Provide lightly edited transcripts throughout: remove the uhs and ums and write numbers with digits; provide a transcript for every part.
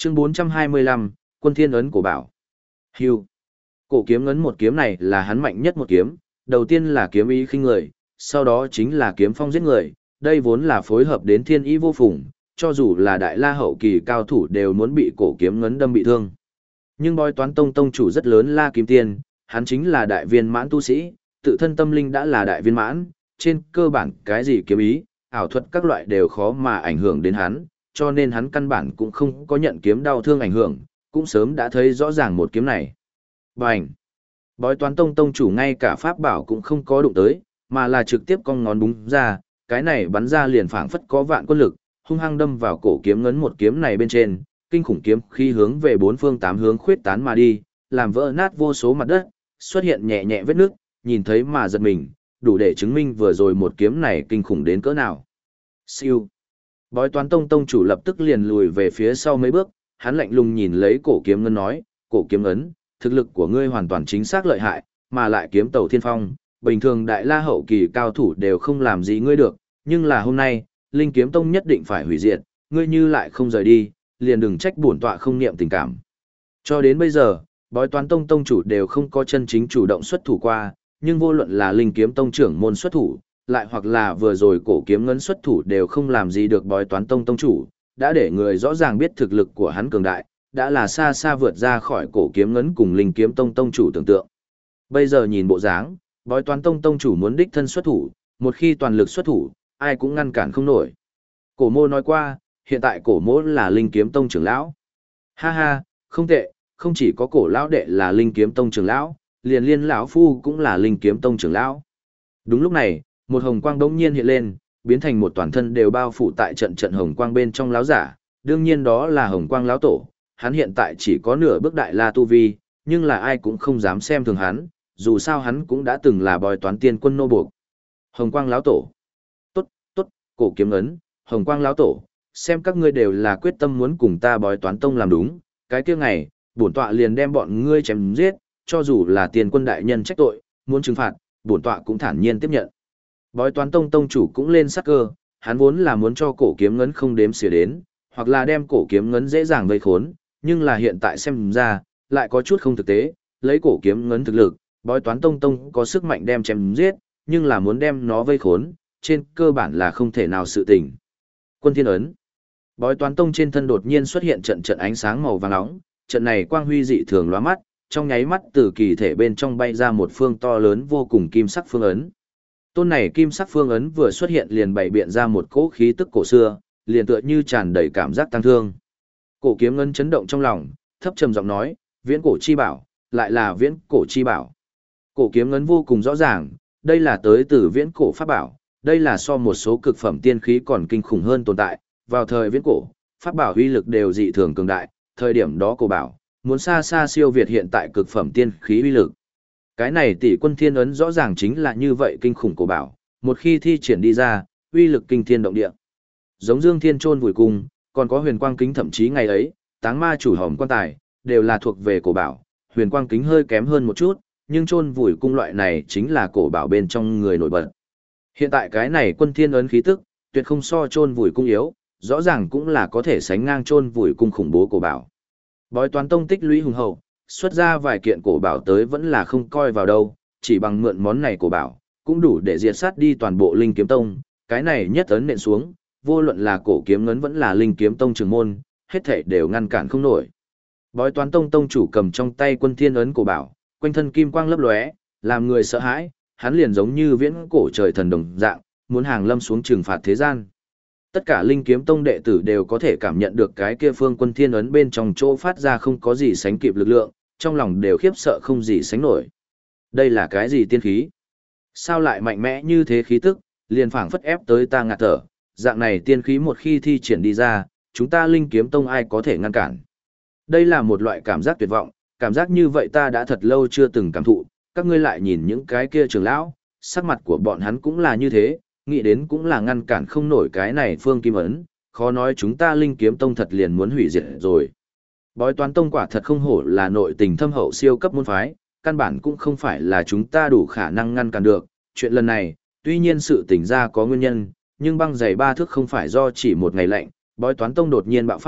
Chương 425, Quân Thiên ấn cổ bảo. Hưu. Cổ kiếm ngấn một kiếm này là hắn mạnh nhất một kiếm, đầu tiên là kiếm ý khinh người, sau đó chính là kiếm phong giết người, đây vốn là phối hợp đến thiên ý vô phùng, cho dù là đại la hậu kỳ cao thủ đều muốn bị cổ kiếm ngấn đâm bị thương. Nhưng Bói Toán Tông tông chủ rất lớn La Kim Tiên, hắn chính là đại viên mãn tu sĩ, tự thân tâm linh đã là đại viên mãn, trên cơ bản cái gì kiếm ý, ảo thuật các loại đều khó mà ảnh hưởng đến hắn, cho nên hắn căn bản cũng không có nhận kiếm đau thương ảnh hưởng, cũng sớm đã thấy rõ ràng một kiếm này. Bành! Bói Toán Tông tông chủ ngay cả pháp bảo cũng không có đụng tới, mà là trực tiếp cong ngón búng ra, cái này bắn ra liền phảng phất có vạn quân lực, hung hăng đâm vào cổ kiếm ngấn một kiếm này bên trên, kinh khủng kiếm khi hướng về bốn phương tám hướng khuyết tán mà đi, làm vỡ nát vô số mặt đất, xuất hiện nhẹ nhẹ vết nước, nhìn thấy mà giật mình, đủ để chứng minh vừa rồi một kiếm này kinh khủng đến cỡ nào. Siêu. Bói Toán Tông tông chủ lập tức liền lùi về phía sau mấy bước, hắn lạnh lùng nhìn lấy cổ kiếm ngấn nói, cổ kiếm ấn, thực lực của ngươi hoàn toàn chính xác lợi hại, mà lại kiếm tẩu thiên phong, bình thường đại la hậu kỳ cao thủ đều không làm gì ngươi được, nhưng là hôm nay, Linh Kiếm Tông nhất định phải hủy diệt, ngươi như lại không rời đi, liền đừng trách bổn tọa không niệm tình cảm. Cho đến bây giờ, Bói Toán Tông tông chủ đều không có chân chính chủ động xuất thủ qua, nhưng vô luận là Linh Kiếm Tông trưởng môn xuất thủ, lại hoặc là vừa rồi cổ kiếm ngấn xuất thủ đều không làm gì được Bói Toán Tông tông chủ, đã để người rõ ràng biết thực lực của hắn cường đại, đã là xa xa vượt ra khỏi cổ kiếm ngấn cùng Linh Kiếm Tông tông chủ tưởng tượng. Bây giờ nhìn bộ dáng, Bói Toán Tông tông chủ muốn đích thân xuất thủ, một khi toàn lực xuất thủ, ai cũng ngăn cản không nổi. Cổ Mô nói qua, hiện tại Cổ Mô là Linh Kiếm Tông trưởng lão. Ha ha, không tệ, không chỉ có Cổ lão đệ là Linh Kiếm Tông trưởng lão, liền Liên lão phu cũng là Linh Kiếm Tông trưởng lão. Đúng lúc này, một hồng quang đống nhiên hiện lên, biến thành một toàn thân đều bao phủ tại trận trận hồng quang bên trong lão giả, đương nhiên đó là Hồng Quang lão tổ, hắn hiện tại chỉ có nửa bước đại la tu vi, nhưng là ai cũng không dám xem thường hắn, dù sao hắn cũng đã từng là Bói Toán tiên quân nô buộc. Hồng Quang lão tổ. Tốt, tốt, cổ kiếm ấn, Hồng Quang lão tổ, xem các ngươi đều là quyết tâm muốn cùng ta Bói Toán tông làm đúng, cái kia ngày, bổn tọa liền đem bọn ngươi chém giết, cho dù là tiền quân đại nhân trách tội, muốn trừng phạt, bổn tọa cũng thản nhiên tiếp nhận. Bói Toán tông tông chủ cũng lên sắc cơ, hắn vốn là muốn cho cổ kiếm ngấn không đếm xỉa đến, hoặc là đem cổ kiếm ngấn dễ dàng vây khốn, nhưng là hiện tại xem ra, lại có chút không thực tế, lấy cổ kiếm ngấn thực lực, Bói Toán tông tông có sức mạnh đem chém giết, nhưng là muốn đem nó vây khốn, trên cơ bản là không thể nào sự tình. Quân Thiên ấn. Bói Toán tông trên thân đột nhiên xuất hiện trận trận ánh sáng màu vàng nóng, trận này quang huy dị thường lóa mắt, trong nháy mắt từ kỳ thể bên trong bay ra một phương to lớn vô cùng kim sắc phương ấn. Tôn này kim sắc phương ấn vừa xuất hiện liền bày biện ra một cỗ khí tức cổ xưa, liền tựa như tràn đầy cảm giác tăng thương. Cổ kiếm ngân chấn động trong lòng, thấp trầm giọng nói, viễn cổ chi bảo, lại là viễn cổ chi bảo. Cổ kiếm ngân vô cùng rõ ràng, đây là tới từ viễn cổ pháp bảo, đây là so một số cực phẩm tiên khí còn kinh khủng hơn tồn tại, vào thời viễn cổ, pháp bảo uy lực đều dị thường cường đại, thời điểm đó cổ bảo, muốn xa xa siêu việt hiện tại cực phẩm tiên khí uy lực. Cái này tỷ quân thiên ấn rõ ràng chính là như vậy kinh khủng cổ bảo, một khi thi triển đi ra, uy lực kinh thiên động địa. Giống Dương Thiên Chôn Vùi Cung, còn có Huyền Quang Kính, thậm chí ngày ấy, Táng Ma Chủ Hồng Quan Tài, đều là thuộc về cổ bảo, Huyền Quang Kính hơi kém hơn một chút, nhưng Chôn Vùi Cung loại này chính là cổ bảo bên trong người nổi bật. Hiện tại cái này quân thiên ấn khí tức, tuyệt không so Chôn Vùi Cung yếu, rõ ràng cũng là có thể sánh ngang Chôn Vùi Cung khủng bố cổ bảo. Bói Toán tông tích lũy hùng hậu, xuất ra vài kiện cổ bảo tới vẫn là không coi vào đâu, chỉ bằng mượn món này cổ bảo, cũng đủ để diệt sát đi toàn bộ Linh Kiếm Tông, cái này nhất ấn nện xuống, vô luận là cổ kiếm ngấn vẫn là Linh Kiếm Tông trưởng môn, hết thảy đều ngăn cản không nổi. Bói Toán tông tông chủ cầm trong tay quân thiên ấn cổ bảo, quanh thân kim quang lấp lóe, làm người sợ hãi, hắn liền giống như viễn cổ trời thần đồng dạng, muốn hàng lâm xuống trừng phạt thế gian. Tất cả Linh Kiếm Tông đệ tử đều có thể cảm nhận được cái kia phương quân thiên ấn bên trong chỗ phát ra không có gì sánh kịp lực lượng, trong lòng đều khiếp sợ không gì sánh nổi. Đây là cái gì tiên khí? Sao lại mạnh mẽ như thế khí tức, liền phảng phất ép tới ta ngạt thở, dạng này tiên khí một khi thi triển đi ra, chúng ta Linh Kiếm Tông ai có thể ngăn cản. Đây là một loại cảm giác tuyệt vọng, cảm giác như vậy ta đã thật lâu chưa từng cảm thụ, các ngươi lại nhìn những cái kia trưởng lão, sắc mặt của bọn hắn cũng là như thế, nghĩ đến cũng là ngăn cản không nổi cái này phương kim ấn, khó nói chúng ta Linh Kiếm Tông thật liền muốn hủy diệt rồi. Bói Toán tông quả thật không hổ là nội tình thâm hậu siêu cấp môn phái, căn bản cũng không phải là chúng ta đủ khả năng ngăn cản được. Chuyện lần này, tuy nhiên sự tình ra có nguyên nhân, nhưng băng giày 3 thước không phải do chỉ một ngày lạnh, Bói Toán tông đột nhiên bạo phát,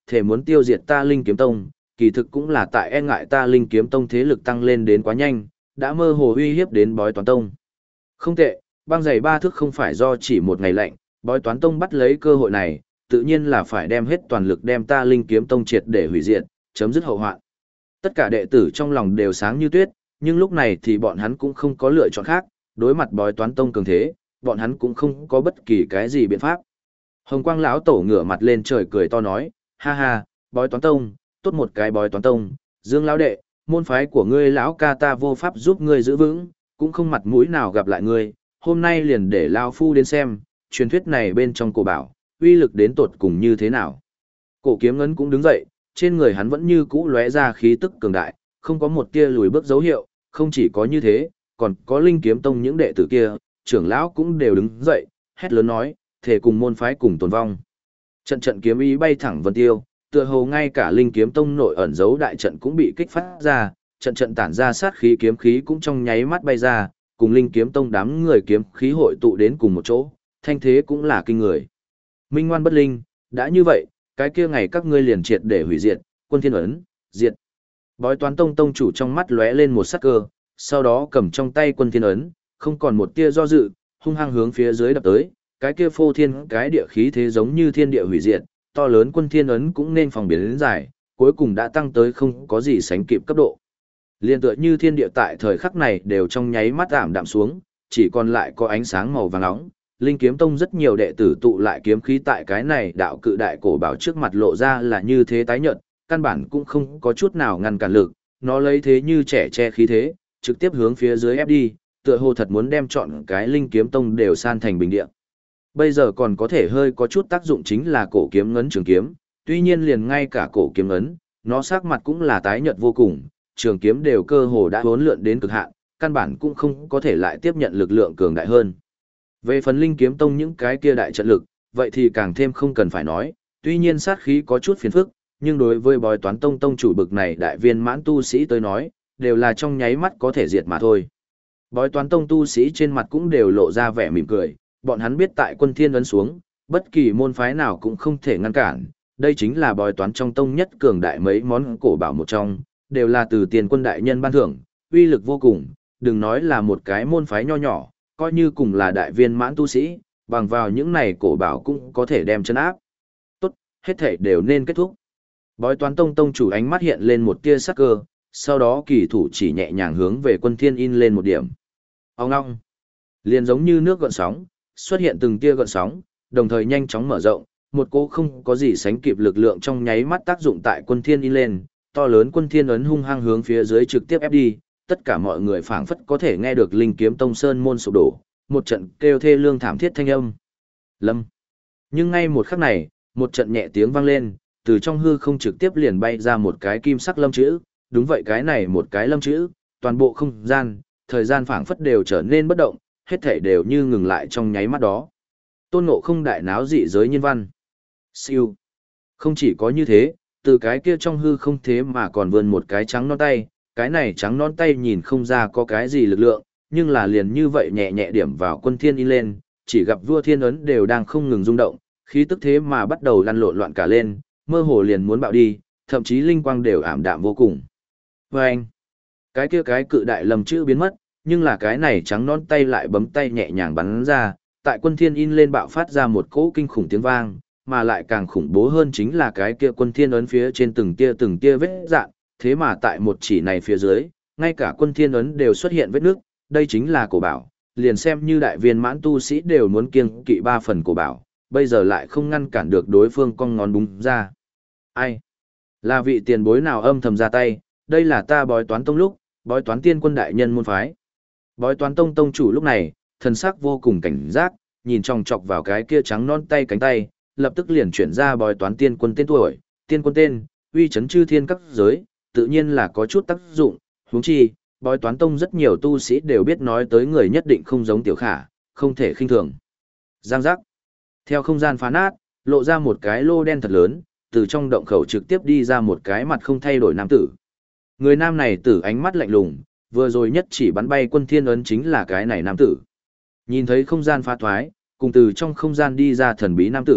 thể muốn tiêu diệt ta Linh Kiếm Tông, kỳ thực cũng là tại e ngại ta Linh Kiếm Tông thế lực tăng lên đến quá nhanh, đã mơ hồ uy hiếp đến Bói Toán Tông. Không tệ, băng giày 3 thước không phải do chỉ một ngày lạnh, Bói Toán Tông bắt lấy cơ hội này, tự nhiên là phải đem hết toàn lực đem ta Linh Kiếm Tông triệt để hủy diệt, chấm dứt hậu hoạn. Tất cả đệ tử trong lòng đều sáng như tuyết, nhưng lúc này thì bọn hắn cũng không có lựa chọn khác, đối mặt Bói Toán Tông cường thế, bọn hắn cũng không có bất kỳ cái gì biện pháp. Hồng Quang lão tổ ngửa mặt lên trời cười to nói, ha ha, Bói Toán Tông, tốt một cái Bói Toán Tông, Dương lão đệ, môn phái của ngươi lão ca ta vô pháp giúp ngươi giữ vững, cũng không mặt mũi nào gặp lại ngươi, hôm nay liền để lão phu đến xem, truyền thuyết này bên trong cổ bảo, uy lực đến tột cùng như thế nào. Cổ Kiếm Ngân cũng đứng dậy, trên người hắn vẫn như cũ lóe ra khí tức cường đại, không có một tia lùi bước dấu hiệu, không chỉ có như thế, còn có Linh Kiếm Tông những đệ tử kia, trưởng lão cũng đều đứng dậy, hét lớn nói, thể cùng môn phái cùng tồn vong. Trận trận kiếm ý bay thẳng vân tiêu, tựa hồ ngay cả Linh Kiếm Tông nội ẩn giấu đại trận cũng bị kích phát ra, trận trận tản ra sát khí kiếm khí cũng trong nháy mắt bay ra, cùng Linh Kiếm Tông đám người kiếm khí hội tụ đến cùng một chỗ, thanh thế cũng là kinh người. Minh ngoan bất linh, đã như vậy, cái kia ngày các ngươi liền triệt để hủy diệt, Quân Thiên ấn, diệt. Bói Toán Tông tông chủ trong mắt lóe lên một sắc cơ, sau đó cầm trong tay Quân Thiên ấn, không còn một tia do dự, hung hăng hướng phía dưới đập tới, cái kia phô thiên cái địa khí thế giống như thiên địa hủy diệt, to lớn Quân Thiên ấn cũng nên phòng biến đến dài, cuối cùng đã tăng tới không có gì sánh kịp cấp độ. Liên tựa như thiên địa tại thời khắc này đều trong nháy mắt ảm đạm xuống, chỉ còn lại có ánh sáng màu vàng nóng. Linh Kiếm Tông rất nhiều đệ tử tụ lại kiếm khí tại cái này đạo cự đại cổ bảo trước mặt lộ ra là như thế tái nhợt, căn bản cũng không có chút nào ngăn cản lực, nó lấy thế như trẻ che khí thế, trực tiếp hướng phía dưới ép đi, tựa hồ thật muốn đem chọn cái Linh Kiếm Tông đều san thành bình địa. Bây giờ còn có thể hơi có chút tác dụng chính là cổ kiếm ngấn trường kiếm, tuy nhiên liền ngay cả cổ kiếm ngấn, nó sắc mặt cũng là tái nhợt vô cùng, trường kiếm đều cơ hồ đã hỗn lượn đến cực hạn, căn bản cũng không có thể lại tiếp nhận lực lượng cường đại hơn. Về phần Linh Kiếm Tông những cái kia đại trận lực, vậy thì càng thêm không cần phải nói, tuy nhiên sát khí có chút phiền phức, nhưng đối với Bói Toán Tông tông chủ bực này đại viên mãn tu sĩ tới nói, đều là trong nháy mắt có thể diệt mà thôi. Bói Toán Tông tu sĩ trên mặt cũng đều lộ ra vẻ mỉm cười, bọn hắn biết tại Quân Thiên ấn xuống, bất kỳ môn phái nào cũng không thể ngăn cản, đây chính là Bói Toán trong tông nhất cường đại mấy món cổ bảo một trong, đều là từ tiền quân đại nhân ban thưởng, uy lực vô cùng, đừng nói là một cái môn phái nho nhỏ, coi như cùng là đại viên mãn tu sĩ, bằng vào những này cổ bảo cũng có thể đem chân áp. Tốt, hết thể đều nên kết thúc. Bói Toán Tông tông chủ ánh mắt hiện lên một tia sắc cơ, sau đó kỳ thủ chỉ nhẹ nhàng hướng về Quân Thiên in lên một điểm. Ông ngong, liền giống như nước gợn sóng, xuất hiện từng tia gợn sóng, đồng thời nhanh chóng mở rộng, một cỗ không có gì sánh kịp lực lượng trong nháy mắt tác dụng tại Quân Thiên in lên, to lớn Quân Thiên ấn hung hăng hướng phía dưới trực tiếp ép đi. Tất cả mọi người phảng phất có thể nghe được Linh Kiếm Tông sơn môn sụp đổ, một trận kêu thê lương thảm thiết thanh âm. Lâm. Nhưng ngay một khắc này, một trận nhẹ tiếng vang lên, từ trong hư không trực tiếp liền bay ra một cái kim sắc lâm chữ, đúng vậy cái này một cái lâm chữ, toàn bộ không gian, thời gian phảng phất đều trở nên bất động, hết thảy đều như ngừng lại trong nháy mắt đó. Tôn Ngộ Không đại náo dị giới nhân văn. Siêu. Không chỉ có như thế, từ cái kia trong hư không thế mà còn vươn một cái trắng non tay, cái này trắng non tay nhìn không ra có cái gì lực lượng, nhưng là liền như vậy nhẹ nhẹ điểm vào Quân Thiên in lên, chỉ gặp vua thiên ấn đều đang không ngừng rung động, khí tức thế mà bắt đầu lăn lộn loạn cả lên, mơ hồ liền muốn bạo đi, thậm chí linh quang đều ảm đạm vô cùng. Và anh, cái kia cái cự đại lầm chữ biến mất, nhưng là cái này trắng non tay lại bấm tay nhẹ nhàng bắn ra, tại Quân Thiên in lên bạo phát ra một cỗ kinh khủng tiếng vang, mà lại càng khủng bố hơn chính là cái kia Quân Thiên ấn phía trên từng tia vết rạn, thế mà tại một chỉ này phía dưới, ngay cả Quân Thiên ấn đều xuất hiện vết nước, đây chính là cổ bảo, liền xem như đại viên mãn tu sĩ đều muốn kiêng kỵ 3 phần cổ bảo, bây giờ lại không ngăn cản được đối phương cong ngón búng ra. Ai? Là vị tiền bối nào âm thầm ra tay, đây là ta Bói Toán Tông lúc, Bói Toán Tiên Quân đại nhân môn phái. Bói Toán Tông tông chủ lúc này, thần sắc vô cùng cảnh giác, nhìn chòng chọc vào cái kia trắng non tay cánh tay, lập tức liền chuyển ra Bói Toán Tiên Quân tên tuổi, Tiên Quân tên, uy chấn chư thiên các giới, tự nhiên là có chút tác dụng, huống chi, Bói Toán Tông rất nhiều tu sĩ đều biết nói tới người nhất định không giống Tiểu Khả, không thể khinh thường. Giang giác. Theo không gian phá nát, lộ ra một cái lô đen thật lớn, từ trong động khẩu trực tiếp đi ra một cái mặt không thay đổi nam tử. Người nam này tử ánh mắt lạnh lùng, vừa rồi nhất chỉ bắn bay Quân Thiên ấn chính là cái này nam tử. Nhìn thấy không gian phá thoái, cùng từ trong không gian đi ra thần bí nam tử,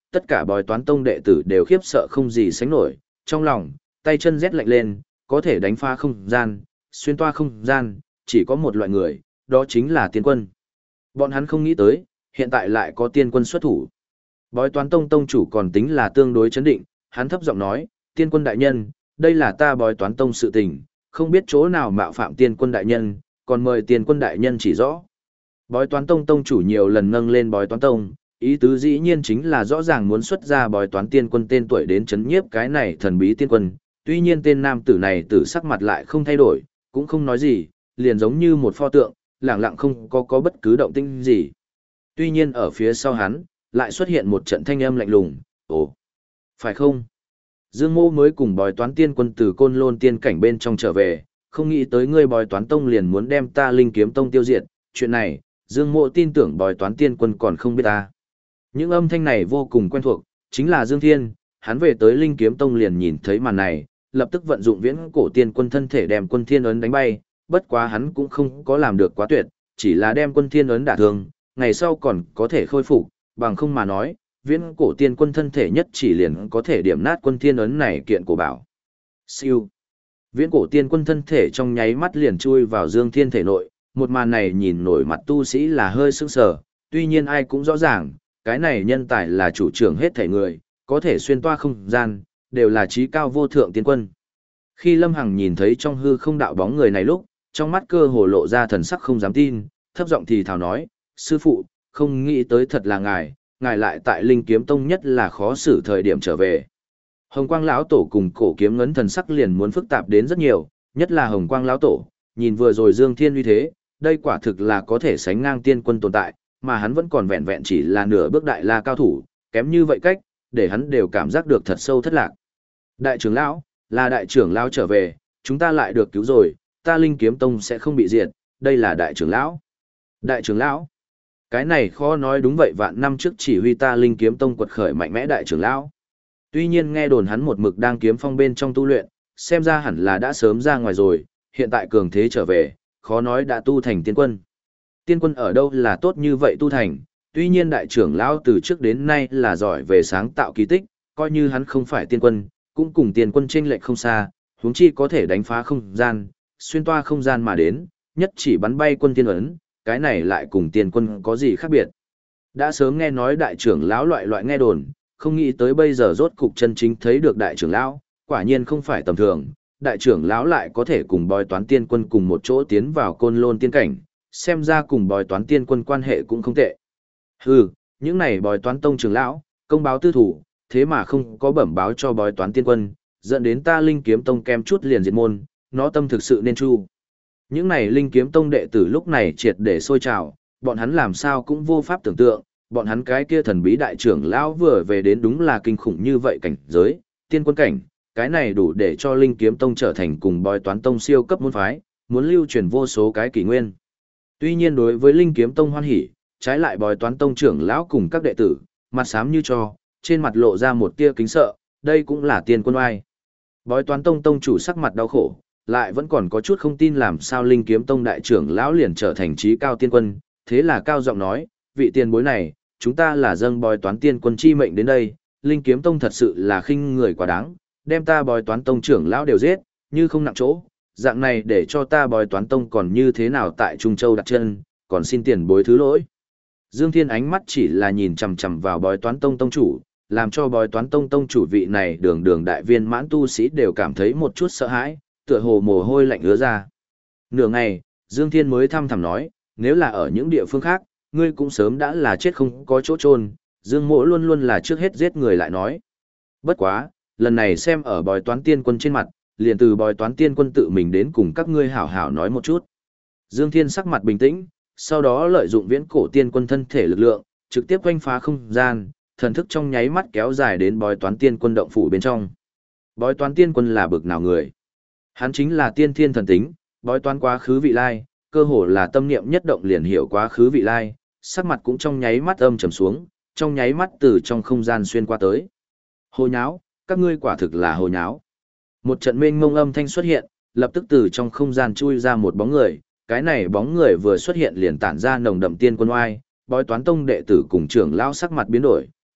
tất cả bói toán tông đệ tử đều khiếp sợ không gì sánh nổi, trong lòng, tay chân rét lạnh lên, có thể đánh phá không gian, xuyên toa không gian, chỉ có một loại người, đó chính là tiên quân. Bọn hắn không nghĩ tới, hiện tại lại có tiên quân xuất thủ. Bói toán tông tông chủ còn tính là tương đối chấn định, hắn thấp giọng nói, tiên quân đại nhân, đây là ta bói toán tông sự tình, không biết chỗ nào mạo phạm tiên quân đại nhân, còn mời tiên quân đại nhân chỉ rõ. Bói toán tông tông chủ nhiều lần nâng lên bói toán tông, ý tứ dĩ nhiên chính là rõ ràng muốn xuất ra bói toán tiên quân tên tuổi đến chấn nhiếp cái này thần bí tiên quân. Tuy nhiên tên nam tử này tử sắc mặt lại không thay đổi, cũng không nói gì, liền giống như một pho tượng, lẳng lặng không có bất cứ động tĩnh gì. Tuy nhiên ở phía sau hắn, lại xuất hiện một trận thanh âm lạnh lùng, ồ, phải không? Dương Mô mới cùng bói toán tiên quân từ Côn Lôn tiên cảnh bên trong trở về, không nghĩ tới ngươi bói toán tông liền muốn đem ta Linh Kiếm Tông tiêu diệt, chuyện này, Dương Mô tin tưởng bói toán tiên quân còn không biết ta. Những âm thanh này vô cùng quen thuộc, chính là Dương Thiên, hắn về tới Linh Kiếm Tông liền nhìn thấy màn này, lập tức vận dụng viễn cổ tiên quân thân thể đem quân thiên ấn đánh bay, bất quá hắn cũng không có làm được quá tuyệt, chỉ là đem quân thiên ấn đả thương, ngày sau còn có thể khôi phục, bằng không mà nói, viễn cổ tiên quân thân thể nhất chỉ liền có thể điểm nát quân thiên ấn này kiện cổ bảo. Siêu. Viễn cổ tiên quân thân thể trong nháy mắt liền chui vào Dương Thiên thể nội, một màn này nhìn nổi mặt tu sĩ là hơi sững sờ, tuy nhiên ai cũng rõ ràng, cái này nhân tài là chủ trưởng hết thể người, có thể xuyên toa không gian, đều là trí cao vô thượng tiên quân. Khi Lâm Hằng nhìn thấy trong hư không đạo bóng người này lúc, trong mắt cơ hồ lộ ra thần sắc không dám tin, thấp giọng thì thào nói, sư phụ, không nghĩ tới thật là ngài lại tại Linh Kiếm Tông nhất là khó xử thời điểm trở về. Hồng Quang lão tổ cùng Cổ Kiếm Ngấn thần sắc liền muốn phức tạp đến rất nhiều, nhất là Hồng Quang lão tổ, nhìn vừa rồi Dương Thiên uy thế, đây quả thực là có thể sánh ngang tiên quân tồn tại, mà hắn vẫn còn vẹn vẹn chỉ là nửa bước đại la cao thủ, kém như vậy cách, để hắn đều cảm giác được thật sâu thất lạc. Đại trưởng lão, là đại trưởng lão trở về, chúng ta lại được cứu rồi, ta Linh Kiếm Tông sẽ không bị diệt, đây là đại trưởng lão. Đại trưởng lão, cái này khó nói đúng vậy, vạn năm trước chỉ huy ta Linh Kiếm Tông quật khởi mạnh mẽ đại trưởng lão. Tuy nhiên nghe đồn hắn một mực đang kiếm phong bên trong tu luyện, xem ra hẳn là đã sớm ra ngoài rồi, hiện tại cường thế trở về, khó nói đã tu thành tiên quân. Tiên quân ở đâu là tốt như vậy tu thành, tuy nhiên đại trưởng lão từ trước đến nay là giỏi về sáng tạo kỳ tích, coi như hắn không phải tiên quân, cũng cùng tiên quân chênh lệch không xa, huống chi có thể đánh phá không gian, xuyên toa không gian mà đến, nhất chỉ bắn bay quân tiên ấn, cái này lại cùng tiên quân có gì khác biệt. Đã sớm nghe nói đại trưởng lão loại nghe đồn, không nghĩ tới bây giờ rốt cục chân chính thấy được đại trưởng lão, quả nhiên không phải tầm thường, đại trưởng lão lại có thể cùng bói toán tiên quân cùng một chỗ tiến vào Côn Lôn tiên cảnh, xem ra cùng bói toán tiên quân quan hệ cũng không tệ. Hừ, những này bói toán tông trưởng lão, công báo tư thủ, thế mà không có bẩm báo cho bói toán tiên quân, dẫn đến ta Linh Kiếm Tông kem chút liền diệt môn, nó tâm thực sự nên chu. Những này Linh Kiếm Tông đệ tử lúc này triệt để sôi trào, bọn hắn làm sao cũng vô pháp tưởng tượng, bọn hắn cái kia thần bí đại trưởng lão vừa về đến đúng là kinh khủng như vậy cảnh giới, tiên quân cảnh, cái này đủ để cho Linh Kiếm Tông trở thành cùng bói toán tông siêu cấp môn phái, muốn lưu truyền vô số cái kỷ nguyên. Tuy nhiên đối với Linh Kiếm Tông hoan hỉ, trái lại bói toán tông trưởng lão cùng các đệ tử, mặt xám như cho, trên mặt lộ ra một tia kính sợ, đây cũng là tiên quân oai. Bói toán tông tông chủ sắc mặt đau khổ, lại vẫn còn có chút không tin làm sao Linh Kiếm Tông đại trưởng lão liền trở thành trí cao tiên quân, thế là cao giọng nói, vị tiền bối này, chúng ta là dâng bói toán tiên quân chi mệnh đến đây, Linh Kiếm Tông thật sự là khinh người quá đáng, đem ta bói toán tông trưởng lão đều giết, như không nặng chỗ, dạng này để cho ta bói toán tông còn như thế nào tại Trung Châu đặt chân, còn xin tiền bối thứ lỗi. Dương Thiên ánh mắt chỉ là nhìn chằm chằm vào bói toán tông tông chủ, làm cho bói toán tông tông chủ vị này đường đại viên mãn tu sĩ đều cảm thấy một chút sợ hãi, tựa hồ mồ hôi lạnh ứa ra. Nửa ngày, Dương Thiên mới thăm thẳm nói, nếu là ở những địa phương khác, ngươi cũng sớm đã là chết không có chỗ chôn. Dương Mỗ luôn luôn là trước hết giết người lại nói. Bất quá, lần này xem ở bói toán tiên quân trên mặt, liền từ bói toán tiên quân tự mình đến cùng các ngươi hảo hảo nói một chút. Dương Thiên sắc mặt bình tĩnh, sau đó lợi dụng viễn cổ tiên quân thân thể lực lượng, trực tiếp quanh phá không gian, thần thức trong nháy mắt kéo dài đến bói toán tiên quân động phủ bên trong. Bói toán tiên quân là bực nào người? Hắn chính là tiên thiên thần tính, bói toán quá khứ vị lai, cơ hồ là tâm niệm nhất động liền hiểu quá khứ vị lai, sắc mặt cũng trong nháy mắt âm trầm xuống, trong nháy mắt từ trong không gian xuyên qua tới. Hồ nháo, các ngươi quả thực là hồ nháo. Một trận mênh mông âm thanh xuất hiện, lập tức từ trong không gian chui ra một bóng người, cái này bóng người vừa xuất hiện liền tản ra nồng đậm tiên quân oai, bói toán tông đệ tử cùng trưởng lão sắc mặt biến đổi,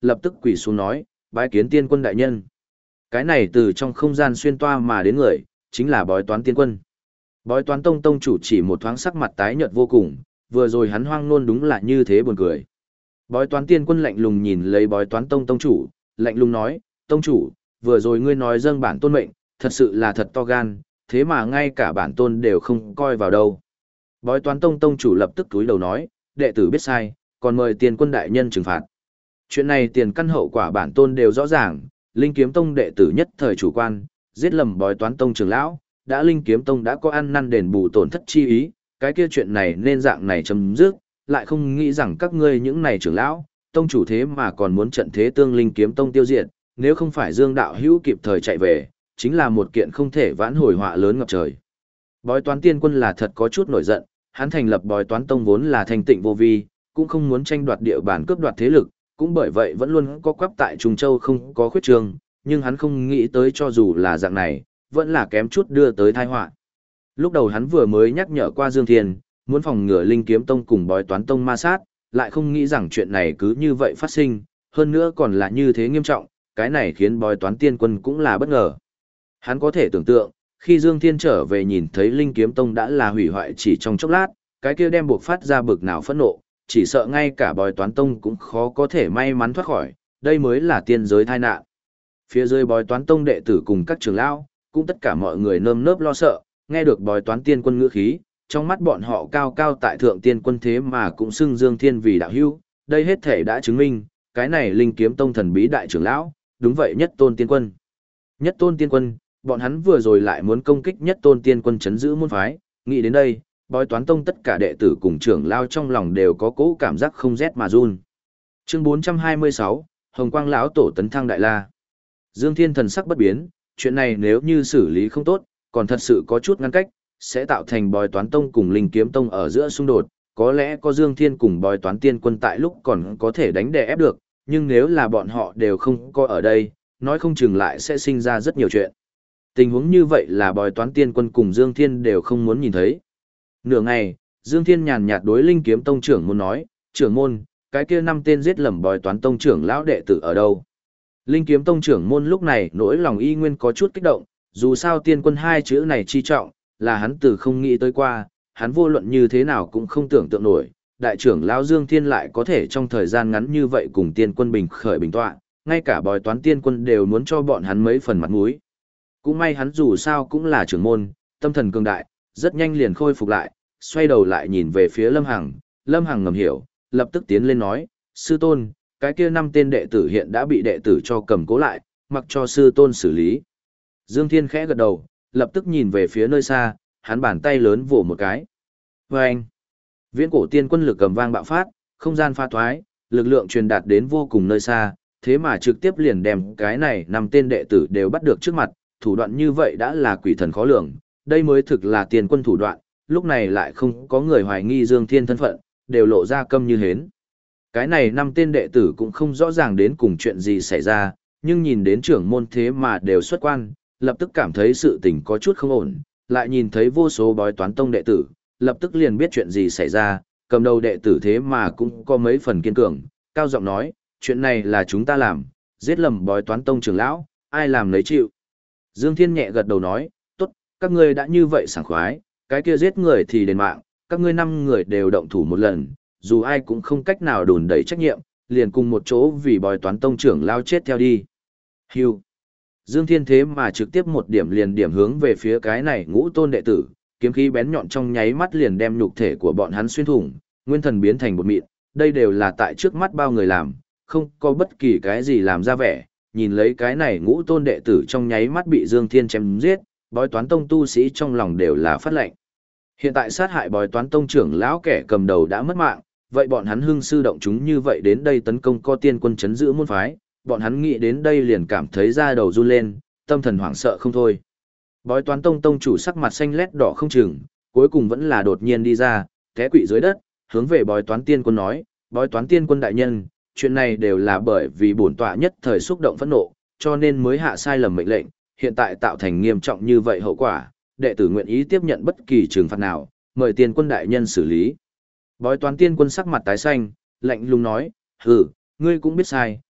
lập tức quỳ xuống nói, bái kiến tiên quân đại nhân. Cái này từ trong không gian xuyên toa mà đến người, chính là bói toán tiên quân. Bói toán tông tông chủ chỉ một thoáng sắc mặt tái nhợt vô cùng, vừa rồi hắn hoang nôn đúng là như thế buồn cười. Bói toán tiên quân lạnh lùng nhìn lấy bói toán tông tông chủ, lạnh lùng nói, tông chủ, vừa rồi ngươi nói dâng bản tôn mệnh, thật sự là thật to gan, thế mà ngay cả bản tôn đều không coi vào đâu. Bói toán tông tông chủ lập tức túi đầu nói, đệ tử biết sai, còn mời tiên quân đại nhân trừng phạt. Chuyện này tiền căn hậu quả bản tôn đều rõ ràng, Linh Kiếm Tông đệ tử nhất thời chủ quan, giết lầm bói toán tông trưởng lão, đã Linh Kiếm Tông đã có ăn năn đền bù tổn thất chi ý, cái kia chuyện này nên dạng này chấm dứt, lại không nghĩ rằng các ngươi những này trưởng lão, tông chủ thế mà còn muốn trận thế tương Linh Kiếm Tông tiêu diệt, nếu không phải Dương đạo hữu kịp thời chạy về, chính là một kiện không thể vãn hồi họa lớn ngập trời. Bói toán tiên quân là thật có chút nổi giận, hắn thành lập bói toán tông vốn là thanh tịnh vô vi, cũng không muốn tranh đoạt địa bàn cướp đoạt thế lực, cũng bởi vậy vẫn luôn có quắp tại Trung Châu không có khuyết trường, nhưng hắn không nghĩ tới cho dù là dạng này, vẫn là kém chút đưa tới tai họa. Lúc đầu hắn vừa mới nhắc nhở qua Dương Thiên, muốn phòng ngừa Linh Kiếm Tông cùng bói toán tông ma sát, lại không nghĩ rằng chuyện này cứ như vậy phát sinh, hơn nữa còn là như thế nghiêm trọng, cái này khiến bói toán tiên quân cũng là bất ngờ. Hắn có thể tưởng tượng, khi Dương Thiên trở về nhìn thấy Linh Kiếm Tông đã là hủy hoại chỉ trong chốc lát, cái kia đem buộc phát ra bực nào phẫn nộ, chỉ sợ ngay cả bói toán tông cũng khó có thể may mắn thoát khỏi, đây mới là tiên giới tai nạn. Phía dưới bói toán tông đệ tử cùng các trưởng lão, cũng tất cả mọi người nơm nớp lo sợ, nghe được bói toán tiên quân ngữ khí, trong mắt bọn họ cao cao tại thượng tiên quân thế mà cũng xưng Dương Thiên vì đạo hữu, đây hết thể đã chứng minh, cái này Linh Kiếm Tông thần bí đại trưởng lão, đúng vậy nhất tôn tiên quân. Nhất tôn tiên quân, bọn hắn vừa rồi lại muốn công kích nhất tôn tiên quân chấn giữ môn phái, nghĩ đến đây, bói toán tông tất cả đệ tử cùng trưởng lao trong lòng đều có cỗ cảm giác không rét mà run. Chương 426, Hồng Quang lão tổ tấn thăng đại la. Dương Thiên thần sắc bất biến, chuyện này nếu như xử lý không tốt, còn thật sự có chút ngăn cách, sẽ tạo thành bói toán tông cùng Linh Kiếm Tông ở giữa xung đột, có lẽ có Dương Thiên cùng bói toán tiên quân tại lúc còn có thể đánh đè ép được, nhưng nếu là bọn họ đều không có ở đây, nói không chừng lại sẽ sinh ra rất nhiều chuyện. Tình huống như vậy là bói toán tiên quân cùng Dương Thiên đều không muốn nhìn thấy. Nửa ngày, Dương Thiên nhàn nhạt đối Linh Kiếm Tông trưởng môn nói, trưởng môn, cái kia 5 tên giết lầm bói toán tông trưởng lão đệ tử ở đâu? Linh Kiếm Tông trưởng môn lúc này nỗi lòng y nguyên có chút kích động, dù sao tiên quân hai chữ này chi trọng, là hắn từ không nghĩ tới qua, hắn vô luận như thế nào cũng không tưởng tượng nổi, đại trưởng lão Dương Thiên lại có thể trong thời gian ngắn như vậy cùng tiên quân bình khởi bình tọa, ngay cả bói toán tiên quân đều muốn cho bọn hắn mấy phần mặt mũi. Cũng may hắn dù sao cũng là trưởng môn, tâm thần cường đại, rất nhanh liền khôi phục lại, xoay đầu lại nhìn về phía Lâm Hằng ngầm hiểu, lập tức tiến lên nói, sư tôn, cái kia 5 tên đệ tử hiện đã bị đệ tử cho cầm cố lại, mặc cho sư tôn xử lý. Dương Thiên khẽ gật đầu, lập tức nhìn về phía nơi xa, hắn bàn tay lớn vỗ một cái. Vâng! Viễn cổ tiên quân lực cầm vang bạo phát, không gian pha thoái, lực lượng truyền đạt đến vô cùng nơi xa, thế mà trực tiếp liền đem cái này 5 tên đệ tử đều bắt được trước mặt, thủ đoạn như vậy đã là quỷ thần khó lường, đây mới thực là tiên quân thủ đoạn, lúc này lại không có người hoài nghi Dương Thiên thân phận, đều lộ ra câm như hến. Cái này 5 tên đệ tử cũng không rõ ràng đến cùng chuyện gì xảy ra, nhưng nhìn đến trưởng môn thế mà đều xuất quan, lập tức cảm thấy sự tình có chút không ổn, lại nhìn thấy vô số bói toán tông đệ tử, lập tức liền biết chuyện gì xảy ra, cầm đầu đệ tử thế mà cũng có mấy phần kiên cường, cao giọng nói, chuyện này là chúng ta làm, giết lầm bói toán tông trưởng lão, ai làm lấy chịu. Dương Thiên nhẹ gật đầu nói, tốt, các ngươi đã như vậy sảng khoái, cái kia giết người thì đền mạng, các ngươi 5 người đều động thủ một lần, dù ai cũng không cách nào đùn đẩy trách nhiệm, liền cùng một chỗ vì bói toán tông trưởng lao chết theo đi. Hưu. Dương Thiên thế mà trực tiếp một điểm liền điểm hướng về phía cái này ngũ tôn đệ tử, kiếm khí bén nhọn trong nháy mắt liền đem nhục thể của bọn hắn xuyên thủng, nguyên thần biến thành bột mịn, đây đều là tại trước mắt bao người làm, không có bất kỳ cái gì làm ra vẻ, nhìn lấy cái này ngũ tôn đệ tử trong nháy mắt bị Dương Thiên chém giết, bói toán tông tu sĩ trong lòng đều là phát lệnh. Hiện tại sát hại bói toán tông trưởng lão kẻ cầm đầu đã mất mạng, vậy bọn hắn hưng sư động chúng như vậy đến đây tấn công có tiên quân chấn giữ môn phái, bọn hắn nghĩ đến đây liền cảm thấy da đầu run lên, tâm thần hoảng sợ không thôi. Bói toán tông tông chủ sắc mặt xanh lét đỏ không chừng, cuối cùng vẫn là đột nhiên đi ra, té quỵ dưới đất, hướng về bói toán tiên quân nói, bói toán tiên quân đại nhân, chuyện này đều là bởi vì bổn tọa nhất thời xúc động phẫn nộ, cho nên mới hạ sai lầm mệnh lệnh, hiện tại tạo thành nghiêm trọng như vậy hậu quả, đệ tử nguyện ý tiếp nhận bất kỳ trừng phạt nào, mời tiên quân đại nhân xử lý. Bói toán tiên quân sắc mặt tái xanh, lạnh lùng nói, hừ, ngươi cũng biết sai,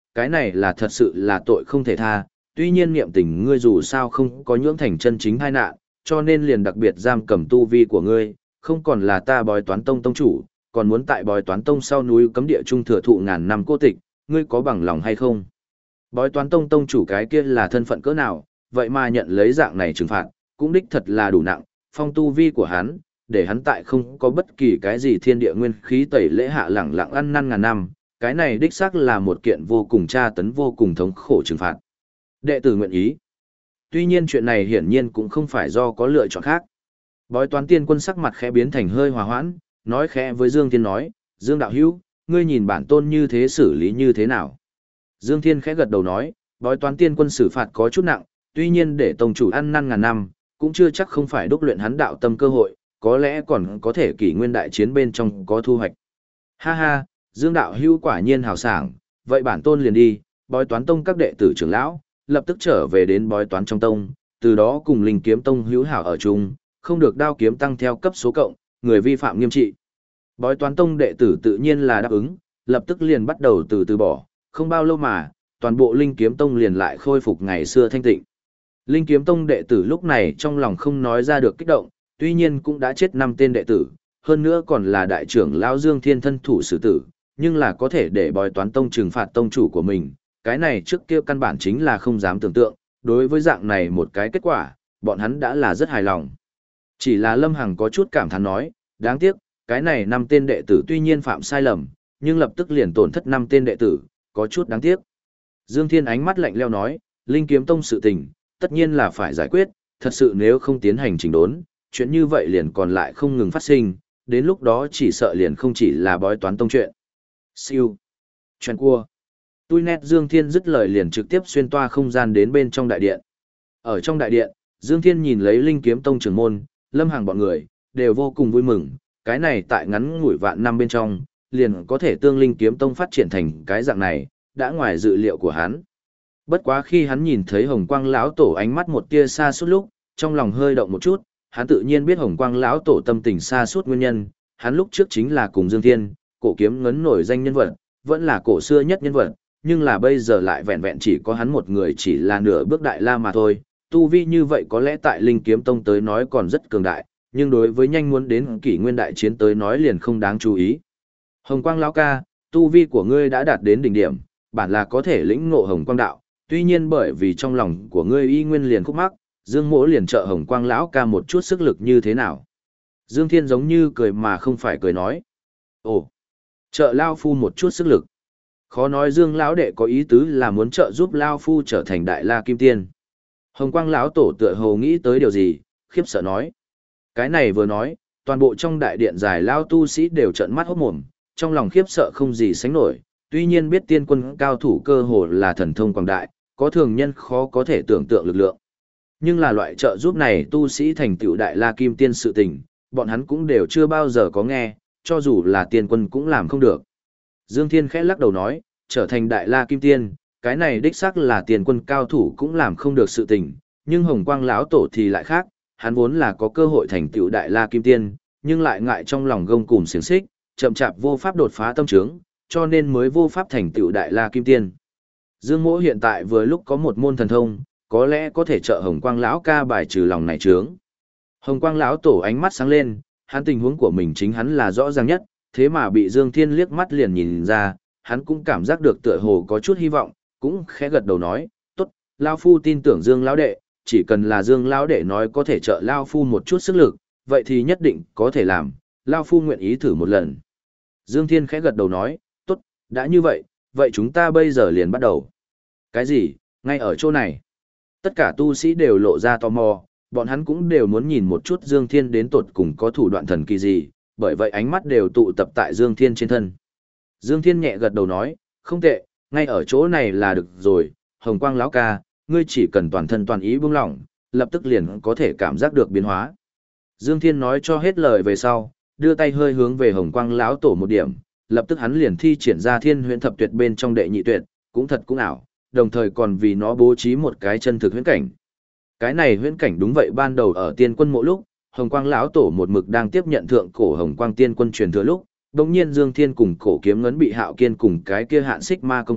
cái này là thật sự là tội không thể tha, tuy nhiên niệm tình ngươi dù sao không có nhưỡng thành chân chính tai nạn, cho nên liền đặc biệt giam cầm tu vi của ngươi, không còn là ta Bói Toán Tông tông chủ, còn muốn tại Bói Toán Tông sau núi cấm địa trung thừa thụ ngàn năm cô tịch, ngươi có bằng lòng hay không? Bói Toán Tông tông chủ cái kia là thân phận cỡ nào, vậy mà nhận lấy dạng này trừng phạt, cũng đích thật là đủ nặng, phong tu vi của hắn, để hắn tại không có bất kỳ cái gì thiên địa nguyên khí tẩy lễ hạ lẳng lặng ăn năn ngàn năm, cái này đích xác là một kiện vô cùng tra tấn vô cùng thống khổ trừng phạt. Đệ tử nguyện ý. Tuy nhiên chuyện này hiển nhiên cũng không phải do có lựa chọn khác. Bói Toán Tiên Quân sắc mặt khẽ biến thành hơi hòa hoãn, nói khẽ với Dương Thiên nói, Dương đạo hữu, ngươi nhìn bản tôn như thế xử lý như thế nào? Dương Thiên khẽ gật đầu nói, Bói Toán Tiên Quân xử phạt có chút nặng, tuy nhiên để tông chủ ăn năn ngàn năm, cũng chưa chắc không phải đúc luyện hắn đạo tâm cơ hội, có lẽ còn có thể kỷ nguyên đại chiến bên trong có thu hoạch. Ha ha, Dương đạo hữu quả nhiên hào sảng, vậy bản tôn liền đi, Bói Toán Tông các đệ tử trưởng lão, lập tức trở về đến Bói Toán trong tông, từ đó cùng Linh Kiếm Tông hữu hảo ở chung, không được đao kiếm tăng theo cấp số cộng, người vi phạm nghiêm trị. Bói Toán Tông đệ tử tự nhiên là đáp ứng, lập tức liền bắt đầu từ bỏ, không bao lâu mà, toàn bộ Linh Kiếm Tông liền lại khôi phục ngày xưa thanh tịnh. Linh Kiếm Tông đệ tử lúc này trong lòng không nói ra được kích động, tuy nhiên cũng đã chết 5 tên đệ tử, hơn nữa còn là đại trưởng lão Dương Thiên thân thủ xử tử, nhưng là có thể để Bói Toán Tông trừng phạt tông chủ của mình, cái này trước kia căn bản chính là không dám tưởng tượng, đối với dạng này một cái kết quả, bọn hắn đã là rất hài lòng. Chỉ là Lâm Hằng có chút cảm thán nói, đáng tiếc, cái này 5 tên đệ tử tuy nhiên phạm sai lầm, nhưng lập tức liền tổn thất 5 tên đệ tử, có chút đáng tiếc. Dương Thiên ánh mắt lạnh lẽo nói, Linh Kiếm Tông sự tình, tất nhiên là phải giải quyết, thật sự nếu không tiến hành chỉnh đốn, chuyện như vậy liền còn lại không ngừng phát sinh, đến lúc đó chỉ sợ liền không chỉ là Bói Toán Tông chuyện. Siêu. Chuyện cua. Tui nét Dương Thiên dứt lời liền trực tiếp xuyên toa không gian đến bên trong đại điện. Ở trong đại điện, Dương Thiên nhìn lấy Linh Kiếm Tông trưởng môn, Lâm Hằng bọn người, đều vô cùng vui mừng, cái này tại ngắn ngủi vạn năm bên trong, liền có thể tương Linh Kiếm Tông phát triển thành cái dạng này, đã ngoài dự liệu của hắn. Bất quá khi hắn nhìn thấy Hồng Quang lão tổ ánh mắt một tia xa suốt lúc, trong lòng hơi động một chút, hắn tự nhiên biết Hồng Quang lão tổ tâm tình xa suốt nguyên nhân, hắn lúc trước chính là cùng Dương Thiên, cổ kiếm ngấn nổi danh nhân vật, vẫn là cổ xưa nhất nhân vật, nhưng là bây giờ lại vẹn vẹn chỉ có hắn một người chỉ là nửa bước đại la mà thôi. Tu vi như vậy có lẽ tại Linh Kiếm Tông tới nói còn rất cường đại, nhưng đối với nhanh muốn đến kỷ nguyên đại chiến tới nói liền không đáng chú ý. Hồng Quang lão ca, tu vi của ngươi đã đạt đến đỉnh điểm, bản là có thể lĩnh ngộ Hồng Quang đạo, tuy nhiên bởi vì trong lòng của ngươi y nguyên liền khúc mắc, Dương Mỗ liền trợ Hồng Quang lão ca một chút sức lực như thế nào? Dương Thiên giống như cười mà không phải cười nói. Ồ, trợ Lao Phu một chút sức lực. Khó nói Dương lão đệ có ý tứ là muốn trợ giúp Lao Phu trở thành đại la kim tiên. Hồng Quang lão tổ tựa hồ nghĩ tới điều gì, khiếp sợ nói. Cái này vừa nói, toàn bộ trong đại điện dài lao tu sĩ đều trợn mắt hốt mồm, trong lòng khiếp sợ không gì sánh nổi, tuy nhiên biết tiên quân cao thủ cơ hồ là thần thông quảng đại, có thường nhân khó có thể tưởng tượng lực lượng. Nhưng là loại trợ giúp này tu sĩ thành tựu đại la kim tiên sự tình, bọn hắn cũng đều chưa bao giờ có nghe, cho dù là tiên quân cũng làm không được. Dương Thiên khẽ lắc đầu nói, trở thành đại la kim tiên, cái này đích xác là tiên quân cao thủ cũng làm không được sự tình, nhưng Hồng Quang lão tổ thì lại khác, hắn vốn là có cơ hội thành tựu đại la kim tiên, nhưng lại ngại trong lòng gông cùm xiềng xích, chậm chạp vô pháp đột phá tâm trướng, cho nên mới vô pháp thành tựu đại la kim tiên. Dương Mỗ hiện tại vừa lúc có một môn thần thông, có lẽ có thể trợ Hồng Quang lão ca bài trừ lòng này trướng. Hồng Quang lão tổ ánh mắt sáng lên, hắn tình huống của mình chính hắn là rõ ràng nhất, thế mà bị Dương Thiên liếc mắt liền nhìn ra, hắn cũng cảm giác được tựa hồ có chút hy vọng, cũng khẽ gật đầu nói, tốt, Lao Phu tin tưởng Dương lão đệ, chỉ cần là Dương lão đệ nói có thể trợ Lao Phu một chút sức lực, vậy thì nhất định có thể làm, Lao Phu nguyện ý thử một lần. Dương Thiên khẽ gật đầu nói, tốt, đã như vậy, vậy chúng ta bây giờ liền bắt đầu. Cái gì, ngay ở chỗ này? Tất cả tu sĩ đều lộ ra tò mò, bọn hắn cũng đều muốn nhìn một chút Dương Thiên đến tột cùng có thủ đoạn thần kỳ gì, bởi vậy ánh mắt đều tụ tập tại Dương Thiên trên thân. Dương Thiên nhẹ gật đầu nói, không tệ, ngay ở chỗ này là được rồi, Hồng Quang lão ca, ngươi chỉ cần toàn thân toàn ý buông lỏng, lập tức liền có thể cảm giác được biến hóa. Dương Thiên nói cho hết lời về sau, đưa tay hơi hướng về Hồng Quang lão tổ một điểm, lập tức hắn liền thi triển ra Thiên Huyễn Thập Tuyệt bên trong đệ nhị tuyệt, cũng thật cũng ảo, đồng thời còn vì nó bố trí một cái chân thực huyễn cảnh. Cái này huyễn cảnh đúng vậy ban đầu ở Tiên Quân mộ lúc, Hồng Quang lão tổ một mực đang tiếp nhận thượng cổ Hồng Quang Tiên Quân truyền thừa lúc, đột nhiên Dương Thiên cùng cổ kiếm ngấn bị Hạo Kiên cùng cái kia Hạn Xích Ma công kích,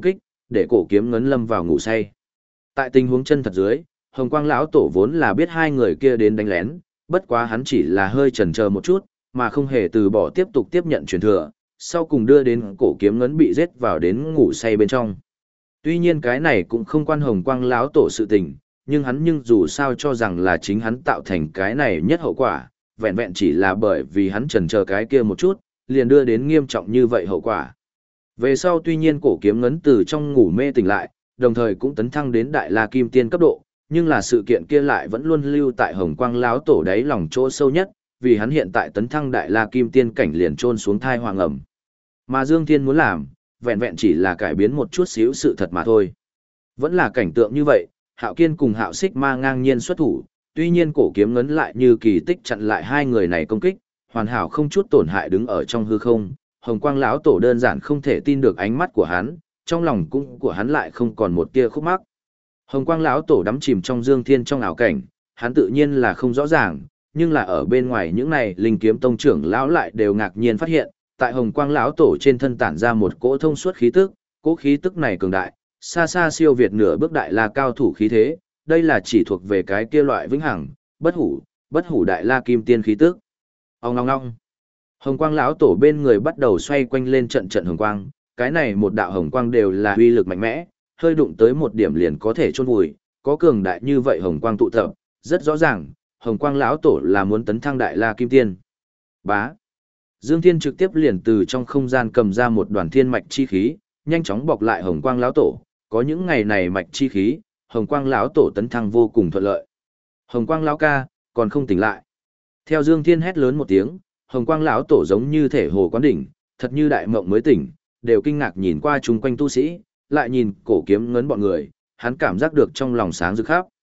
để cổ kiếm ngấn lâm vào ngủ say. Tại tình huống chân thật dưới, Hồng Quang lão tổ vốn là biết hai người kia đến đánh lén, bất quá hắn chỉ là hơi chần chờ một chút, mà không hề từ bỏ tiếp tục tiếp nhận truyền thừa, sau cùng đưa đến cổ kiếm ngấn bị giết vào đến ngủ say bên trong. Tuy nhiên cái này cũng không quan Hồng Quang lão tổ sự tình, nhưng dù sao cho rằng là chính hắn tạo thành cái này nhất hậu quả, vẹn vẹn chỉ là bởi vì hắn chần chờ cái kia một chút, liền đưa đến nghiêm trọng như vậy hậu quả. Về sau tuy nhiên cổ kiếm ngấn từ trong ngủ mê tỉnh lại, đồng thời cũng tấn thăng đến đại la kim tiên cấp độ, nhưng là sự kiện kia lại vẫn luôn lưu tại Hồng Quang lão tổ đáy lòng chỗ sâu nhất, vì hắn hiện tại tấn thăng đại la kim tiên cảnh liền trôn xuống thai hoàng ẩm. Mà Dương Thiên muốn làm, vẹn vẹn chỉ là cải biến một chút xíu sự thật mà thôi. Vẫn là cảnh tượng như vậy, Hạo Kiên cùng Hạo Xích Ma ngang nhiên xuất thủ, tuy nhiên cổ kiếm ngấn lại như kỳ tích chặn lại hai người này công kích, hoàn hảo không chút tổn hại đứng ở trong hư không. Hồng Quang lão tổ đơn giản không thể tin được ánh mắt của hắn, trong lòng cũng của hắn lại không còn một tia khúc mắc. Hồng Quang lão tổ đắm chìm trong Dương Thiên trong ảo cảnh, hắn tự nhiên là không rõ ràng, nhưng là ở bên ngoài những này linh kiếm tông trưởng lão lại đều ngạc nhiên phát hiện, tại Hồng Quang lão tổ trên thân tản ra một cỗ thông suốt khí tức, cỗ khí tức này cường đại, xa xa siêu việt nửa bước đại la cao thủ khí thế, đây là chỉ thuộc về cái kia loại vĩnh hằng, bất hủ đại la kim tiên khí tức. Ong ong ong. Hồng Quang lão tổ bên người bắt đầu xoay quanh lên trận trận hồng quang, cái này một đạo hồng quang đều là uy lực mạnh mẽ, hơi đụng tới một điểm liền có thể chôn vùi, có cường đại như vậy hồng quang tụ tập, rất rõ ràng, Hồng Quang lão tổ là muốn tấn thăng đại la kim tiên. Bá. Dương Thiên trực tiếp liền từ trong không gian cầm ra một đoàn thiên mạch chi khí, nhanh chóng bọc lại Hồng Quang lão tổ, có những ngày này mạch chi khí, Hồng Quang lão tổ tấn thăng vô cùng thuận lợi. Hồng Quang lão ca, còn không tỉnh lại. Theo Dương Thiên hét lớn một tiếng, Hồng Quang lão tổ giống như thể hồ quán đỉnh, thật như đại mộng mới tỉnh, đều kinh ngạc nhìn qua chung quanh tu sĩ, lại nhìn cổ kiếm ngấn bọn người, hắn cảm giác được trong lòng sáng rực khắp.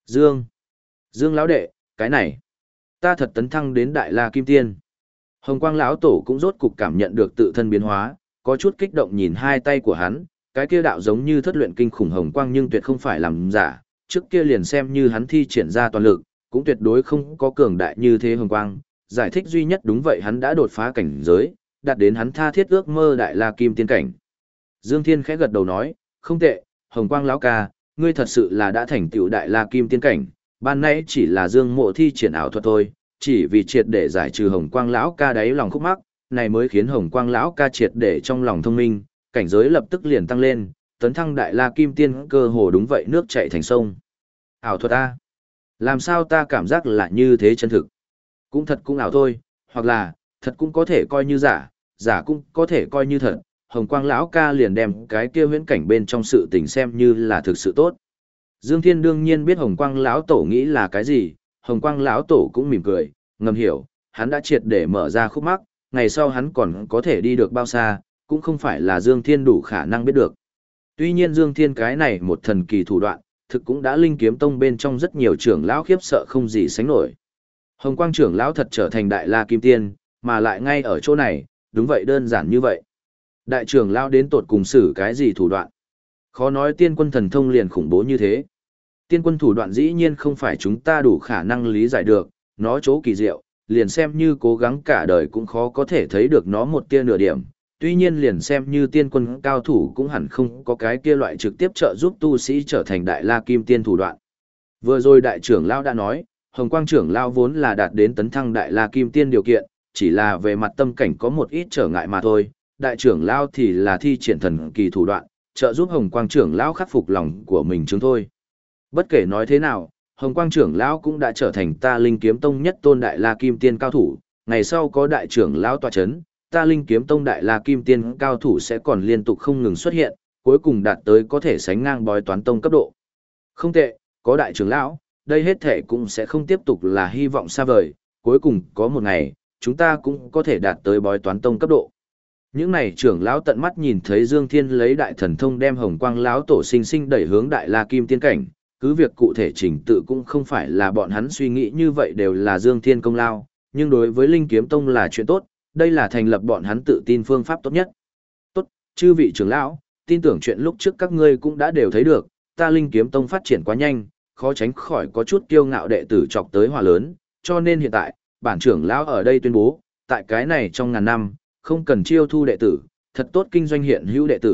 Dương lão đệ, cái này, ta thật tấn thăng đến đại la kim tiên. Hồng Quang lão tổ cũng rốt cục cảm nhận được tự thân biến hóa, có chút kích động nhìn hai tay của hắn, cái kia đạo giống như thất luyện kinh khủng hồng quang nhưng tuyệt không phải làm giả, trước kia liền xem như hắn thi triển ra toàn lực, cũng tuyệt đối không có cường đại như thế hồng quang, giải thích duy nhất đúng vậy hắn đã đột phá cảnh giới, đạt đến hắn tha thiết ước mơ đại la kim tiên cảnh. Dương Thiên khẽ gật đầu nói, không tệ, Hồng Quang lão ca, ngươi thật sự là đã thành tựu đại la kim tiên cảnh, ban nãy chỉ là Dương Mộ thi triển ảo thuật thôi, chỉ vì triệt để giải trừ Hồng Quang lão ca đáy lòng khúc mắc, này mới khiến Hồng Quang lão ca triệt để trong lòng thông minh, cảnh giới lập tức liền tăng lên, tấn thăng đại la kim tiên cơ hồ đúng vậy nước chảy thành sông. Ảo thuật a? Làm sao ta cảm giác là như thế chân thực? Cũng thật cũng ảo thôi, hoặc là, thật cũng có thể coi như giả, giả cũng có thể coi như thật. Hồng Quang lão ca liền đem cái kia huyễn cảnh bên trong sự tình xem như là thực sự tốt. Dương Thiên đương nhiên biết Hồng Quang lão tổ nghĩ là cái gì, Hồng Quang lão tổ cũng mỉm cười, ngầm hiểu, hắn đã triệt để mở ra khúc mắc, ngày sau hắn còn có thể đi được bao xa, cũng không phải là Dương Thiên đủ khả năng biết được. Tuy nhiên Dương Thiên cái này một thần kỳ thủ đoạn, thực cũng đã linh kiếm tông bên trong rất nhiều trưởng lão khiếp sợ không gì sánh nổi. Hồng Quang trưởng lão thật trở thành đại la kim tiên, mà lại ngay ở chỗ này, đúng vậy đơn giản như vậy. Đại trưởng lão đến tột cùng xử cái gì thủ đoạn? Khó nói tiên quân thần thông liền khủng bố như thế. Tiên quân thủ đoạn dĩ nhiên không phải chúng ta đủ khả năng lý giải được, nó chỗ kỳ diệu, liền xem như cố gắng cả đời cũng khó có thể thấy được nó một tia nửa điểm. Tuy nhiên liền xem như tiên quân cao thủ cũng hẳn không có cái kia loại trực tiếp trợ giúp tu sĩ trở thành đại la kim tiên thủ đoạn. Vừa rồi đại trưởng lão đã nói, Hồng Quang trưởng lão vốn là đạt đến tấn thăng đại la kim tiên điều kiện, chỉ là về mặt tâm cảnh có một ít trở ngại mà thôi. Đại trưởng lão thì là thi triển thần kỳ thủ đoạn, trợ giúp Hồng Quang trưởng lão khắc phục lòng của mình chứng thôi. Bất kể nói thế nào, Hồng Quang trưởng lão cũng đã trở thành ta Linh Kiếm Tông nhất tôn đại la kim tiên cao thủ, ngày sau có đại trưởng lão tọa chấn, ta Linh Kiếm Tông đại la kim tiên cao thủ sẽ còn liên tục không ngừng xuất hiện, cuối cùng đạt tới có thể sánh ngang Bói Toán Tông cấp độ. Không tệ, có đại trưởng lão, đây hết thể cũng sẽ không tiếp tục là hy vọng xa vời, cuối cùng có một ngày, chúng ta cũng có thể đạt tới Bói Toán Tông cấp độ. Những này trưởng lão tận mắt nhìn thấy Dương Thiên lấy đại thần thông đem Hồng Quang lão tổ sinh sinh đẩy hướng đại la kim tiên cảnh, cứ việc cụ thể trình tự cũng không phải là bọn hắn suy nghĩ như vậy đều là Dương Thiên công lao, nhưng đối với Linh Kiếm Tông là chuyện tốt, đây là thành lập bọn hắn tự tin phương pháp tốt nhất. Tốt, chư vị trưởng lão, tin tưởng chuyện lúc trước các ngươi cũng đã đều thấy được, ta Linh Kiếm Tông phát triển quá nhanh, khó tránh khỏi có chút kiêu ngạo đệ tử chọc tới hòa lớn, cho nên hiện tại, bản trưởng lão ở đây tuyên bố, tại cái này trong ngàn năm, không cần chiêu thu đệ tử, thật tốt kinh doanh hiện hữu đệ tử,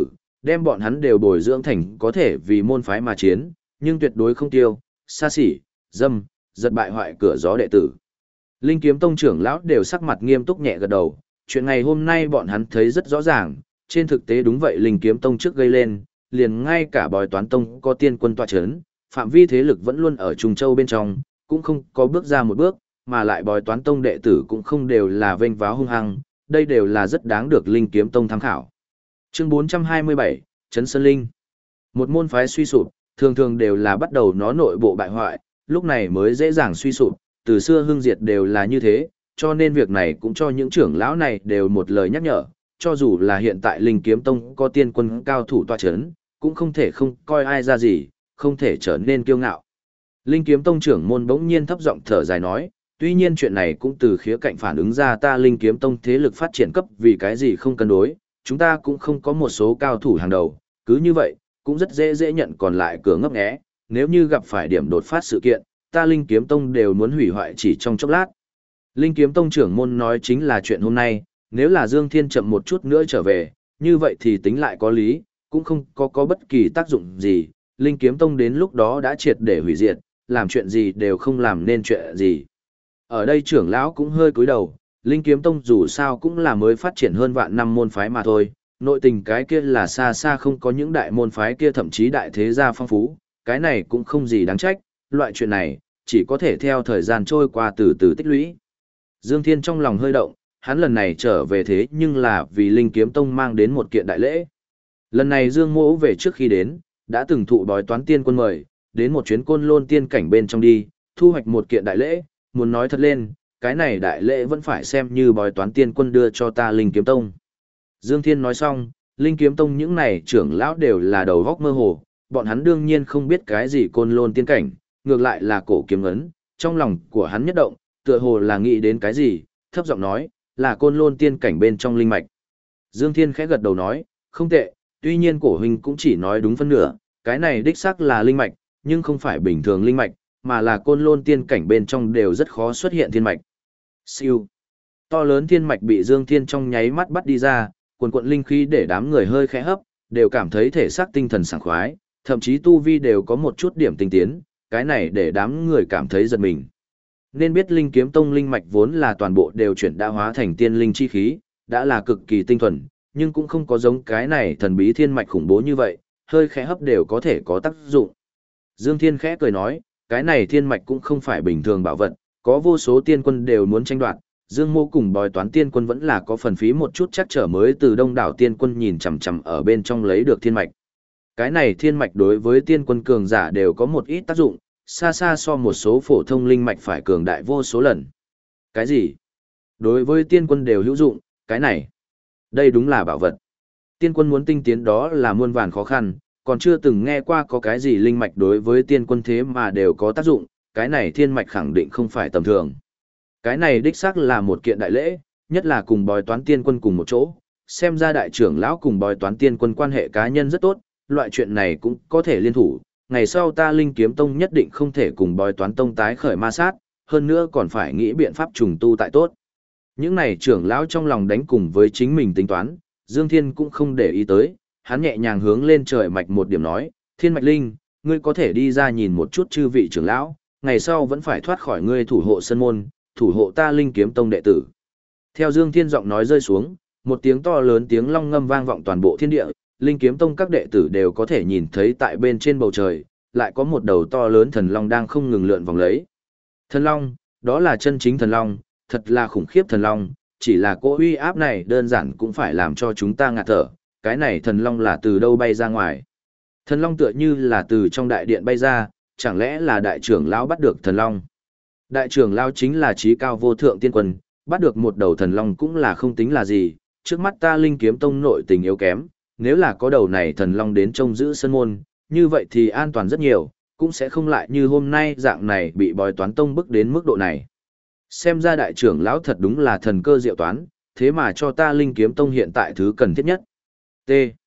đem bọn hắn đều bồi dưỡng thành có thể vì môn phái mà chiến, nhưng tuyệt đối không tiêu, xa xỉ, dâm, giật bại hoại cửa gió đệ tử. Linh Kiếm Tông trưởng lão đều sắc mặt nghiêm túc nhẹ gật đầu, chuyện ngày hôm nay bọn hắn thấy rất rõ ràng, trên thực tế đúng vậy Linh Kiếm Tông trước gây lên, liền ngay cả Bói Toán Tông có tiên quân tọa chấn, phạm vi thế lực vẫn luôn ở Trung Châu bên trong, cũng không có bước ra một bước, mà lại Bói Toán Tông đệ tử cũng không đều là vênh váo hung hăng, đây đều là rất đáng được Linh Kiếm Tông tham khảo. Chương 427, Trấn Sơn Linh. Một môn phái suy sụp, thường thường đều là bắt đầu nó nội bộ bại hoại, lúc này mới dễ dàng suy sụp, từ xưa hưng diệt đều là như thế, cho nên việc này cũng cho những trưởng lão này đều một lời nhắc nhở, cho dù là hiện tại Linh Kiếm Tông có tiên quân cao thủ tọa chấn, cũng không thể không coi ai ra gì, không thể trở nên kiêu ngạo. Linh Kiếm Tông trưởng môn bỗng nhiên thấp giọng thở dài nói, tuy nhiên chuyện này cũng từ khía cạnh phản ứng ra ta Linh Kiếm Tông thế lực phát triển cấp vì cái gì không cân đối, chúng ta cũng không có một số cao thủ hàng đầu, cứ như vậy, cũng rất dễ nhận còn lại cửa ngấp nghé, nếu như gặp phải điểm đột phát sự kiện, ta Linh Kiếm Tông đều muốn hủy hoại chỉ trong chốc lát. Linh Kiếm Tông trưởng môn nói chính là chuyện hôm nay, nếu là Dương Thiên chậm một chút nữa trở về, như vậy thì tính lại có lý, cũng không có bất kỳ tác dụng gì, Linh Kiếm Tông đến lúc đó đã triệt để hủy diệt, làm chuyện gì đều không làm nên chuyện gì. Ở đây trưởng lão cũng hơi cúi đầu, Linh Kiếm Tông dù sao cũng là mới phát triển hơn vạn năm môn phái mà thôi, nội tình cái kia là xa xa không có những đại môn phái kia thậm chí đại thế gia phong phú, cái này cũng không gì đáng trách, loại chuyện này, chỉ có thể theo thời gian trôi qua từ từ tích lũy. Dương Thiên trong lòng hơi động, hắn lần này trở về thế nhưng là vì Linh Kiếm Tông mang đến một kiện đại lễ. Lần này Dương Mỗ về trước khi đến, đã từng thụ Bói Toán tiên quân mời, đến một chuyến Côn Lôn tiên cảnh bên trong đi, thu hoạch một kiện đại lễ, muốn nói thật lên, cái này đại lễ vẫn phải xem như Bói Toán tiên quân đưa cho ta Linh Kiếm Tông. Dương Thiên nói xong, Linh Kiếm Tông những này trưởng lão đều là đầu góc mơ hồ, bọn hắn đương nhiên không biết cái gì Côn Lôn tiên cảnh, ngược lại là cổ kiếm ấn, trong lòng của hắn nhất động, tựa hồ là nghĩ đến cái gì, thấp giọng nói, là Côn Lôn tiên cảnh bên trong linh mạch. Dương Thiên khẽ gật đầu nói, không tệ, tuy nhiên cổ huynh cũng chỉ nói đúng phân nửa, cái này đích xác là linh mạch, nhưng không phải bình thường linh mạch, mà là Côn Lôn tiên cảnh bên trong đều rất khó xuất hiện thiên mạch. Siêu. To lớn thiên mạch bị Dương Thiên trong nháy mắt bắt đi ra, cuồn cuộn linh khí để đám người hơi khẽ hấp, đều cảm thấy thể xác tinh thần sảng khoái, thậm chí tu vi đều có một chút điểm tinh tiến, cái này để đám người cảm thấy giật mình. Nên biết Linh Kiếm Tông linh mạch vốn là toàn bộ đều chuyển đã hóa thành tiên linh chi khí, đã là cực kỳ tinh thuần, nhưng cũng không có giống cái này thần bí thiên mạch khủng bố như vậy, hơi khẽ hấp đều có thể có tác dụng. Dương Thiên khẽ cười nói, cái này thiên mạch cũng không phải bình thường bảo vật, có vô số tiên quân đều muốn tranh đoạt, Dương Mô cùng Bói Toán tiên quân vẫn là có phần phí một chút chắc trở mới từ đông đảo tiên quân nhìn chằm chằm ở bên trong lấy được thiên mạch. Cái này thiên mạch đối với tiên quân cường giả đều có một ít tác dụng, xa xa so một số phổ thông linh mạch phải cường đại vô số lần. Cái gì? Đối với tiên quân đều hữu dụng, cái này. Đây đúng là bảo vật. Tiên quân muốn tinh tiến đó là muôn vàn khó khăn, còn chưa từng nghe qua có cái gì linh mạch đối với tiên quân thế mà đều có tác dụng, cái này thiên mạch khẳng định không phải tầm thường. Cái này đích xác là một kiện đại lễ, nhất là cùng Bói Toán tiên quân cùng một chỗ, xem ra đại trưởng lão cùng Bói Toán tiên quân quan hệ cá nhân rất tốt, loại chuyện này cũng có thể liên thủ, ngày sau ta Linh Kiếm Tông nhất định không thể cùng Bói Toán tông tái khởi ma sát, hơn nữa còn phải nghĩ biện pháp trùng tu tại tốt. Những này trưởng lão trong lòng đánh cùng với chính mình tính toán, Dương Thiên cũng không để ý tới, hắn nhẹ nhàng hướng lên trời mạch một điểm nói, Thiên Mạch Linh, ngươi có thể đi ra nhìn một chút chư vị trưởng lão, ngày sau vẫn phải thoát khỏi ngươi thủ hộ sân môn, thủ hộ ta Linh Kiếm Tông đệ tử. Theo Dương Thiên giọng nói rơi xuống, một tiếng to lớn tiếng long ngâm vang vọng toàn bộ thiên địa, Linh Kiếm Tông các đệ tử đều có thể nhìn thấy tại bên trên bầu trời, lại có một đầu to lớn thần long đang không ngừng lượn vòng lấy. Thần long, đó là chân chính thần long, thật là khủng khiếp thần long, chỉ là cỗ uy áp này đơn giản cũng phải làm cho chúng ta ngạt thở, cái này thần long là từ đâu bay ra ngoài. Thần long tựa như là từ trong đại điện bay ra, chẳng lẽ là đại trưởng lão bắt được thần long. Đại trưởng lão chính là trí cao vô thượng tiên quân, bắt được một đầu thần long cũng là không tính là gì, trước mắt ta Linh Kiếm Tông nội tình yếu kém, nếu là có đầu này thần long đến trông giữ sân môn, như vậy thì an toàn rất nhiều, cũng sẽ không lại như hôm nay dạng này bị Bói Toán tông bức đến mức độ này. Xem ra đại trưởng lão thật đúng là thần cơ diệu toán, thế mà cho ta Linh Kiếm Tông hiện tại thứ cần thiết nhất. T.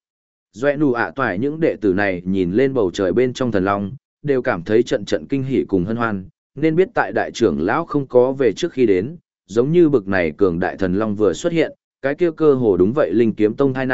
Doẹ nù ạ toại những đệ tử này nhìn lên bầu trời bên trong thần long, đều cảm thấy trận trận kinh hỉ cùng hân hoan, nên biết tại đại trưởng lão không có về trước khi đến, giống như bực này cường đại thần long vừa xuất hiện, cái kia cơ hồ đúng vậy Linh Kiếm Tông tai nạn,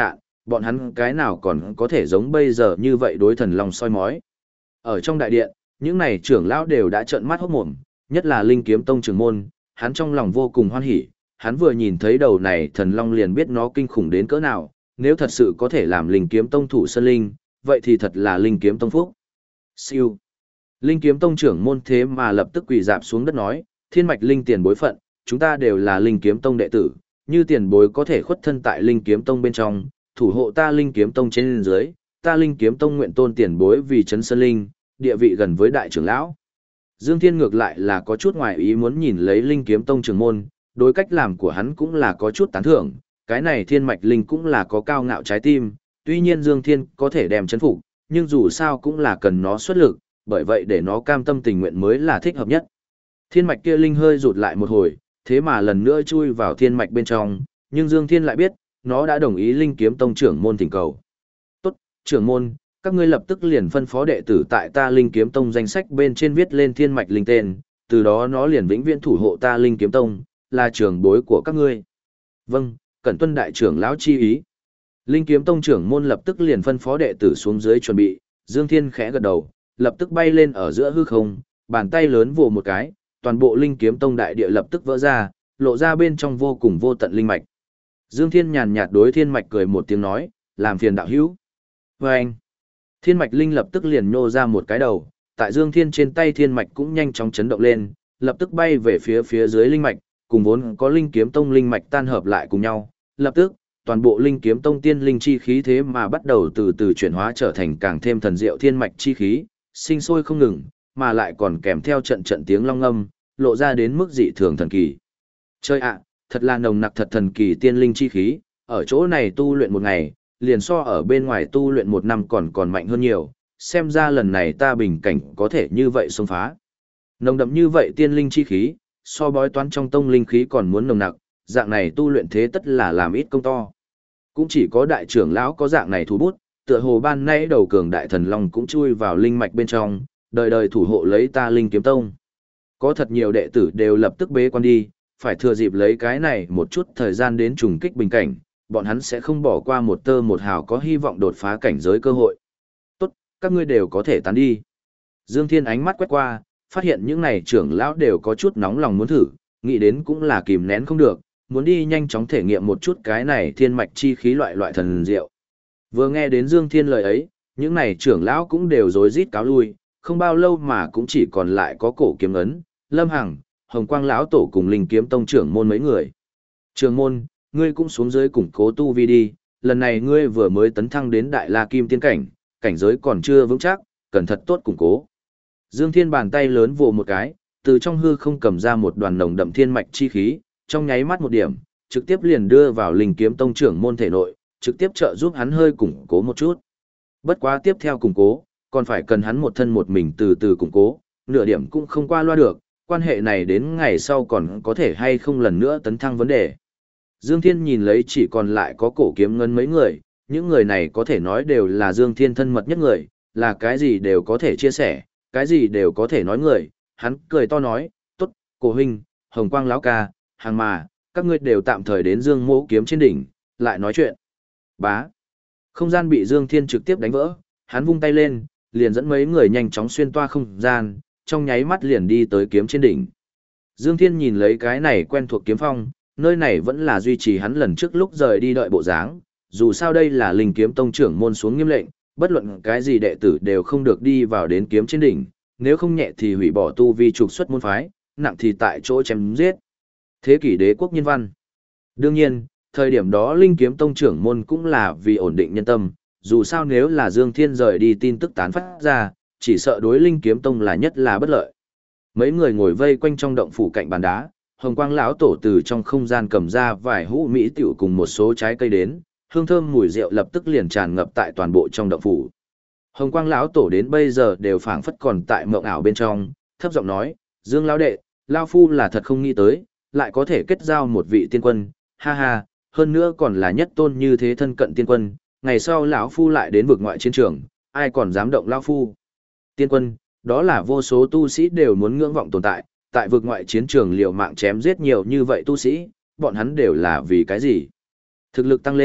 bọn hắn cái nào còn có thể giống bây giờ như vậy đối thần long soi mói. Ở trong đại điện, những này trưởng lão đều đã trợn mắt hốt mồm, nhất là Linh Kiếm Tông trưởng môn, hắn trong lòng vô cùng hoan hỉ, hắn vừa nhìn thấy đầu này thần long liền biết nó kinh khủng đến cỡ nào, nếu thật sự có thể làm Linh Kiếm Tông thủ sơn linh, vậy thì thật là Linh Kiếm Tông phúc. Siêu. Linh Kiếm Tông trưởng môn thế mà lập tức quỳ rạp xuống đất nói, thiên mạch linh tiền bối phận, chúng ta đều là Linh Kiếm Tông đệ tử, như tiền bối có thể khuất thân tại Linh Kiếm Tông bên trong, thủ hộ ta Linh Kiếm Tông trên dưới, ta Linh Kiếm Tông nguyện tôn tiền bối vì trấn sơn linh, địa vị gần với đại trưởng lão. Dương Thiên ngược lại là có chút ngoài ý muốn nhìn lấy Linh Kiếm Tông trưởng môn, đối cách làm của hắn cũng là có chút tán thưởng, cái này thiên mạch linh cũng là có cao ngạo trái tim, tuy nhiên Dương Thiên có thể đem chấn phục, nhưng dù sao cũng là cần nó xuất lực, bởi vậy để nó cam tâm tình nguyện mới là thích hợp nhất. Thiên mạch kia linh hơi rụt lại một hồi, thế mà lần nữa chui vào thiên mạch bên trong, nhưng Dương Thiên lại biết, nó đã đồng ý Linh Kiếm Tông trưởng môn thỉnh cầu. Tốt, trưởng môn, các ngươi lập tức liền phân phó đệ tử tại ta Linh Kiếm Tông danh sách bên trên viết lên thiên mạch linh tên, từ đó nó liền vĩnh viễn thủ hộ ta Linh Kiếm Tông, là trưởng bối của các ngươi. Vâng, cẩn tuân đại trưởng lão chi ý. Linh Kiếm Tông trưởng môn lập tức liền phân phó đệ tử xuống dưới chuẩn bị, Dương Thiên khẽ gật đầu, lập tức bay lên ở giữa hư không, bàn tay lớn vồ một cái, toàn bộ Linh Kiếm Tông đại địa lập tức vỡ ra, lộ ra bên trong vô cùng vô tận linh mạch. Dương Thiên nhàn nhạt đối thiên mạch cười một tiếng nói, làm phiền đạo hữu. Và anh, thiên mạch linh lập tức liền nhô ra một cái đầu, tại Dương Thiên trên tay thiên mạch cũng nhanh chóng chấn động lên, lập tức bay về phía dưới linh mạch, cùng vốn có Linh Kiếm Tông linh mạch tan hợp lại cùng nhau, lập tức toàn bộ Linh Kiếm Tông tiên linh chi khí thế mà bắt đầu từ từ chuyển hóa trở thành càng thêm thần diệu thiên mạch chi khí, sinh sôi không ngừng, mà lại còn kèm theo trận trận tiếng long ngâm, lộ ra đến mức dị thường thần kỳ. Chơi ạ, thật là nồng nặc thật thần kỳ tiên linh chi khí, ở chỗ này tu luyện một ngày, liền so ở bên ngoài tu luyện một năm còn mạnh hơn nhiều, xem ra lần này ta bình cảnh có thể như vậy xông phá. Nồng đậm như vậy tiên linh chi khí, so bói toán trong tông linh khí còn muốn nồng nặc, dạng này tu luyện thế tất là làm ít công to. Cũng chỉ có đại trưởng lão có dạng này thủ bút, tựa hồ ban nãy đầu cường đại thần long cũng chui vào linh mạch bên trong, đời đời thủ hộ lấy ta Linh Kiếm Tông. Có thật nhiều đệ tử đều lập tức bế quan đi, phải thừa dịp lấy cái này một chút thời gian đến trùng kích bình cảnh, bọn hắn sẽ không bỏ qua một tơ một hào có hy vọng đột phá cảnh giới cơ hội. Tốt, các ngươi đều có thể tán đi. Dương Thiên ánh mắt quét qua, phát hiện những này trưởng lão đều có chút nóng lòng muốn thử, nghĩ đến cũng là kìm nén không được, muốn đi nhanh chóng thể nghiệm một chút cái này thiên mạch chi khí loại thần diệu. Vừa nghe đến Dương Thiên lời ấy, những này trưởng lão cũng đều rối rít cáo lui, không bao lâu mà cũng chỉ còn lại có Cổ Kiếm Ấn, Lâm Hằng, Hồng Quang lão tổ cùng Linh Kiếm Tông trưởng môn mấy người. Trưởng môn, ngươi cũng xuống dưới củng cố tu vi đi, lần này ngươi vừa mới tấn thăng đến Đại La Kim tiên cảnh, cảnh giới còn chưa vững chắc, cần thật tốt củng cố. Dương Thiên bàn tay lớn vồ một cái, từ trong hư không cầm ra một đoàn nồng đậm thiên mạch chi khí, trong nháy mắt một điểm, trực tiếp liền đưa vào Linh Kiếm Tông trưởng môn thể nội, trực tiếp trợ giúp hắn hơi củng cố một chút. Bất quá tiếp theo củng cố, còn phải cần hắn một thân một mình từ từ củng cố, nửa điểm cũng không qua loa được, quan hệ này đến ngày sau còn có thể hay không lần nữa tấn thăng vấn đề. Dương Thiên nhìn lấy chỉ còn lại có Cổ Kiếm Ngân mấy người, những người này có thể nói đều là Dương Thiên thân mật nhất người, là cái gì đều có thể chia sẻ, cái gì đều có thể nói người, hắn cười to nói, tốt, Cổ huynh, Hồng Quang lão ca, Hàng mà, các ngươi đều tạm thời đến Dương Mỗ kiếm trên đỉnh, lại nói chuyện. Bá. Không gian bị Dương Thiên trực tiếp đánh vỡ, hắn vung tay lên, liền dẫn mấy người nhanh chóng xuyên toa không gian, trong nháy mắt liền đi tới kiếm trên đỉnh. Dương Thiên nhìn lấy cái này quen thuộc kiếm phong, nơi này vẫn là duy trì hắn lần trước lúc rời đi đợi bộ dáng, dù sao đây là Linh Kiếm Tông trưởng môn xuống nghiêm lệnh, bất luận cái gì đệ tử đều không được đi vào đến kiếm trên đỉnh, nếu không nhẹ thì hủy bỏ tu vi trục xuất môn phái, nặng thì tại chỗ chém giết. Thế kỷ đế quốc nhân văn. Đương nhiên, thời điểm đó Linh Kiếm Tông trưởng môn cũng là vì ổn định nhân tâm, dù sao nếu là Dương Thiên rời đi tin tức tán phát ra, chỉ sợ đối Linh Kiếm Tông là nhất là bất lợi. Mấy người ngồi vây quanh trong động phủ cạnh bàn đá, Hồng Quang lão tổ từ trong không gian cầm ra vài hũ mỹ tiểu cùng một số trái cây đến, hương thơm mùi rượu lập tức liền tràn ngập tại toàn bộ trong động phủ. Hồng Quang lão tổ đến bây giờ đều phảng phất còn tại mộng ảo bên trong, thấp giọng nói, Dương lão đệ, lão phu là thật không nghĩ tới, lại có thể kết giao một vị tiên quân, ha ha, hơn nữa còn là nhất tôn như thế thân cận tiên quân, ngày sau lão phu lại đến vực ngoại chiến trường, ai còn dám động lão phu. Tiên quân, đó là vô số tu sĩ đều muốn ngưỡng vọng tồn tại, tại vực ngoại chiến trường liều mạng chém giết nhiều như vậy tu sĩ, bọn hắn đều là vì cái gì? Thực lực tăng lên,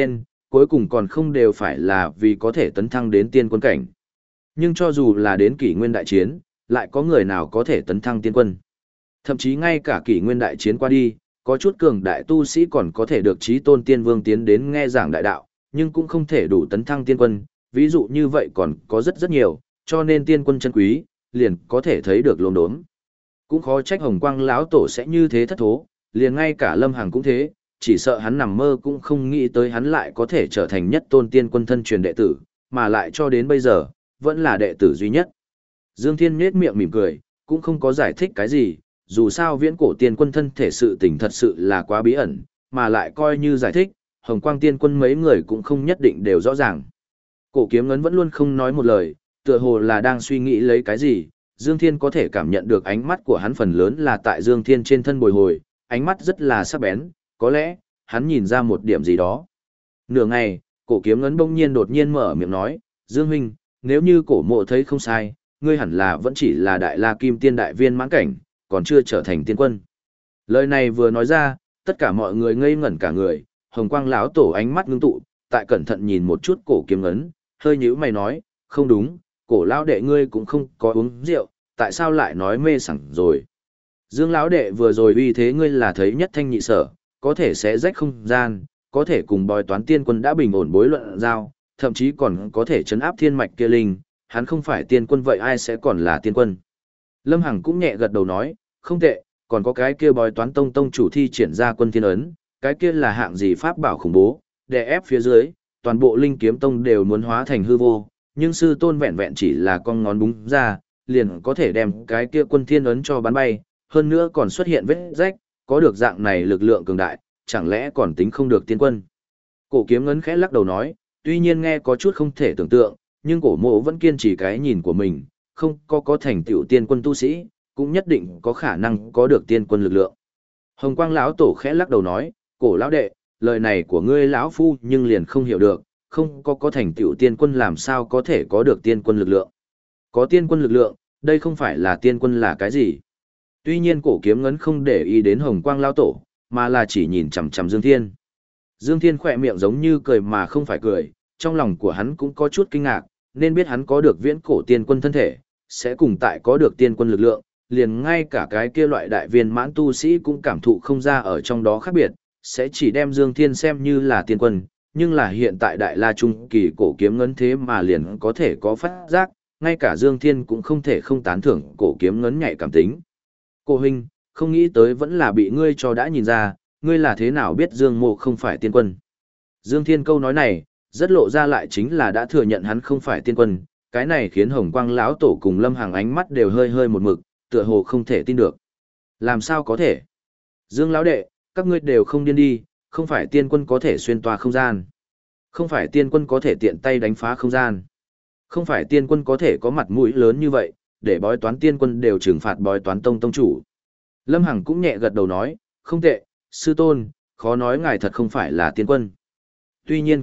cuối cùng còn không đều phải là vì có thể tấn thăng đến tiên quân cảnh. Nhưng cho dù là đến kỷ nguyên đại chiến, lại có người nào có thể tấn thăng tiên quân. Thậm chí ngay cả kỷ nguyên đại chiến qua đi, có chút cường đại tu sĩ còn có thể được chí tôn tiên vương tiến đến nghe giảng đại đạo, nhưng cũng không thể đủ tấn thăng tiên quân, ví dụ như vậy còn có rất rất nhiều, cho nên tiên quân chân quý, liền có thể thấy được lồn đốm. Cũng khó trách Hồng Quang lão tổ sẽ như thế thất thố, liền ngay cả Lâm Hằng cũng thế, chỉ sợ hắn nằm mơ cũng không nghĩ tới hắn lại có thể trở thành nhất tôn tiên quân thân truyền đệ tử, mà lại cho đến bây giờ, vẫn là đệ tử duy nhất. Dương Thiên nhếch miệng mỉm cười, cũng không có giải thích cái gì, dù sao viễn cổ tiên quân thân thể sự tình thật sự là quá bí ẩn, mà lại coi như giải thích, Hồng Quang tiên quân mấy người cũng không nhất định đều rõ ràng. Cổ kiếm ngấn vẫn luôn không nói một lời, tựa hồ là đang suy nghĩ lấy cái gì, Dương Thiên có thể cảm nhận được ánh mắt của hắn phần lớn là tại Dương Thiên trên thân bồi hồi, ánh mắt rất là sắc bén, có lẽ, hắn nhìn ra một điểm gì đó. Nửa ngày, cổ kiếm ngấn bỗng nhiên đột nhiên mở miệng nói, Dương huynh, nếu như cổ mộ thấy không sai, ngươi hẳn là vẫn chỉ là đại la kim tiên đại viên mãn cảnh, còn chưa trở thành tiên quân. Lời này vừa nói ra, tất cả mọi người ngây ngẩn cả người, Hồng Quang lão tổ ánh mắt ngưng tụ, tại cẩn thận nhìn một chút cổ kiếm ngấn, hơi nhíu mày nói, không đúng, cổ lão đệ ngươi cũng không có uống rượu, tại sao lại nói mê sảng rồi. Dương lão đệ vừa rồi uy thế ngươi là thấy nhất thanh nhị sở, có thể sẽ rách không gian, có thể cùng bói toán tiên quân đã bình ổn bối luận giao, thậm chí còn có thể chấn áp thiên mạch kia linh, hắn không phải tiên quân vậy ai sẽ còn là tiên quân. Lâm Hằng cũng nhẹ gật đầu nói, không tệ, còn có cái kia bói toán tông chủ thi triển ra quân thiên ấn, cái kia là hạng gì pháp bảo khủng bố, đè ép phía dưới, toàn bộ linh kiếm tông đều muốn hóa thành hư vô, nhưng sư tôn vẹn vẹn chỉ là con ngón búng ra, liền có thể đem cái kia quân thiên ấn cho bắn bay, hơn nữa còn xuất hiện vết rách, có được dạng này lực lượng cường đại, chẳng lẽ còn tính không được tiên quân. Cổ kiếm ngấn khẽ lắc đầu nói, tuy nhiên nghe có chút không thể tưởng tượng, nhưng cổ mộ vẫn kiên trì cái nhìn của mình, không có thành tựu tiên quân tu sĩ, cũng nhất định có khả năng có được tiên quân lực lượng. Hồng Quang lão tổ khẽ lắc đầu nói, cổ lão đệ, lời này của ngươi lão phu nhưng liền không hiểu được, không có thành tựu tiên quân làm sao có thể có được tiên quân lực lượng. Có tiên quân lực lượng, đây không phải là tiên quân là cái gì. Tuy nhiên cổ kiếm ngấn không để ý đến Hồng Quang lão tổ, mà là chỉ nhìn chằm chằm Dương Thiên. Dương Thiên khỏe miệng giống như cười mà không phải cười, trong lòng của hắn cũng có chút kinh ngạc, nên biết hắn có được viễn cổ tiên quân thân thể, sẽ cùng tại có được tiên quân lực lượng, liền ngay cả cái kia loại đại viên mãn tu sĩ cũng cảm thụ không ra ở trong đó khác biệt, sẽ chỉ đem Dương Thiên xem như là tiên quân, nhưng là hiện tại đại la trung kỳ cổ kiếm ngấn thế mà liền có thể có phát giác, ngay cả Dương Thiên cũng không thể không tán thưởng cổ kiếm ngấn nhạy cảm tính. Cô huynh, không nghĩ tới vẫn là bị ngươi cho đã nhìn ra, ngươi là thế nào biết Dương Mộ không phải tiên quân. Dương Thiên câu nói này, rất lộ ra lại chính là đã thừa nhận hắn không phải tiên quân, cái này khiến Hồng Quang lão tổ cùng Lâm Hằng ánh mắt đều hơi hơi một mực, tựa hồ không thể tin được. Làm sao có thể? Dương lão đệ, các ngươi đều không điên đi, không phải tiên quân có thể xuyên toa không gian. Không phải tiên quân có thể tiện tay đánh phá không gian. Không phải tiên quân có thể có mặt mũi lớn như vậy, để bói toán tiên quân đều trừng phạt bói toán tông chủ. Lâm Hằng cũng nhẹ gật đầu nói, không tệ, sư tôn, khó nói ngài thật không phải là tiên quân. Tuy nhiên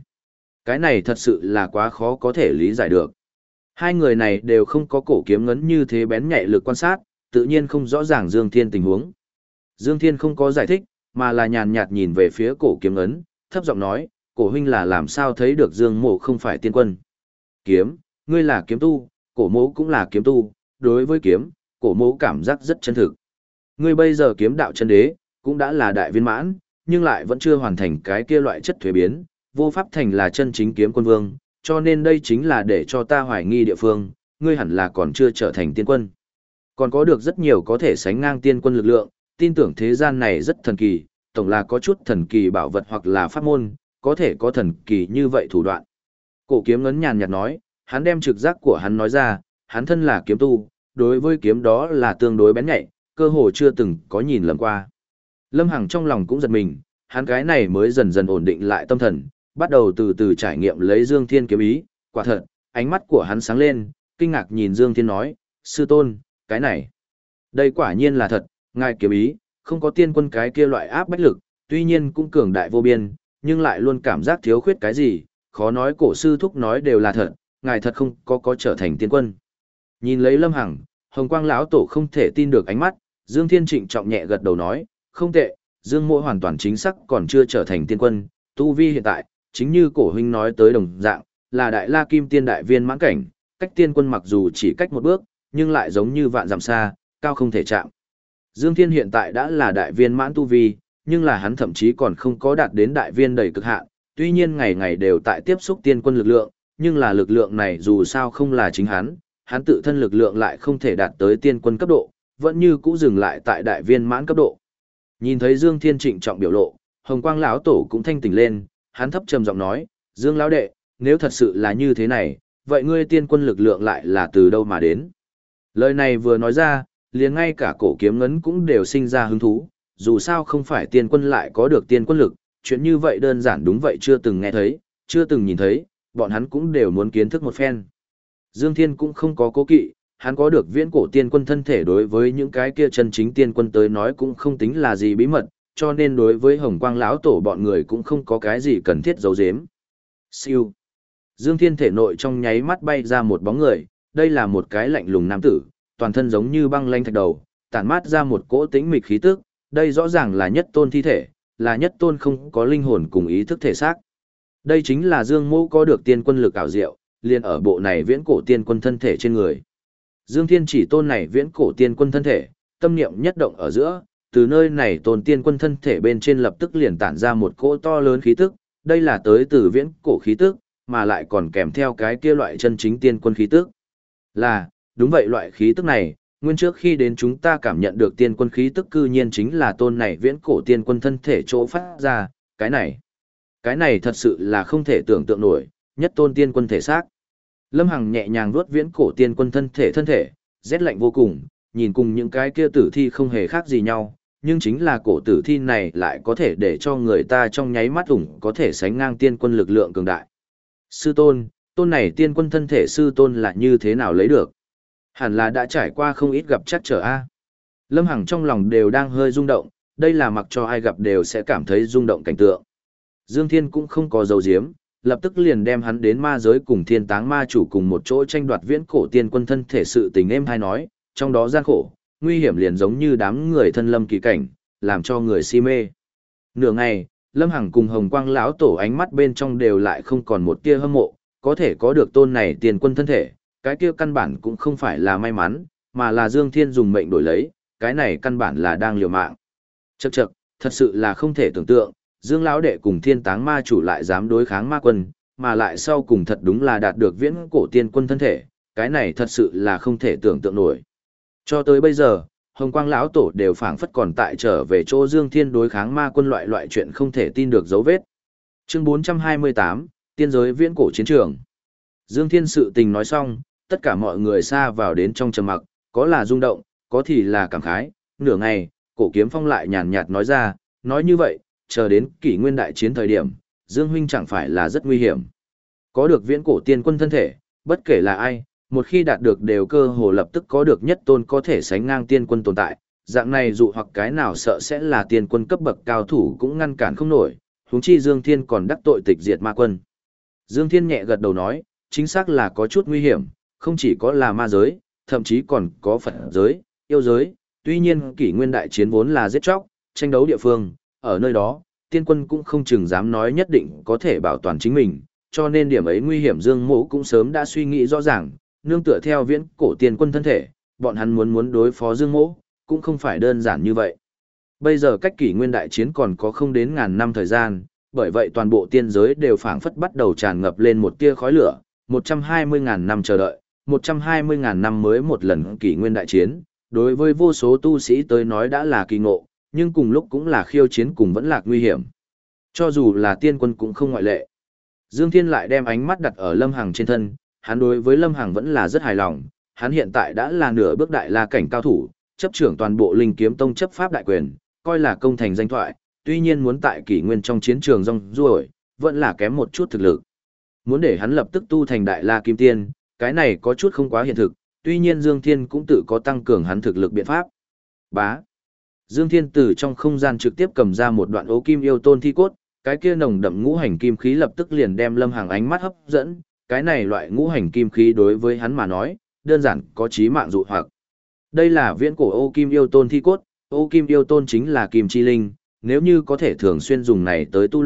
cái này thật sự là quá khó có thể lý giải được. Hai người này đều không có cổ kiếm ngấn như thế bén nhạy lực quan sát, tự nhiên không rõ ràng Dương Thiên tình huống. Dương Thiên không có giải thích, mà là nhàn nhạt nhìn về phía cổ kiếm ngấn, thấp giọng nói, cổ huynh là làm sao thấy được Dương Mộ không phải tiên quân. Kiếm, ngươi là kiếm tu, cổ mộ cũng là kiếm tu, đối với kiếm, cổ mộ cảm giác rất chân thực. Ngươi bây giờ kiếm đạo chân đế, cũng đã là đại viên mãn, nhưng lại vẫn chưa hoàn thành cái kia loại chất thuế biến, vô pháp thành là chân chính kiếm quân vương, cho nên đây chính là để cho ta hoài nghi địa phương, ngươi hẳn là còn chưa trở thành tiên quân. Còn có được rất nhiều có thể sánh ngang tiên quân lực lượng, tin tưởng thế gian này rất thần kỳ, tổng là có chút thần kỳ bảo vật hoặc là pháp môn, có thể có thần kỳ như vậy thủ đoạn. Cổ kiếm ngấn nhàn nhạt nói, hắn đem trực giác của hắn nói ra, hắn thân là kiếm tu, đối với kiếm đó là tương đối bén nhạy, cơ hồ chưa từng có nhìn lầm qua. Lâm Hằng trong lòng cũng giật mình, hắn cái này mới dần dần ổn định lại tâm thần, bắt đầu từ từ trải nghiệm lấy Dương Thiên kiếm ý, quả thật, ánh mắt của hắn sáng lên, kinh ngạc nhìn Dương Thiên nói, sư tôn, cái này, đây quả nhiên là thật, ngài kiếm ý, không có tiên quân cái kia loại áp bách lực, tuy nhiên cũng cường đại vô biên, nhưng lại luôn cảm giác thiếu khuyết cái gì, khó nói cổ sư thúc nói đều là thật, ngài thật không có trở thành tiên quân. Nhìn lấy Lâm Hằng, Hồng Quang lão tổ không thể tin được ánh mắt, Dương Thiên trịnh trọng nhẹ gật đầu nói, không tệ, Dương Mộ hoàn toàn chính xác còn chưa trở thành tiên quân, tu vi hiện tại, chính như cổ huynh nói tới đồng dạng, là đại la kim tiên đại viên mãn cảnh, cách tiên quân mặc dù chỉ cách một bước, nhưng lại giống như vạn dặm xa, cao không thể chạm. Dương Thiên hiện tại đã là đại viên mãn tu vi, nhưng là hắn thậm chí còn không có đạt đến đại viên đầy cực hạn, tuy nhiên ngày ngày đều tại tiếp xúc tiên quân lực lượng, nhưng là lực lượng này dù sao không là chính hắn tự thân lực lượng lại không thể đạt tới tiên quân cấp độ, vẫn như cũ dừng lại tại đại viên mãn cấp độ. Nhìn thấy Dương Thiên trịnh trọng biểu lộ, Hồng Quang lão tổ cũng thanh tỉnh lên, hắn thấp trầm giọng nói, "Dương lão đệ, nếu thật sự là như thế này, vậy ngươi tiên quân lực lượng lại là từ đâu mà đến?" Lời này vừa nói ra, liền ngay cả cổ kiếm ngấn cũng đều sinh ra hứng thú, dù sao không phải tiên quân lại có được tiên quân lực, chuyện như vậy đơn giản đúng vậy chưa từng nghe thấy, chưa từng nhìn thấy, bọn hắn cũng đều muốn kiến thức một phen. Dương Thiên cũng không có cố kỵ, hắn có được viễn cổ tiên quân thân thể đối với những cái kia chân chính tiên quân tới nói cũng không tính là gì bí mật, cho nên đối với Hồng Quang lão tổ bọn người cũng không có cái gì cần thiết giấu giếm. Siêu. Dương Thiên thể nội trong nháy mắt bay ra một bóng người, đây là một cái lạnh lùng nam tử, toàn thân giống như băng lanh thạch đầu, tản mát ra một cỗ tĩnh mịch khí tức, đây rõ ràng là nhất tôn thi thể, là nhất tôn không có linh hồn cùng ý thức thể xác. Đây chính là Dương Mỗ có được tiên quân lực ảo diệu, liền ở bộ này viễn cổ tiên quân thân thể trên người. Dương Thiên chỉ tôn này viễn cổ tiên quân thân thể, tâm niệm nhất động ở giữa, từ nơi này tôn tiên quân thân thể bên trên lập tức liền tản ra một cỗ to lớn khí tức, đây là tới từ viễn cổ khí tức, mà lại còn kèm theo cái kia loại chân chính tiên quân khí tức. Là, đúng vậy loại khí tức này, nguyên trước khi đến chúng ta cảm nhận được tiên quân khí tức cư nhiên chính là tôn này viễn cổ tiên quân thân thể chỗ phát ra, cái này thật sự là không thể tưởng tượng nổi, nhất tôn tiên quân thể xác. Lâm Hằng nhẹ nhàng vuốt viễn cổ tiên quân thân thể, rét lạnh vô cùng, nhìn cùng những cái kia tử thi không hề khác gì nhau, nhưng chính là cổ tử thi này lại có thể để cho người ta trong nháy mắt ủng có thể sánh ngang tiên quân lực lượng cường đại. Sư tôn, tôn này tiên quân thân thể sư tôn là như thế nào lấy được? Hẳn là đã trải qua không ít gặp chắc trở a. Lâm Hằng trong lòng đều đang hơi rung động, đây là mặc cho ai gặp đều sẽ cảm thấy rung động cảnh tượng. Dương Thiên cũng không có dấu diếm, lập tức liền đem hắn đến ma giới cùng thiên táng ma chủ cùng một chỗ tranh đoạt viễn cổ tiên quân thân thể sự tình êm hay nói, trong đó gian khổ, nguy hiểm liền giống như đám người thân lâm kỳ cảnh, làm cho người si mê. Nửa ngày, Lâm Hằng cùng Hồng Quang lão tổ ánh mắt bên trong đều lại không còn một tia hâm mộ, có thể có được tôn này tiên quân thân thể, cái kia căn bản cũng không phải là may mắn, mà là Dương Thiên dùng mệnh đổi lấy, cái này căn bản là đang liều mạng. Chậc chậc, thật sự là không thể tưởng tượng, Dương lão đệ cùng thiên táng ma chủ lại dám đối kháng ma quân, mà lại sau cùng thật đúng là đạt được viễn cổ tiên quân thân thể, cái này thật sự là không thể tưởng tượng nổi. Cho tới bây giờ, Hồng Quang lão tổ đều phảng phất còn tại trở về chỗ Dương Thiên đối kháng ma quân loại chuyện không thể tin được dấu vết. Chương 428, Tiên giới viễn cổ chiến trường. Dương Thiên sự tình nói xong, tất cả mọi người xa vào đến trong trầm mặc, có là rung động, có thì là cảm khái, nửa ngày, Cổ Kiếm Phong lại nhàn nhạt nói ra, nói như vậy, chờ đến kỷ nguyên đại chiến thời điểm, Dương huynh chẳng phải là rất nguy hiểm. Có được viễn cổ tiên quân thân thể, bất kể là ai, một khi đạt được đều cơ hồ lập tức có được nhất tôn có thể sánh ngang tiên quân tồn tại, dạng này dụ hoặc cái nào sợ sẽ là tiên quân cấp bậc cao thủ cũng ngăn cản không nổi, huống chi Dương Thiên còn đắc tội tịch diệt ma quân. Dương Thiên nhẹ gật đầu nói, chính xác là có chút nguy hiểm, không chỉ có là ma giới, thậm chí còn có Phật giới, yêu giới, tuy nhiên kỷ nguyên đại chiến vốn là giết chóc, tranh đấu địa phương, ở nơi đó, tiên quân cũng không chừng dám nói nhất định có thể bảo toàn chính mình, cho nên điểm ấy nguy hiểm Dương Mỗ cũng sớm đã suy nghĩ rõ ràng, nương tựa theo viễn cổ tiên quân thân thể, bọn hắn muốn đối phó Dương Mỗ, cũng không phải đơn giản như vậy. Bây giờ cách kỷ nguyên đại chiến còn có không đến ngàn năm thời gian, bởi vậy toàn bộ tiên giới đều phảng phất bắt đầu tràn ngập lên một tia khói lửa, 120.000 năm chờ đợi, 120.000 năm mới một lần kỷ nguyên đại chiến, đối với vô số tu sĩ tới nói đã là kỳ ngộ, nhưng cùng lúc cũng là khiêu chiến cùng vẫn là nguy hiểm. Cho dù là tiên quân cũng không ngoại lệ. Dương Thiên lại đem ánh mắt đặt ở Lâm Hằng trên thân, hắn đối với Lâm Hằng vẫn là rất hài lòng, hắn hiện tại đã là nửa bước đại la cảnh cao thủ, chấp trưởng toàn bộ Linh Kiếm Tông chấp pháp đại quyền, coi là công thành danh thoại, tuy nhiên muốn tại kỷ nguyên trong chiến trường rong ruổi, vẫn là kém một chút thực lực. Muốn để hắn lập tức tu thành đại la kim tiên, cái này có chút không quá hiện thực, tuy nhiên Dương Thiên cũng tự có tăng cường hắn thực lực biện pháp. Bá. Dương Thiên từ trong không gian trực tiếp cầm ra một đoạn ố kim yêu tôn thi cốt, cái kia nồng đậm ngũ hành kim khí lập tức liền đem Lâm Hằng ánh mắt hấp dẫn, cái này loại ngũ hành kim khí đối với hắn mà nói, đơn giản có chí mạng dụ hoặc. Đây là viễn cổ ô kim yêu tôn thi cốt, ô kim yêu tôn chính là kim chi linh, nếu như có thể thường xuyên dùng này tới tu luyện,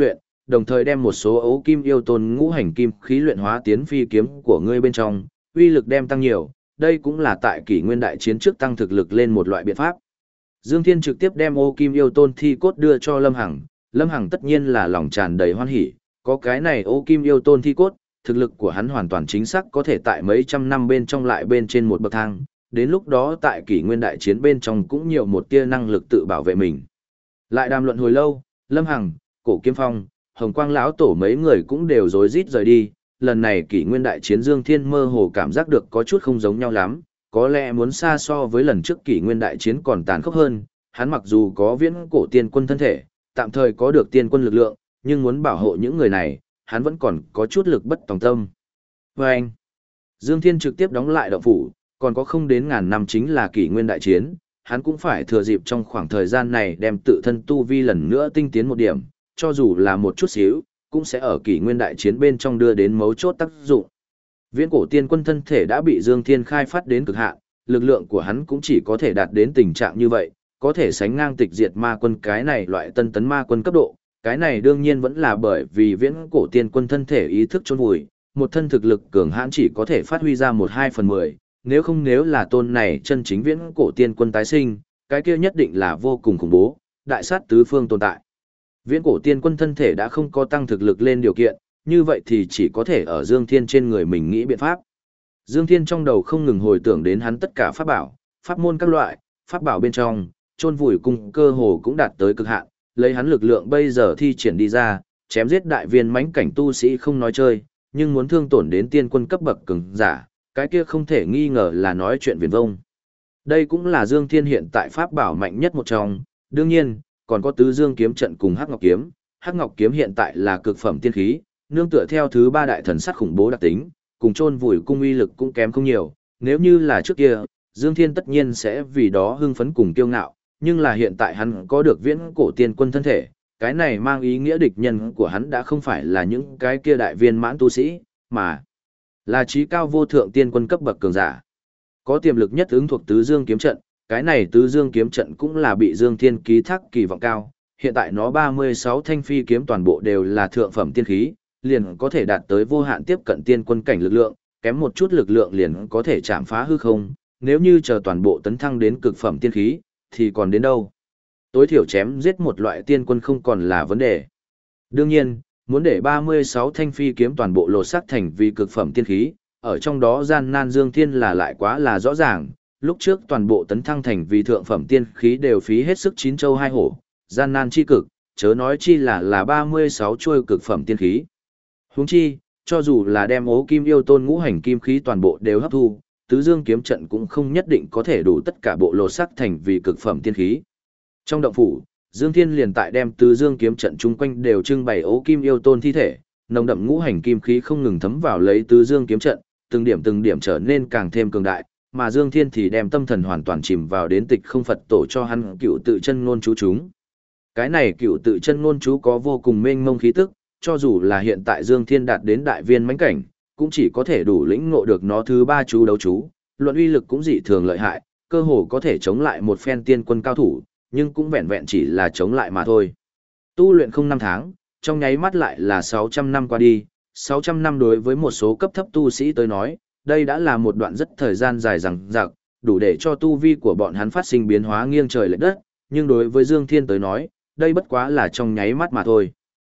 đồng thời đem một số ấu kim yêu tôn ngũ hành kim khí luyện hóa tiến phi kiếm của ngươi bên trong, uy lực đem tăng nhiều, đây cũng là tại kỷ nguyên đại chiến trước tăng thực lực lên một loại biện pháp. Dương Thiên trực tiếp đem ô kim yêu tôn thi cốt đưa cho Lâm Hằng, Lâm Hằng tất nhiên là lòng tràn đầy hoan hỉ, có cái này ô kim yêu tôn thi cốt, thực lực của hắn hoàn toàn chính xác có thể tại mấy trăm năm bên trong lại bên trên một bậc thang, đến lúc đó tại kỷ nguyên đại chiến bên trong cũng nhiều một tia năng lực tự bảo vệ mình. Lại đàm luận hồi lâu, Lâm Hằng, Cổ Kiếm Phong, Hồng Quang lão tổ mấy người cũng đều rối rít rời đi, lần này kỷ nguyên đại chiến Dương Thiên mơ hồ cảm giác được có chút không giống nhau lắm, có lẽ muốn xa so với lần trước kỷ nguyên đại chiến còn tàn khốc hơn, hắn mặc dù có viễn cổ tiên quân thân thể, tạm thời có được tiên quân lực lượng, nhưng muốn bảo hộ những người này, hắn vẫn còn có chút lực bất tòng tâm. Và anh, Dương Thiên trực tiếp đóng lại động phủ, còn có không đến ngàn năm chính là kỷ nguyên đại chiến, hắn cũng phải thừa dịp trong khoảng thời gian này đem tự thân tu vi lần nữa tinh tiến một điểm, cho dù là một chút xíu, cũng sẽ ở kỷ nguyên đại chiến bên trong đưa đến mấu chốt tác dụng. Viễn cổ tiên quân thân thể đã bị Dương Thiên khai phát đến cực hạn, lực lượng của hắn cũng chỉ có thể đạt đến tình trạng như vậy, có thể sánh ngang tịch diệt ma quân cái này loại tân tấn ma quân cấp độ. Cái này đương nhiên vẫn là bởi vì viễn cổ tiên quân thân thể ý thức chôn vùi, một thân thực lực cường hãn chỉ có thể phát huy ra 1/2/10, nếu là tôn này chân chính viễn cổ tiên quân tái sinh, cái kia nhất định là vô cùng khủng bố, đại sát tứ phương tồn tại. Viễn cổ tiên quân thân thể đã không có tăng thực lực lên điều kiện, như vậy thì chỉ có thể ở Dương Thiên trên người mình nghĩ biện pháp. Dương Thiên trong đầu không ngừng hồi tưởng đến hắn tất cả pháp bảo, pháp môn các loại, pháp bảo bên trong, chôn vùi cung cơ hồ cũng đạt tới cực hạn, lấy hắn lực lượng bây giờ thi triển đi ra, chém giết đại viên mãnh cảnh tu sĩ không nói chơi, nhưng muốn thương tổn đến tiên quân cấp bậc cường giả, cái kia không thể nghi ngờ là nói chuyện viển vông. Đây cũng là Dương Thiên hiện tại pháp bảo mạnh nhất một trong, đương nhiên, còn có tứ dương kiếm trận cùng Hắc Ngọc kiếm. Hắc Ngọc kiếm hiện tại là cực phẩm tiên khí, nương tựa theo thứ ba đại thần sắc khủng bố đặc tính, cùng chôn vùi cung uy lực cũng kém không nhiều, nếu như là trước kia, Dương Thiên tất nhiên sẽ vì đó hưng phấn cùng kiêu ngạo, nhưng là hiện tại hắn có được viễn cổ tiên quân thân thể, cái này mang ý nghĩa địch nhân của hắn đã không phải là những cái kia đại viên mãn tu sĩ, mà là trí cao vô thượng tiên quân cấp bậc cường giả. Có tiềm lực nhất ứng thuộc tứ dương kiếm trận, cái này tứ dương kiếm trận cũng là bị Dương Thiên ký thác kỳ vọng cao, hiện tại nó 36 thanh phi kiếm toàn bộ đều là thượng phẩm tiên khí, liền có thể đạt tới vô hạn tiếp cận tiên quân cảnh lực lượng, kém một chút lực lượng liền có thể chạm phá hư không, nếu như chờ toàn bộ tấn thăng đến cực phẩm tiên khí, thì còn đến đâu. Tối thiểu chém giết một loại tiên quân không còn là vấn đề. Đương nhiên, muốn để 36 thanh phi kiếm toàn bộ lột xác thành vì cực phẩm tiên khí, ở trong đó gian nan Dương Thiên là lại quá là rõ ràng, lúc trước toàn bộ tấn thăng thành vì thượng phẩm tiên khí đều phí hết sức chín châu hai hổ, gian nan chi cực, chớ nói chi là 36 chuôi cực phẩm tiên khí. Huống chi, cho dù là đem ố kim yêu tôn ngũ hành kim khí toàn bộ đều hấp thu, tứ dương kiếm trận cũng không nhất định có thể đủ tất cả bộ lột sắc thành vì cực phẩm tiên khí. Trong động phủ, Dương Thiên liền tại đem tứ dương kiếm trận chung quanh đều trưng bày ố kim yêu tôn thi thể, nồng đậm ngũ hành kim khí không ngừng thấm vào lấy tứ dương kiếm trận, từng điểm trở nên càng thêm cường đại, mà Dương Thiên thì đem tâm thần hoàn toàn chìm vào đến tịch không Phật tổ cho hắn cựu tự chân ngôn chú chúng. Cái này cựu tự chân ngôn chú có vô cùng mênh mông khí tức, cho dù là hiện tại Dương Thiên đạt đến đại viên mãnh cảnh, cũng chỉ có thể đủ lĩnh ngộ được nó thứ ba chú đấu chú, luận uy lực cũng dị thường lợi hại, cơ hồ có thể chống lại một phen tiên quân cao thủ, nhưng cũng vẹn vẹn chỉ là chống lại mà thôi. Tu luyện không năm tháng, trong nháy mắt lại là 600 năm qua đi, 600 năm đối với một số cấp thấp tu sĩ tới nói, đây đã là một đoạn rất thời gian dài dằng dặc, đủ để cho tu vi của bọn hắn phát sinh biến hóa nghiêng trời lệch đất, nhưng đối với Dương Thiên tới nói, đây bất quá là trong nháy mắt mà thôi.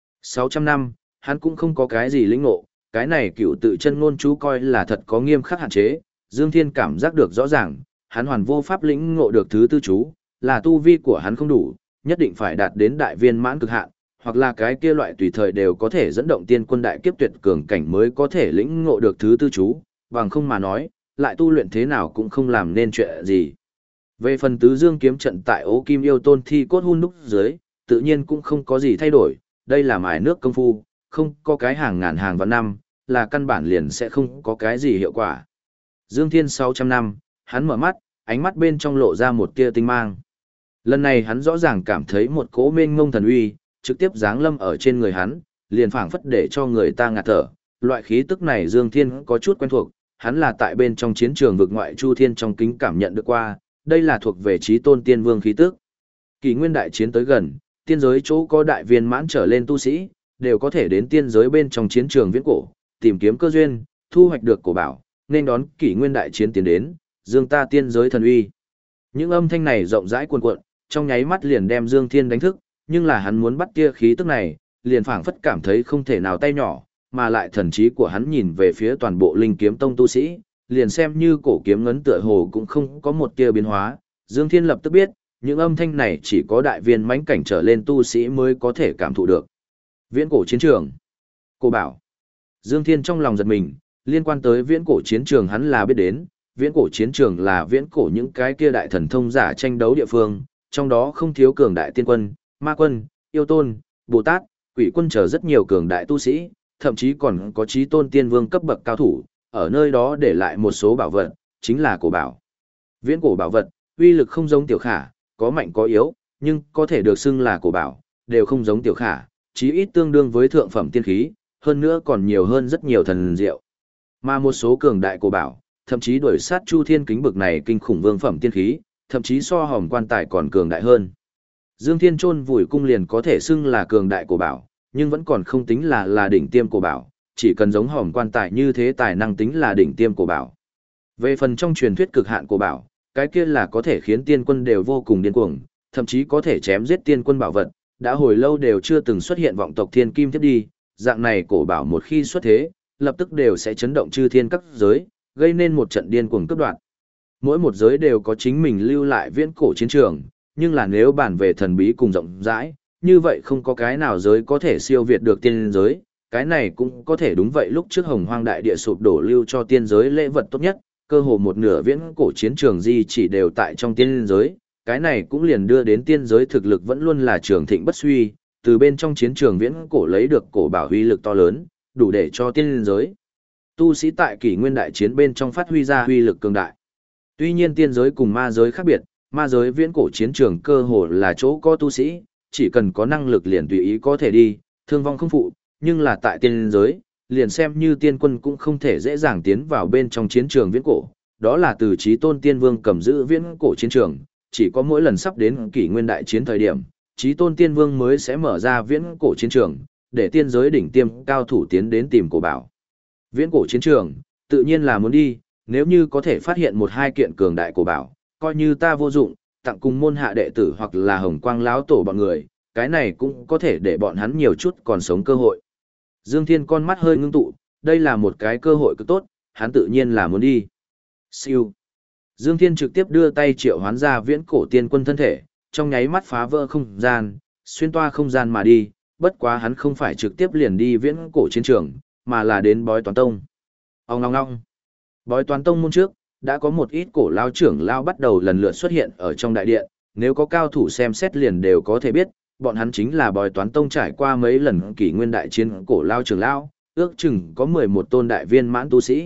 600 năm, hắn cũng không có cái gì lĩnh ngộ, cái này cựu tự chân ngôn chú coi là thật có nghiêm khắc hạn chế, Dương Thiên cảm giác được rõ ràng, hắn hoàn vô pháp lĩnh ngộ được thứ tư chú, là tu vi của hắn không đủ, nhất định phải đạt đến đại viên mãn cực hạn, hoặc là cái kia loại tùy thời đều có thể dẫn động tiên quân đại kiếp tuyệt cường cảnh mới có thể lĩnh ngộ được thứ tư chú, bằng không mà nói, lại tu luyện thế nào cũng không làm nên chuyện gì. Về phần tứ dương kiếm trận tại ố kim yêu tôn thi cốt hun đúc dưới, tự nhiên cũng không có gì thay đổi, đây là mài nước công phu, không có cái hàng ngàn hàng vạn năm, là căn bản liền sẽ không có cái gì hiệu quả. Dương Thiên 600 năm, hắn mở mắt, ánh mắt bên trong lộ ra một tia tinh mang. Lần này hắn rõ ràng cảm thấy một cỗ mênh mông thần uy, trực tiếp giáng lâm ở trên người hắn, liền phảng phất để cho người ta ngạt thở. Loại khí tức này Dương Thiên có chút quen thuộc, hắn là tại bên trong chiến trường vực ngoại Chu Thiên trong kính cảm nhận được qua, đây là thuộc về chí tôn tiên vương khí tức. Kỷ nguyên đại chiến tới gần, tiên giới chỗ có đại viên mãn trở lên tu sĩ, đều có thể đến tiên giới bên trong chiến trường viễn cổ, tìm kiếm cơ duyên, thu hoạch được cổ bảo, nên đón kỷ nguyên đại chiến tiến đến, dương ta tiên giới thần uy. Những âm thanh này rộng rãi cuồn cuộn, trong nháy mắt liền đem Dương Thiên đánh thức, nhưng là hắn muốn bắt tia khí tức này, liền phảng phất cảm thấy không thể nào tay nhỏ, mà lại thần trí của hắn nhìn về phía toàn bộ Linh Kiếm Tông tu sĩ, liền xem như cổ kiếm ngấn tựa hồ cũng không có một tia biến hóa. Dương Thiên lập tức biết, những âm thanh này chỉ có đại viên mãnh cảnh trở lên tu sĩ mới có thể cảm thụ được. Viễn cổ chiến trường. Cô bảo. Dương Thiên trong lòng giật mình, liên quan tới viễn cổ chiến trường hắn là biết đến, viễn cổ chiến trường là viễn cổ những cái kia đại thần thông giả tranh đấu địa phương, trong đó không thiếu cường đại tiên quân, ma quân, yêu tôn, Bồ Tát, quỷ quân chờ rất nhiều cường đại tu sĩ, thậm chí còn có chí tôn tiên vương cấp bậc cao thủ, ở nơi đó để lại một số bảo vật, chính là cổ bảo. Viễn cổ bảo vật, uy lực không giống tiểu khả, có mạnh có yếu, nhưng có thể được xưng là cổ bảo, đều không giống tiểu khả, chí ít tương đương với thượng phẩm tiên khí, hơn nữa còn nhiều hơn rất nhiều thần diệu. Mà một số cường đại cổ bảo, thậm chí đuổi sát Chu Thiên kính bực này kinh khủng vương phẩm tiên khí, thậm chí so hòm quan tài còn cường đại hơn. Dương Thiên Chôn Vùi Cung liền có thể xưng là cường đại cổ bảo, nhưng vẫn còn không tính là đỉnh tiêm cổ bảo, chỉ cần giống hòm quan tài như thế tài năng tính là đỉnh tiêm cổ bảo. Về phần trong truyền thuyết cực hạn cổ bảo, cái kia là có thể khiến tiên quân đều vô cùng điên cuồng, thậm chí có thể chém giết tiên quân bảo vật, đã hồi lâu đều chưa từng xuất hiện vọng tộc thiên kim tiếp đi, dạng này cổ bảo một khi xuất thế, lập tức đều sẽ chấn động chư thiên các giới, gây nên một trận điên cuồng cướp đoạt. Mỗi một giới đều có chính mình lưu lại viễn cổ chiến trường, nhưng là nếu bàn về thần bí cùng rộng rãi, như vậy không có cái nào giới có thể siêu việt được tiên giới, cái này cũng có thể đúng vậy lúc trước Hồng Hoang đại địa sụp đổ lưu cho tiên giới lễ vật tốt nhất, cơ hồ một nửa viễn cổ chiến trường di chỉ đều tại trong tiên giới, cái này cũng liền đưa đến tiên giới thực lực vẫn luôn là trường thịnh bất suy, từ bên trong chiến trường viễn cổ lấy được cổ bảo huy lực to lớn, đủ để cho tiên giới tu sĩ tại kỷ nguyên đại chiến bên trong phát huy ra huy lực cường đại. Tuy nhiên tiên giới cùng ma giới khác biệt, ma giới viễn cổ chiến trường cơ hồ là chỗ có tu sĩ, chỉ cần có năng lực liền tùy ý có thể đi, thương vong không phụ, nhưng là tại tiên giới, liền xem như tiên quân cũng không thể dễ dàng tiến vào bên trong chiến trường viễn cổ, đó là từ chí tôn tiên vương cầm giữ viễn cổ chiến trường, chỉ có mỗi lần sắp đến kỷ nguyên đại chiến thời điểm, chí tôn tiên vương mới sẽ mở ra viễn cổ chiến trường, để tiên giới đỉnh tiêm cao thủ tiến đến tìm cổ bảo. Viễn cổ chiến trường, tự nhiên là muốn đi, nếu như có thể phát hiện một hai kiện cường đại cổ bảo, coi như ta vô dụng, tặng cùng môn hạ đệ tử hoặc là hồng quang lão tổ bọn người, cái này cũng có thể để bọn hắn nhiều chút còn sống cơ hội. Dương Thiên con mắt hơi ngưng tụ, đây là một cái cơ hội cực tốt, hắn tự nhiên là muốn đi. Siêu. Dương Thiên trực tiếp đưa tay triệu hoán ra viễn cổ tiên quân thân thể, trong nháy mắt phá vỡ không gian, xuyên toa không gian mà đi, bất quá hắn không phải trực tiếp liền đi viễn cổ chiến trường, mà là đến Bói Toán Tông. Ông ngong ngong. Bói Toán Tông môn trước, đã có một ít cổ lao trưởng lao bắt đầu lần lượt xuất hiện ở trong đại điện, nếu có cao thủ xem xét liền đều có thể biết, bọn hắn chính là Bói Toán Tông trải qua mấy lần kỷ nguyên đại chiến cổ lao trưởng lao, ước chừng có 11 tôn đại viên mãn tu sĩ.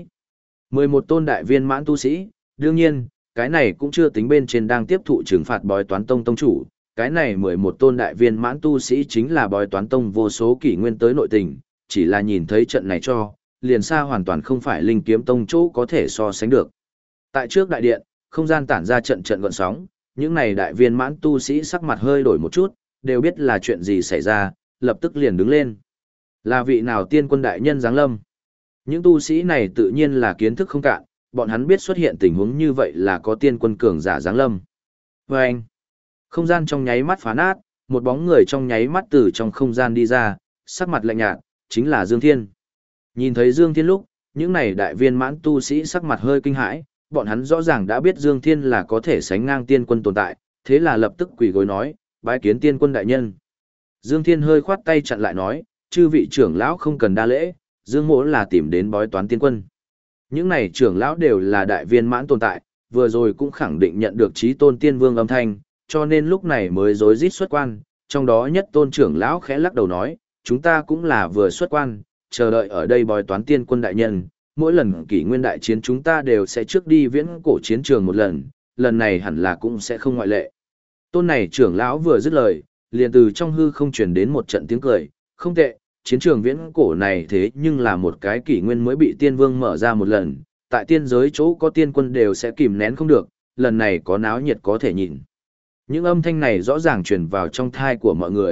11 tôn đại viên mãn tu sĩ, đương nhiên, cái này cũng chưa tính bên trên đang tiếp thụ trừng phạt Bói Toán Tông tông chủ, cái này 11 tôn đại viên mãn tu sĩ chính là Bói Toán Tông vô số kỷ nguyên tới nội tình, chỉ là nhìn thấy trận này cho, liền xa hoàn toàn không phải Linh Kiếm Tông chỗ có thể so sánh được. Tại trước đại điện, không gian tản ra trận trận gợn sóng, những này đại viên mãn tu sĩ sắc mặt hơi đổi một chút, đều biết là chuyện gì xảy ra, lập tức liền đứng lên. Là vị nào tiên quân đại nhân giáng lâm? Những tu sĩ này tự nhiên là kiến thức không cạn, bọn hắn biết xuất hiện tình huống như vậy là có tiên quân cường giả giáng lâm. Và anh, không gian trong nháy mắt phá nát, một bóng người trong nháy mắt từ trong không gian đi ra, sắc mặt lạnh nhạt, chính là Dương Thiên. Nhìn thấy Dương Thiên lúc, những này đại viên mãn tu sĩ sắc mặt hơi kinh hãi, bọn hắn rõ ràng đã biết Dương Thiên là có thể sánh ngang tiên quân tồn tại, thế là lập tức quỳ gối nói, bái kiến tiên quân đại nhân. Dương Thiên hơi khoát tay chặn lại nói, chư vị trưởng lão không cần đa lễ, Dương mỗ là tìm đến Bói Toán tiên quân. Những này trưởng lão đều là đại viên mãn tồn tại, vừa rồi cũng khẳng định nhận được chí tôn tiên vương âm thanh, cho nên lúc này mới rối rít xuất quan, trong đó nhất tôn trưởng lão khẽ lắc đầu nói, chúng ta cũng là vừa xuất quan, chờ đợi ở đây Bói Toán tiên quân đại nhân, mỗi lần kỷ nguyên đại chiến chúng ta đều sẽ trước đi viễn cổ chiến trường một lần, lần này hẳn là cũng sẽ không ngoại lệ. Tôn này trưởng lão vừa dứt lời, liền từ trong hư không truyền đến một trận tiếng cười, không tệ, chiến trường viễn cổ này thế nhưng là một cái kỷ nguyên mới bị tiên vương mở ra một lần, tại tiên giới chỗ có tiên quân đều sẽ kìm nén không được, lần này có náo nhiệt có thể nhìn. Những âm thanh này rõ ràng truyền vào trong thai của mọi người,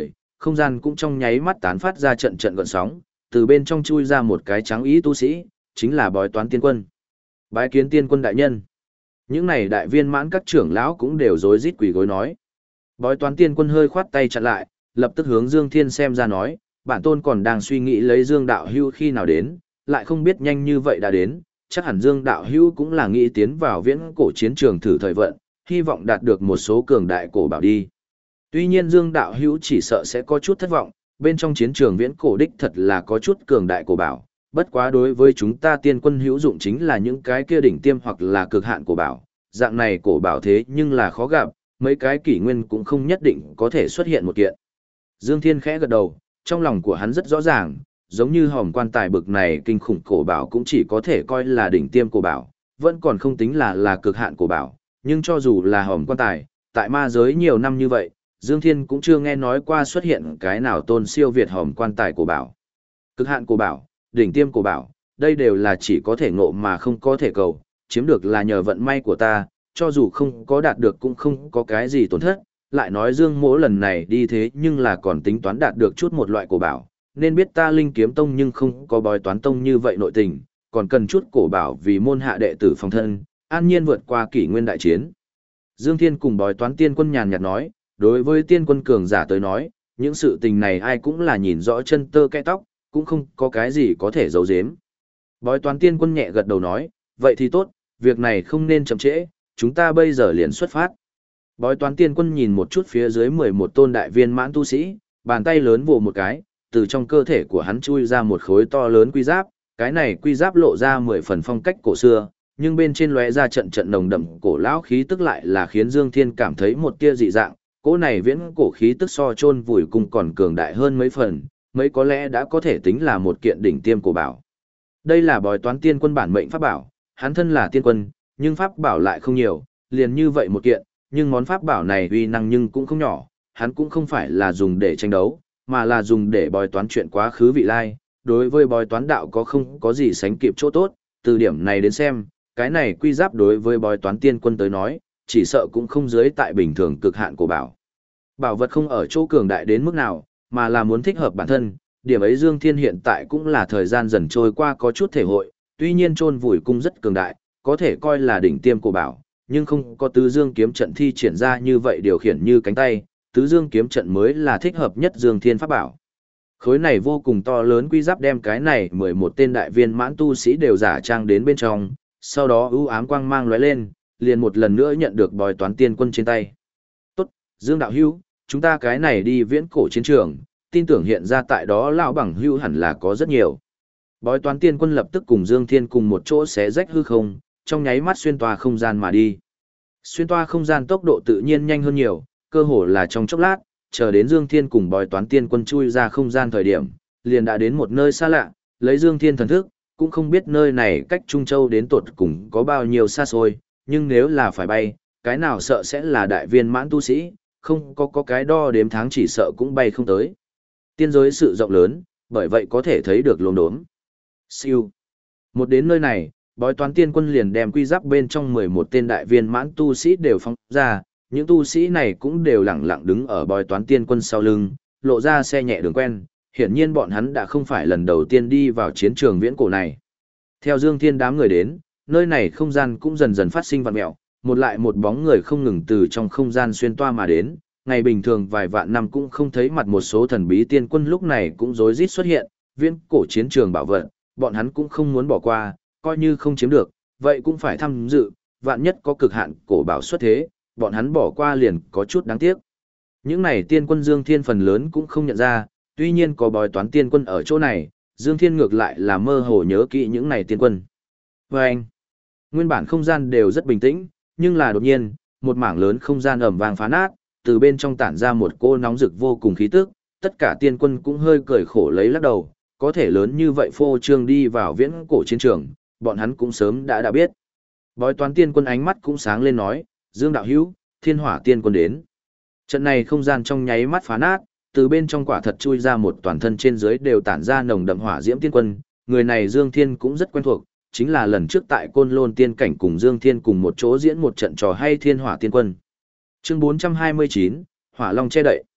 không gian cũng trong nháy mắt tán phát ra trận trận gợn sóng, từ bên trong chui ra một cái trắng ý tu sĩ, chính là Bói Toán Tiên Quân. Bái kiến Tiên Quân đại nhân. Những này đại viên mãn các trưởng lão cũng đều rối rít quỳ gối nói. Bói Toán Tiên Quân hơi khoát tay chặn lại, lập tức hướng Dương Thiên xem ra nói, bản tôn còn đang suy nghĩ lấy Dương đạo hữu khi nào đến, lại không biết nhanh như vậy đã đến, chắc hẳn Dương đạo hữu cũng là nghĩ tiến vào viễn cổ chiến trường thử thời vận, hy vọng đạt được một số cường đại cổ bảo đi. Tuy nhiên Dương đạo hữu chỉ sợ sẽ có chút thất vọng, bên trong chiến trường viễn cổ đích thật là có chút cường đại cổ bảo, bất quá đối với chúng ta tiên quân hữu dụng chính là những cái kia đỉnh tiêm hoặc là cực hạn cổ bảo, dạng này cổ bảo thế nhưng là khó gặp, mấy cái kỷ nguyên cũng không nhất định có thể xuất hiện một kiện. Dương Thiên khẽ gật đầu, trong lòng của hắn rất rõ ràng, giống như hòm quan tài bực này kinh khủng cổ bảo cũng chỉ có thể coi là đỉnh tiêm cổ bảo, vẫn còn không tính là cực hạn cổ bảo, nhưng cho dù là hòm quan tài, tại ma giới nhiều năm như vậy, Dương Thiên cũng chưa nghe nói qua xuất hiện cái nào tôn siêu việt hòm quan tài cổ bảo. Cực hạn cổ bảo, đỉnh tiêm cổ bảo, đây đều là chỉ có thể ngộ mà không có thể cầu, chiếm được là nhờ vận may của ta, cho dù không có đạt được cũng không có cái gì tổn thất. Lại nói Dương Mỗ lần này đi thế nhưng là còn tính toán đạt được chút một loại cổ bảo, nên biết ta Linh Kiếm Tông nhưng không có Bói Toán Tông như vậy nội tình, còn cần chút cổ bảo vì môn hạ đệ tử phòng thân, an nhiên vượt qua kỷ nguyên đại chiến. Dương Thiên cùng Bói Toán Tiên Quân nhàn nhạt nói, đối với tiên quân cường giả tới nói, những sự tình này ai cũng là nhìn rõ chân tơ kẽ tóc, cũng không có cái gì có thể giấu giếm. Bói Toán Tiên Quân nhẹ gật đầu nói, vậy thì tốt, việc này không nên chậm trễ, chúng ta bây giờ liền xuất phát. Bói Toán Tiên Quân nhìn một chút phía dưới 11 tôn đại viên mãn tu sĩ, bàn tay lớn vồ một cái, từ trong cơ thể của hắn chui ra một khối to lớn quy giáp, cái này quy giáp lộ ra 10 phần phong cách cổ xưa, nhưng bên trên lóe ra trận trận nồng đậm cổ lão khí tức lại là khiến Dương Thiên cảm thấy một tia dị dạng, cỗ này viễn cổ khí tức so chôn vùi cung còn cường đại hơn mấy phần, mấy có lẽ đã có thể tính là một kiện đỉnh tiêm cổ bảo. Đây là Bói Toán Tiên Quân bản mệnh pháp bảo, hắn thân là tiên quân, nhưng pháp bảo lại không nhiều, liền như vậy một kiện, nhưng món pháp bảo này uy năng nhưng cũng không nhỏ, hắn cũng không phải là dùng để tranh đấu, mà là dùng để bói toán chuyện quá khứ vị lai, đối với bói toán đạo không có gì sánh kịp chỗ tốt, từ điểm này đến xem, cái này quy giáp đối với bói toán tiên quân tới nói, chỉ sợ cũng không dưới tại bình thường cực hạn của bảo. Bảo vật không ở chỗ cường đại đến mức nào, mà là muốn thích hợp bản thân, điểm ấy Dương Thiên hiện tại cũng là thời gian dần trôi qua có chút thể hội, tuy nhiên chôn vùi cung rất cường đại, có thể coi là đỉnh tiêm của bảo, nhưng không có tứ dương kiếm trận thi triển ra như vậy điều khiển như cánh tay, tứ dương kiếm trận mới là thích hợp nhất Dương Thiên pháp bảo. Khối này vô cùng to lớn quy giáp đem cái này 11 tên đại viên mãn tu sĩ đều giả trang đến bên trong, sau đó ưu ám quang mang lóe lên, liền một lần nữa nhận được Bói Toán Tiên Quân trên tay. Tốt, Dương đạo hữu, chúng ta cái này đi viễn cổ chiến trường, tin tưởng hiện ra tại đó lão bằng hữu hẳn là có rất nhiều. Bói Toán Tiên Quân lập tức cùng Dương Thiên cùng một chỗ xé rách hư không, trong nháy mắt xuyên toa không gian mà đi. Xuyên toa không gian tốc độ tự nhiên nhanh hơn nhiều, cơ hồ là trong chốc lát, chờ đến Dương Thiên cùng Bói Toán Tiên Quân chui ra không gian thời điểm, liền đã đến một nơi xa lạ, lấy Dương Thiên thần thức, cũng không biết nơi này cách Trung Châu đến tột cùng có bao nhiêu xa xôi, nhưng nếu là phải bay, cái nào sợ sẽ là đại viên mãn tu sĩ, không có cái đo đếm tháng chỉ sợ cũng bay không tới. Tiên giới sự rộng lớn, bởi vậy có thể thấy được luồng đốm. Siêu. Một đến nơi này, Bói Toán Tiên Quân liền đem quy giáp bên trong 11 tên đại viên mãn tu sĩ đều phóng ra, những tu sĩ này cũng đều lẳng lặng đứng ở Bói Toán Tiên Quân sau lưng, lộ ra xe nhẹ đường quen, hiển nhiên bọn hắn đã không phải lần đầu tiên đi vào chiến trường viễn cổ này. Theo Dương Thiên đám người đến, nơi này không gian cũng dần dần phát sinh vặn mẹo, một lại một bóng người không ngừng từ trong không gian xuyên toa mà đến, ngày bình thường vài vạn năm cũng không thấy mặt một số thần bí tiên quân lúc này cũng rối rít xuất hiện, viễn cổ chiến trường bảo vật, bọn hắn cũng không muốn bỏ qua, coi như không chiếm được, vậy cũng phải tham dự, vạn nhất có cực hạn cổ bảo xuất thế, bọn hắn bỏ qua liền có chút đáng tiếc. Những này tiên quân Dương Thiên phần lớn cũng không nhận ra, tuy nhiên có Bói Toán Tiên Quân ở chỗ này, Dương Thiên ngược lại là mơ hồ nhớ kỹ những này tiên quân. Và anh, nguyên bản không gian đều rất bình tĩnh, nhưng là đột nhiên, một mảng lớn không gian ầm vang phá nát, từ bên trong tản ra một cô nóng rực vô cùng khí tức, tất cả tiên quân cũng hơi cười khổ lấy lắc đầu, có thể lớn như vậy phô trương đi vào viễn cổ chiến trường, bọn hắn cũng sớm đã biết. Bói Toán Tiên Quân ánh mắt cũng sáng lên nói, Dương đạo hữu, Thiên Hỏa Tiên Quân đến. Trận này không gian trong nháy mắt phá nát, từ bên trong quả thật chui ra một toàn thân trên dưới đều tản ra nồng đậm hỏa diễm tiên quân, người này Dương Thiên cũng rất quen thuộc, chính là lần trước tại Côn Lôn Tiên Cảnh cùng Dương Thiên cùng một chỗ diễn một trận trò hay Thiên Hỏa Tiên Quân. Chương 429, Hỏa Long che đậy.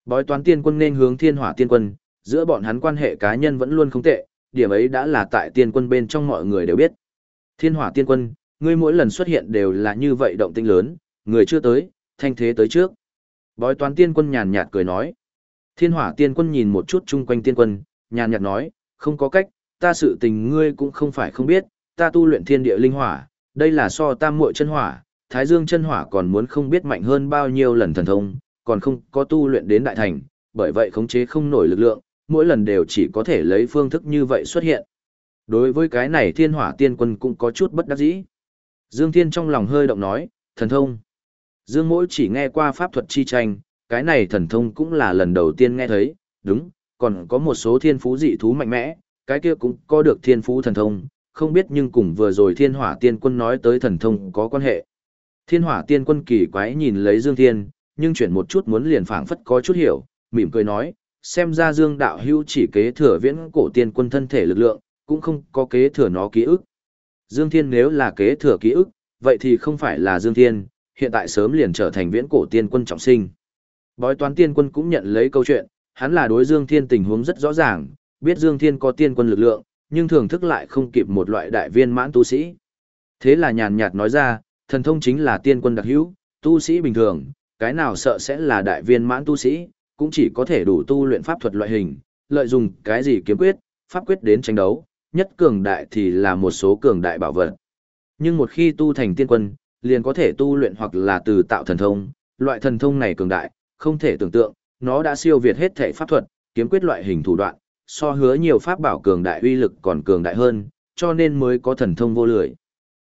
Bói toán tiên quân nên hướng thiên hỏa tiên quân, giữa bọn hắn quan hệ cá nhân vẫn luôn không tệ, điểm ấy đã là tại tiên quân bên trong mọi người đều biết. Thiên hỏa tiên quân, ngươi mỗi lần xuất hiện đều là như vậy động tĩnh lớn, người chưa tới, thanh thế tới trước. Bói toán tiên quân nhàn nhạt cười nói. Thiên hỏa tiên quân nhìn một chút chung quanh tiên quân, nhàn nhạt nói, không có cách, ta sự tình ngươi cũng không phải không biết, ta tu luyện thiên địa linh hỏa, đây là so tam muội chân hỏa, thái dương chân hỏa còn muốn không biết mạnh hơn bao nhiêu lần thần thông, còn không có tu luyện đến đại thành, bởi vậy khống chế không nổi lực lượng, mỗi lần đều chỉ có thể lấy phương thức như vậy xuất hiện. Đối với cái này thiên hỏa tiên quân cũng có chút bất đắc dĩ. Dương Thiên trong lòng hơi động nói, thần thông. Dương Mỗi chỉ nghe qua pháp thuật chi tranh, cái này thần thông cũng là lần đầu tiên nghe thấy, đúng, còn có một số thiên phú dị thú mạnh mẽ, cái kia cũng có được thiên phú thần thông, không biết nhưng cùng vừa rồi thiên hỏa tiên quân nói tới thần thông có quan hệ. Thiên hỏa tiên quân kỳ quái nhìn lấy Dương Thiên, nhưng chuyển một chút muốn liền phảng phất có chút hiểu, mỉm cười nói, xem ra Dương đạo hữu chỉ kế thừa viễn cổ tiên quân thân thể lực lượng, cũng không có kế thừa nó ký ức. Dương Thiên nếu là kế thừa ký ức, vậy thì không phải là Dương Thiên, hiện tại sớm liền trở thành viễn cổ tiên quân trọng sinh. Bói toán tiên quân cũng nhận lấy câu chuyện, hắn là đối Dương Thiên tình huống rất rõ ràng, biết Dương Thiên có tiên quân lực lượng, nhưng thường thức lại không kịp một loại đại viên mãn tu sĩ. Thế là nhàn nhạt nói ra, thần thông chính là tiên quân đặc hữu, tu sĩ bình thường, cái nào sợ sẽ là đại viên mãn tu sĩ, cũng chỉ có thể đủ tu luyện pháp thuật loại hình, lợi dụng cái gì kiếm quyết, pháp quyết đến tranh đấu, nhất cường đại thì là một số cường đại bảo vật. Nhưng một khi tu thành tiên quân, liền có thể tu luyện hoặc là từ tạo thần thông, loại thần thông này cường đại, không thể tưởng tượng, nó đã siêu việt hết thể pháp thuật, kiếm quyết loại hình thủ đoạn, so hứa nhiều pháp bảo cường đại uy lực còn cường đại hơn, cho nên mới có thần thông vô lưỡi.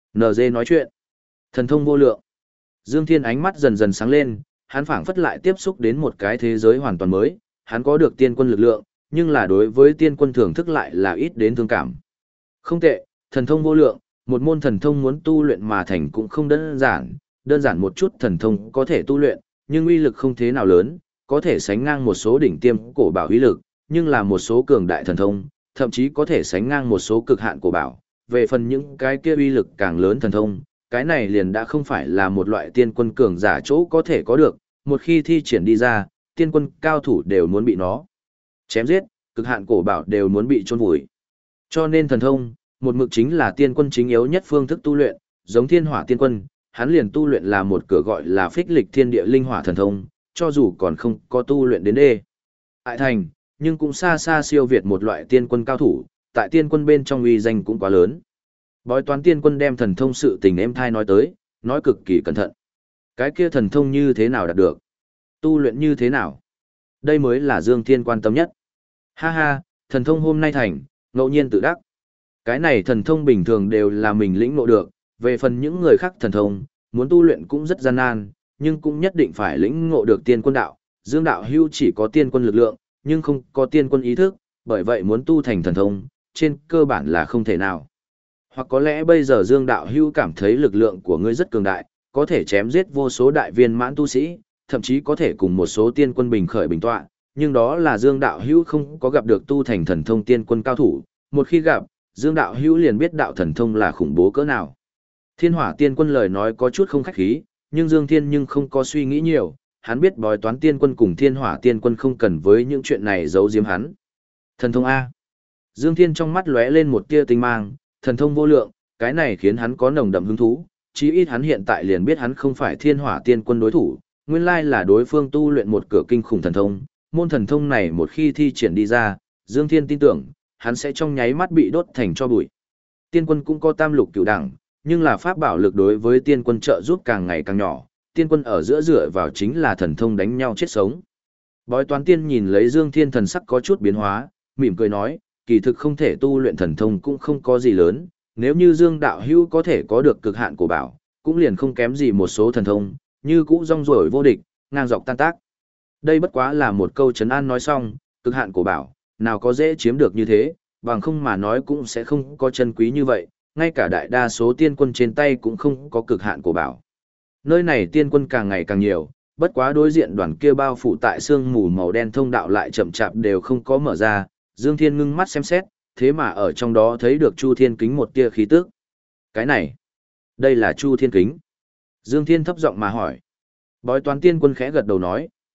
NG nói chuyện. Thần thông vô lượng. Dương Thiên ánh mắt dần dần sáng lên, hắn phảng phất lại tiếp xúc đến một cái thế giới hoàn toàn mới, hắn có được tiên quân lực lượng, nhưng là đối với tiên quân thưởng thức lại là ít đến thương cảm. Không tệ, thần thông vô lượng, một môn thần thông muốn tu luyện mà thành cũng không đơn giản một chút thần thông có thể tu luyện, nhưng uy lực không thế nào lớn, có thể sánh ngang một số đỉnh tiêm cổ bảo uy lực, nhưng là một số cường đại thần thông, thậm chí có thể sánh ngang một số cực hạn cổ bảo. Về phần những cái kia uy lực càng lớn thần thông, cái này liền đã không phải là một loại tiên quân cường giả chỗ có thể có được, một khi thi triển đi ra, tiên quân cao thủ đều muốn bị nó chém giết, cực hạn cổ bảo đều muốn bị chôn vùi. Cho nên thần thông, một mực chính là tiên quân chính yếu nhất phương thức tu luyện, giống thiên hỏa tiên quân, hắn liền tu luyện là một cửa gọi là phích lịch thiên địa linh hỏa thần thông, cho dù còn không có tu luyện đến đê đại thành, nhưng cũng xa xa siêu việt một loại tiên quân cao thủ, tại tiên quân bên trong uy danh cũng quá lớn. Bói toán tiên quân đem thần thông sự tình em thai nói tới, nói cực kỳ cẩn thận. Cái kia thần thông như thế nào đạt được? Tu luyện như thế nào? Đây mới là Dương Thiên quan tâm nhất. Ha ha, thần thông hôm nay thành, ngẫu nhiên tự đắc. Cái này thần thông bình thường đều là mình lĩnh ngộ được, về phần những người khác thần thông, muốn tu luyện cũng rất gian nan, nhưng cũng nhất định phải lĩnh ngộ được tiên quân đạo. Dương đạo hưu chỉ có tiên quân lực lượng, nhưng không có tiên quân ý thức, bởi vậy muốn tu thành thần thông, trên cơ bản là không thể nào. Hoặc có lẽ bây giờ Dương đạo hưu cảm thấy lực lượng của ngươi rất cường đại, có thể chém giết vô số đại viên mãn tu sĩ, thậm chí có thể cùng một số tiên quân bình khởi bình tọa, nhưng đó là Dương đạo hưu không có gặp được tu thành thần thông tiên quân cao thủ, một khi gặp, Dương đạo hưu liền biết đạo thần thông là khủng bố cỡ nào. Thiên hỏa tiên quân lời nói có chút không khách khí, nhưng Dương Thiên nhưng không có suy nghĩ nhiều, hắn biết bói toán tiên quân cùng thiên hỏa tiên quân không cần với những chuyện này giấu giếm hắn. Thần thông A. Dương Thiên trong mắt lóe lên một tia tinh mang, thần thông vô lượng, cái này khiến hắn có nồng đậm hứng thú, chí ít hắn hiện tại liền biết hắn không phải thiên hỏa tiên quân đối thủ, nguyên lai là đối phương tu luyện một cửa kinh khủng thần thông, môn thần thông này một khi thi triển đi ra, Dương Thiên tin tưởng, hắn sẽ trong nháy mắt bị đốt thành tro bụi. Tiên quân cũng có tam lục cửu đẳng, nhưng là pháp bảo lực đối với tiên quân trợ giúp càng ngày càng nhỏ, tiên quân ở giữa dựa vào chính là thần thông đánh nhau chết sống. Bói toán tiên nhìn lấy Dương Thiên thần sắc có chút biến hóa, mỉm cười nói, kỳ thực không thể tu luyện thần thông cũng không có gì lớn, nếu như Dương đạo hữu có thể có được cực hạn của bảo, cũng liền không kém gì một số thần thông, như cũ rong ruổi vô địch, ngang dọc tan tác. Đây bất quá là một câu trấn an nói xong, cực hạn của bảo, nào có dễ chiếm được như thế, bằng không mà nói cũng sẽ không có chân quý như vậy, ngay cả đại đa số tiên quân trên tay cũng không có cực hạn của bảo. Nơi này tiên quân càng ngày càng nhiều, bất quá đối diện đoàn kia bao phủ tại sương mù màu đen thông đạo lại chậm chạp đều không có mở ra, Dương Thiên ngưng mắt xem xét, thế mà ở trong đó thấy được Chu Thiên Kính một tia khí tức. Cái này, đây là Chu Thiên Kính. Dương Thiên thấp giọng mà hỏi. Bói toán tiên quân khẽ gật đầu nói,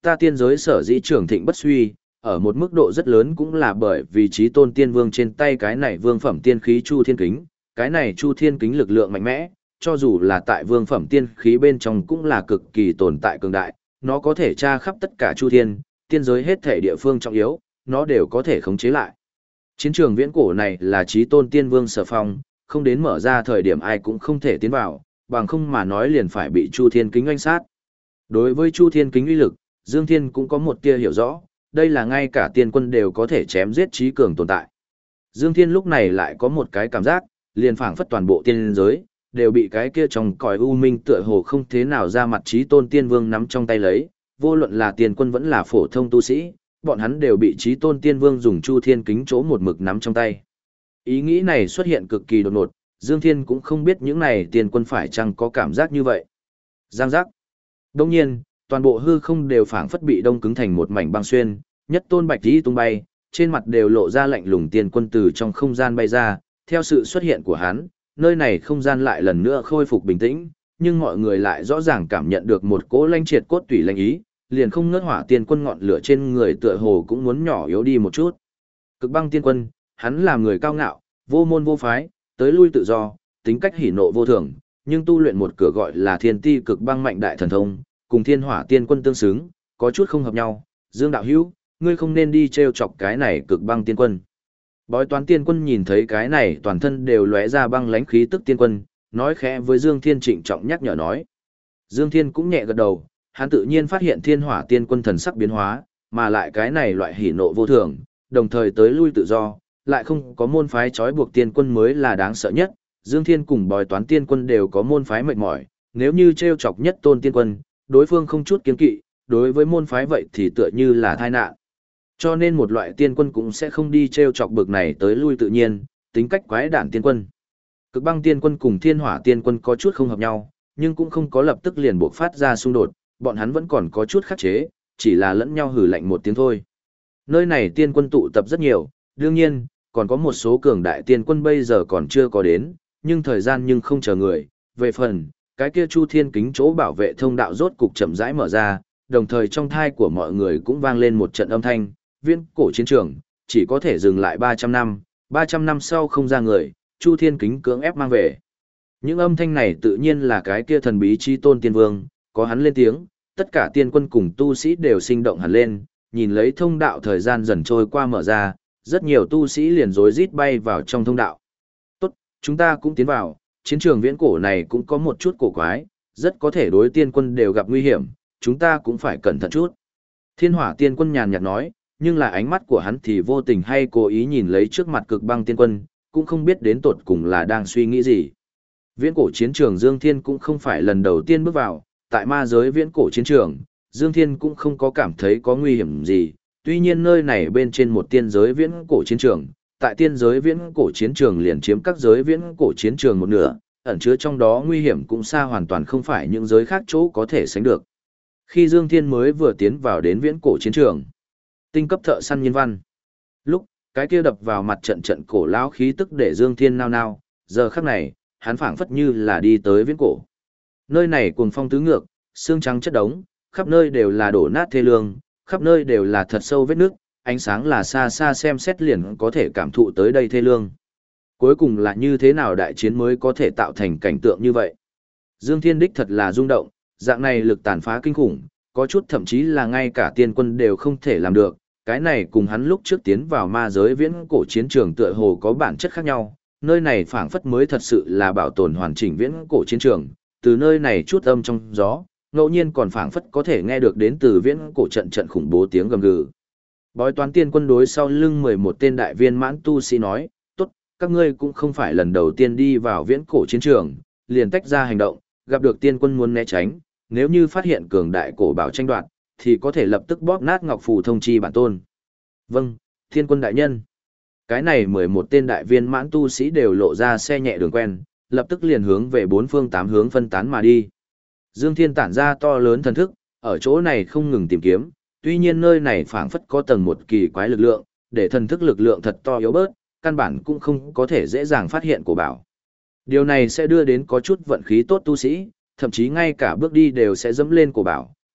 ta tiên giới sở dĩ trưởng thịnh bất suy, ở một mức độ rất lớn cũng là bởi vì chí tôn tiên vương trên tay cái này vương phẩm tiên khí Chu Thiên Kính, cái này Chu Thiên Kính lực lượng mạnh mẽ, cho dù là tại vương phẩm tiên khí bên trong cũng là cực kỳ tồn tại cường đại, nó có thể tra khắp tất cả Chu Thiên, tiên giới hết thể địa phương trọng yếu, nó đều có thể khống chế lại. Chiến trường viễn cổ này là chí tôn tiên vương sở phong, không đến mở ra thời điểm ai cũng không thể tiến vào, bằng không mà nói liền phải bị Chu Thiên Kính oanh sát. Đối với Chu Thiên Kính uy lực, Dương Thiên cũng có một tia hiểu rõ, đây là ngay cả tiên quân đều có thể chém giết trí cường tồn tại. Dương Thiên lúc này lại có một cái cảm giác, liền phảng phất toàn bộ tiên giới, đều bị cái kia trong cõi u minh tựa hồ không thế nào ra mặt chí tôn tiên vương nắm trong tay lấy, vô luận là tiên quân vẫn là phổ thông tu sĩ, bọn hắn đều bị chí tôn tiên vương dùng Chu Thiên Kính chỗ một mực nắm trong tay. Ý nghĩ này xuất hiện cực kỳ đột ngột, Dương Thiên cũng không biết những này tiên quân phải chăng có cảm giác như vậy. Giang giác. Đông nhiên, toàn bộ hư không đều phảng phất bị đông cứng thành một mảnh băng xuyên, nhất tôn bạch tí tung bay, trên mặt đều lộ ra lạnh lùng tiên quân từ trong không gian bay ra, theo sự xuất hiện của hắn, nơi này không gian lại lần nữa khôi phục bình tĩnh, nhưng mọi người lại rõ ràng cảm nhận được một cỗ lanh triệt cốt tủy lanh ý, liền không ngớt hỏa tiên quân ngọn lửa trên người tựa hồ cũng muốn nhỏ yếu đi một chút. Cực băng tiên quân, hắn là người cao ngạo, vô môn vô phái, tới lui tự do, tính cách hỉ nộ vô thường, nhưng tu luyện một cửa gọi là thiên ti cực băng mạnh đại thần thông, cùng thiên hỏa tiên quân tương xứng, có chút không hợp nhau. Dương đạo hữu, ngươi không nên đi treo chọc cái này cực băng tiên quân. Bói toán tiên quân nhìn thấy cái này toàn thân đều lóe ra băng lãnh khí tức tiên quân, nói khẽ với Dương Thiên trịnh trọng nhắc nhở nói. Dương Thiên cũng nhẹ gật đầu, hắn tự nhiên phát hiện thiên hỏa tiên quân thần sắc biến hóa, mà lại cái này loại hỉ nộ vô thường, đồng thời tới lui tự do, lại không có môn phái trói buộc tiên quân mới là đáng sợ nhất. Dương Thiên cùng bói toán tiên quân đều có môn phái mệt mỏi, nếu như treo chọc nhất tôn tiên quân, đối phương không chút kiên kỵ, đối với môn phái vậy thì tựa như là tai nạn. Cho nên một loại tiên quân cũng sẽ không đi treo chọc bực này tới lui tự nhiên, tính cách quái đản tiên quân. Cực băng tiên quân cùng thiên hỏa tiên quân có chút không hợp nhau, nhưng cũng không có lập tức liền buộc phát ra xung đột, bọn hắn vẫn còn có chút khắc chế, chỉ là lẫn nhau hử lạnh một tiếng thôi. Nơi này tiên quân tụ tập rất nhiều, đương nhiên, còn có một số cường đại tiên quân bây giờ còn chưa có đến, nhưng thời gian nhưng không chờ người. Về phần, cái kia Chu Thiên Kính chỗ bảo vệ thông đạo rốt cục chậm rãi mở ra, đồng thời trong thai của mọi người cũng vang lên một trận âm thanh, viễn cổ chiến trường, chỉ có thể dừng lại 300 năm, 300 năm sau không ra người, Chu Thiên Kính cưỡng ép mang về. Những âm thanh này tự nhiên là cái kia thần bí chi tôn tiên vương, có hắn lên tiếng, tất cả tiên quân cùng tu sĩ đều sinh động hẳn lên, nhìn lấy thông đạo thời gian dần trôi qua mở ra, rất nhiều tu sĩ liền rối rít bay vào trong thông đạo. Tốt, chúng ta cũng tiến vào, chiến trường viễn cổ này cũng có một chút cổ quái, rất có thể đối tiên quân đều gặp nguy hiểm, chúng ta cũng phải cẩn thận chút. Thiên hỏa tiên quân nhàn nhạt nói, nhưng là ánh mắt của hắn thì vô tình hay cố ý nhìn lấy trước mặt cực băng tiên quân, cũng không biết đến tột cùng là đang suy nghĩ gì. Viễn cổ chiến trường Dương Thiên cũng không phải lần đầu tiên bước vào, tại ma giới viễn cổ chiến trường, Dương Thiên cũng không có cảm thấy có nguy hiểm gì, tuy nhiên nơi này bên trên một tiên giới viễn cổ chiến trường, tại tiên giới viễn cổ chiến trường liền chiếm các giới viễn cổ chiến trường một nửa, ẩn chứa trong đó nguy hiểm cũng xa hoàn toàn không phải những giới khác chỗ có thể sánh được. Khi Dương Thiên mới vừa tiến vào đến viễn cổ chiến trường, tinh cấp thợ săn nhân văn, lúc cái kia đập vào mặt trận trận cổ lão khí tức để Dương Thiên nao nao, giờ khắc này, hắn phảng phất như là đi tới viễn cổ. Nơi này cuồng phong tứ ngược, xương trắng chất đống, khắp nơi đều là đổ nát thê lương, khắp nơi đều là thật sâu vết nước, ánh sáng là xa xa xem xét liền có thể cảm thụ tới đây thê lương. Cuối cùng là như thế nào đại chiến mới có thể tạo thành cảnh tượng như vậy? Dương Thiên đích thật là rung động, dạng này lực tàn phá kinh khủng, có chút thậm chí là ngay cả tiên quân đều không thể làm được, cái này cùng hắn lúc trước tiến vào ma giới viễn cổ chiến trường tựa hồ có bản chất khác nhau, nơi này phảng phất mới thật sự là bảo tồn hoàn chỉnh viễn cổ chiến trường, từ nơi này chút âm trong gió, ngẫu nhiên còn phảng phất có thể nghe được đến từ viễn cổ trận trận khủng bố tiếng gầm gừ. Bói toán tiên quân đối sau lưng 11 tên đại viên mãn tu sĩ nói, tốt, các ngươi cũng không phải lần đầu tiên đi vào viễn cổ chiến trường, liền tách ra hành động, gặp được tiên quân muốn né tránh, nếu như phát hiện cường đại cổ bảo tranh đoạt, thì có thể lập tức bóp nát ngọc phù thông chi bản tôn. Vâng, tiên quân đại nhân. Cái này 11 tên đại viên mãn tu sĩ đều lộ ra xe nhẹ đường quen, lập tức liền hướng về bốn phương tám hướng phân tán mà đi. Dương Thiên tản ra to lớn thần thức, ở chỗ này không ngừng tìm kiếm, tuy nhiên nơi này phảng phất có tầng một kỳ quái lực lượng, để thần thức lực lượng thật to yếu bớt, căn bản cũng không có thể dễ dàng phát hiện cổ bảo. Điều này sẽ đưa đến có chút vận khí tốt tu sĩ, thậm chí ngay cả bước đi đều sẽ dẫm lên cổ bảo,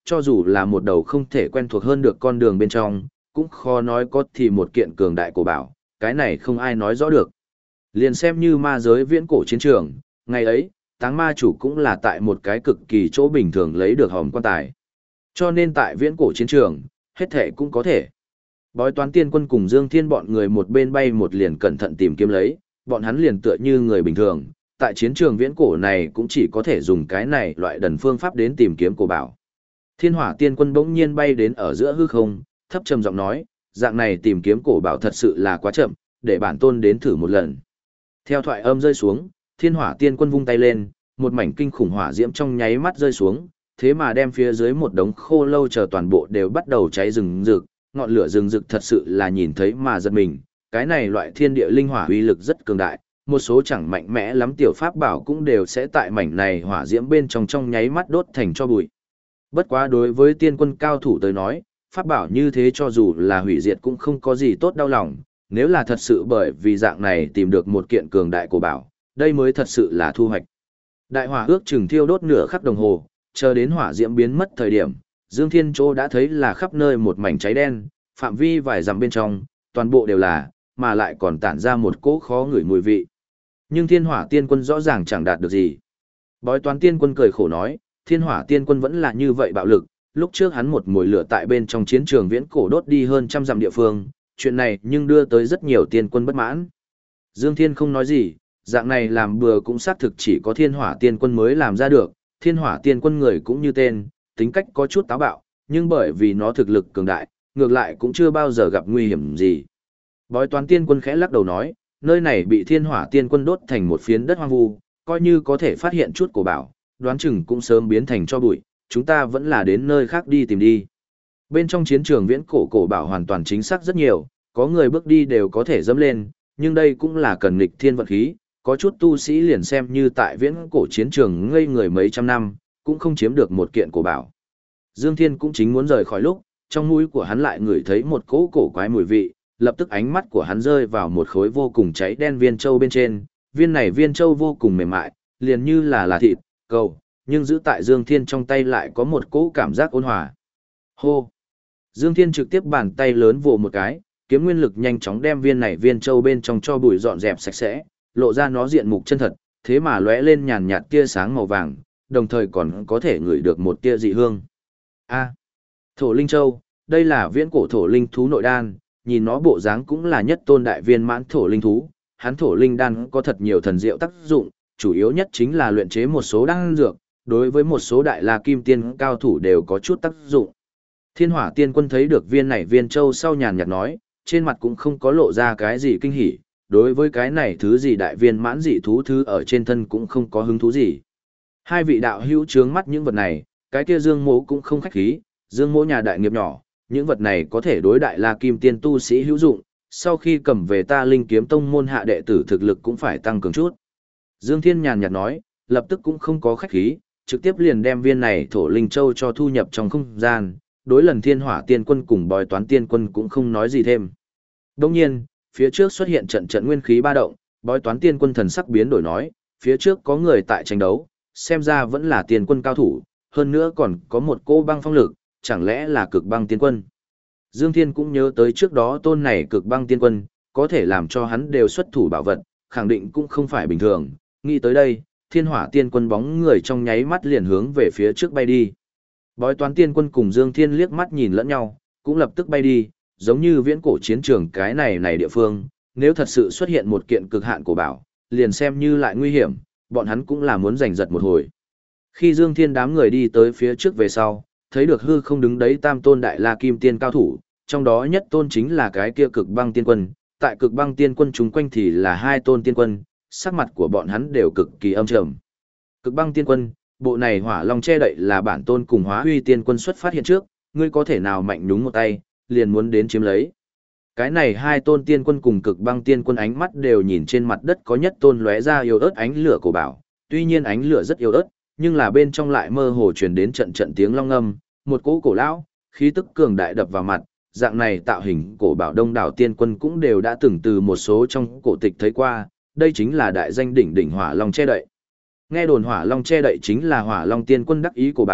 cho dù là một đầu không thể quen thuộc hơn được con đường bên trong, cũng khó nói có thì một kiện cường đại cổ bảo, cái này không ai nói rõ được. Liền xem như ma giới viễn cổ chiến trường, ngày ấy, táng ma chủ cũng là tại một cái cực kỳ chỗ bình thường lấy được hòm quan tài. Cho nên tại viễn cổ chiến trường, hết thể cũng có thể. Bói toán tiên quân cùng Dương Thiên bọn người một bên bay một liền cẩn thận tìm kiếm lấy, bọn hắn liền tựa như người bình thường, tại chiến trường viễn cổ này cũng chỉ có thể dùng cái này loại đần phương pháp đến tìm kiếm cổ bảo. Thiên Hỏa tiên quân bỗng nhiên bay đến ở giữa hư không, thấp trầm giọng nói, dạng này tìm kiếm cổ bảo thật sự là quá chậm, để bản tôn đến thử một lần. Theo thoại âm rơi xuống, Thiên Hỏa tiên quân vung tay lên, một mảnh kinh khủng hỏa diễm trong nháy mắt rơi xuống, thế mà đem phía dưới một đống khô lâu chờ toàn bộ đều bắt đầu cháy rừng rực, ngọn lửa rừng rực thật sự là nhìn thấy mà giật mình, cái này loại thiên địa linh hỏa uy lực rất cường đại, một số chẳng mạnh mẽ lắm tiểu pháp bảo cũng đều sẽ tại mảnh này hỏa diễm bên trong nháy mắt đốt thành cho bụi. Bất quá đối với tiên quân cao thủ tới nói, pháp bảo như thế cho dù là hủy diệt cũng không có gì tốt đau lòng, nếu là thật sự bởi vì dạng này tìm được một kiện cường đại cổ bảo, đây mới thật sự là thu hoạch. Đại hỏa ước chừng thiêu đốt nửa khắc đồng hồ, chờ đến hỏa diễm biến mất thời điểm, Dương Thiên Chỗ đã thấy là khắp nơi một mảnh cháy đen, phạm vi vài dặm bên trong, toàn bộ đều là, mà lại còn tản ra một cỗ khó ngửi mùi vị. Nhưng Thiên Hỏa Tiên Quân rõ ràng chẳng đạt được gì. Bói Toán Tiên Quân cười khổ nói, Thiên Hỏa Tiên Quân vẫn là như vậy bạo lực, lúc trước hắn một mồi lửa tại bên trong chiến trường viễn cổ đốt đi hơn trăm dặm địa phương, chuyện này nhưng đưa tới rất nhiều tiên quân bất mãn. Dương Thiên không nói gì, dạng này làm bừa cũng xác thực chỉ có Thiên Hỏa Tiên Quân mới làm ra được, Thiên Hỏa Tiên Quân người cũng như tên, tính cách có chút táo bạo, nhưng bởi vì nó thực lực cường đại, ngược lại cũng chưa bao giờ gặp nguy hiểm gì. Bói Toán Tiên Quân khẽ lắc đầu nói, nơi này bị Thiên Hỏa Tiên Quân đốt thành một phiến đất hoang vu, coi như có thể phát hiện chút cổ bảo, đoán chừng cũng sớm biến thành cho bụi, chúng ta vẫn là đến nơi khác đi tìm đi. Bên trong chiến trường viễn cổ cổ bảo hoàn toàn chính xác rất nhiều, có người bước đi đều có thể dẫm lên, nhưng đây cũng là cần nghịch thiên vận khí, có chút tu sĩ liền xem như tại viễn cổ chiến trường ngây người mấy trăm năm, cũng không chiếm được một kiện cổ bảo. Dương Thiên cũng chính muốn rời khỏi lúc, trong mũi của hắn lại ngửi thấy một cỗ cổ quái mùi vị, lập tức ánh mắt của hắn rơi vào một khối vô cùng cháy đen viên châu bên trên, viên này viên châu vô cùng mềm mại, liền như là thịt, cầu, nhưng giữ tại Dương Thiên trong tay lại có một cỗ cảm giác ôn hòa. Hô! Dương Thiên trực tiếp bàn tay lớn vồ một cái, kiếm nguyên lực nhanh chóng đem viên này viên châu bên trong cho bụi dọn dẹp sạch sẽ, lộ ra nó diện mục chân thật, thế mà lóe lên nhàn nhạt tia sáng màu vàng, đồng thời còn có thể ngửi được một tia dị hương. A, Thổ Linh Châu, đây là viễn cổ thổ linh thú nội đan, nhìn nó bộ dáng cũng là nhất tôn đại viên mãn thổ linh thú, hắn thổ linh đan có thật nhiều thần diệu tác dụng, chủ yếu nhất chính là luyện chế một số đan dược, đối với một số đại la kim tiên cao thủ đều có chút tác dụng. Thiên Hỏa Tiên Quân thấy được viên này viên châu sau nhàn nhạt nói, trên mặt cũng không có lộ ra cái gì kinh hỉ, đối với cái này thứ gì đại viên mãn dị thú thứ ở trên thân cũng không có hứng thú gì. Hai vị đạo hữu trướng mắt những vật này, cái kia Dương Mỗ cũng không khách khí, Dương Mỗ nhà đại nghiệp nhỏ, những vật này có thể đối đại la kim tiên tu sĩ hữu dụng, sau khi cầm về ta Linh Kiếm Tông môn hạ đệ tử thực lực cũng phải tăng cường chút. Dương Thiên nhàn nhạt nói, lập tức cũng không có khách khí, trực tiếp liền đem viên này thổ linh châu cho thu nhập trong không gian, đối lần Thiên Hỏa Tiên Quân cùng Bói Toán Tiên Quân cũng không nói gì thêm. Đồng nhiên, phía trước xuất hiện trận trận nguyên khí ba động, Bói Toán Tiên Quân thần sắc biến đổi nói, phía trước có người tại tranh đấu, xem ra vẫn là tiên quân cao thủ, hơn nữa còn có một cô băng phong lực, chẳng lẽ là cực băng tiên quân. Dương Thiên cũng nhớ tới trước đó tôn này cực băng tiên quân, có thể làm cho hắn đều xuất thủ bảo vật, khẳng định cũng không phải bình thường, nghĩ tới đây, Thiên Hỏa Tiên Quân bóng người trong nháy mắt liền hướng về phía trước bay đi. Bói Toán Tiên Quân cùng Dương Thiên liếc mắt nhìn lẫn nhau, cũng lập tức bay đi, giống như viễn cổ chiến trường cái này địa phương, nếu thật sự xuất hiện một kiện cực hạn cổ bảo, liền xem như lại nguy hiểm, bọn hắn cũng là muốn giành giật một hồi. Khi Dương Thiên đám người đi tới phía trước về sau, thấy được hư không đứng đấy tam tôn đại la kim tiên cao thủ, trong đó nhất tôn chính là cái kia cực băng tiên quân, tại cực băng tiên quân chúng quanh thì là hai tôn tiên quân, sắc mặt của bọn hắn đều cực kỳ âm trầm. Cực băng tiên quân, bộ này hỏa long che đậy là bản tôn cùng hóa huy tiên quân xuất phát hiện trước, ngươi có thể nào mạnh nhúng một tay, liền muốn đến chiếm lấy. Cái này hai tôn tiên quân cùng cực băng tiên quân ánh mắt đều nhìn trên mặt đất có nhất tôn lóe ra yếu ớt ánh lửa của bảo, tuy nhiên ánh lửa rất yếu ớt, nhưng là bên trong lại mơ hồ truyền đến trận trận tiếng long ngâm, một cỗ cổ lão, khí tức cường đại đập vào mặt, dạng này tạo hình cổ bảo đông đảo tiên quân cũng đều đã từng từ một số trong cổ tịch thấy qua, đây chính là đại danh đỉnh đỉnh hỏa long che đậy. Nghe đồn hỏa long che đậy chính là hỏa long tiên quân đắc ý cổ bảo,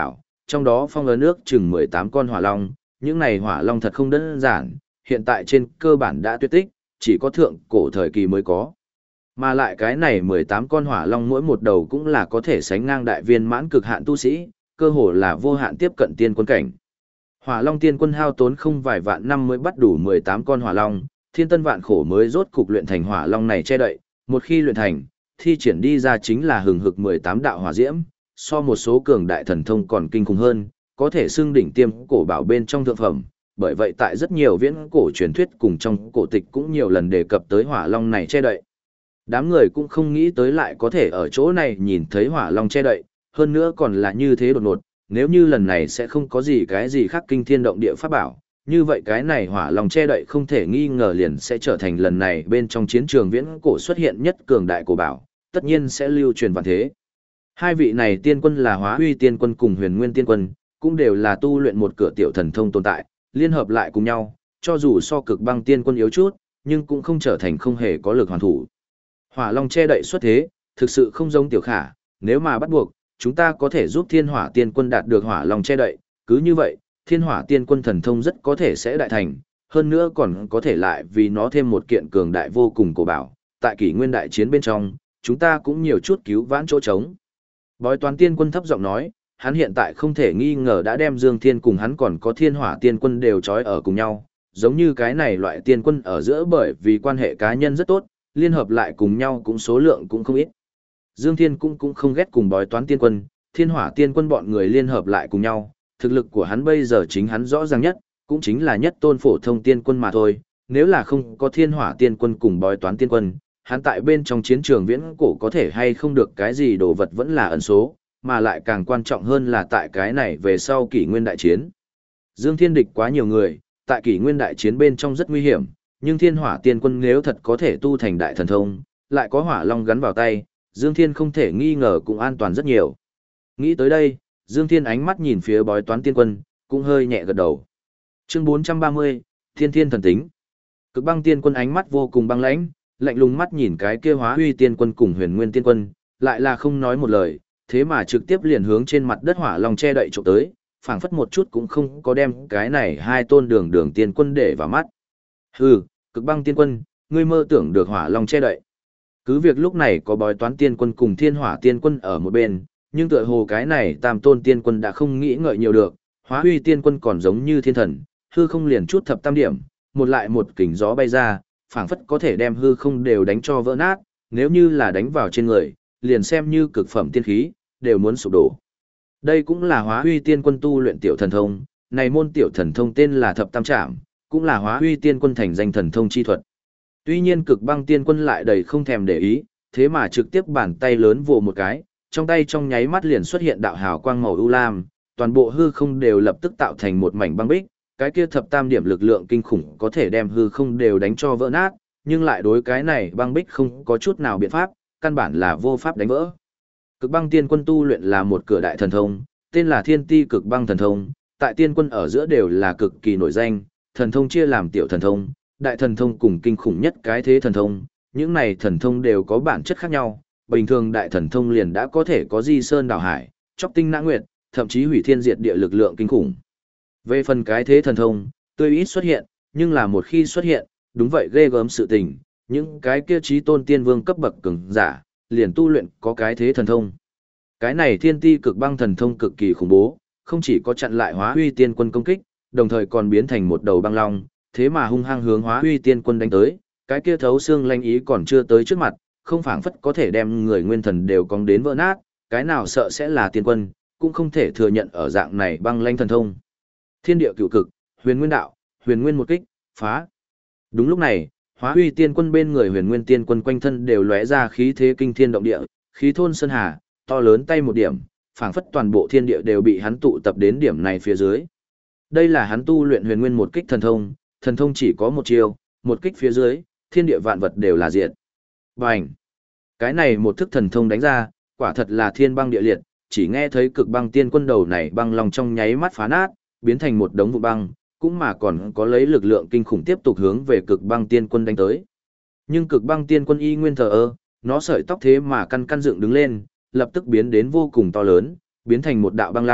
trong đó phong ấn ước chừng 18 con hỏa long, những này hỏa long thật không đơn giản, hiện tại trên cơ bản đã tuyệt tích, chỉ có thượng cổ thời kỳ mới có. Mà lại cái này 18 con hỏa long mỗi một đầu cũng là có thể sánh ngang đại viên mãn cực hạn tu sĩ, cơ hồ là vô hạn tiếp cận tiên quân cảnh. Hỏa long tiên quân hao tốn không vài vạn năm mới bắt đủ 18 con hỏa long, thiên tân vạn khổ mới rốt cục luyện thành hỏa long này che đậy, một khi luyện thành, thi triển đi ra chính là hừng hực 18 đạo hỏa diễm, so một số cường đại thần thông còn kinh khủng hơn, có thể xưng đỉnh tiêm cổ bảo bên trong thượng phẩm. Bởi vậy tại rất nhiều viễn cổ truyền thuyết cùng trong cổ tịch cũng nhiều lần đề cập tới hỏa long này che đậy. Đám người cũng không nghĩ tới lại có thể ở chỗ này nhìn thấy hỏa long che đậy, hơn nữa còn là như thế đột ngột, nếu như lần này sẽ không có gì cái gì khác kinh thiên động địa pháp bảo, như vậy cái này hỏa long che đậy không thể nghi ngờ liền sẽ trở thành lần này bên trong chiến trường viễn cổ xuất hiện nhất cường đại cổ bảo, tất nhiên sẽ lưu truyền vạn thế. Hai vị này tiên quân là Hóa Huy tiên quân cùng Huyền Nguyên tiên quân, cũng đều là tu luyện một cửa tiểu thần thông tồn tại, liên hợp lại cùng nhau, cho dù so Cực Băng tiên quân yếu chút, nhưng cũng không trở thành không hề có lực hoàn thủ. Hỏa long che đậy xuất thế, thực sự không giống tiểu khả, nếu mà bắt buộc, chúng ta có thể giúp Thiên Hỏa tiên quân đạt được hỏa long che đậy, cứ như vậy, Thiên Hỏa tiên quân thần thông rất có thể sẽ đại thành, hơn nữa còn có thể lại vì nó thêm một kiện cường đại vô cùng cổ bảo, tại kỷ nguyên đại chiến bên trong, chúng ta cũng nhiều chút cứu vãn chỗ trống. Bói toán tiên quân thấp giọng nói, hắn hiện tại không thể nghi ngờ đã đem Dương Thiên cùng hắn còn có Thiên Hỏa tiên quân đều trói ở cùng nhau, giống như cái này loại tiên quân ở giữa bởi vì quan hệ cá nhân rất tốt, liên hợp lại cùng nhau cũng số lượng cũng không ít. Dương Thiên cũng không ghét cùng bói toán tiên quân, Thiên Hỏa tiên quân bọn người liên hợp lại cùng nhau, thực lực của hắn bây giờ chính hắn rõ ràng nhất, cũng chính là nhất tôn phổ thông tiên quân mà thôi, nếu là không có Thiên Hỏa tiên quân cùng bói toán tiên quân, hắn tại bên trong chiến trường viễn cổ có thể hay không được cái gì đồ vật vẫn là ẩn số, mà lại càng quan trọng hơn là tại cái này về sau kỷ nguyên đại chiến. Dương Thiên địch quá nhiều người, tại kỷ nguyên đại chiến bên trong rất nguy hiểm, nhưng Thiên Hỏa tiên quân nếu thật có thể tu thành đại thần thông, lại có hỏa long gắn vào tay, Dương Thiên không thể nghi ngờ cũng an toàn rất nhiều. Nghĩ tới đây, Dương Thiên ánh mắt nhìn phía bói toán tiên quân, cũng hơi nhẹ gật đầu. Chương 430, Thiên Thiên thần tính. Cực Băng tiên quân ánh mắt vô cùng băng lãnh, lạnh lùng mắt nhìn cái kia Hóa Huy tiên quân cùng Huyền Nguyên tiên quân, lại là không nói một lời, thế mà trực tiếp liền hướng trên mặt đất hỏa long che đậy chụp tới, phảng phất một chút cũng không có đem cái này hai tôn đường tiên quân để vào mắt. Hừ, Cực Băng tiên quân, ngươi mơ tưởng được hỏa long che đậy. Cứ việc lúc này có bói toán tiên quân cùng Thiên Hỏa tiên quân ở một bên, nhưng tựa hồ cái này tam tôn tiên quân đã không nghĩ ngợi nhiều được, Hóa Huy tiên quân còn giống như thiên thần, hư không liền chút thập tam điểm, một lại một kình gió bay ra, phảng phất có thể đem hư không đều đánh cho vỡ nát, nếu như là đánh vào trên người, liền xem như cực phẩm tiên khí, đều muốn sụp đổ. Đây cũng là Hóa Huy tiên quân tu luyện tiểu thần thông, này môn tiểu thần thông tên là Thập Tam Trảm, cũng là Hóa Huy tiên quân thành danh thần thông chi thuật. Tuy nhiên Cực Băng tiên quân lại đầy không thèm để ý, thế mà trực tiếp bàn tay lớn vồ một cái, trong tay trong nháy mắt liền xuất hiện đạo hào quang màu ưu lam, toàn bộ hư không đều lập tức tạo thành một mảnh băng bích, cái kia thập tam điểm lực lượng kinh khủng có thể đem hư không đều đánh cho vỡ nát, nhưng lại đối cái này băng bích không có chút nào biện pháp, căn bản là vô pháp đánh vỡ. Cực Băng tiên quân tu luyện là một cửa đại thần thông, tên là Thiên Ti Cực Băng thần thông, tại tiên quân ở giữa đều là cực kỳ nổi danh, thần thông chia làm tiểu thần thông, đại thần thông cùng kinh khủng nhất cái thế thần thông, những này thần thông đều có bản chất khác nhau, bình thường đại thần thông liền đã có thể có di sơn đảo hải, chóc tinh nã nguyệt, thậm chí hủy thiên diệt địa lực lượng kinh khủng. Về phần cái thế thần thông, tuy ít xuất hiện, nhưng là một khi xuất hiện, đúng vậy ghê gớm sự tình, những cái kia chí tôn tiên vương cấp bậc cường giả, liền tu luyện có cái thế thần thông. Cái này Thiên Ti Cực Băng thần thông cực kỳ khủng bố, không chỉ có chặn lại Hóa Huy tiên quân công kích, đồng thời còn biến thành một đầu băng long, thế mà hung hăng hướng Hóa Huy tiên quân đánh tới, cái kia thấu xương lanh ý còn chưa tới trước mặt, không phảng phất có thể đem người nguyên thần đều cong đến vỡ nát, cái nào sợ sẽ là tiên quân, cũng không thể thừa nhận ở dạng này băng lanh thần thông. Thiên địa cửu cực, Huyền Nguyên đạo, Huyền Nguyên một kích, phá. Đúng lúc này, Hóa Huy tiên quân bên người Huyền Nguyên tiên quân quanh thân đều lóe ra khí thế kinh thiên động địa, khí thôn sơn hà, to lớn tay một điểm, phảng phất toàn bộ thiên địa đều bị hắn tụ tập đến điểm này phía dưới. Đây là hắn tu luyện Huyền Nguyên một kích thần thông chỉ có một chiêu, một kích phía dưới, thiên địa vạn vật đều là diệt. Bành! Cái này một thức thần thông đánh ra, quả thật là thiên băng địa liệt, chỉ nghe thấy Cực Băng tiên quân đầu này băng long trong nháy mắt phá nát, biến thành một đống vụ băng, cũng mà còn có lấy lực lượng kinh khủng tiếp tục hướng về Cực Băng tiên quân đánh tới. Nhưng Cực Băng tiên quân y nguyên thờ ơ, nó sợi tóc thế mà căn căn dựng đứng lên, lập tức biến đến vô cùng to lớn, biến thành một đạo băng lăng,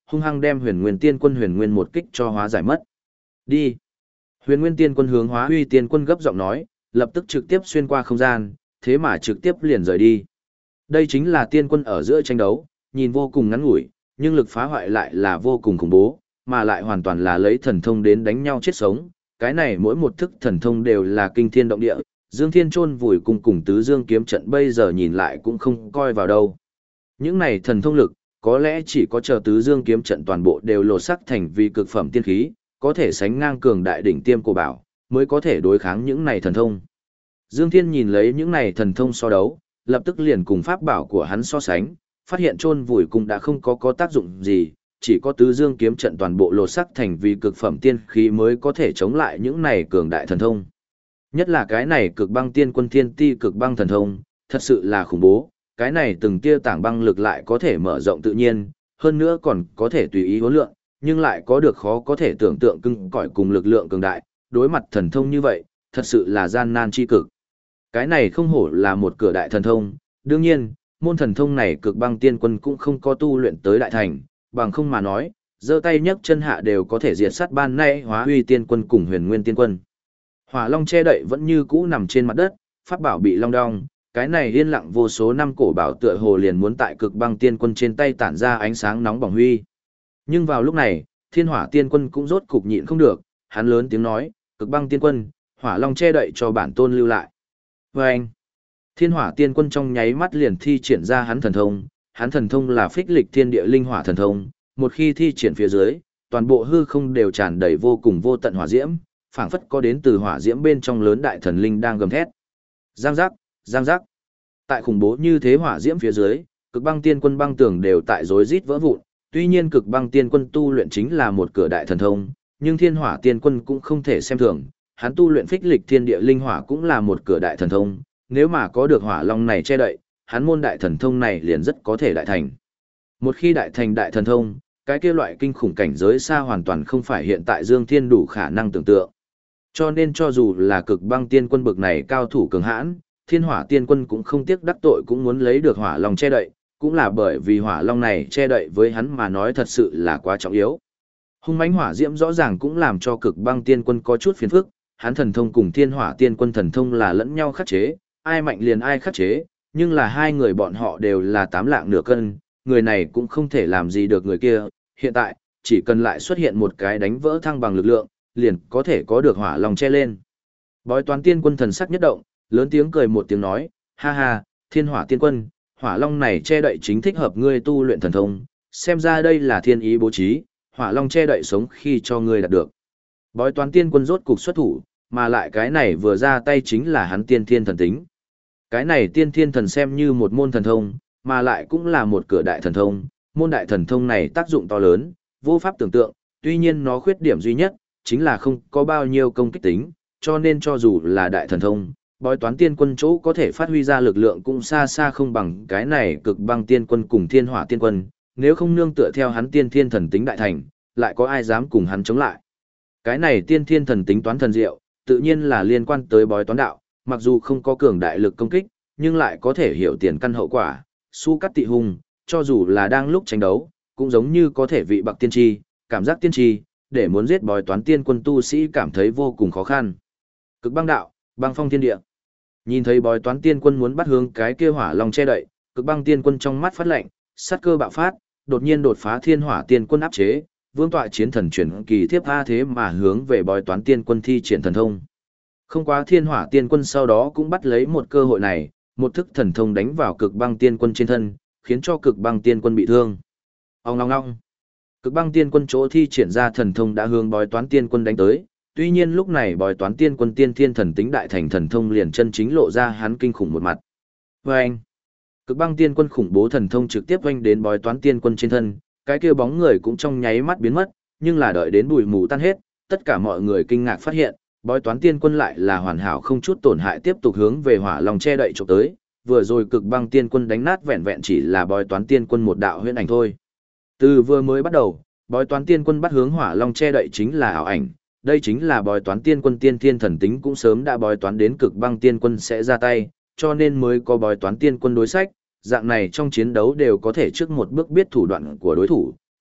hung hăng đem Huyền Nguyên Tiên Quân Huyền Nguyên một kích cho hóa giải mất. Đi. Huyền Nguyên Tiên Quân hướng Hóa Huy Tiên Quân gấp giọng nói, lập tức trực tiếp xuyên qua không gian, thế mà trực tiếp liền rời đi. Đây chính là tiên quân ở giữa tranh đấu, nhìn vô cùng ngắn ngủi, nhưng lực phá hoại lại là vô cùng khủng bố, mà lại hoàn toàn là lấy thần thông đến đánh nhau chết sống. Cái này mỗi một thức thần thông đều là kinh thiên động địa, Dương Thiên Chôn Vùi cùng Tứ Dương kiếm trận bây giờ nhìn lại cũng không coi vào đâu. Những này thần thông lực, có lẽ chỉ có chờ Tứ Dương kiếm trận toàn bộ đều lột sắc thành vì cực phẩm tiên khí, có thể sánh ngang cường đại đỉnh tiêm của bảo, mới có thể đối kháng những này thần thông. Dương Thiên nhìn lấy những này thần thông so đấu, lập tức liền cùng pháp bảo của hắn so sánh, phát hiện Chôn Vùi cung đã không có tác dụng gì, chỉ có Tứ Dương kiếm trận toàn bộ lột sắc thành vì cực phẩm tiên khí mới có thể chống lại những này cường đại thần thông. Nhất là cái này Cực Băng Tiên Quân Thiên Ti Cực Băng thần thông, thật sự là khủng bố, cái này từng tia tảng băng lực lại có thể mở rộng tự nhiên, hơn nữa còn có thể tùy ý huấn lượng, nhưng lại có được khó có thể tưởng tượng cứng cỏi cùng lực lượng cường đại, đối mặt thần thông như vậy, thật sự là gian nan chi cực. Cái này không hổ là một cửa đại thần thông, đương nhiên, môn thần thông này Cực Băng Tiên Quân cũng không có tu luyện tới đại thành, bằng không mà nói, giơ tay nhấc chân hạ đều có thể diệt sát ban nay Hóa Huy Tiên Quân cùng Huyền Nguyên Tiên Quân. Hỏa Long che đậy vẫn như cũ nằm trên mặt đất, pháp bảo bị long đong, cái này yên lặng vô số năm cổ bảo tựa hồ liền muốn tại Cực Băng Tiên Quân trên tay tản ra ánh sáng nóng bỏng huy. Nhưng vào lúc này, Thiên Hỏa Tiên Quân cũng rốt cục nhịn không được, hắn lớn tiếng nói, Cực Băng Tiên Quân, Hỏa Long che đậy cho bản tôn lưu lại. Vâng! Thiên Hỏa Tiên Quân trong nháy mắt liền thi triển ra hắn thần thông là phích lịch thiên địa linh hỏa thần thông, một khi thi triển phía dưới, toàn bộ hư không đều tràn đầy vô cùng vô tận hỏa diễm, phảng phất có đến từ hỏa diễm bên trong lớn đại thần linh đang gầm thét. Giang giác, giang giác. Tại khủng bố như thế hỏa diễm phía dưới, Cực Băng Tiên Quân băng tường đều tại rối rít vỡ vụn, tuy nhiên Cực Băng Tiên Quân tu luyện chính là một cửa đại thần thông, nhưng Thiên Hỏa Tiên Quân cũng không thể xem thường, hắn tu luyện phích lịch thiên địa linh hỏa cũng là một cửa đại thần thông, nếu mà có được hỏa long này che đậy, hắn môn đại thần thông này liền rất có thể đại thành. Một khi đại thành đại thần thông, cái kia loại kinh khủng cảnh giới xa hoàn toàn không phải hiện tại Dương Thiên đủ khả năng tưởng tượng. Cho nên cho dù là Cực Băng Tiên Quân bực này cao thủ cường hãn, Thiên Hỏa Tiên Quân cũng không tiếc đắc tội cũng muốn lấy được hỏa long che đậy, cũng là bởi vì hỏa long này che đậy với hắn mà nói thật sự là quá trọng yếu. Hung mãnh hỏa diễm rõ ràng cũng làm cho Cực Băng Tiên Quân có chút phiền phức, hắn thần thông cùng Thiên Hỏa Tiên Quân thần thông là lẫn nhau khắc chế, ai mạnh liền ai khắc chế, nhưng là hai người bọn họ đều là 8 lạng nửa cân, người này cũng không thể làm gì được người kia, hiện tại, chỉ cần lại xuất hiện một cái đánh vỡ thăng bằng lực lượng, liền có thể có được hỏa long che lên. Bói Toán Tiên Quân thần sắc nhất động, lớn tiếng cười một tiếng nói, ha ha, Thiên Hỏa Tiên Quân, hỏa long này che đậy chính thích hợp ngươi tu luyện thần thông, xem ra đây là thiên ý bố trí, hỏa long che đậy sống khi cho ngươi đạt được. Bói Toán Tiên Quân rốt cục xuất thủ, mà lại cái này vừa ra tay chính là hắn tiên thiên thần tính. Cái này tiên thiên thần xem như một môn thần thông, mà lại cũng là một cửa đại thần thông, môn đại thần thông này tác dụng to lớn, vô pháp tưởng tượng, tuy nhiên nó khuyết điểm duy nhất, chính là không có bao nhiêu công kích tính, cho nên cho dù là đại thần thông, Bói Toán Tiên Quân chỗ có thể phát huy ra lực lượng cũng xa xa không bằng cái này Cực Băng Tiên Quân cùng Thiên Hỏa Tiên Quân, nếu không nương tựa theo hắn tiên thiên thần tính đại thành, lại có ai dám cùng hắn chống lại. Cái này tiên thiên thần tính toán thần diệu, tự nhiên là liên quan tới bói toán đạo, mặc dù không có cường đại lực công kích, nhưng lại có thể hiểu tiền căn hậu quả, su cắt tị hung, cho dù là đang lúc tranh đấu, cũng giống như có thể vị bậc tiên tri, cảm giác tiên tri, để muốn giết Bói Toán Tiên Quân tu sĩ cảm thấy vô cùng khó khăn. Cực băng đạo, băng phong thiên địa. Nhìn thấy Bói Toán Tiên Quân muốn bắt hướng cái kia hỏa long che đậy, Cực Băng Tiên Quân trong mắt phát lạnh, sát cơ bạo phát, đột nhiên đột phá Thiên Hỏa Tiên Quân áp chế, vương tọa chiến thần chuyển kỳ thiếp tha thế mà hướng về Bói Toán Tiên Quân thi triển thần thông. Không quá Thiên Hỏa Tiên Quân sau đó cũng bắt lấy một cơ hội này, một thức thần thông đánh vào Cực Băng Tiên Quân trên thân, khiến cho Cực Băng Tiên Quân bị thương. Ong ong ong. Cực Băng Tiên Quân chỗ thi triển ra thần thông đã hướng Bói Toán Tiên Quân đánh tới, tuy nhiên lúc này Bói Toán Tiên Quân tiên thiên thần tính đại thành thần thông liền chân chính lộ ra hắn kinh khủng một mặt. Oeng! Cực Băng Tiên Quân khủng bố thần thông trực tiếp oanh đến Bói Toán Tiên Quân trên thân, cái kia bóng người cũng trong nháy mắt biến mất, nhưng là đợi đến bụi mù tan hết, tất cả mọi người kinh ngạc phát hiện, Bói Toán Tiên Quân lại là hoàn hảo không chút tổn hại tiếp tục hướng về hỏa long che đậy chụp tới, vừa rồi Cực Băng Tiên Quân đánh nát vẹn vẹn chỉ là Bói Toán Tiên Quân một đạo huyễn ảnh thôi. Từ vừa mới bắt đầu, Bói Toán Tiên Quân bắt hướng hỏa long che đậy chính là ảo ảnh, đây chính là Bói Toán Tiên Quân tiên thiên thần tính cũng sớm đã bói toán đến Cực Băng Tiên Quân sẽ ra tay, cho nên mới có Bói Toán Tiên Quân đối sách, dạng này trong chiến đấu đều có thể trước một bước biết thủ đoạn của đối thủ,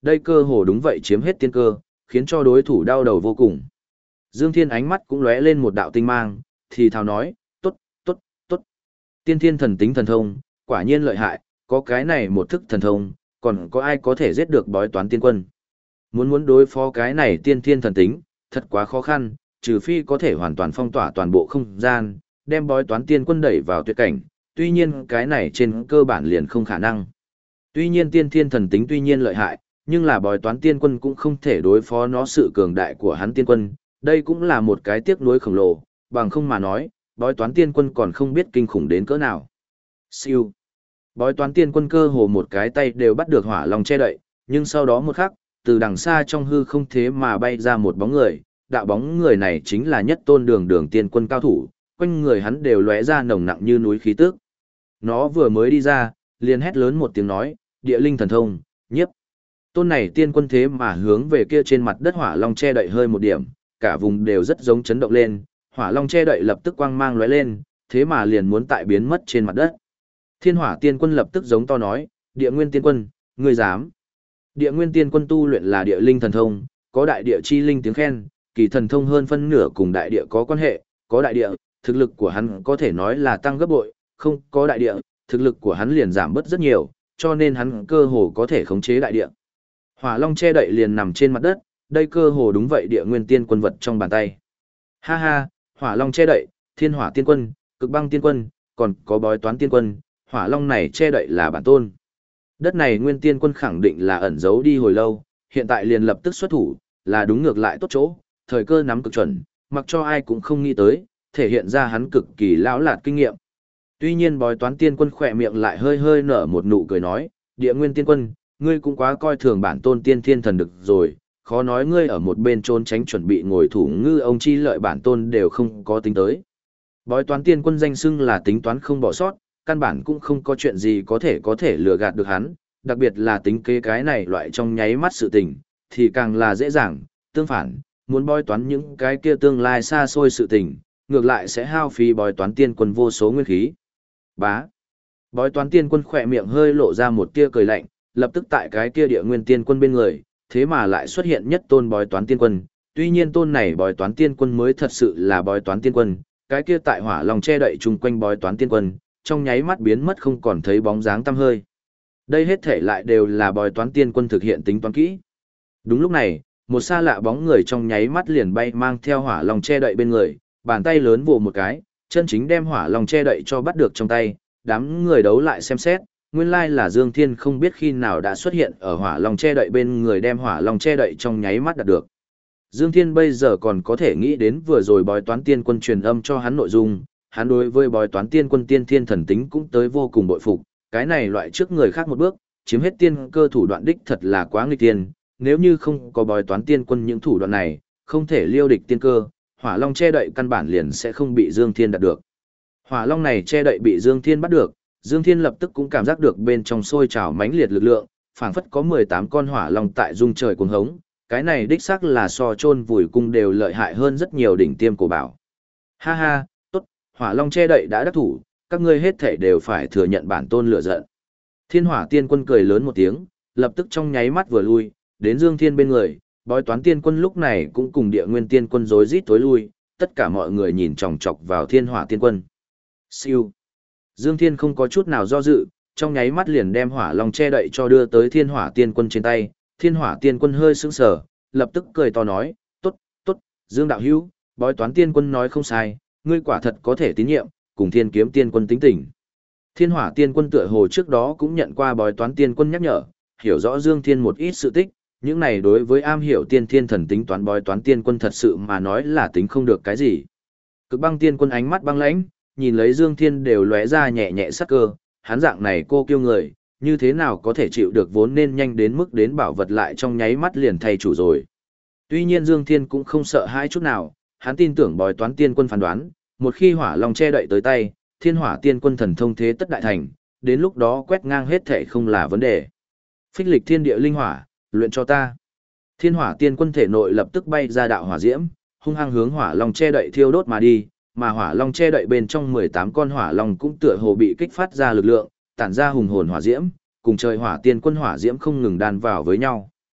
đây cơ hồ đúng vậy chiếm hết tiên cơ, khiến cho đối thủ đau đầu vô cùng. Dương Thiên ánh mắt cũng lóe lên một đạo tinh mang, thì thào nói, tốt, tốt, tốt. Tiên thiên thần tính thần thông, quả nhiên lợi hại, có cái này một thức thần thông, còn có ai có thể giết được bói toán tiên quân. Muốn đối phó cái này tiên thiên thần tính, thật quá khó khăn, trừ phi có thể hoàn toàn phong tỏa toàn bộ không gian, đem bói toán tiên quân đẩy vào tuyệt cảnh, tuy nhiên cái này trên cơ bản liền không khả năng. Tuy nhiên tiên thiên thần tính tuy nhiên lợi hại, nhưng là bói toán tiên quân cũng không thể đối phó nó sự cường đại của hắn tiên quân, đây cũng là một cái tiếc nuối khổng lồ, bằng không mà nói, bói toán tiên quân còn không biết kinh khủng đến cỡ nào. Siêu. Bói toán tiên quân cơ hồ một cái tay đều bắt được hỏa long che đậy, nhưng sau đó một khắc, từ đằng xa trong hư không thế mà bay ra một bóng người, đạo bóng người này chính là nhất tôn đường tiên quân cao thủ, quanh người hắn đều lóe ra nồng nặng như núi khí tức. Nó vừa mới đi ra, liền hét lớn một tiếng nói, địa linh thần thông, nhiếp. Tôn này tiên quân thế mà hướng về kia trên mặt đất hỏa long che đậy hơi một điểm, cả vùng đều rất giống chấn động lên, hỏa long che đậy lập tức quang mang lóe lên, thế mà liền muốn tại biến mất trên mặt đất. Thiên hỏa tiên quân lập tức giống to nói, địa nguyên tiên quân, ngươi dám. Địa nguyên tiên quân tu luyện là địa linh thần thông, có đại địa chi linh tiếng khen, kỳ thần thông hơn phân nửa cùng đại địa có quan hệ, có đại địa, thực lực của hắn có thể nói là tăng gấp bội, không có đại địa, thực lực của hắn liền giảm bớt rất nhiều, cho nên hắn cơ hồ có thể khống chế đại địa. Hỏa long che đậy liền nằm trên mặt đất, đây cơ hồ đúng vậy địa nguyên tiên quân vật trong bàn tay. Ha ha, hỏa long che đậy, thiên hỏa tiên quân, cực băng tiên quân, còn có bói toán tiên quân, hỏa long này che đậy là bản tôn. Đất này nguyên tiên quân khẳng định là ẩn giấu đi hồi lâu, hiện tại liền lập tức xuất thủ, là đúng ngược lại tốt chỗ, thời cơ nắm cực chuẩn, mặc cho ai cũng không nghĩ tới, thể hiện ra hắn cực kỳ lão lạt kinh nghiệm. Tuy nhiên bói toán tiên quân khỏe miệng lại hơi hơi nở một nụ cười nói, địa nguyên tiên quân, ngươi cũng quá coi thường bản tôn tiên thiên thần được rồi, khó nói ngươi ở một bên trốn tránh chuẩn bị ngồi thủ ngư ông chi lợi bản tôn đều không có tính tới. Bói toán tiên quân danh xưng là tính toán không bỏ sót, căn bản cũng không có chuyện gì có thể lừa gạt được hắn, đặc biệt là tính kế cái này loại trong nháy mắt sự tình, thì càng là dễ dàng, tương phản, muốn bói toán những cái kia tương lai xa xôi sự tình, ngược lại sẽ hao phí bói toán tiên quân vô số nguyên khí. Bá. Bói toán tiên quân khỏe miệng hơi lộ ra một tia cười lạnh, lập tức tại cái kia địa nguyên tiên quân bên người, thế mà lại xuất hiện nhất tôn bói toán tiên quân, tuy nhiên tôn này bói toán tiên quân mới thật sự là bói toán tiên quân, cái kia tại hỏa long che đậy chung quanh bói toán tiên quân, trong nháy mắt biến mất không còn thấy bóng dáng tăm hơi. Đây hết thể lại đều là bói toán tiên quân thực hiện tính toán kỹ. Đúng lúc này, một xa lạ bóng người trong nháy mắt liền bay mang theo hỏa long che đậy bên người, bàn tay lớn vồ một cái, chân chính đem hỏa long che đậy cho bắt được trong tay, đám người đấu lại xem xét, nguyên lai là Dương Thiên không biết khi nào đã xuất hiện ở hỏa long che đậy bên người đem hỏa long che đậy trong nháy mắt đạt được. Dương Thiên bây giờ còn có thể nghĩ đến vừa rồi bói toán tiên quân truyền âm cho hắn nội dung, hắn đối với bói toán tiên quân tiên thiên thần tính cũng tới vô cùng bội phục, cái này loại trước người khác một bước, chiếm hết tiên cơ thủ đoạn đích thật là quá nghịch tiên, nếu như không có bói toán tiên quân những thủ đoạn này, không thể liêu địch tiên cơ, hỏa long che đậy căn bản liền sẽ không bị Dương Thiên đạt được. Hỏa long này che đậy bị Dương Thiên bắt được, Dương Thiên lập tức cũng cảm giác được bên trong sôi trào mãnh liệt lực lượng, phảng phất có 18 con hỏa long tại dung trời cuồng hống, cái này đích xác là so chôn vùi cung đều lợi hại hơn rất nhiều đỉnh tiêm cổ bảo. Ha ha, tốt, hỏa long che đậy đã đắc thủ, các ngươi hết thảy đều phải thừa nhận bản tôn lửa giận. Thiên hỏa tiên quân cười lớn một tiếng, lập tức trong nháy mắt vừa lui, đến Dương Thiên bên người, bói toán tiên quân lúc này cũng cùng địa nguyên tiên quân rối rít tối lui, tất cả mọi người nhìn chòng chọc vào thiên hỏa tiên quân. Siêu. Dương Thiên không có chút nào do dự, trong nháy mắt liền đem hỏa long che đậy cho đưa tới thiên hỏa tiên quân trên tay, thiên hỏa tiên quân hơi sững sờ, lập tức cười to nói, tốt, tốt, Dương đạo hữu, bói toán tiên quân nói không sai, ngươi quả thật có thể tín nhiệm, cùng thiên kiếm tiên quân tính tình. Thiên hỏa tiên quân tựa hồ trước đó cũng nhận qua bói toán tiên quân nhắc nhở, hiểu rõ Dương Thiên một ít sự tích, những này đối với am hiểu tiên thiên thần tính toán bói toán tiên quân thật sự mà nói là tính không được cái gì. Cực băng tiên quân ánh mắt băng lãnh, nhìn lấy Dương Thiên đều lóe ra nhẹ nhẹ sắc cơ, hắn dạng này cô kiêu người, như thế nào có thể chịu được vốn nên nhanh đến mức đến bảo vật lại trong nháy mắt liền thay chủ rồi. Tuy nhiên Dương Thiên cũng không sợ hãi chút nào, hắn tin tưởng bói toán tiên quân phán đoán, một khi hỏa long che đậy tới tay, thiên hỏa tiên quân thần thông thế tất đại thành, đến lúc đó quét ngang hết thể không là vấn đề. Phích lịch thiên địa linh hỏa, luyện cho ta. Thiên hỏa tiên quân thể nội lập tức bay ra đạo hỏa diễm, hung hăng hướng hỏa long che đậy thiêu đốt mà đi, mà hỏa long che đậy bên trong 18 con hỏa long cũng tựa hồ bị kích phát ra lực lượng, tản ra hùng hồn hỏa diễm, cùng trời hỏa tiên quân hỏa diễm không ngừng đan vào với nhau.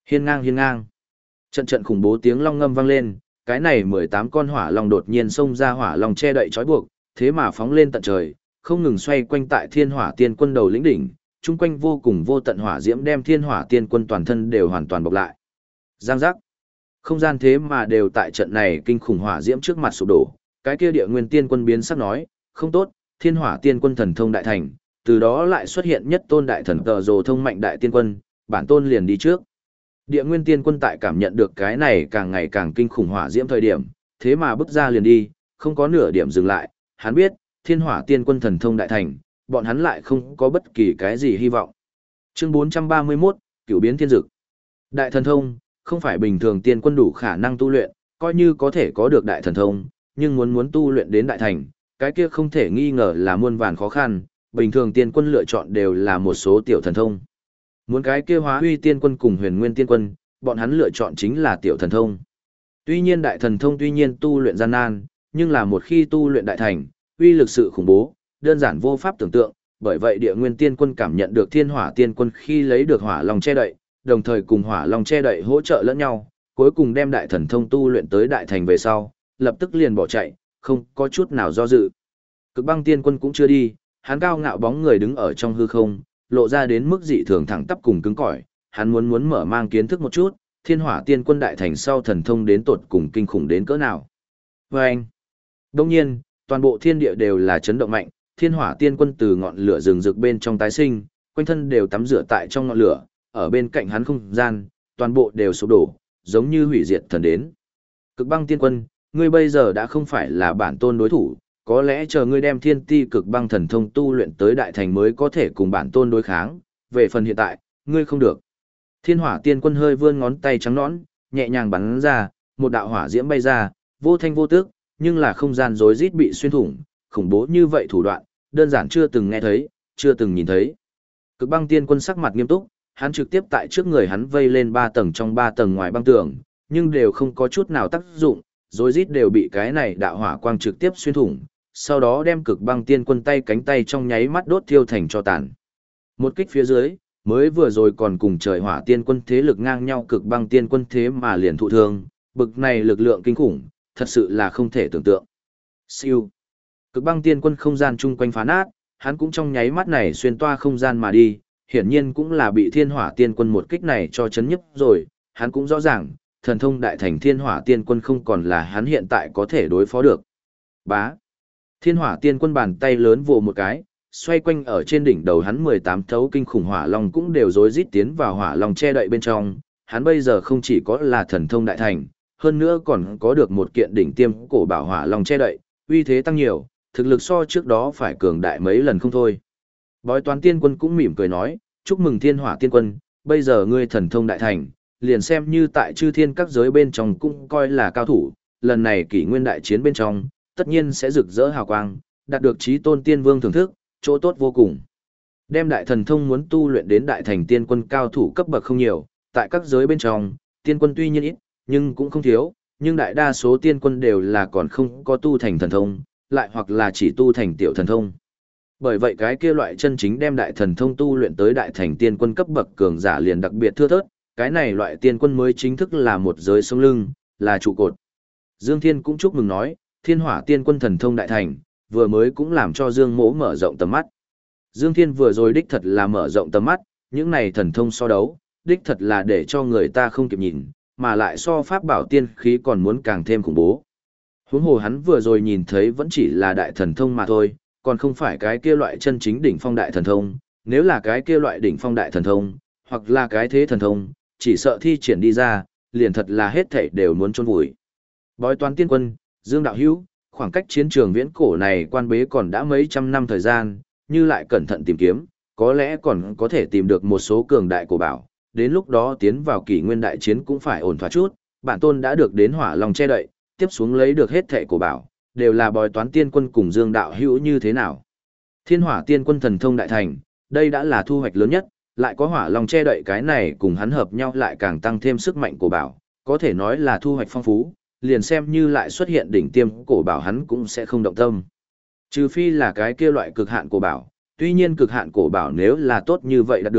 Hiên ngang hiên ngang. Trận trận khủng bố tiếng long ngâm vang lên, cái này 18 con hỏa long đột nhiên xông ra hỏa long che đậy trói buộc, thế mà phóng lên tận trời, không ngừng xoay quanh tại Thiên Hỏa Tiên Quân đầu lĩnh đỉnh, chung quanh vô cùng vô tận hỏa diễm đem Thiên Hỏa Tiên Quân toàn thân đều hoàn toàn bọc lại. Giang giác. Không gian thế mà đều tại trận này kinh khủng hỏa diễm trước mặt sụp đổ, cái kia Địa Nguyên Tiên Quân biến sắc nói, không tốt, Thiên Hỏa Tiên Quân thần thông đại thành, từ đó lại xuất hiện nhất tôn đại thần tờ rồ thông mạnh đại tiên quân, bản tôn liền đi trước. Địa Nguyên Tiên Quân tại cảm nhận được cái này càng ngày càng kinh khủng hỏa diễm thời điểm, thế mà bước ra liền đi, không có nửa điểm dừng lại, hắn biết, Thiên Hỏa Tiên Quân thần thông đại thành, bọn hắn lại không có bất kỳ cái gì hy vọng. Chương 431, Cửu biến thiên dực. Đại thần thông, không phải bình thường tiên quân đủ khả năng tu luyện, coi như có thể có được đại thần thông, nhưng muốn tu luyện đến đại thành, cái kia không thể nghi ngờ là muôn vàn khó khăn, bình thường tiên quân lựa chọn đều là một số tiểu thần thông. Muốn cái kia Hóa Huy Tiên Quân cùng Huyền Nguyên Tiên Quân, bọn hắn lựa chọn chính là tiểu thần thông. Tuy nhiên đại thần thông tuy nhiên tu luyện gian nan, nhưng là một khi tu luyện đại thành, uy lực sự khủng bố, đơn giản vô pháp tưởng tượng, bởi vậy Địa Nguyên Tiên Quân cảm nhận được Thiên Hỏa Tiên Quân khi lấy được Hỏa Long che đậy, đồng thời cùng Hỏa Long che đậy hỗ trợ lẫn nhau, cuối cùng đem đại thần thông tu luyện tới đại thành về sau, lập tức liền bỏ chạy, không có chút nào do dự. Cực Băng Tiên Quân cũng chưa đi, hắn cao ngạo bóng người đứng ở trong hư không, lộ ra đến mức dị thường thẳng tắp cùng cứng cỏi, hắn muốn mở mang kiến thức một chút, Thiên Hỏa Tiên Quân đại thành sau thần thông đến tột cùng kinh khủng đến cỡ nào. Và anh, đông nhiên, toàn bộ thiên địa đều là chấn động mạnh, Thiên Hỏa Tiên Quân từ ngọn lửa rừng rực bên trong tái sinh, quanh thân đều tắm rửa tại trong ngọn lửa, ở bên cạnh hắn không gian, toàn bộ đều sụp đổ, giống như hủy diệt thần đến. Cực Băng Tiên Quân, ngươi bây giờ đã không phải là bản tôn đối thủ, có lẽ chờ ngươi đem Thiên Ti Cực Băng thần thông tu luyện tới đại thành mới có thể cùng bản tôn đối kháng, về phần hiện tại, ngươi không được. Thiên Hỏa Tiên Quân hơi vươn ngón tay trắng nõn, nhẹ nhàng bắn ra, một đạo hỏa diễm bay ra, vô thanh vô tức, nhưng là không gian rối rít bị xuyên thủng, khủng bố như vậy thủ đoạn, đơn giản chưa từng nghe thấy, chưa từng nhìn thấy. Cực Băng Tiên Quân sắc mặt nghiêm túc, hắn trực tiếp tại trước người hắn vây lên 3 tầng trong 3 tầng ngoài băng tường, nhưng đều không có chút nào tác dụng, rối rít đều bị cái này đạo hỏa quang trực tiếp xuyên thủng, sau đó đem Cực Băng Tiên Quân tay cánh tay trong nháy mắt đốt thiêu thành tro tàn. Một kích phía dưới, mới vừa rồi còn cùng Trời Hỏa Tiên Quân thế lực ngang nhau Cực Băng Tiên Quân thế mà liền thụ thương, bực này lực lượng kinh khủng, thật sự là không thể tưởng tượng. Siêu. Cực Băng Tiên Quân không gian chung quanh phá nát, hắn cũng trong nháy mắt này xuyên toa không gian mà đi, hiển nhiên cũng là bị Thiên Hỏa Tiên Quân một kích này cho chấn nhấp rồi, hắn cũng rõ ràng, thần thông đại thành Thiên Hỏa Tiên Quân không còn là hắn hiện tại có thể đối phó được. Bá. Thiên Hỏa Tiên Quân bàn tay lớn vồ một cái, xoay quanh ở trên đỉnh đầu hắn 18 thấu kinh khủng hỏa long cũng đều rối rít tiến vào hỏa long che đậy bên trong, hắn bây giờ không chỉ có là thần thông đại thành, hơn nữa còn có được một kiện đỉnh tiêm cổ bảo hỏa long che đậy, uy thế tăng nhiều, thực lực so trước đó phải cường đại mấy lần không thôi. Bói Toán Tiên Quân cũng mỉm cười nói, chúc mừng Thiên Hỏa Tiên Quân, bây giờ ngươi thần thông đại thành, liền xem như tại chư thiên các giới bên trong cũng coi là cao thủ, lần này kỷ nguyên đại chiến bên trong, tất nhiên sẽ rực rỡ hào quang, đạt được chí tôn tiên vương thưởng thức, chỗ tốt vô cùng. Đem đại thần thông muốn tu luyện đến đại thành tiên quân cao thủ cấp bậc không nhiều, tại các giới bên trong, tiên quân tuy nhiên ít, nhưng cũng không thiếu, nhưng đại đa số tiên quân đều là còn không có tu thành thần thông, lại hoặc là chỉ tu thành tiểu thần thông. Bởi vậy cái kia loại chân chính đem đại thần thông tu luyện tới đại thành tiên quân cấp bậc cường giả liền đặc biệt thưa thớt, cái này loại tiên quân mới chính thức là một giới sống lưng, là trụ cột. Dương Thiên cũng chúc mừng nói, Thiên Hỏa Tiên Quân thần thông đại thành, vừa mới cũng làm cho Dương Mỗ mở rộng tầm mắt. Dương Thiên vừa rồi đích thật là mở rộng tầm mắt, những này thần thông so đấu, đích thật là để cho người ta không kịp nhìn, mà lại so pháp bảo tiên khí còn muốn càng thêm khủng bố. Huống hồ hắn vừa rồi nhìn thấy vẫn chỉ là đại thần thông mà thôi, còn không phải cái kia loại chân chính đỉnh phong đại thần thông, nếu là cái kia loại đỉnh phong đại thần thông, hoặc là cái thế thần thông, chỉ sợ thi triển đi ra, liền thật là hết thảy đều muốn chôn vùi. Bói Toán Tiên Quân, Dương Đạo Hữu, khoảng cách chiến trường viễn cổ này quan bế còn đã mấy trăm năm thời gian, như lại cẩn thận tìm kiếm, có lẽ còn có thể tìm được một số cường đại cổ bảo, đến lúc đó tiến vào kỷ nguyên đại chiến cũng phải ổn thỏa chút, bản tôn đã được đến Hỏa Long che đậy, tiếp xuống lấy được hết thảy cổ bảo, đều là Bói Toán Tiên Quân cùng Dương Đạo Hữu như thế nào. Thiên Hỏa Tiên Quân thần thông đại thành, đây đã là thu hoạch lớn nhất, lại có Hỏa Long che đậy cái này cùng hắn hợp nhau lại càng tăng thêm sức mạnh của bảo, có thể nói là thu hoạch phong phú, liền xem như lại xuất hiện đỉnh tiêm cổ bảo hắn cũng sẽ không động tâm. Trừ phi là cái kia loại cực hạn cổ bảo, tuy nhiên cực hạn cổ bảo nếu là tốt như vậy đạt được,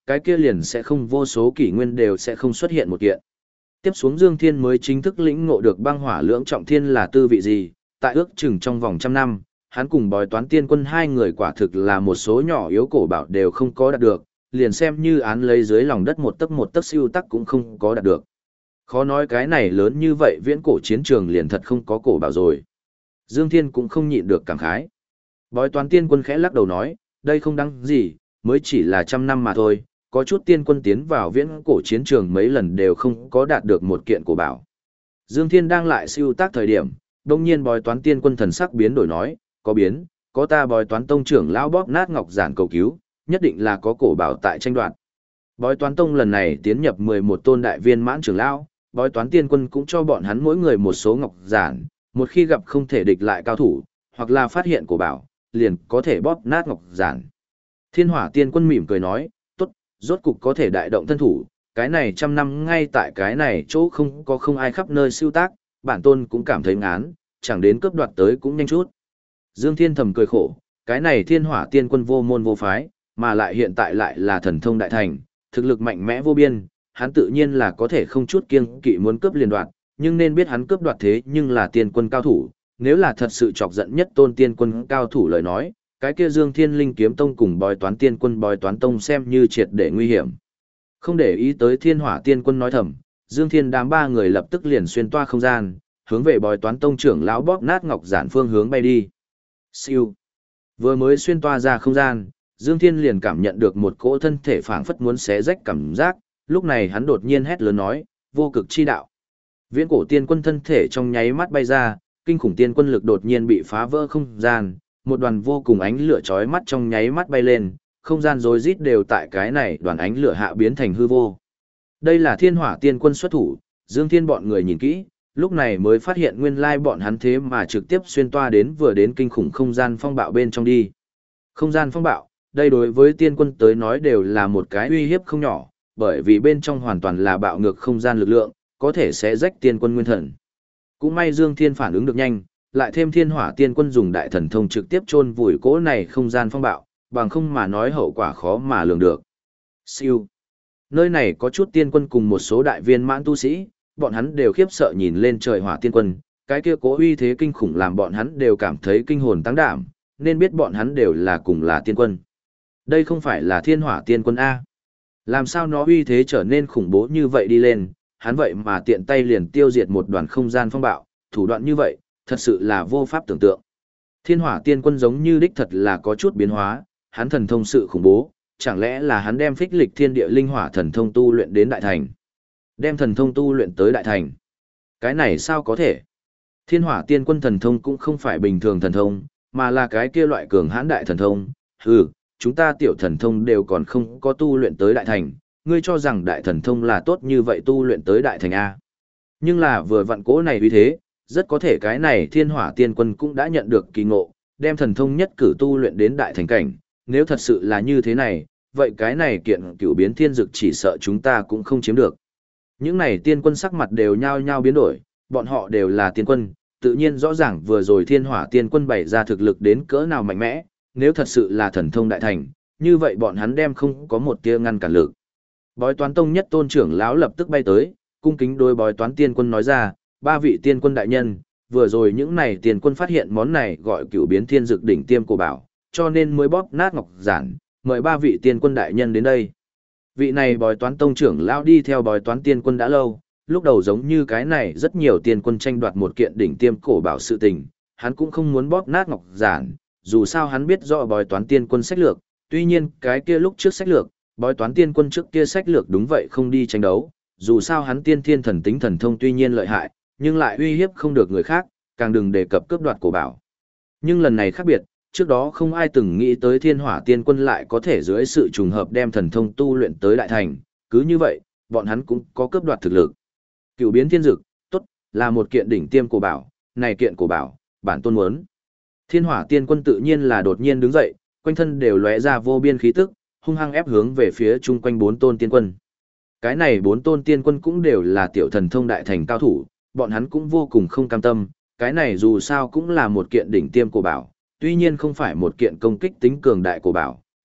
cái kia liền sẽ không vô số kỷ nguyên đều sẽ không xuất hiện một kiện. Tiếp xuống Dương Thiên mới chính thức lĩnh ngộ được băng hỏa lưỡng trọng thiên là tư vị gì, tại ước chừng trong vòng trăm năm, hắn cùng bói toán tiên quân hai người quả thực là một số nhỏ yếu cổ bảo đều không có đạt được, liền xem như án lấy dưới lòng đất một tấc siêu tắc cũng không có đạt được. Khó nói cái này lớn như vậy viễn cổ chiến trường liền thật không có cổ bảo rồi. Dương Thiên cũng không nhịn được cảm khái. Bói toán tiên quân khẽ lắc đầu nói, đây không đáng gì, mới chỉ là trăm năm mà thôi, có chút tiên quân tiến vào viễn cổ chiến trường mấy lần đều không có đạt được một kiện cổ bảo. Dương Thiên đang lại siêu tác thời điểm, đông nhiên bói toán tiên quân thần sắc biến đổi nói, có biến, có ta bói toán tông trưởng lão bóp nát ngọc giản cầu cứu, nhất định là có cổ bảo tại tranh đoạt. Bói toán tông lần này tiến nhập 11 tôn đại viên mãn trưởng lão, bói toán tiên quân cũng cho bọn hắn mỗi người một số ngọc giản, một khi gặp không thể địch lại cao thủ, hoặc là phát hiện cổ bảo, liền có thể bóp nát ngọc giản. Thiên hỏa tiên quân mỉm cười nói, tốt, rốt cục có thể đại động thân thủ, cái này trăm năm ngay tại cái này chỗ không ai khắp nơi siêu tác, bản tôn cũng cảm thấy ngán, chẳng đến cướp đoạt tới cũng nhanh chút. Dương Thiên thầm cười khổ, cái này thiên hỏa tiên quân vô môn vô phái, mà lại hiện tại lại là thần thông đại thành, thực lực mạnh mẽ vô biên, hắn tự nhiên là có thể không chút kiêng kỵ muốn cướp liền đoạt, nhưng nên biết hắn cướp đoạt thế nhưng là tiên quân cao thủ, nếu là thật sự chọc giận nhất tôn tiên quân cao thủ lời nói, cái kia Dương Thiên Linh kiếm tông cùng bói toán tiên quân bói toán tông xem như triệt để nguy hiểm. Không để ý tới thiên hỏa tiên quân nói thầm, Dương Thiên đám ba người lập tức liền xuyên toa không gian, hướng về bói toán tông trưởng lão bóp nát ngọc giản phương hướng bay đi. Siêu. Vừa mới xuyên toa ra không gian, Dương Thiên liền cảm nhận được một cỗ thân thể phảng phất muốn xé rách cảm giác, lúc này hắn đột nhiên hét lớn nói, vô cực chi đạo. Viễn cổ tiên quân thân thể trong nháy mắt bay ra, kinh khủng tiên quân lực đột nhiên bị phá vỡ không gian, một đoàn vô cùng ánh lửa chói mắt trong nháy mắt bay lên, không gian rối rít đều tại cái này đoàn ánh lửa hạ biến thành hư vô. Đây là thiên hỏa tiên quân xuất thủ, Dương Thiên bọn người nhìn kỹ, lúc này mới phát hiện nguyên lai bọn hắn thế mà trực tiếp xuyên toa đến vừa đến kinh khủng không gian phong bạo bên trong đi. Không gian phong bạo, đây đối với tiên quân tới nói đều là một cái uy hiếp không nhỏ, bởi vì bên trong hoàn toàn là bạo ngược không gian lực lượng, có thể sẽ rách tiên quân nguyên thần. Cũng may Dương Thiên phản ứng được nhanh, lại thêm thiên hỏa tiên quân dùng đại thần thông trực tiếp chôn vùi cỗ này không gian phong bạo, bằng không mà nói hậu quả khó mà lường được. Siêu. Nơi này có chút tiên quân cùng một số đại viên mãn tu sĩ, bọn hắn đều khiếp sợ nhìn lên trời hỏa tiên quân, cái kia cố uy thế kinh khủng làm bọn hắn đều cảm thấy kinh hồn tăng đảm, nên biết bọn hắn đều là cùng là tiên quân. Đây không phải là thiên hỏa tiên quân A. Làm sao nó uy thế trở nên khủng bố như vậy đi lên, hắn vậy mà tiện tay liền tiêu diệt một đoàn không gian phong bạo, thủ đoạn như vậy, thật sự là vô pháp tưởng tượng. Thiên hỏa tiên quân giống như đích thật là có chút biến hóa, hắn thần thông sự khủng bố, chẳng lẽ là hắn đem phích lịch thiên địa linh hỏa thần thông tu luyện đến đại thành. Đem thần thông tu luyện tới đại thành. Cái này sao có thể? Thiên hỏa tiên quân thần thông cũng không phải bình thường thần thông, mà là cái kia loại cường hãn đại thần thông. Chúng ta tiểu thần thông đều còn không có tu luyện tới đại thành, ngươi cho rằng đại thần thông là tốt như vậy tu luyện tới đại thành A. Nhưng là vừa vặn cố này vì thế, rất có thể cái này thiên hỏa tiên quân cũng đã nhận được kỳ ngộ, đem thần thông nhất cử tu luyện đến đại thành cảnh, nếu thật sự là như thế này, vậy cái này kiện cửu biến thiên dực chỉ sợ chúng ta cũng không chiếm được. Những này tiên quân sắc mặt đều nhao nhao biến đổi, bọn họ đều là tiên quân, tự nhiên rõ ràng vừa rồi thiên hỏa tiên quân bày ra thực lực đến cỡ nào mạnh mẽ, nếu thật sự là thần thông đại thành, như vậy bọn hắn đem không có một tia ngăn cản lực. Bói toán tông nhất tôn trưởng lão lập tức bay tới, cung kính đối bói toán tiên quân nói ra, ba vị tiên quân đại nhân, vừa rồi những này tiên quân phát hiện món này gọi cửu biến thiên dực đỉnh tiêm của bảo, cho nên mới bóp nát ngọc giản, mời ba vị tiên quân đại nhân đến đây. Vị này bói toán tông trưởng lão đi theo bói toán tiên quân đã lâu, lúc đầu giống như cái này rất nhiều tiên quân tranh đoạt một kiện đỉnh tiêm cổ bảo sự tình, hắn cũng không muốn bóp nát ngọc giản, dù sao hắn biết rõ bói toán tiên quân sách lược, tuy nhiên cái kia lúc trước sách lược, bói toán tiên quân trước kia sách lược đúng vậy không đi tranh đấu, dù sao hắn tiên thiên thần tính thần thông tuy nhiên lợi hại, nhưng lại uy hiếp không được người khác, càng đừng đề cập cướp đoạt cổ bảo. Nhưng lần này khác biệt, trước đó không ai từng nghĩ tới thiên hỏa tiên quân lại có thể dưới sự trùng hợp đem thần thông tu luyện tới đại thành, cứ như vậy, bọn hắn cũng có cướp đoạt thực lực. Cửu biến thiên dực, tốt, là một kiện đỉnh tiêm cổ bảo, này kiện cổ bảo, bản tôn muốn. Thiên hỏa tiên quân tự nhiên là đột nhiên đứng dậy, quanh thân đều lóe ra vô biên khí tức, hung hăng ép hướng về phía chung quanh bốn tôn tiên quân. Cái này bốn tôn tiên quân cũng đều là tiểu thần thông đại thành cao thủ, bọn hắn cũng vô cùng không cam tâm, cái này dù sao cũng là một kiện đỉnh tiêm cổ bảo, tuy nhiên không phải một kiện công kích tính cường đại cổ bảo,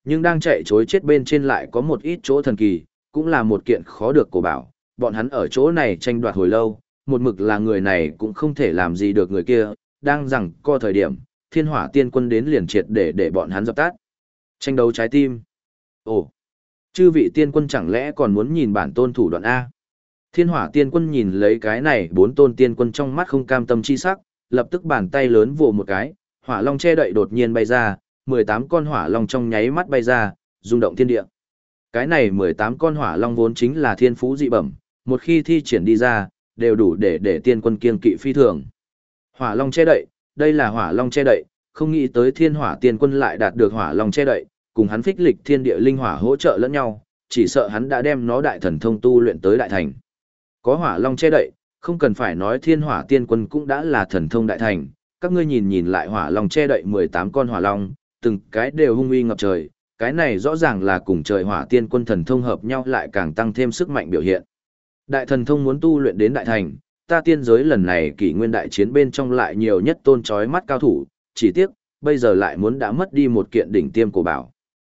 Nhưng đang chạy chối chết bên trên lại có một ít chỗ thần kỳ, cũng là một kiện khó được cổ bảo. Bọn hắn ở chỗ này tranh đoạt hồi lâu, một mực là người này cũng không thể làm gì được người kia, đang rằng co thời điểm, thiên hỏa tiên quân đến liền triệt để bọn hắn dập tắt. Tranh đấu trái tim. Ồ, chư vị tiên quân chẳng lẽ còn muốn nhìn bản tôn thủ đoạn A? Thiên hỏa tiên quân nhìn lấy cái này 4 tôn tiên quân trong mắt không cam tâm chi sắc, lập tức bàn tay lớn vồ một cái, hỏa long che đậy đột nhiên bay ra, 18 con hỏa long trong nháy mắt bay ra, rung động thiên địa. Cái này 18 con hỏa long vốn chính là thiên phú dị bẩm, một khi thi triển đi ra, đều đủ để tiên quân kiêng kỵ phi thường. Hỏa long che đậy, đây là hỏa long che đậy, không nghĩ tới thiên hỏa tiên quân lại đạt được hỏa long che đậy, cùng hắn phích lịch thiên địa linh hỏa hỗ trợ lẫn nhau, chỉ sợ hắn đã đem nó đại thần thông tu luyện tới đại thành. Có hỏa long che đậy, không cần phải nói thiên hỏa tiên quân cũng đã là thần thông đại thành, các ngươi nhìn lại hỏa long che đậy 18 con hỏa long, từng cái đều hung uy ngập trời, cái này rõ ràng là cùng trời hỏa tiên quân thần thông hợp nhau lại càng tăng thêm sức mạnh biểu hiện. Đại thần thông muốn tu luyện đến đại thành, ta tiên giới lần này kỷ nguyên đại chiến bên trong lại nhiều nhất tôn chói mắt cao thủ, chỉ tiếc, bây giờ lại muốn đã mất đi một kiện đỉnh tiêm cổ bảo.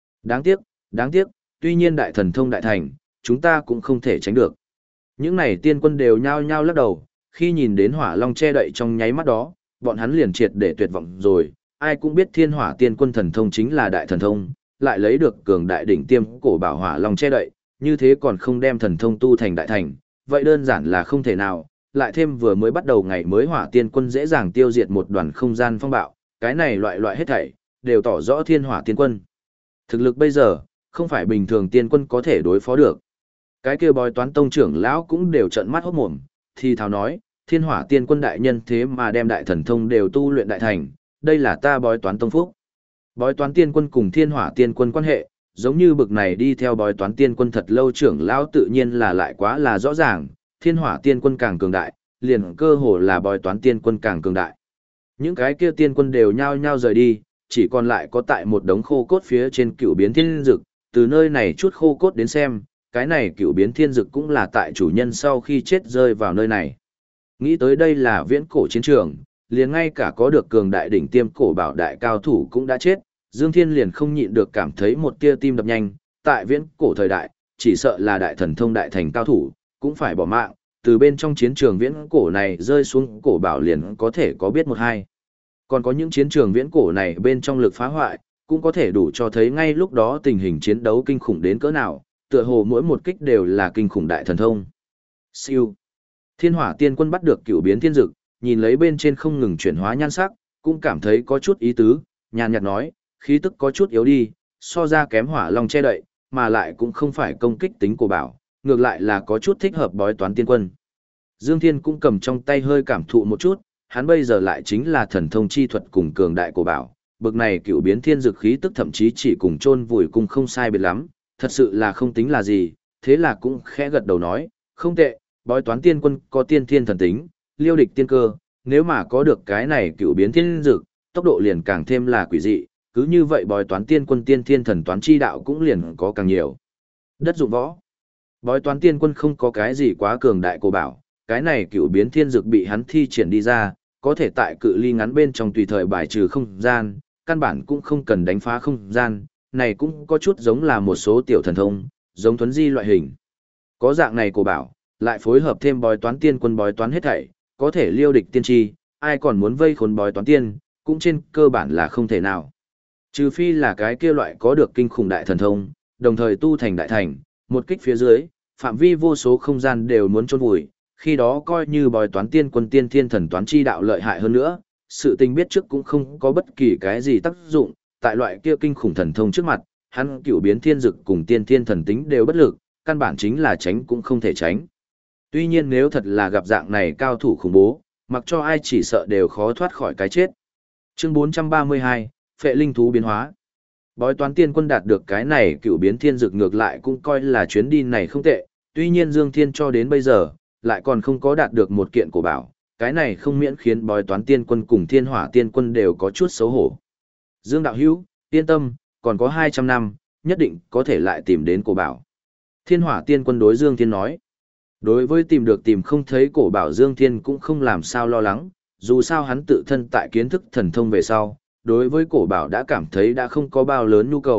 Đáng tiếc, tuy nhiên đại thần thông đại thành, chúng ta cũng không thể tránh được. Những này tiên quân đều nhao nhao lắc đầu, khi nhìn đến hỏa long che đậy trong nháy mắt đó, bọn hắn liền triệt để tuyệt vọng rồi, ai cũng biết thiên hỏa tiên quân thần thông chính là đại thần thông, lại lấy được cường đại đỉnh tiêm cổ bảo hỏa long che đậy, như thế còn không đem thần thông tu thành đại thành, vậy đơn giản là không thể nào, lại thêm vừa mới bắt đầu ngày mới hỏa tiên quân dễ dàng tiêu diệt một đoàn không gian phong bạo, cái này loại hết thảy, đều tỏ rõ thiên hỏa tiên quân. Thực lực bây giờ, không phải bình thường tiên quân có thể đối phó được. Cái kia bói toán tông trưởng lão cũng đều trợn mắt hốt mồm, thì thào nói, thiên hỏa tiên quân đại nhân thế mà đem đại thần thông đều tu luyện đại thành, đây là ta bói toán tông phúc. Bói toán tiên quân cùng thiên hỏa tiên quân quan hệ, giống như bực này đi theo bói toán tiên quân thật lâu trưởng lão tự nhiên là lại quá là rõ ràng, thiên hỏa tiên quân càng cường đại, liền cơ hồ là bói toán tiên quân càng cường đại. Những cái kia tiên quân đều nhao nhao rời đi, chỉ còn lại có tại một đống khô cốt phía trên cựu biến thiên dực, từ nơi này chút khô cốt đến xem, cái này cựu biến thiên dực cũng là tại chủ nhân sau khi chết rơi vào nơi này. Nghĩ tới đây là viễn cổ chiến trường, liền ngay cả có được cường đại đỉnh tiêm cổ bảo đại cao thủ cũng đã chết, Dương Thiên liền không nhịn được cảm thấy một tia tim đập nhanh, tại viễn cổ thời đại, chỉ sợ là đại thần thông đại thành cao thủ, cũng phải bỏ mạng, từ bên trong chiến trường viễn cổ này rơi xuống cổ bảo liền có thể có biết một hai. Còn có những chiến trường viễn cổ này bên trong lực phá hoại, cũng có thể đủ cho thấy ngay lúc đó tình hình chiến đấu kinh khủng đến cỡ nào, tựa hồ mỗi một kích đều là kinh khủng đại thần thông. Siêu. Thiên hỏa tiên quân bắt được cửu biến thiên dực, nhìn lấy bên trên không ngừng chuyển hóa nhan sắc, cũng cảm thấy có chút ý tứ, nhàn nhạt nói, khí tức có chút yếu đi, so ra kém hỏa long che đậy, mà lại cũng không phải công kích tính của bảo, ngược lại là có chút thích hợp bói toán tiên quân. Dương Thiên cũng cầm trong tay hơi cảm thụ một chút, hắn bây giờ lại chính là thần thông chi thuật cùng cường đại của bảo, bực này cửu biến thiên dực khí tức thậm chí chỉ cùng chôn vùi cung không sai biệt lắm, thật sự là không tính là gì, thế là cũng khẽ gật đầu nói, không tệ, bói toán tiên quân có tiên thiên thần tính, liêu địch tiên cơ, nếu mà có được cái này cửu biến thiên dực, tốc độ liền càng thêm là quỷ dị, cứ như vậy bói toán tiên quân tiên thiên thần toán chi đạo cũng liền có càng nhiều. Đất dụng võ. Bói toán tiên quân không có cái gì quá cường đại cổ bảo, cái này cửu biến thiên dực bị hắn thi triển đi ra, có thể tại cự ly ngắn bên trong tùy thời bài trừ không gian, căn bản cũng không cần đánh phá không gian, này cũng có chút giống là một số tiểu thần thông, giống thuấn di loại hình. Có dạng này cổ bảo, lại phối hợp thêm bói toán tiên quân bói toán hết thảy, có thể liêu địch tiên tri, ai còn muốn vây khốn bói toán tiên, cũng trên cơ bản là không thể nào. Trừ phi là cái kia loại có được kinh khủng đại thần thông, đồng thời tu thành đại thành, một kích phía dưới, phạm vi vô số không gian đều muốn chôn vùi, khi đó coi như bói toán tiên quân tiên thiên thần toán chi đạo lợi hại hơn nữa, sự tình biết trước cũng không có bất kỳ cái gì tác dụng, tại loại kia kinh khủng thần thông trước mặt, hắn cửu biến thiên dực cùng tiên thiên thần tính đều bất lực, căn bản chính là tránh cũng không thể tránh. Tuy nhiên nếu thật là gặp dạng này cao thủ khủng bố, mặc cho ai chỉ sợ đều khó thoát khỏi cái chết. Chương 432, Phệ linh thú biến hóa. Bói toán tiên quân đạt được cái này cửu biến thiên dực ngược lại cũng coi là chuyến đi này không tệ, tuy nhiên Dương Thiên cho đến bây giờ, lại còn không có đạt được một kiện cổ bảo, cái này không miễn khiến bói toán tiên quân cùng thiên hỏa tiên quân đều có chút xấu hổ. Dương đạo hữu, yên tâm, còn có 200 năm, nhất định có thể lại tìm đến cổ bảo. Thiên hỏa tiên quân đối Dương Thiên nói. Đối với tìm được tìm không thấy cổ bảo Dương Thiên cũng không làm sao lo lắng, dù sao hắn tự thân tại kiến thức thần thông về sau, đối với cổ bảo đã cảm thấy đã không có bao lớn nhu cầu,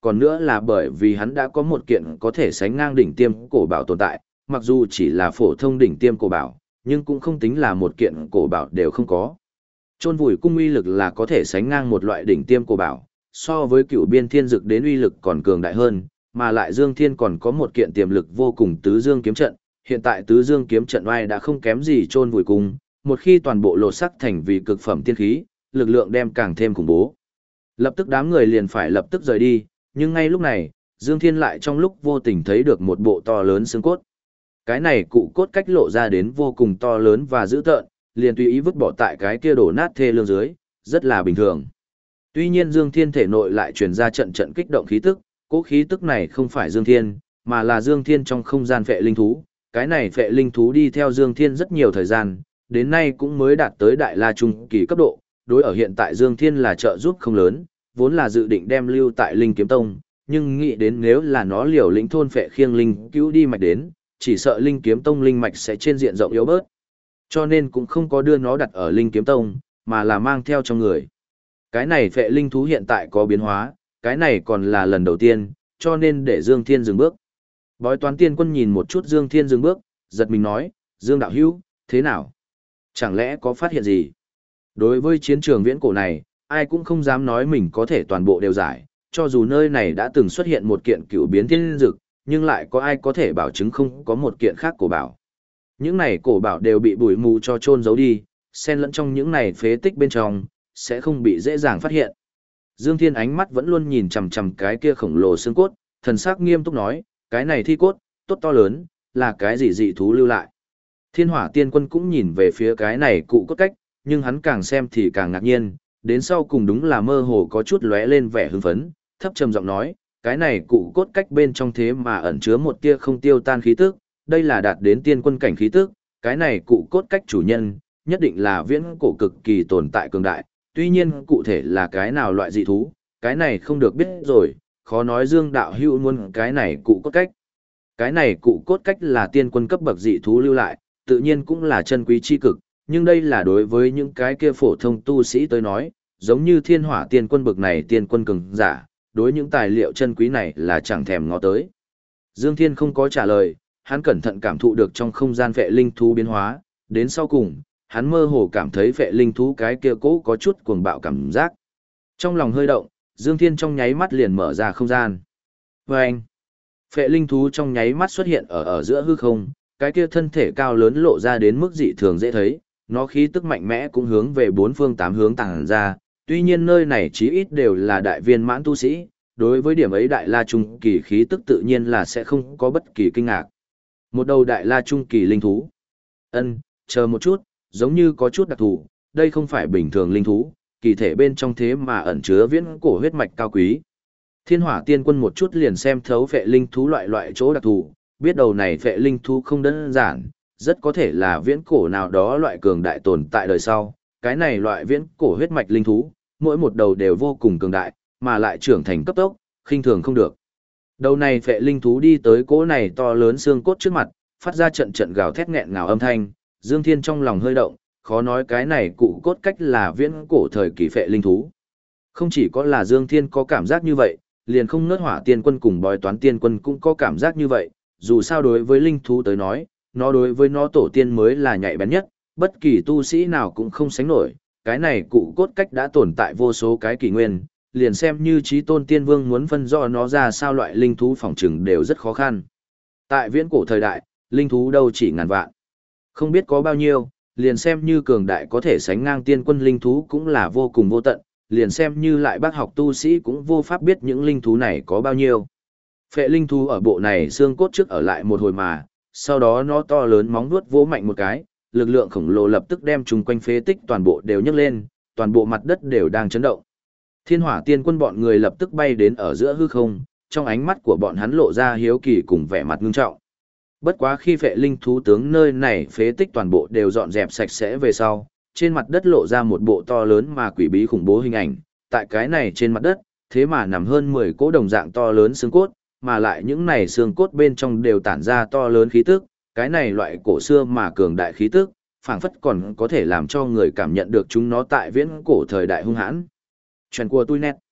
còn nữa là bởi vì hắn đã có một kiện có thể sánh ngang đỉnh tiêm cổ bảo tồn tại, mặc dù chỉ là phổ thông đỉnh tiêm cổ bảo, nhưng cũng không tính là một kiện cổ bảo đều không có. Chôn vùi cung uy lực là có thể sánh ngang một loại đỉnh tiêm cổ bảo, so với Cửu Biên Thiên Dực đến uy lực còn cường đại hơn, mà lại Dương Thiên còn có một kiện tiềm lực vô cùng Tứ Dương kiếm trận, hiện tại Tứ Dương kiếm trận oai đã không kém gì chôn vùi cung, một khi toàn bộ lột sắc thành vì cực phẩm tiên khí, lực lượng đem càng thêm khủng bố. Lập tức đám người liền phải lập tức rời đi, nhưng ngay lúc này, Dương Thiên lại trong lúc vô tình thấy được một bộ to lớn xương cốt. Cái này cụ cốt cách lộ ra đến vô cùng to lớn và dữ tợn, liền tùy ý vứt bỏ tại cái kia đổ nát thê lương dưới, rất là bình thường. Tuy nhiên Dương Thiên thể nội lại truyền ra trận trận kích động khí tức, cỗ khí tức này không phải Dương Thiên, mà là Dương Thiên trong không gian phệ linh thú. Cái này phệ linh thú đi theo Dương Thiên rất nhiều thời gian, đến nay cũng mới đạt tới đại la trung kỳ cấp độ, đối ở hiện tại Dương Thiên là trợ giúp không lớn, vốn là dự định đem lưu tại Linh Kiếm Tông, nhưng nghĩ đến nếu là nó liều lĩnh thôn phệ khiêng linh cứu đi mạch đến, chỉ sợ Linh Kiếm Tông linh mạch sẽ trên diện rộng yếu bớt. Cho nên cũng không có đưa nó đặt ở Linh Kiếm Tông, mà là mang theo trong người. Cái này phệ linh thú hiện tại có biến hóa, cái này còn là lần đầu tiên, cho nên để Dương Thiên dừng bước. Bói toán tiên quân nhìn một chút Dương Thiên dừng bước, giật mình nói, Dương đạo hữu, thế nào? Chẳng lẽ có phát hiện gì? Đối với chiến trường viễn cổ này, ai cũng không dám nói mình có thể toàn bộ đều giải, cho dù nơi này đã từng xuất hiện một kiện cựu biến thiên dực, nhưng lại có ai có thể bảo chứng không có một kiện khác cổ bảo. Những này cổ bảo đều bị bụi mù cho chôn giấu đi, xen lẫn trong những này phế tích bên trong, sẽ không bị dễ dàng phát hiện. Dương Thiên ánh mắt vẫn luôn nhìn chằm chằm cái kia khổng lồ xương cốt, thần sắc nghiêm túc nói, cái này thi cốt, tốt to lớn, là cái gì dị thú lưu lại. Thiên Hỏa Tiên Quân cũng nhìn về phía cái này cụ cốt cách, nhưng hắn càng xem thì càng ngạc nhiên, đến sau cùng đúng là mơ hồ có chút lóe lên vẻ hưng phấn, thấp trầm giọng nói, cái này cụ cốt cách bên trong thế mà ẩn chứa một tia không tiêu tan khí tức, đây là đạt đến tiên quân cảnh khí tức, cái này cụ cốt cách chủ nhân, nhất định là viễn cổ cực kỳ tồn tại cường đại, tuy nhiên cụ thể là cái nào loại dị thú, cái này không được biết rồi, khó nói Dương đạo hữu muốn cái này cụ cốt cách. Cái này cụ cốt cách là tiên quân cấp bậc dị thú lưu lại, tự nhiên cũng là chân quý chi cực, nhưng đây là đối với những cái kia phổ thông tu sĩ tới nói, giống như Thiên Hỏa Tiên Quân bậc này tiên quân cường giả, đối những tài liệu chân quý này là chẳng thèm ngó tới. Dương Thiên không có trả lời, hắn cẩn thận cảm thụ được trong không gian phệ linh thú biến hóa, đến sau cùng, hắn mơ hồ cảm thấy phệ linh thú cái kia cố có chút cuồng bạo cảm giác. Trong lòng hơi động, Dương Thiên trong nháy mắt liền mở ra không gian. Vâng! Phệ linh thú trong nháy mắt xuất hiện ở giữa hư không, cái kia thân thể cao lớn lộ ra đến mức dị thường dễ thấy, nó khí tức mạnh mẽ cũng hướng về bốn phương tám hướng tàng ra, tuy nhiên nơi này chí ít đều là đại viên mãn tu sĩ, đối với điểm ấy đại la trung kỳ khí tức tự nhiên là sẽ không có bất kỳ kinh ngạc. Một đầu đại la trung kỳ linh thú. Chờ một chút, giống như có chút đặc thù, đây không phải bình thường linh thú, kỳ thể bên trong thế mà ẩn chứa viễn cổ huyết mạch cao quý. Thiên Hỏa Tiên Quân một chút liền xem thấu phệ linh thú loại chỗ đặc thù, biết đầu này phệ linh thú không đơn giản, rất có thể là viễn cổ nào đó loại cường đại tồn tại đời sau. Cái này loại viễn cổ huyết mạch linh thú, mỗi một đầu đều vô cùng cường đại, mà lại trưởng thành cấp tốc, khinh thường không được. Đầu này phệ linh thú đi tới cỗ này to lớn xương cốt trước mặt, phát ra trận trận gào thét nghẹn ngào âm thanh, Dương Thiên trong lòng hơi động, khó nói cái này cụ cốt cách là viễn cổ thời kỳ phệ linh thú. Không chỉ có là Dương Thiên có cảm giác như vậy, liền không nớt Hỏa Tiên Quân cùng Bói Toán Tiên Quân cũng có cảm giác như vậy, dù sao đối với linh thú tới nói, nó đối với nó tổ tiên mới là nhạy bén nhất, bất kỳ tu sĩ nào cũng không sánh nổi, cái này cụ cốt cách đã tồn tại vô số cái kỷ nguyên, liền xem như Chí Tôn Tiên Vương muốn phân rõ nó ra sao loại linh thú phỏng chừng đều rất khó khăn. Tại viễn cổ thời đại, linh thú đâu chỉ ngàn vạn. Không biết có bao nhiêu, liền xem như cường đại có thể sánh ngang tiên quân linh thú cũng là vô cùng vô tận, liền xem như lại bác học tu sĩ cũng vô pháp biết những linh thú này có bao nhiêu. Phệ linh thú ở bộ này xương cốt trước ở lại một hồi mà, sau đó nó to lớn móng vuốt vỗ mạnh một cái, lực lượng khổng lồ lập tức đem chung quanh phế tích toàn bộ đều nhấc lên, toàn bộ mặt đất đều đang chấn động. Thiên Hỏa Tiên Quân bọn người lập tức bay đến ở giữa hư không, trong ánh mắt của bọn hắn lộ ra hiếu kỳ cùng vẻ mặt ngưng trọng. Bất quá khi phệ linh thú tướng nơi này phế tích toàn bộ đều dọn dẹp sạch sẽ về sau, trên mặt đất lộ ra một bộ to lớn mà quỷ bí khủng bố hình ảnh, tại cái này trên mặt đất, thế mà nằm hơn 10 cỗ đồng dạng to lớn xương cốt, mà lại những này xương cốt bên trong đều tản ra to lớn khí tức, cái này loại cổ xưa mà cường đại khí tức, phảng phất còn có thể làm cho người cảm nhận được chúng nó tại viễn cổ thời đại hung hãn. Chuyện của tôi nét.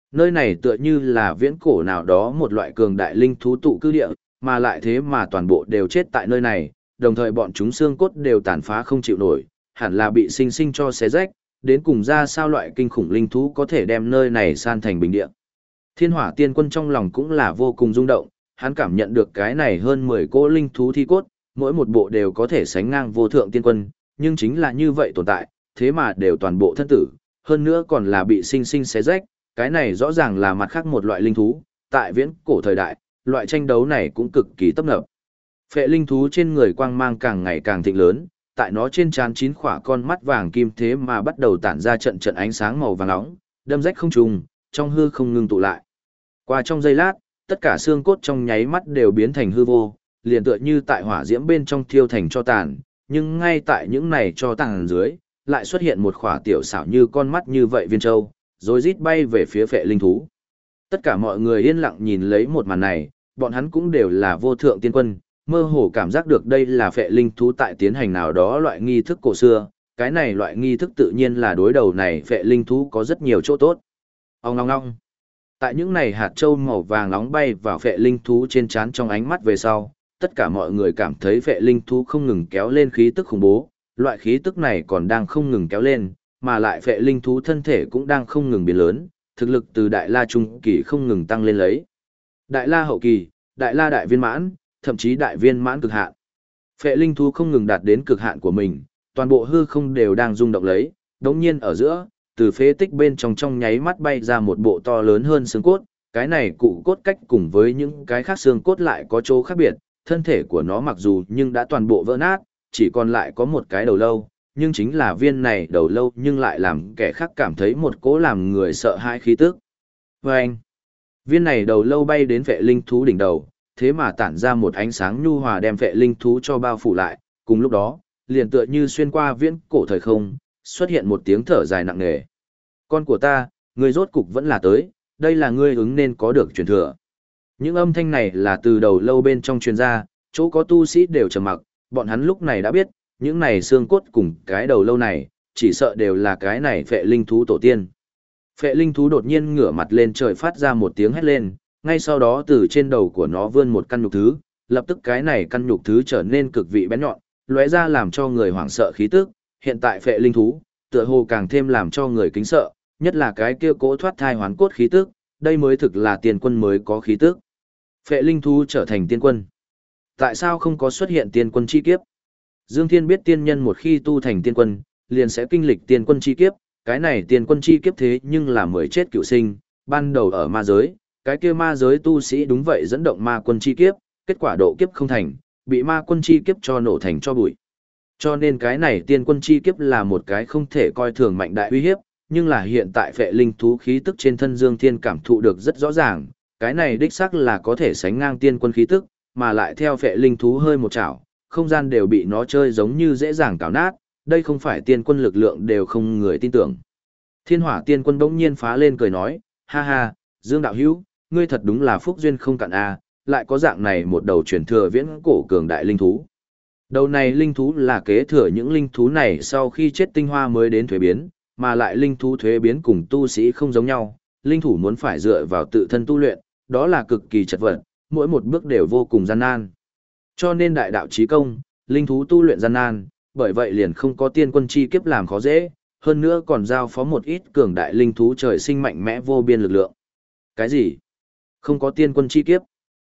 Nơi này tựa như là viễn cổ nào đó một loại cường đại linh thú tụ cư địa, mà lại thế mà toàn bộ đều chết tại nơi này, đồng thời bọn chúng xương cốt đều tàn phá không chịu nổi, hẳn là bị sinh sinh cho xé rách, đến cùng ra sao loại kinh khủng linh thú có thể đem nơi này san thành bình địa. Thiên Hỏa Tiên Quân trong lòng cũng là vô cùng rung động, hắn cảm nhận được cái này hơn 10 cỗ linh thú thi cốt, mỗi một bộ đều có thể sánh ngang vô thượng tiên quân, nhưng chính là như vậy tồn tại, thế mà đều toàn bộ thân tử, hơn nữa còn là bị sinh sinh xé rách, cái này rõ ràng là mặt khác một loại linh thú, tại viễn cổ thời đại, loại tranh đấu này cũng cực kỳ tấp nập. Phệ linh thú trên người quang mang càng ngày càng thịnh lớn, tại nó trên trán 9 khỏa con mắt vàng kim thế mà bắt đầu tản ra trận trận ánh sáng màu vàng nóng, đâm rách không trùng, trong hư không ngừng tụ lại. Qua trong giây lát, tất cả xương cốt trong nháy mắt đều biến thành hư vô, liền tựa như tại hỏa diễm bên trong thiêu thành cho tàn, nhưng ngay tại những này cho tàn dưới, lại xuất hiện một khỏa tiểu xảo như con mắt như vậy viên châu, rồi rít bay về phía phệ linh thú. Tất cả mọi người yên lặng nhìn lấy một màn này, bọn hắn cũng đều là vô thượng tiên quân, mơ hồ cảm giác được đây là phệ linh thú tại tiến hành nào đó loại nghi thức cổ xưa, cái này loại nghi thức tự nhiên là đối đầu này phệ linh thú có rất nhiều chỗ tốt. Ong ngong ngong. Tại những này hạt châu màu vàng nóng bay vào phệ linh thú trên trán trong ánh mắt về sau, tất cả mọi người cảm thấy phệ linh thú không ngừng kéo lên khí tức khủng bố, loại khí tức này còn đang không ngừng kéo lên, mà lại phệ linh thú thân thể cũng đang không ngừng biến lớn, thực lực từ đại la trung kỳ không ngừng tăng lên lấy. Đại la hậu kỳ, đại la đại viên mãn, thậm chí đại viên mãn cực hạn. Phệ linh thú không ngừng đạt đến cực hạn của mình, toàn bộ hư không đều đang rung động lấy, đống nhiên ở giữa, từ phế tích bên trong nháy mắt bay ra một bộ to lớn hơn xương cốt, cái này cụ cốt cách cùng với những cái khác xương cốt lại có chỗ khác biệt, thân thể của nó mặc dù nhưng đã toàn bộ vỡ nát, chỉ còn lại có một cái đầu lâu, nhưng chính là viên này đầu lâu nhưng lại làm kẻ khác cảm thấy một cỗ làm người sợ hãi khí tức. Và anh, viên này đầu lâu bay đến phệ linh thú đỉnh đầu, thế mà tản ra một ánh sáng nhu hòa đem phệ linh thú cho bao phủ lại, cùng lúc đó, liền tựa như xuyên qua viễn cổ thời không, xuất hiện một tiếng thở dài nặng nề. Con của ta, ngươi rốt cục vẫn là tới, đây là ngươi ứng nên có được truyền thừa. Những âm thanh này là từ đầu lâu bên trong truyền ra, chỗ có tu sĩ đều trầm mặc, bọn hắn lúc này đã biết, những này xương cốt cùng cái đầu lâu này, chỉ sợ đều là cái này phệ linh thú tổ tiên. Phệ linh thú đột nhiên ngửa mặt lên trời phát ra một tiếng hét lên, ngay sau đó từ trên đầu của nó vươn một căn nhục thứ, lập tức cái này căn nhục thứ trở nên cực vị bén nhọn, lóe ra làm cho người hoảng sợ khí tức, hiện tại phệ linh thú, tựa hồ càng thêm làm cho người kính sợ, nhất là cái kia cỗ thoát thai hoán cốt khí tức, đây mới thực là tiên quân mới có khí tức. Phệ linh thú trở thành tiên quân. Tại sao không có xuất hiện tiên quân chi kiếp? Dương Thiên biết tiên nhân một khi tu thành tiên quân, liền sẽ kinh lịch tiên quân chi kiếp, cái này tiên quân chi kiếp thế nhưng là mới chết cựu sinh, ban đầu ở ma giới, cái kia ma giới tu sĩ đúng vậy dẫn động ma quân chi kiếp, kết quả độ kiếp không thành, bị ma quân chi kiếp cho nổ thành cho bụi. Cho nên cái này tiên quân chi kiếp là một cái không thể coi thường mạnh đại uy hiếp, nhưng là hiện tại phệ linh thú khí tức trên thân Dương Thiên cảm thụ được rất rõ ràng, cái này đích xác là có thể sánh ngang tiên quân khí tức, mà lại theo phệ linh thú hơi một chảo, không gian đều bị nó chơi giống như dễ dàng cào nát, đây không phải tiên quân lực lượng đều không người tin tưởng. Thiên Hỏa Tiên Quân bỗng nhiên phá lên cười nói, ha ha, Dương đạo hữu, ngươi thật đúng là phúc duyên không cạn a, lại có dạng này một đầu truyền thừa viễn cổ cường đại linh thú. Đầu này linh thú là kế thừa những linh thú này sau khi chết tinh hoa mới đến thuế biến, mà lại linh thú thuế biến cùng tu sĩ không giống nhau, linh thủ muốn phải dựa vào tự thân tu luyện, đó là cực kỳ chật vật, mỗi một bước đều vô cùng gian nan. Cho nên đại đạo chí công, linh thú tu luyện gian nan, bởi vậy liền không có tiên quân chi kiếp làm khó dễ, hơn nữa còn giao phó một ít cường đại linh thú trời sinh mạnh mẽ vô biên lực lượng. Cái gì? Không có tiên quân chi kiếp?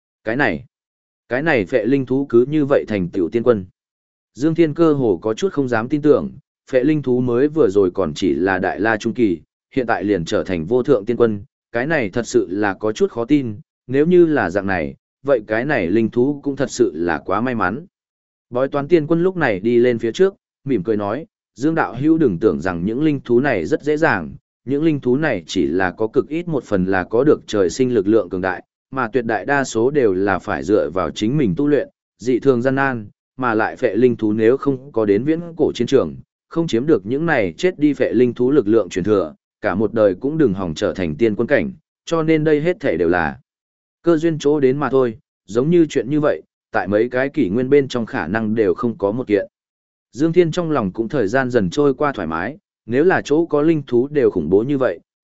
Cái này phệ linh thú cứ như vậy thành tiểu tiên quân. Dương Thiên cơ hồ có chút không dám tin tưởng, phệ linh thú mới vừa rồi còn chỉ là đại la trung kỳ, hiện tại liền trở thành vô thượng tiên quân, cái này thật sự là có chút khó tin, nếu như là dạng này, vậy cái này linh thú cũng thật sự là quá may mắn. Bói toán tiên quân lúc này đi lên phía trước, mỉm cười nói, Dương đạo hữu đừng tưởng rằng những linh thú này rất dễ dàng, những linh thú này chỉ là có cực ít một phần là có được trời sinh lực lượng cường đại, mà tuyệt đại đa số đều là phải dựa vào chính mình tu luyện, dị thường gian nan, mà lại phệ linh thú nếu không có đến viễn cổ chiến trường, không chiếm được những này chết đi phệ linh thú lực lượng truyền thừa, cả một đời cũng đừng hòng trở thành tiên quân cảnh, cho nên đây hết thể đều là cơ duyên chỗ đến mà thôi, giống như chuyện như vậy, tại mấy cái kỷ nguyên bên trong khả năng đều không có một kiện. Dương Thiên trong lòng cũng thời gian dần trôi qua thoải mái, nếu là chỗ có linh thú đều khủng bố như vậy,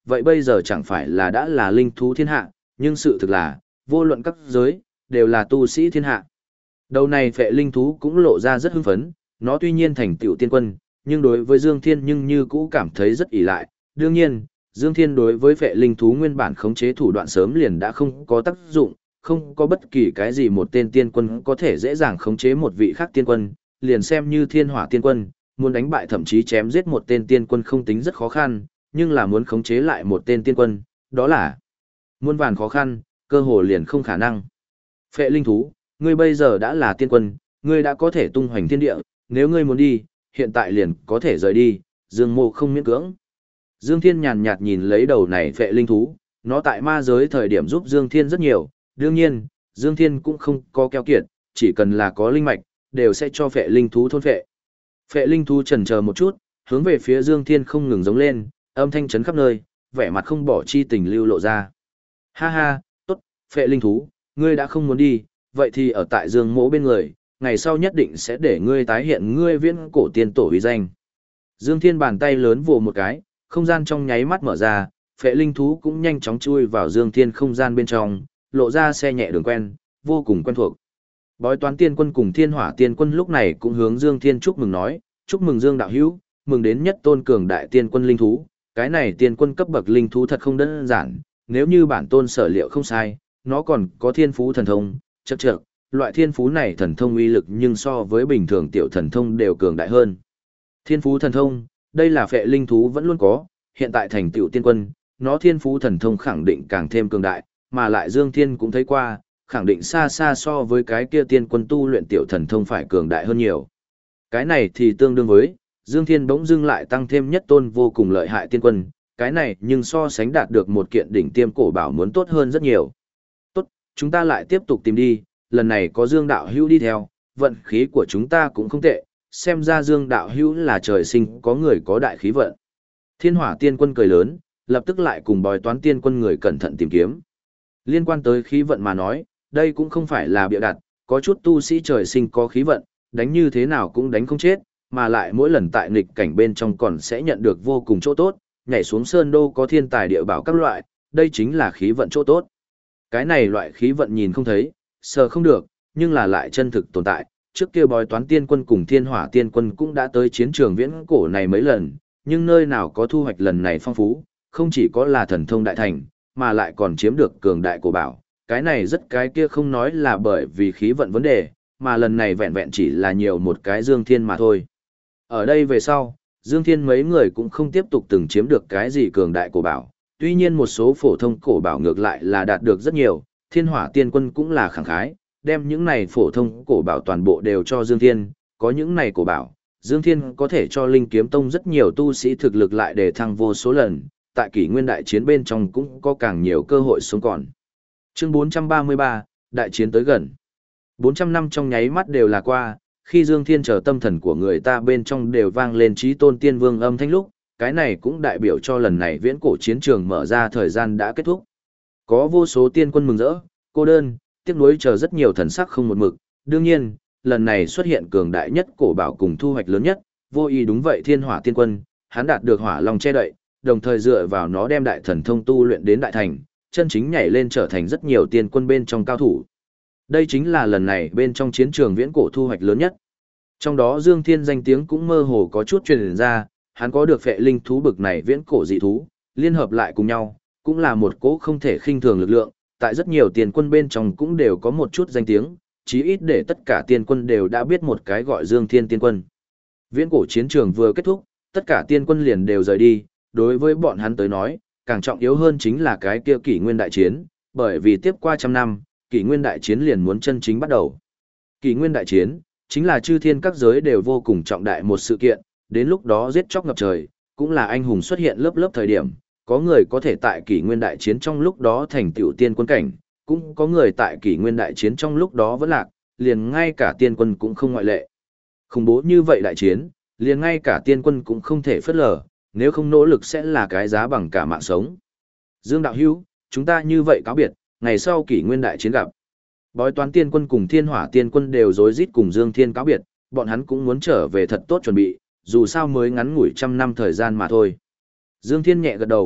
vậy bây giờ chẳng phải là đã là linh thú thiên hạ, nhưng sự thực là, vô luận các giới, đều là tu sĩ thiên hạ. Đầu này phệ linh thú cũng lộ ra rất hưng phấn, nó tuy nhiên thành tựu tiên quân, nhưng đối với Dương Thiên nhưng như cũ cảm thấy rất ỷ lại. Đương nhiên, Dương Thiên đối với phệ linh thú nguyên bản khống chế thủ đoạn sớm liền đã không có tác dụng, không có bất kỳ cái gì một tên tiên quân có thể dễ dàng khống chế một vị khác tiên quân, liền xem như thiên hỏa tiên quân, muốn đánh bại thậm chí chém giết một tên tiên quân không tính rất khó khăn, nhưng là muốn khống chế lại một tên tiên quân, đó là muôn vàn khó khăn, cơ hồ liền không khả năng. Phệ linh thú, ngươi bây giờ đã là tiên quân, ngươi đã có thể tung hoành thiên địa, nếu ngươi muốn đi, hiện tại liền có thể rời đi, Dương Mộ không miễn cưỡng. Dương Thiên nhàn nhạt nhìn lấy đầu này phệ linh thú, nó tại ma giới thời điểm giúp Dương Thiên rất nhiều, đương nhiên, Dương Thiên cũng không có keo kiệt, chỉ cần là có linh mạch, đều sẽ cho phệ linh thú thôn phệ. Phệ linh thú chần chờ một chút, hướng về phía Dương Thiên không ngừng giống lên, âm thanh chấn khắp nơi, vẻ mặt không bỏ chi tình lưu lộ ra. Ha ha, tốt, phệ linh thú, ngươi đã không muốn đi, vậy thì ở tại Dương Mỗ bên người, ngày sau nhất định sẽ để ngươi tái hiện ngươi viễn cổ tiên tổ uy danh. Dương Thiên bàn tay lớn vồ một cái, không gian trong nháy mắt mở ra, phệ linh thú cũng nhanh chóng chui vào Dương Thiên không gian bên trong, lộ ra xe nhẹ đường quen, vô cùng quen thuộc. Bói toán tiên quân cùng thiên hỏa tiên quân lúc này cũng hướng Dương Thiên chúc mừng nói, chúc mừng Dương đạo hữu, mừng đến nhất tôn cường đại tiên quân linh thú, cái này tiên quân cấp bậc linh thú thật không đơn giản, nếu như bản tôn sở liệu không sai, nó còn có thiên phú thần thông, chậc chậc, loại thiên phú này thần thông uy lực nhưng so với bình thường tiểu thần thông đều cường đại hơn. Thiên phú thần thông, đây là phệ linh thú vẫn luôn có, hiện tại thành tiểu tiên quân, nó thiên phú thần thông khẳng định càng thêm cường đại, mà lại Dương Thiên cũng thấy qua, khẳng định xa xa so với cái kia tiên quân tu luyện tiểu thần thông phải cường đại hơn nhiều. Cái này thì tương đương với, Dương Thiên bỗng dưng lại tăng thêm nhất tôn vô cùng lợi hại tiên quân, cái này nhưng so sánh đạt được một kiện đỉnh tiêm cổ bảo muốn tốt hơn rất nhiều. Tốt, chúng ta lại tiếp tục tìm đi, lần này có Dương đạo hữu đi theo, vận khí của chúng ta cũng không tệ, xem ra Dương đạo hữu là trời sinh có người có đại khí vận. Thiên hỏa tiên quân cười lớn, lập tức lại cùng bói toán tiên quân người cẩn thận tìm kiếm. Liên quan tới khí vận mà nói, đây cũng không phải là bịa đặt, có chút tu sĩ trời sinh có khí vận, đánh như thế nào cũng đánh không chết, mà lại mỗi lần tại nghịch cảnh bên trong còn sẽ nhận được vô cùng chỗ tốt, nhảy xuống sơn đô có thiên tài địa bảo các loại, đây chính là khí vận chỗ tốt. Cái này loại khí vận nhìn không thấy, sờ không được, nhưng là lại chân thực tồn tại. Trước kia bói toán tiên quân cùng thiên hỏa tiên quân cũng đã tới chiến trường viễn cổ này mấy lần, nhưng nơi nào có thu hoạch lần này phong phú, không chỉ có là thần thông đại thành, mà lại còn chiếm được cường đại cổ bảo. Cái này rất cái kia không nói là bởi vì khí vận vấn đề, mà lần này vẹn vẹn chỉ là nhiều một cái Dương Thiên mà thôi. Ở đây về sau, Dương Thiên mấy người cũng không tiếp tục từng chiếm được cái gì cường đại cổ bảo, tuy nhiên một số phổ thông cổ bảo ngược lại là đạt được rất nhiều, thiên hỏa tiên quân cũng là khẳng khái, đem những này phổ thông cổ bảo toàn bộ đều cho Dương Thiên, có những này cổ bảo, Dương Thiên có thể cho Linh Kiếm Tông rất nhiều tu sĩ thực lực lại để thăng vô số lần, tại kỷ nguyên đại chiến bên trong cũng có càng nhiều cơ hội sống còn. Chương 433, đại chiến tới gần. 400 năm trong nháy mắt đều là qua, khi Dương Thiên chờ tâm thần của người ta bên trong đều vang lên chí tôn tiên vương âm thanh lúc, cái này cũng đại biểu cho lần này viễn cổ chiến trường mở ra thời gian đã kết thúc. Có vô số tiên quân mừng rỡ, cô đơn, tiếc nuối chờ rất nhiều thần sắc không một mực, đương nhiên, lần này xuất hiện cường đại nhất cổ bảo cùng thu hoạch lớn nhất, vô ý đúng vậy thiên hỏa tiên quân, hắn đạt được hỏa long che đậy, đồng thời dựa vào nó đem đại thần thông tu luyện đến đại thành, chân chính nhảy lên trở thành rất nhiều tiên quân bên trong cao thủ. Đây chính là lần này bên trong chiến trường viễn cổ thu hoạch lớn nhất. Trong đó Dương Thiên danh tiếng cũng mơ hồ có chút truyền ra, hắn có được phệ linh thú bực này viễn cổ dị thú, liên hợp lại cùng nhau, cũng là một cỗ không thể khinh thường lực lượng, tại rất nhiều tiền quân bên trong cũng đều có một chút danh tiếng, chí ít để tất cả tiên quân đều đã biết một cái gọi Dương Thiên tiên quân. Viễn cổ chiến trường vừa kết thúc, tất cả tiên quân liền đều rời đi, đối với bọn hắn tới nói, càng trọng yếu hơn chính là cái kia kỷ nguyên đại chiến, bởi vì tiếp qua trăm năm, kỷ nguyên đại chiến liền muốn chân chính bắt đầu. Kỷ nguyên đại chiến, chính là chư thiên các giới đều vô cùng trọng đại một sự kiện, đến lúc đó giết chóc ngập trời, cũng là anh hùng xuất hiện lớp lớp thời điểm, có người có thể tại kỷ nguyên đại chiến trong lúc đó thành tiểu tiên quân cảnh, cũng có người tại kỷ nguyên đại chiến trong lúc đó vẫn lạc, liền ngay cả tiên quân cũng không ngoại lệ. Khủng bố như vậy đại chiến, liền ngay cả tiên quân cũng không thể phớt lờ, nếu không nỗ lực sẽ là cái giá bằng cả mạng sống. Dương đạo hữu, chúng ta như vậy cáo biệt, ngày sau kỷ nguyên đại chiến gặp. Bói toán tiên quân cùng thiên hỏa tiên quân đều rối rít cùng Dương Thiên cáo biệt, bọn hắn cũng muốn trở về thật tốt chuẩn bị, dù sao mới ngắn ngủi trăm năm thời gian mà thôi. Dương Thiên nhẹ gật đầu,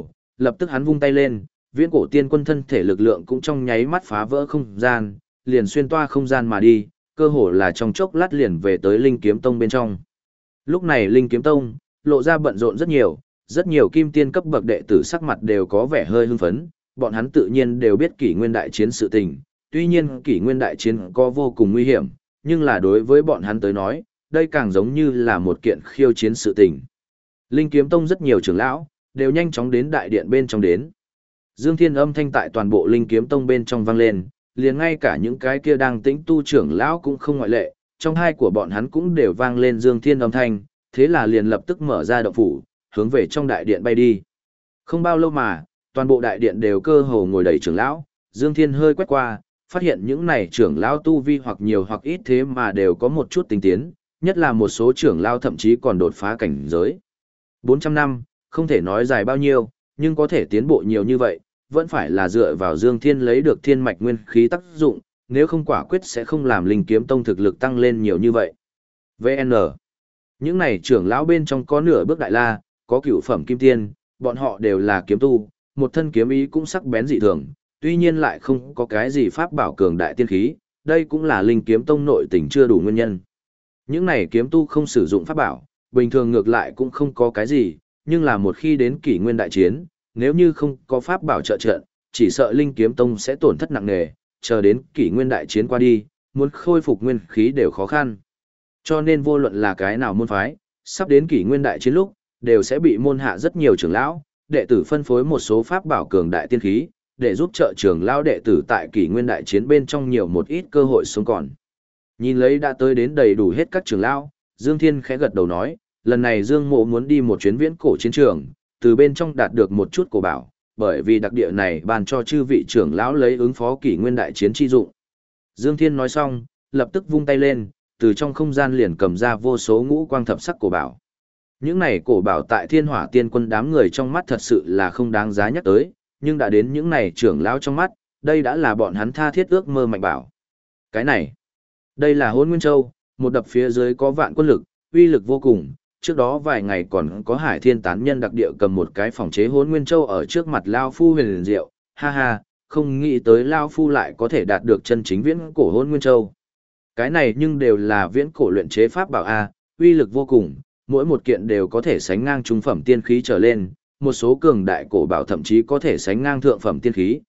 Lập tức hắn vung tay lên, viễn cổ tiên quân thân thể lực lượng cũng trong nháy mắt phá vỡ không gian, liền xuyên toa không gian mà đi, cơ hồ là trong chốc lát liền về tới Linh Kiếm Tông bên trong. Lúc này Linh Kiếm Tông lộ ra bận rộn rất nhiều kim tiên cấp bậc đệ tử sắc mặt đều có vẻ hơi hưng phấn, bọn hắn tự nhiên đều biết kỷ nguyên đại chiến sự tình, tuy nhiên kỷ nguyên đại chiến có vô cùng nguy hiểm, nhưng là đối với bọn hắn tới nói, đây càng giống như là một kiện khiêu chiến sự tình. Linh Kiếm Tông rất nhiều trưởng lão đều nhanh chóng đến đại điện bên trong đến. Dương Thiên âm thanh tại toàn bộ Linh Kiếm Tông bên trong vang lên, liền ngay cả những cái kia đang tĩnh tu trưởng lão cũng không ngoại lệ, trong hai của bọn hắn cũng đều vang lên Dương Thiên âm thanh, thế là liền lập tức mở ra động phủ, hướng về trong đại điện bay đi. Không bao lâu mà, toàn bộ đại điện đều cơ hồ ngồi đầy trưởng lão, Dương Thiên hơi quét qua, phát hiện những này trưởng lão tu vi hoặc nhiều hoặc ít thế mà đều có một chút tinh tiến, nhất là một số trưởng lão thậm chí còn đột phá cảnh giới. 400 năm, không thể nói dài bao nhiêu, nhưng có thể tiến bộ nhiều như vậy, vẫn phải là dựa vào Dương Thiên lấy được thiên mạch nguyên khí tác dụng, nếu không quả quyết sẽ không làm Linh Kiếm Tông thực lực tăng lên nhiều như vậy. VN. Những này trưởng lão bên trong có nửa bước đại la, có cửu phẩm kim tiên, bọn họ đều là kiếm tu, một thân kiếm ý cũng sắc bén dị thường, tuy nhiên lại không có cái gì pháp bảo cường đại tiên khí, đây cũng là Linh Kiếm Tông nội tình chưa đủ nguyên nhân. Những này kiếm tu không sử dụng pháp bảo, bình thường ngược lại cũng không có cái gì, nhưng là một khi đến kỷ nguyên đại chiến, nếu như không có pháp bảo trợ trận, chỉ sợ Linh Kiếm Tông sẽ tổn thất nặng nề, chờ đến kỷ nguyên đại chiến qua đi, muốn khôi phục nguyên khí đều khó khăn. Cho nên vô luận là cái nào môn phái, sắp đến kỷ nguyên đại chiến lúc, đều sẽ bị môn hạ rất nhiều trưởng lão, đệ tử phân phối một số pháp bảo cường đại tiên khí, để giúp trợ trưởng lão đệ tử tại kỷ nguyên đại chiến bên trong nhiều một ít cơ hội sống còn. Nhìn lấy đã tới đến đầy đủ hết các trưởng lão, Dương Thiên khẽ gật đầu nói, lần này Dương Mộ muốn đi một chuyến viễn cổ chiến trường, từ bên trong đạt được một chút cổ bảo, bởi vì đặc địa này ban cho chư vị trưởng lão lấy ứng phó kỷ nguyên đại chiến chi dụng. Dương Thiên nói xong, lập tức vung tay lên, từ trong không gian liền cầm ra vô số ngũ quang thập sắc cổ bảo. Những này cổ bảo tại Thiên Hỏa Tiên Quân đám người trong mắt thật sự là không đáng giá nhắc tới, nhưng đã đến những này trưởng lão trong mắt, đây đã là bọn hắn tha thiết ước mơ mạnh bảo. Cái này, đây là Hỗn Nguyên Châu, một đập phía dưới có vạn quân lực, uy lực vô cùng. Trước đó vài ngày còn có Hải Thiên tán nhân đặc địa cầm một cái phòng chế Hỗn Nguyên Châu ở trước mặt Lao Phu huyền liền diệu, ha ha, không nghĩ tới Lao Phu lại có thể đạt được chân chính viễn cổ Hỗn Nguyên Châu. Cái này nhưng đều là viễn cổ luyện chế pháp bảo A, uy lực vô cùng, mỗi một kiện đều có thể sánh ngang trung phẩm tiên khí trở lên, một số cường đại cổ bảo thậm chí có thể sánh ngang thượng phẩm tiên khí,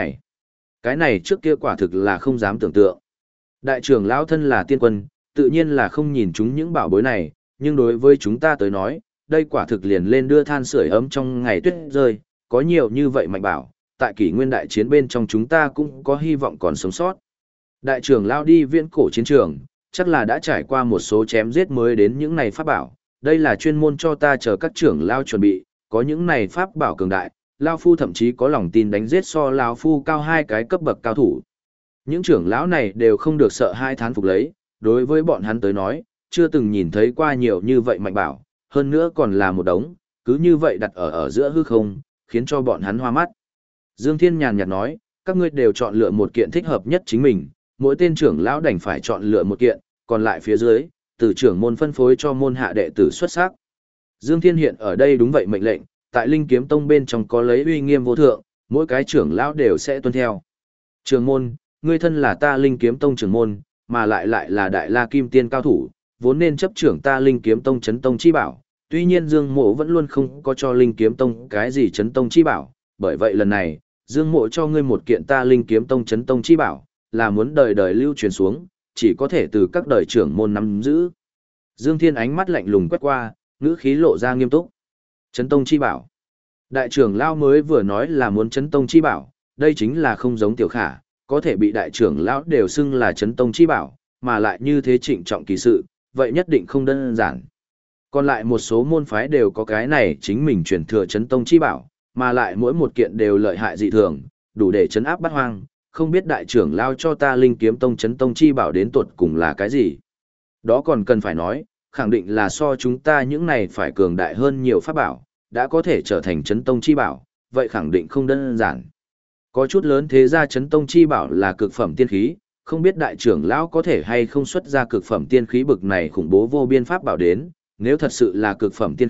cái này trước kia quả thực là không dám tưởng tượng. Đại trưởng lão thân là tiên quân, tự nhiên là không nhìn chúng những bảo bối này, nhưng đối với chúng ta tới nói, đây quả thực liền lên đưa than sưởi ấm trong ngày tuyết rơi, có nhiều như vậy mạnh bảo, tại kỷ nguyên đại chiến bên trong chúng ta cũng có hy vọng còn sống sót. Đại trưởng lão đi viễn cổ chiến trường, chắc là đã trải qua một số chém giết mới đến những này pháp bảo, đây là chuyên môn cho ta chờ các trưởng lão chuẩn bị, có những này pháp bảo cường đại, lão phu thậm chí có lòng tin đánh giết so lão phu cao 2 cái cấp bậc cao thủ. Những trưởng lão này đều không được sợ hai thán phục lấy, đối với bọn hắn tới nói, chưa từng nhìn thấy qua nhiều như vậy mạnh bảo, hơn nữa còn là một đống, cứ như vậy đặt ở giữa hư không, khiến cho bọn hắn hoa mắt. Dương Thiên nhàn nhạt nói, các ngươi đều chọn lựa một kiện thích hợp nhất chính mình, mỗi tên trưởng lão đành phải chọn lựa một kiện, còn lại phía dưới, từ trưởng môn phân phối cho môn hạ đệ tử xuất sắc. Dương Thiên hiện ở đây đúng vậy mệnh lệnh, tại Linh Kiếm Tông bên trong có lấy uy nghiêm vô thượng, mỗi cái trưởng lão đều sẽ tuân theo. Trưởng môn, ngươi thân là ta Linh Kiếm Tông trưởng môn, mà lại là đại la kim tiên cao thủ, vốn nên chấp trưởng ta Linh Kiếm Tông chấn tông chi bảo, tuy nhiên Dương Mộ vẫn luôn không có cho Linh Kiếm Tông cái gì chấn tông chi bảo, bởi vậy lần này, Dương Mộ cho ngươi một kiện ta Linh Kiếm Tông chấn tông chi bảo, là muốn đời đời lưu truyền xuống, chỉ có thể từ các đời trưởng môn nắm giữ. Dương Thiên ánh mắt lạnh lùng quét qua, ngữ khí lộ ra nghiêm túc. Chấn tông chi bảo. Đại trưởng lão mới vừa nói là muốn chấn tông chi bảo, đây chính là không giống Tiểu Khả, có thể bị đại trưởng lão đều xưng là chấn tông chi bảo, mà lại như thế trịnh trọng kỳ sự, vậy nhất định không đơn giản. Còn lại một số môn phái đều có cái này chính mình truyền thừa chấn tông chi bảo, mà lại mỗi một kiện đều lợi hại dị thường, đủ để chấn áp bát hoang, không biết đại trưởng lao cho ta Linh Kiếm Tông chấn tông chi bảo đến tuột cùng là cái gì. Đó còn cần phải nói, khẳng định là so chúng ta những này phải cường đại hơn nhiều pháp bảo, đã có thể trở thành chấn tông chi bảo, vậy khẳng định không đơn giản. Có chút lớn thế gia chấn tông chi bảo là cực phẩm tiên khí, không biết đại trưởng lão có thể hay không xuất ra cực phẩm tiên khí bực này khủng bố vô biên pháp bảo đến, nếu thật sự là cực phẩm tiên khí,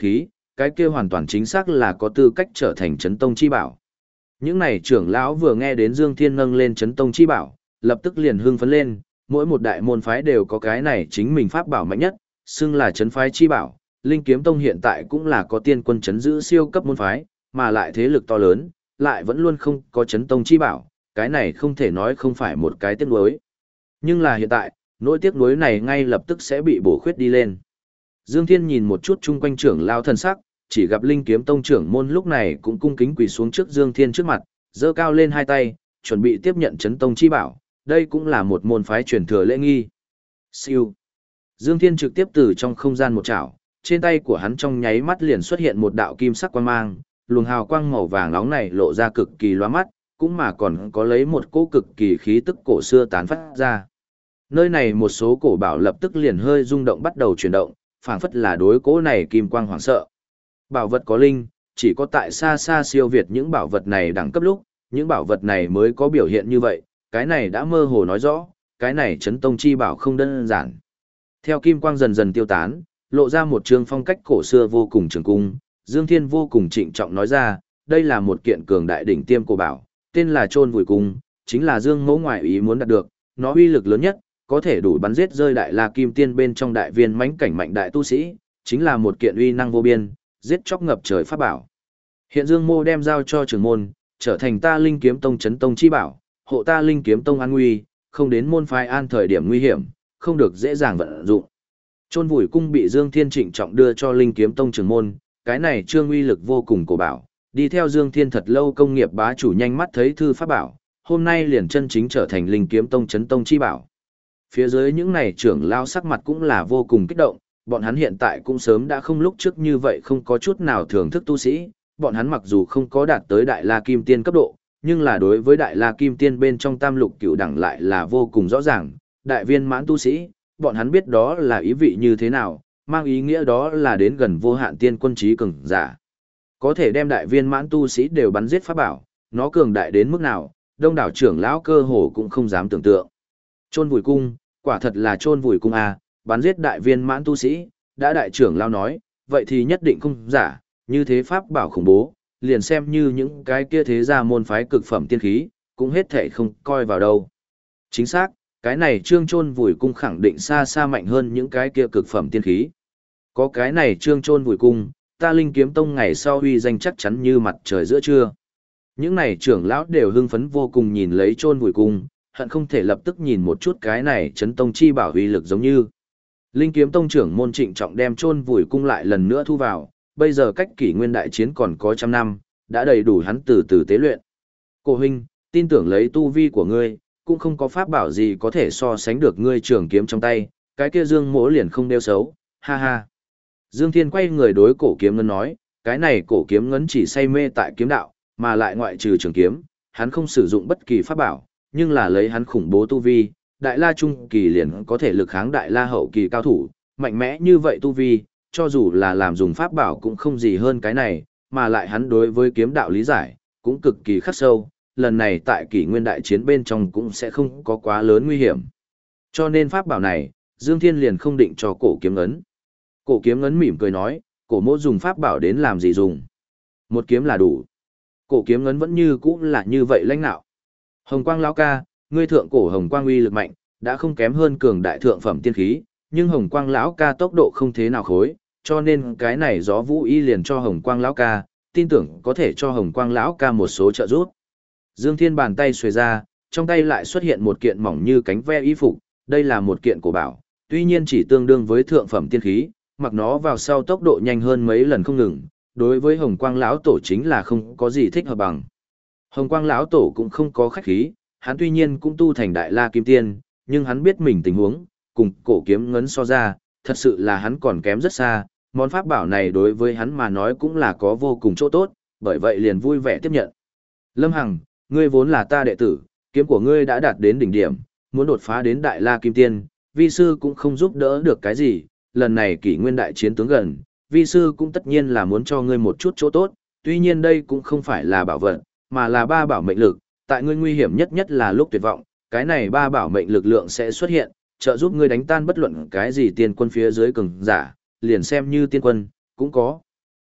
cái kia hoàn toàn chính xác là có tư cách trở thành chấn tông chi bảo. Những này trưởng lão vừa nghe đến Dương Thiên nâng lên chấn tông chi bảo, lập tức liền hưng phấn lên, mỗi một đại môn phái đều có cái này chính mình pháp bảo mạnh nhất, xưng là chấn phái chi bảo. Linh Kiếm Tông hiện tại cũng là có tiên quân chấn giữ siêu cấp môn phái, mà lại thế lực to lớn, lại vẫn luôn không có chấn tông chi bảo, cái này không thể nói không phải một cái tiếc nuối. Nhưng là hiện tại, nỗi tiếc nuối này ngay lập tức sẽ bị bổ khuyết đi lên. Dương Thiên nhìn một chút chung quanh trưởng lao thần sắc, chỉ gặp Linh Kiếm Tông trưởng môn lúc này cũng cung kính quỳ xuống trước Dương Thiên trước mặt, giơ cao lên hai tay, chuẩn bị tiếp nhận chấn tông chi bảo, đây cũng là một môn phái truyền thừa lễ nghi. Siêu. Dương Thiên trực tiếp từ trong không gian một chảo, trên tay của hắn trong nháy mắt liền xuất hiện một đạo kim sắc quang mang, luồng hào quang màu vàng nóng này lộ ra cực kỳ lóa mắt, cũng mà còn có lấy một cỗ cực kỳ khí tức cổ xưa tán phát ra. Nơi này một số cổ bảo lập tức liền hơi rung động bắt đầu chuyển động, phảng phất là đối cỗ này kim quang hoảng sợ. Bảo vật có linh, chỉ có tại xa xa siêu việt những bảo vật này đẳng cấp lúc, những bảo vật này mới có biểu hiện như vậy, cái này đã mơ hồ nói rõ, cái này chấn tông chi bảo không đơn giản. Theo kim quang dần dần tiêu tán, lộ ra một trường phong cách cổ xưa vô cùng trường cung, Dương Thiên vô cùng trịnh trọng nói ra, đây là một kiện cường đại đỉnh tiêm cổ bảo, tên là Chôn Vùi Cung, chính là Dương Mẫu ngoại ý muốn đạt được, nó uy lực lớn nhất, có thể đủ bắn giết rơi đại la kim tiên bên trong đại viên mãnh cảnh mạnh đại tu sĩ, chính là một kiện uy năng vô biên, giết chóc ngập trời pháp bảo. Hiện Dương Mô đem giao cho trưởng môn, trở thành ta Linh Kiếm Tông chấn tông chi bảo, hộ ta Linh Kiếm Tông an nguy, không đến môn phái an thời điểm nguy hiểm, không được dễ dàng vận dụng. Chôn Vùi Cung bị Dương Thiên trịnh trọng đưa cho Linh Kiếm Tông trưởng môn, cái này trương uy lực vô cùng cổ bảo, đi theo Dương Thiên thật lâu công nghiệp bá chủ nhanh mắt thấy thư pháp bảo, hôm nay liền chân chính trở thành Linh Kiếm Tông chấn tông chi bảo. Phía dưới những này trưởng lao sắc mặt cũng là vô cùng kích động, bọn hắn hiện tại cũng sớm đã không lúc trước như vậy không có chút nào thưởng thức tu sĩ, bọn hắn mặc dù không có đạt tới Đại La Kim Tiên cấp độ, nhưng là đối với Đại La Kim Tiên bên trong tam lục cửu đẳng lại là vô cùng rõ ràng, đại viên mãn tu sĩ, bọn hắn biết đó là ý vị như thế nào, mang ý nghĩa đó là đến gần vô hạn tiên quân trí cường giả. Có thể đem đại viên mãn tu sĩ đều bắn giết pháp bảo, nó cường đại đến mức nào, đông đảo trưởng lão cơ hồ cũng không dám tưởng tượng. Chôn Vùi Cung, quả thật là Chôn Vùi Cung a, bắn giết đại viên mãn tu sĩ, đã đại trưởng lão nói, vậy thì nhất định không giả, như thế pháp bảo khủng bố, liền xem như những cái kia thế gia môn phái cực phẩm tiên khí, cũng hết thảy không coi vào đâu. Chính xác, cái này trương Chôn Vùi Cung khẳng định xa xa mạnh hơn những cái kia cực phẩm tiên khí. Có cái này trương Chôn Vùi Cung, ta Linh Kiếm Tông ngày sau uy danh chắc chắn như mặt trời giữa trưa. Những này trưởng lão đều hưng phấn vô cùng nhìn lấy Chôn Vùi Cung, hận không thể lập tức nhìn một chút cái này chấn tông chi bảo uy lực giống như. Linh Kiếm Tông trưởng môn trịnh trọng đem Chôn Vùi Cung lại lần nữa thu vào, bây giờ cách kỷ nguyên đại chiến còn có trăm năm, đã đầy đủ hắn từ từ tế luyện. Cổ huynh, tin tưởng lấy tu vi của ngươi, cũng không có pháp bảo gì có thể so sánh được ngươi trường kiếm trong tay, cái kia Dương Mỗ liền không đeo xấu, ha ha. Dương Thiên quay người đối cổ kiếm ngân nói, cái này cổ kiếm ngân chỉ say mê tại kiếm đạo, mà lại ngoại trừ trường kiếm, hắn không sử dụng bất kỳ pháp bảo, nhưng là lấy hắn khủng bố tu vi, đại la trung kỳ liền có thể lực kháng đại la hậu kỳ cao thủ, mạnh mẽ như vậy tu vi, cho dù là làm dùng pháp bảo cũng không gì hơn cái này, mà lại hắn đối với kiếm đạo lý giải, cũng cực kỳ khắc sâu, lần này tại kỷ nguyên đại chiến bên trong cũng sẽ không có quá lớn nguy hiểm. Cho nên pháp bảo này, Dương Thiên liền không định cho cổ kiếm ấn. Cổ kiếm ấn mỉm cười nói, cổ mỗ dùng pháp bảo đến làm gì dùng. Một kiếm là đủ. Cổ kiếm ấn vẫn như cũ là như vậy lãnh nạo. Hồng quang lão ca, ngươi thượng cổ hồng quang uy lực mạnh, đã không kém hơn cường đại thượng phẩm tiên khí, nhưng hồng quang lão ca tốc độ không thế nào khối, cho nên cái này gió vũ y liền cho hồng quang lão ca, tin tưởng có thể cho hồng quang lão ca một số trợ giúp. Dương Thiên bàn tay xuề ra, trong tay lại xuất hiện một kiện mỏng như cánh ve y phục, đây là một kiện cổ bảo, tuy nhiên chỉ tương đương với thượng phẩm tiên khí, mặc nó vào sau tốc độ nhanh hơn mấy lần không ngừng, đối với Hồng Quang lão tổ chính là không có gì thích hợp bằng. Hồng Quang lão tổ cũng không có khách khí, hắn tuy nhiên cũng tu thành đại la kim tiên, nhưng hắn biết mình tình huống, cùng cổ kiếm ngấn so ra, thật sự là hắn còn kém rất xa, món pháp bảo này đối với hắn mà nói cũng là có vô cùng chỗ tốt, bởi vậy liền vui vẻ tiếp nhận. Lâm Hằng, ngươi vốn là ta đệ tử, kiếm của ngươi đã đạt đến đỉnh điểm, muốn đột phá đến đại la kim tiên, vi sư cũng không giúp đỡ được cái gì, lần này kỷ nguyên đại chiến tướng gần, vi sư cũng tất nhiên là muốn cho ngươi một chút chỗ tốt, tuy nhiên đây cũng không phải là bảo vật, mà là ba bảo mệnh lực, tại ngươi nguy hiểm nhất nhất là lúc tuyệt vọng, cái này ba bảo mệnh lực lượng sẽ xuất hiện, trợ giúp ngươi đánh tan bất luận cái gì tiên quân phía dưới cường giả, liền xem như tiên quân, cũng có.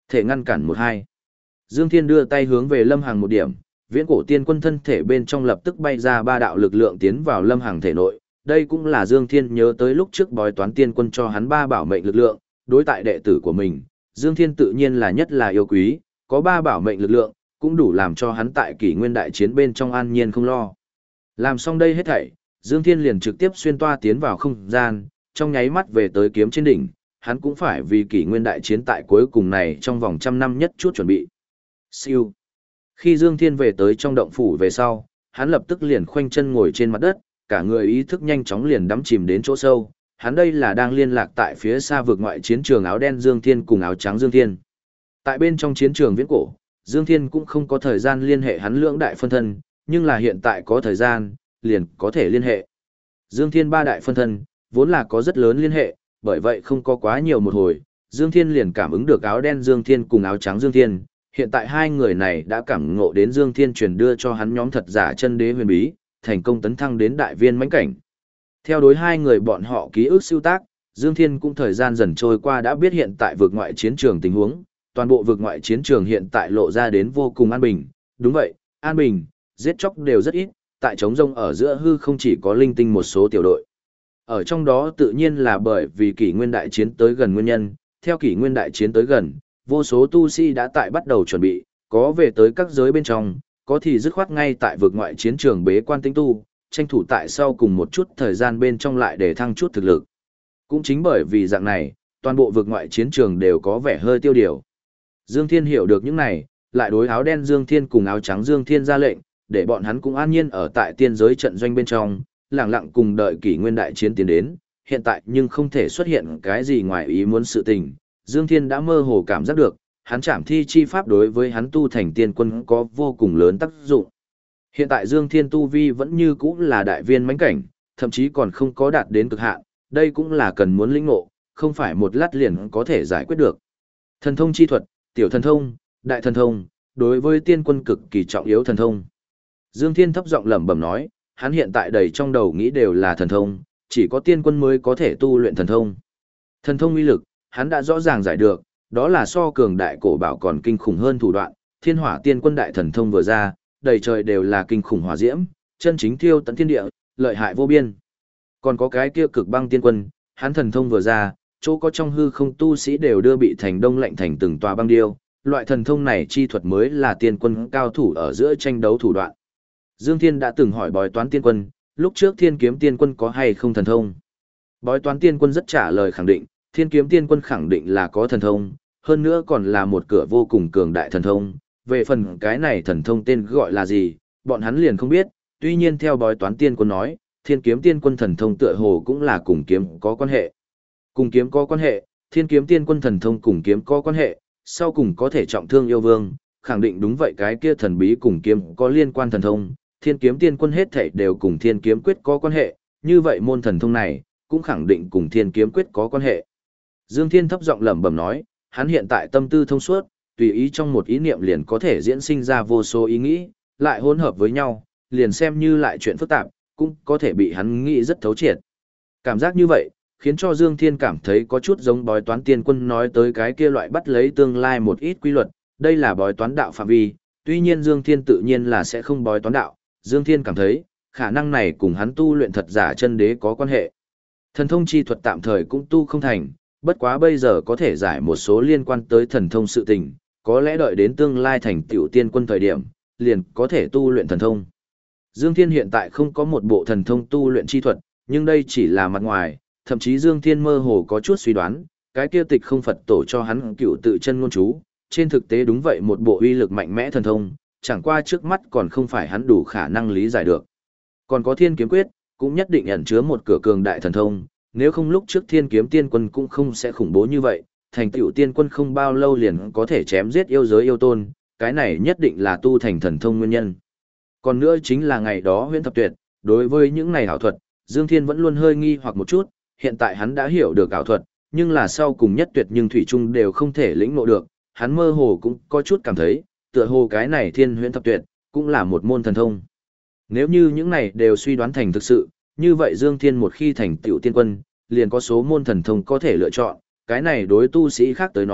Thể ngăn cản một hai. Dương Thiên đưa tay hướng về Lâm Hằng một điểm, viễn cổ tiên quân thân thể bên trong lập tức bay ra ba đạo lực lượng tiến vào Lâm Hằng thể nội. Đây cũng là Dương Thiên nhớ tới lúc trước bói toán tiên quân cho hắn ba bảo mệnh lực lượng, đối tại đệ tử của mình. Dương Thiên tự nhiên là nhất là yêu quý, có ba bảo mệnh lực lượng, cũng đủ làm cho hắn tại kỷ nguyên đại chiến bên trong an nhiên không lo. Làm xong đây hết thảy, Dương Thiên liền trực tiếp xuyên toa tiến vào không gian, trong nháy mắt về tới kiếm trên đỉnh, hắn cũng phải vì kỷ nguyên đại chiến tại cuối cùng này trong vòng trăm năm nhất chút chuẩn bị. Siêu. Khi Dương Thiên về tới trong động phủ về sau, hắn lập tức liền khoanh chân ngồi trên mặt đất, cả người ý thức nhanh chóng liền đắm chìm đến chỗ sâu. Hắn đây là đang liên lạc tại phía xa vực ngoại chiến trường áo đen Dương Thiên cùng áo trắng Dương Thiên. Tại bên trong chiến trường viễn cổ, Dương Thiên cũng không có thời gian liên hệ hắn lưỡng đại phân thân, nhưng là hiện tại có thời gian, liền có thể liên hệ. Dương Thiên ba đại phân thân, vốn là có rất lớn liên hệ, bởi vậy không có quá nhiều một hồi, Dương Thiên liền cảm ứng được áo đen Dương Thiên cùng áo trắng Dương Thiên. Hiện tại hai người này đã cảm ngộ đến Dương Thiên truyền đưa cho hắn nhóm thật giả chân đế huyền bí, thành công tấn thăng đến đại viên mãnh cảnh. Theo đối hai người bọn họ ký ức siêu tác, Dương Thiên cũng thời gian dần trôi qua đã biết hiện tại vực ngoại chiến trường tình huống, toàn bộ vực ngoại chiến trường hiện tại lộ ra đến vô cùng an bình. Đúng vậy, an bình, giết chóc đều rất ít, tại trống rông ở giữa hư không chỉ có linh tinh một số tiểu đội. Ở trong đó tự nhiên là bởi vì kỷ nguyên đại chiến tới gần nguyên nhân, theo kỷ nguyên đại chiến tới gần, vô số tu sĩ đã tại bắt đầu chuẩn bị, có về tới các giới bên trong, có thì dứt khoát ngay tại vực ngoại chiến trường bế quan tinh tu, tranh thủ tại sau cùng một chút thời gian bên trong lại để thăng chút thực lực. Cũng chính bởi vì dạng này, toàn bộ vực ngoại chiến trường đều có vẻ hơi tiêu điều. Dương Thiên hiểu được những này, lại đối áo đen Dương Thiên cùng áo trắng Dương Thiên ra lệnh, để bọn hắn cũng an nhiên ở tại tiên giới trận doanh bên trong, lặng lặng cùng đợi kỷ nguyên đại chiến tiến đến, hiện tại nhưng không thể xuất hiện cái gì ngoài ý muốn sự tình. Dương Thiên đã mơ hồ cảm giác được, hắn trảm thi chi pháp đối với hắn tu thành tiên quân có vô cùng lớn tác dụng. Hiện tại Dương Thiên tu vi vẫn như cũ là đại viên mãnh cảnh, thậm chí còn không có đạt đến cực hạn, đây cũng là cần muốn lĩnh ngộ, không phải một lát liền có thể giải quyết được. Thần thông chi thuật, tiểu thần thông, đại thần thông, đối với tiên quân cực kỳ trọng yếu thần thông. Dương Thiên thấp giọng lẩm bẩm nói, hắn hiện tại đầy trong đầu nghĩ đều là thần thông, chỉ có tiên quân mới có thể tu luyện thần thông. Thần thông uy lực, hắn đã rõ ràng giải được, đó là so cường đại cổ bảo còn kinh khủng hơn thủ đoạn, Thiên Hỏa Tiên Quân đại thần thông vừa ra, đầy trời đều là kinh khủng hỏa diễm, chân chính thiêu tận thiên địa, lợi hại vô biên. Còn có cái kia Cực Băng Tiên Quân, hắn thần thông vừa ra, chỗ có trong hư không tu sĩ đều đưa bị thành đông lạnh thành từng tòa băng điêu, loại thần thông này chi thuật mới là tiên quân cao thủ ở giữa tranh đấu thủ đoạn. Dương Thiên đã từng hỏi Bói Toán Tiên Quân, lúc trước Thiên Kiếm Tiên Quân có hay không thần thông. Bói Toán Tiên Quân rất trả lời khẳng định, Thiên Kiếm Tiên Quân khẳng định là có thần thông, hơn nữa còn là một cửa vô cùng cường đại thần thông. Về phần cái này thần thông tên gọi là gì, bọn hắn liền không biết, tuy nhiên theo Bói Toán Tiên Quân nói, Thiên Kiếm Tiên Quân thần thông tựa hồ cũng là cùng kiếm có quan hệ. Cùng kiếm có quan hệ, Thiên Kiếm Tiên Quân thần thông cùng kiếm có quan hệ, sau cùng có thể trọng thương yêu vương, khẳng định đúng vậy cái kia thần bí cùng kiếm có liên quan thần thông, Thiên Kiếm Tiên Quân hết thảy đều cùng Thiên Kiếm Quyết có quan hệ, như vậy môn thần thông này cũng khẳng định cùng Thiên Kiếm Quyết có quan hệ. Dương Thiên thấp giọng lẩm bẩm nói, hắn hiện tại tâm tư thông suốt, tùy ý trong một ý niệm liền có thể diễn sinh ra vô số ý nghĩ, lại hỗn hợp với nhau, liền xem như lại chuyện phức tạp, cũng có thể bị hắn nghĩ rất thấu triệt. Cảm giác như vậy, khiến cho Dương Thiên cảm thấy có chút giống Bói Toán Tiên Quân nói tới cái kia loại bắt lấy tương lai một ít quy luật, đây là bói toán đạo phạm vi, tuy nhiên Dương Thiên tự nhiên là sẽ không bói toán đạo, Dương Thiên cảm thấy, khả năng này cùng hắn tu luyện thật giả chân đế có quan hệ. Thần thông chi thuật tạm thời cũng tu không thành, bất quá bây giờ có thể giải một số liên quan tới thần thông sự tình, có lẽ đợi đến tương lai thành tiểu tiên quân thời điểm, liền có thể tu luyện thần thông. Dương Thiên hiện tại không có một bộ thần thông tu luyện chi thuật, nhưng đây chỉ là mặt ngoài, thậm chí Dương Thiên mơ hồ có chút suy đoán, cái kia tịch không Phật tổ cho hắn cựu tự chân ngôn chú, trên thực tế đúng vậy một bộ uy lực mạnh mẽ thần thông, chẳng qua trước mắt còn không phải hắn đủ khả năng lý giải được. Còn có Thiên Kiếm Quyết, cũng nhất định ẩn chứa một cửa cường đại thần thông, nếu không lúc trước Thiên Kiếm Tiên Quân cũng không sẽ khủng bố như vậy, thành tựu tiên quân không bao lâu liền có thể chém giết yêu giới yêu tôn, cái này nhất định là tu thành thần thông nguyên nhân. Còn nữa chính là ngày đó Huyễn Thập Tuyệt, đối với những này ảo thuật, Dương Thiên vẫn luôn hơi nghi hoặc một chút, hiện tại hắn đã hiểu được ảo thuật, nhưng là sau cùng nhất tuyệt nhưng thủy chung đều không thể lĩnh ngộ được, hắn mơ hồ cũng có chút cảm thấy, tựa hồ cái này Thiên Huyễn Thập Tuyệt cũng là một môn thần thông. Nếu như những này đều suy đoán thành thực sự, như vậy Dương Thiên một khi thành tựu tiên quân, liền có số môn thần thông có thể lựa chọn, cái này đối tu sĩ khác tới nói,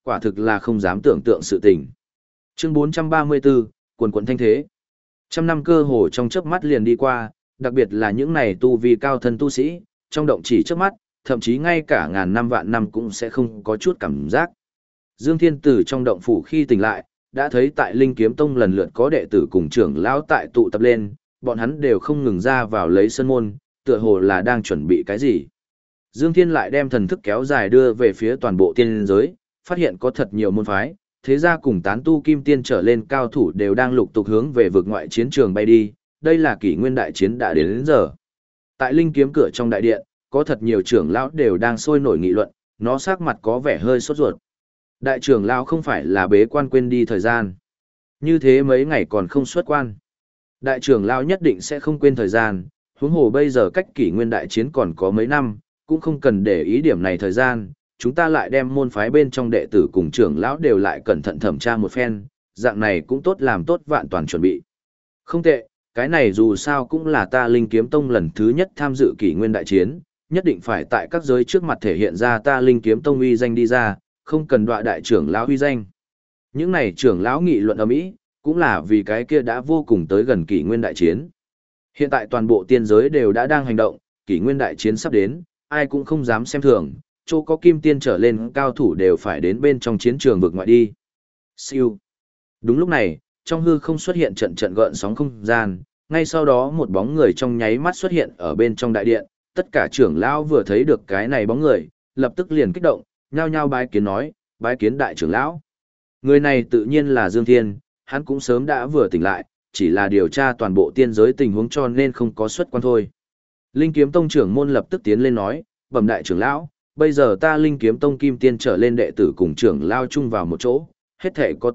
Quả thực là không dám tưởng tượng sự tình. Chương 434, quần quần thanh thế. Trăm năm cơ hồ trong chớp mắt liền đi qua, đặc biệt là những này tu vi cao thân tu sĩ, trong động chỉ chớp mắt, thậm chí ngay cả ngàn năm vạn năm cũng sẽ không có chút cảm giác. Dương Thiên từ trong động phủ khi tỉnh lại, đã thấy tại Linh Kiếm Tông lần lượt có đệ tử cùng trưởng lão tại tụ tập lên, bọn hắn đều không ngừng ra vào lấy sân môn, tựa hồ là đang chuẩn bị cái gì. Dương Thiên lại đem thần thức kéo dài đưa về phía toàn bộ tiên giới, phát hiện có thật nhiều môn phái, thế gia cùng tán tu kim tiên trở lên cao thủ đều đang lục tục hướng về vực ngoại chiến trường bay đi, đây là kỷ nguyên đại chiến đã đến giờ. Tại Linh Kiếm cửa trong đại điện, có thật nhiều trưởng lão đều đang sôi nổi nghị luận, nó sắc mặt có vẻ hơi sốt ruột. Đại trưởng lão không phải là bế quan quên đi thời gian. Như thế mấy ngày còn không xuất quan. Đại trưởng lão nhất định sẽ không quên thời gian, huống hồ bây giờ cách kỷ nguyên đại chiến còn có mấy năm, cũng không cần để ý điểm này thời gian, chúng ta lại đem môn phái bên trong đệ tử cùng trưởng lão đều lại cẩn thận thẩm tra một phen, dạng này cũng tốt làm tốt vạn toàn chuẩn bị. Không tệ, cái này dù sao cũng là ta Linh Kiếm Tông lần thứ nhất tham dự kỷ nguyên đại chiến, nhất định phải tại các giới trước mặt thể hiện ra ta Linh Kiếm Tông uy danh đi ra, không cần đọa đại trưởng lão uy danh. Những này trưởng lão nghị luận ầm ĩ, cũng là vì cái kia đã vô cùng tới gần kỷ nguyên đại chiến. Hiện tại toàn bộ tiên giới đều đã đang hành động, kỷ nguyên đại chiến sắp đến, ai cũng không dám xem thường, chỗ có kim tiên trở lên cao thủ đều phải đến bên trong chiến trường vực ngoại đi. Siêu. Đúng lúc này, trong hư không xuất hiện trận trận gợn sóng không gian, ngay sau đó một bóng người trong nháy mắt xuất hiện ở bên trong đại điện, tất cả trưởng lão vừa thấy được cái này bóng người, lập tức liền kích động, nhao nhao bái kiến nói, bái kiến đại trưởng lão. Người này tự nhiên là Dương Thiên, hắn cũng sớm đã vừa tỉnh lại, chỉ là điều tra toàn bộ tiên giới tình huống cho nên không có xuất quan thôi. Linh Kiếm Tông trưởng môn lập tức tiến lên nói, bẩm đại trưởng lão, bây giờ ta Linh Kiếm Tông kim tiên trở lên đệ tử cùng trưởng lao chung vào một chỗ, hết thể có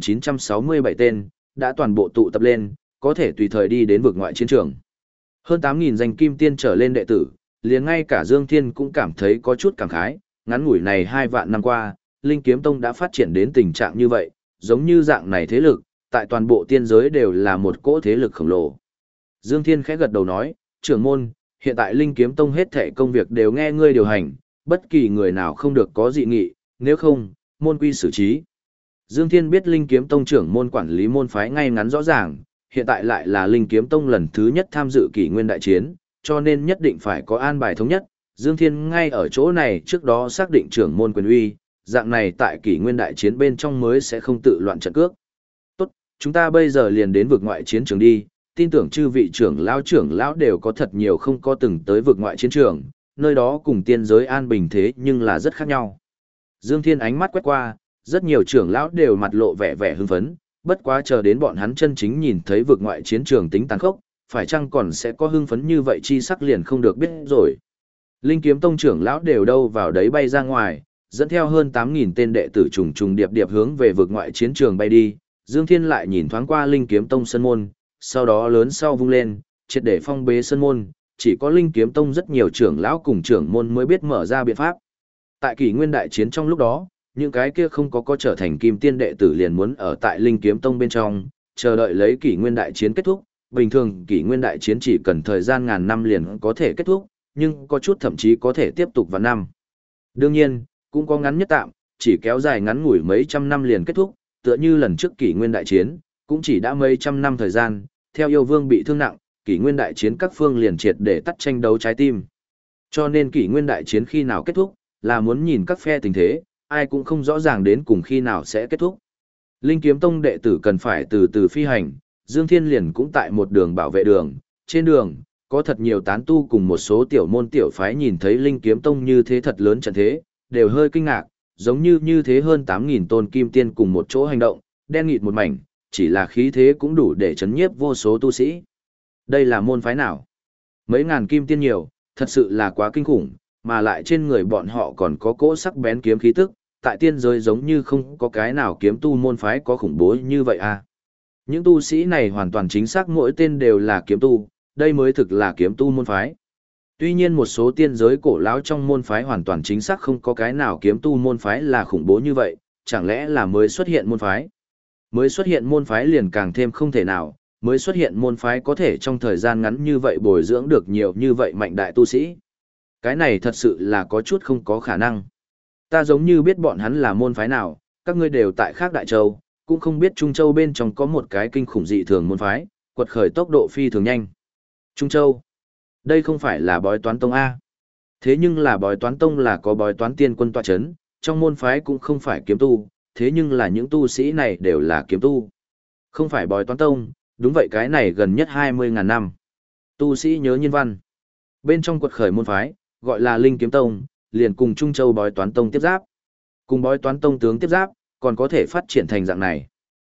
8.967 tên, đã toàn bộ tụ tập lên, có thể tùy thời đi đến vực ngoại chiến trường. Hơn 8.000 danh kim tiên trở lên đệ tử, liền ngay cả Dương Thiên cũng cảm thấy có chút cảm khái, ngắn ngủi này 2 vạn năm qua, Linh Kiếm Tông đã phát triển đến tình trạng như vậy, giống như dạng này thế lực, tại toàn bộ tiên giới đều là một cỗ thế lực khổng lồ. Dương Thiên khẽ gật đầu nói, trưởng môn, hiện tại Linh Kiếm Tông hết thảy công việc đều nghe ngươi điều hành, bất kỳ người nào không được có dị nghị, nếu không, môn quy xử trí. Dương Thiên biết Linh Kiếm Tông trưởng môn quản lý môn phái ngay ngắn rõ ràng, hiện tại lại là Linh Kiếm Tông lần thứ nhất tham dự kỷ nguyên đại chiến, cho nên nhất định phải có an bài thống nhất. Dương Thiên ngay ở chỗ này trước đó xác định trưởng môn quyền uy, dạng này tại kỷ nguyên đại chiến bên trong mới sẽ không tự loạn trận cước. Tốt, chúng ta bây giờ liền đến vực ngoại chiến trường đi, tin tưởng chư vị trưởng lão đều có thật nhiều không có từng tới vực ngoại chiến trường, nơi đó cùng tiên giới an bình thế nhưng là rất khác nhau. Dương Thiên ánh mắt quét qua, rất nhiều trưởng lão đều mặt lộ vẻ vẻ hưng phấn, bất quá chờ đến bọn hắn chân chính nhìn thấy vực ngoại chiến trường tính tàn khốc, phải chăng còn sẽ có hưng phấn như vậy chi sắc liền không được biết rồi. Linh Kiếm Tông trưởng lão đều đâu vào đấy bay ra ngoài, dẫn theo hơn 8.000 tên đệ tử trùng trùng điệp điệp hướng về vực ngoại chiến trường bay đi. Dương Thiên lại nhìn thoáng qua Linh Kiếm Tông sân môn, sau đó lớn sau vung lên, triệt để phong bế sân môn, chỉ có Linh Kiếm Tông rất nhiều trưởng lão cùng trưởng môn mới biết mở ra biện pháp. Tại kỷ nguyên đại chiến trong lúc đó, những cái kia không có trở thành kim tiên đệ tử liền muốn ở tại Linh Kiếm Tông bên trong, chờ đợi lấy kỷ nguyên đại chiến kết thúc. Bình thường kỷ nguyên đại chiến chỉ cần thời gian ngàn năm liền có thể kết thúc, nhưng có chút thậm chí có thể tiếp tục vào năm. Đương nhiên, cũng có ngắn nhất tạm, chỉ kéo dài ngắn ngủi mấy trăm năm liền kết thúc, tựa như lần trước kỷ nguyên đại chiến, cũng chỉ đã mấy trăm năm thời gian, theo yêu vương bị thương nặng, kỷ nguyên đại chiến các phương liền triệt để tắt tranh đấu trái tim. Cho nên kỷ nguyên đại chiến khi nào kết thúc, là muốn nhìn các phe tình thế, ai cũng không rõ ràng đến cùng khi nào sẽ kết thúc. Linh Kiếm Tông đệ tử cần phải từ từ phi hành, Dương Thiên liền cũng tại một đường bảo vệ đường, trên đường, có thật nhiều tán tu cùng một số tiểu môn tiểu phái nhìn thấy Linh Kiếm Tông như thế thật lớn trận thế, đều hơi kinh ngạc, giống như thế hơn 8.000 tôn kim tiên cùng một chỗ hành động, đen nghịt một mảnh, chỉ là khí thế cũng đủ để chấn nhiếp vô số tu sĩ. Đây là môn phái nào? Mấy ngàn kim tiên nhiều, thật sự là quá kinh khủng, mà lại trên người bọn họ còn có cỗ sắc bén kiếm khí tức, tại tiên giới giống như không có cái nào kiếm tu môn phái có khủng bố như vậy à. Những tu sĩ này hoàn toàn chính xác mỗi tên đều là kiếm tu, đây mới thực là kiếm tu môn phái. Tuy nhiên một số tiên giới cổ lão trong môn phái hoàn toàn chính xác không có cái nào kiếm tu môn phái là khủng bố như vậy, chẳng lẽ là mới xuất hiện môn phái? Mới xuất hiện môn phái liền càng thêm không thể nào, mới xuất hiện môn phái có thể trong thời gian ngắn như vậy bồi dưỡng được nhiều như vậy mạnh đại tu sĩ. Cái này thật sự là có chút không có khả năng. Ta giống như biết bọn hắn là môn phái nào, các ngươi đều tại khác đại châu, cũng không biết Trung Châu bên trong có một cái kinh khủng dị thường môn phái, quật khởi tốc độ phi thường nhanh. Trung Châu, đây không phải là bói toán tông A. Thế nhưng là bói toán tông là có bói toán tiên quân tọa chấn, trong môn phái cũng không phải kiếm tu, thế nhưng là những tu sĩ này đều là kiếm tu. Không phải bói toán tông, đúng vậy cái này gần nhất 20.000 năm. Tu sĩ nhớ nhân văn. Bên trong quật khởi môn phái, gọi là Linh Kiếm Tông, liền cùng Trung Châu bói toán tông tiếp giáp. Cùng bói toán tông tướng tiếp giáp, còn có thể phát triển thành dạng này.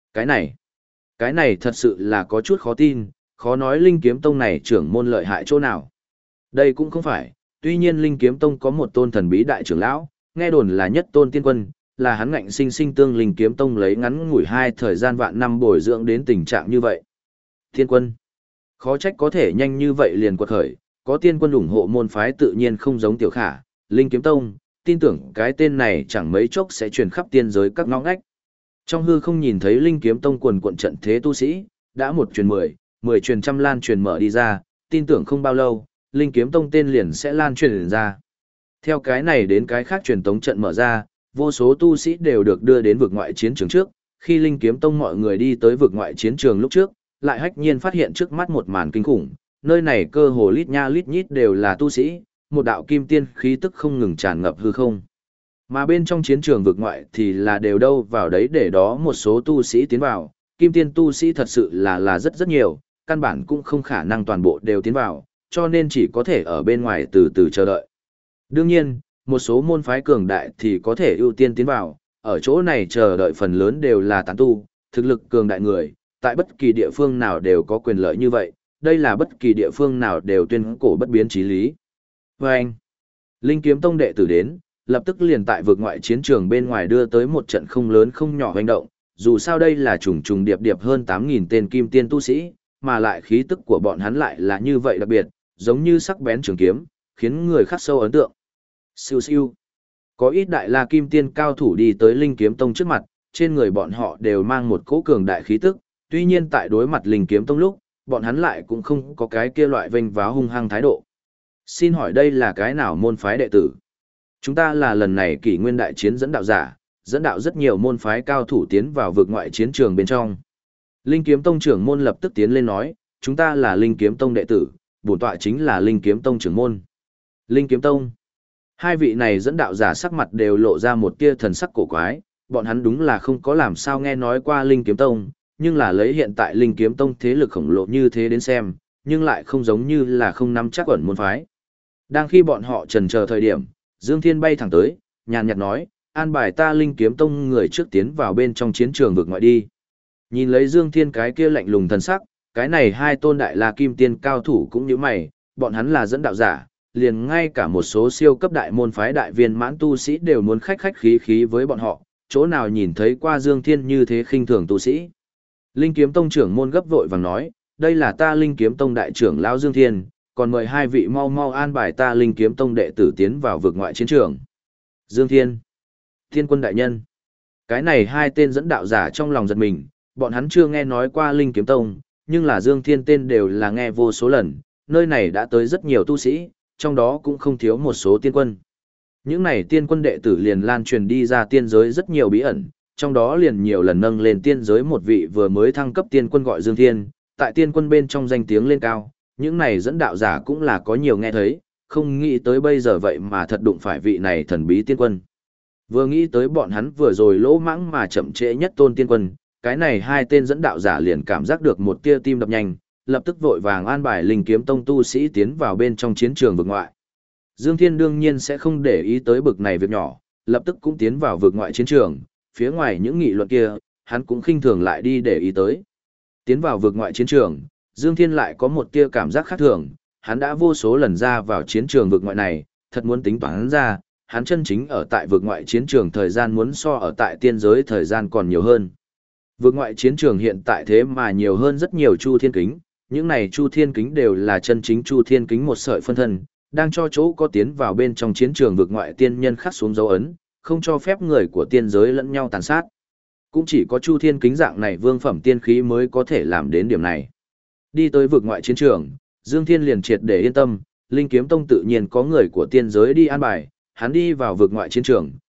Cái này thật sự là có chút khó tin, khó nói Linh Kiếm Tông này trưởng môn lợi hại chỗ nào. Đây cũng không phải, tuy nhiên Linh Kiếm Tông có một tôn thần bí đại trưởng lão, nghe đồn là nhất tôn tiên quân, là hắn ngạnh sinh sinh tương Linh Kiếm Tông lấy ngắn ngủi thời gian vạn năm bồi dưỡng đến tình trạng như vậy. Tiên quân, khó trách có thể nhanh như vậy liền quật khởi, có tiên quân ủng hộ môn phái tự nhiên không giống Tiểu Khả, Linh Kiếm Tông, tin tưởng cái tên này chẳng mấy chốc sẽ truyền khắp tiên giới các ngõ ngách. Trong hư không nhìn thấy Linh Kiếm Tông quần quận trận thế tu sĩ, đã một truyền 10, 10 truyền trăm lan truyền mở đi ra, tin tưởng không bao lâu, Linh Kiếm Tông tên liền sẽ lan truyền ra. Theo cái này đến cái khác truyền tống trận mở ra, vô số tu sĩ đều được đưa đến vực ngoại chiến trường trước, khi Linh Kiếm Tông mọi người đi tới vực ngoại chiến trường lúc trước, lại hách nhiên phát hiện trước mắt một màn kinh khủng, nơi này cơ hồ lít nha lít nhít đều là tu sĩ, một đạo kim tiên khí tức không ngừng tràn ngập hư không. Mà bên trong chiến trường vực ngoại thì là đều đâu vào đấy để đó một số tu sĩ tiến vào, kim tiên tu sĩ thật sự là rất rất nhiều, căn bản cũng không khả năng toàn bộ đều tiến vào, cho nên chỉ có thể ở bên ngoài từ từ chờ đợi. Đương nhiên, một số môn phái cường đại thì có thể ưu tiên tiến vào, ở chỗ này chờ đợi phần lớn đều là tán tu, thực lực cường đại người, tại bất kỳ địa phương nào đều có quyền lợi như vậy, đây là bất kỳ địa phương nào đều tuyên cổ bất biến chí lý. Và anh, Linh Kiếm Tông đệ tử đến, lập tức liền tại vực ngoại chiến trường bên ngoài đưa tới một trận không lớn không nhỏ hành động, dù sao đây là trùng trùng điệp điệp hơn 8.000 tên kim tiên tu sĩ, mà lại khí tức của bọn hắn lại là như vậy đặc biệt, giống như sắc bén trường kiếm, khiến người khắc sâu ấn tượng. Siêu siêu. Có ít đại la kim tiên cao thủ đi tới Linh Kiếm Tông trước mặt, trên người bọn họ đều mang một cỗ cường đại khí tức, tuy nhiên tại đối mặt Linh Kiếm Tông lúc, bọn hắn lại cũng không có cái kia loại vênh váo hung hăng thái độ. Xin hỏi đây là cái nào môn phái đệ tử? Chúng ta là lần này kỷ nguyên đại chiến dẫn đạo giả, dẫn đạo rất nhiều môn phái cao thủ tiến vào vực ngoại chiến trường bên trong. Linh Kiếm Tông trưởng môn lập tức tiến lên nói, chúng ta là Linh Kiếm Tông đệ tử, bổn tọa chính là Linh Kiếm Tông trưởng môn. Linh Kiếm Tông. Hai vị này dẫn đạo giả sắc mặt đều lộ ra một tia thần sắc cổ quái, bọn hắn đúng là không có làm sao nghe nói qua Linh Kiếm Tông, nhưng là lấy hiện tại Linh Kiếm Tông thế lực khổng lồ như thế đến xem, nhưng lại không giống như là không nắm chắc ẩn môn phái. Đang khi bọn họ chần chờ thời điểm, Dương Thiên bay thẳng tới, nhàn nhạt nói, an bài ta Linh Kiếm Tông người trước tiến vào bên trong chiến trường vực ngoại đi. Nhìn lấy Dương Thiên cái kia lạnh lùng thần sắc, cái này hai tôn đại la kim tiên cao thủ cũng như mày, bọn hắn là dẫn đạo giả, liền ngay cả một số siêu cấp đại môn phái đại viên mãn tu sĩ đều muốn khách khách khí khí với bọn họ, chỗ nào nhìn thấy qua Dương Thiên như thế khinh thường tu sĩ. Linh Kiếm Tông trưởng môn gấp vội vàng nói, đây là ta Linh Kiếm Tông đại trưởng lão Dương Thiên, còn mời hai vị mau mau an bài ta Linh Kiếm Tông đệ tử tiến vào vực ngoại chiến trường. Dương Thiên, Thiên quân đại nhân. Cái này hai tên dẫn đạo giả trong lòng giật mình, bọn hắn chưa nghe nói qua Linh Kiếm Tông, nhưng là Dương Thiên tên đều là nghe vô số lần, nơi này đã tới rất nhiều tu sĩ, trong đó cũng không thiếu một số tiên quân. Những này tiên quân đệ tử liền lan truyền đi ra tiên giới rất nhiều bí ẩn, trong đó liền nhiều lần nâng lên tiên giới một vị vừa mới thăng cấp tiên quân gọi Dương Thiên, tại tiên quân bên trong danh tiếng lên cao, những này dẫn đạo giả cũng là có nhiều nghe thấy, không nghĩ tới bây giờ vậy mà thật đụng phải vị này thần bí tiên quân. Vừa nghĩ tới bọn hắn vừa rồi lỗ mãng mà chậm trễ nhất tôn tiên quân, cái này hai tên dẫn đạo giả liền cảm giác được một tia tim đập nhanh, lập tức vội vàng an bài Linh Kiếm Tông tu sĩ tiến vào bên trong chiến trường vực ngoại. Dương Thiên đương nhiên sẽ không để ý tới bực này việc nhỏ, lập tức cũng tiến vào vực ngoại chiến trường, phía ngoài những nghị luận kia, hắn cũng khinh thường lại đi để ý tới. Tiến vào vực ngoại chiến trường, Dương Thiên lại có một tia cảm giác khác thường, hắn đã vô số lần ra vào chiến trường vực ngoại này, thật muốn tính toán ra, hắn chân chính ở tại vực ngoại chiến trường thời gian muốn so ở tại tiên giới thời gian còn nhiều hơn. Vực ngoại chiến trường hiện tại thế mà nhiều hơn rất nhiều chu thiên kính, những này chu thiên kính đều là chân chính chu thiên kính một sợi phân thân, đang cho chỗ có tiến vào bên trong chiến trường vực ngoại tiên nhân khắc xuống dấu ấn, không cho phép người của tiên giới lẫn nhau tàn sát. Cũng chỉ có chu thiên kính dạng này vương phẩm tiên khí mới có thể làm đến điểm này. Đi tới vực ngoại chiến trường, Dương Thiên liền triệt để yên tâm, Linh Kiếm Tông tự nhiên có người của tiên giới đi an bài, hắn đi vào vực ngoại chiến trường,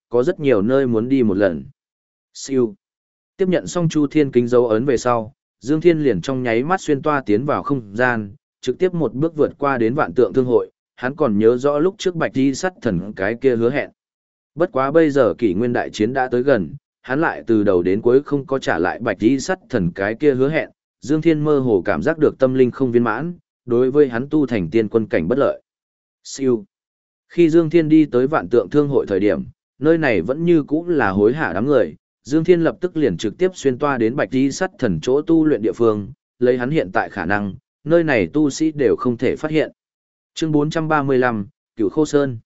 có rất nhiều nơi muốn đi một lần. Siêu. Tiếp nhận xong Chu Thiên kính dấu ấn về sau, Dương Thiên liền trong nháy mắt xuyên toa tiến vào không gian, trực tiếp một bước vượt qua đến Vạn Tượng Thương hội, hắn còn nhớ rõ lúc trước Bạch Di Sắt Thần cái kia hứa hẹn. Bất quá bây giờ kỷ nguyên đại chiến đã tới gần, hắn lại từ đầu đến cuối không có trả lại Bạch Di Sắt Thần cái kia hứa hẹn, Dương Thiên mơ hồ cảm giác được tâm linh không viên mãn, đối với hắn tu thành tiên quân cảnh bất lợi. Siêu. Khi Dương Thiên đi tới Vạn Tượng Thương hội thời điểm, nơi này vẫn như cũ là hối hả đám người, Dương Thiên lập tức liền trực tiếp xuyên toa đến Bạch Di Sắt Thần chỗ tu luyện địa phương, lấy hắn hiện tại khả năng, nơi này tu sĩ đều không thể phát hiện. Chương 435, Cửu Khô Sơn.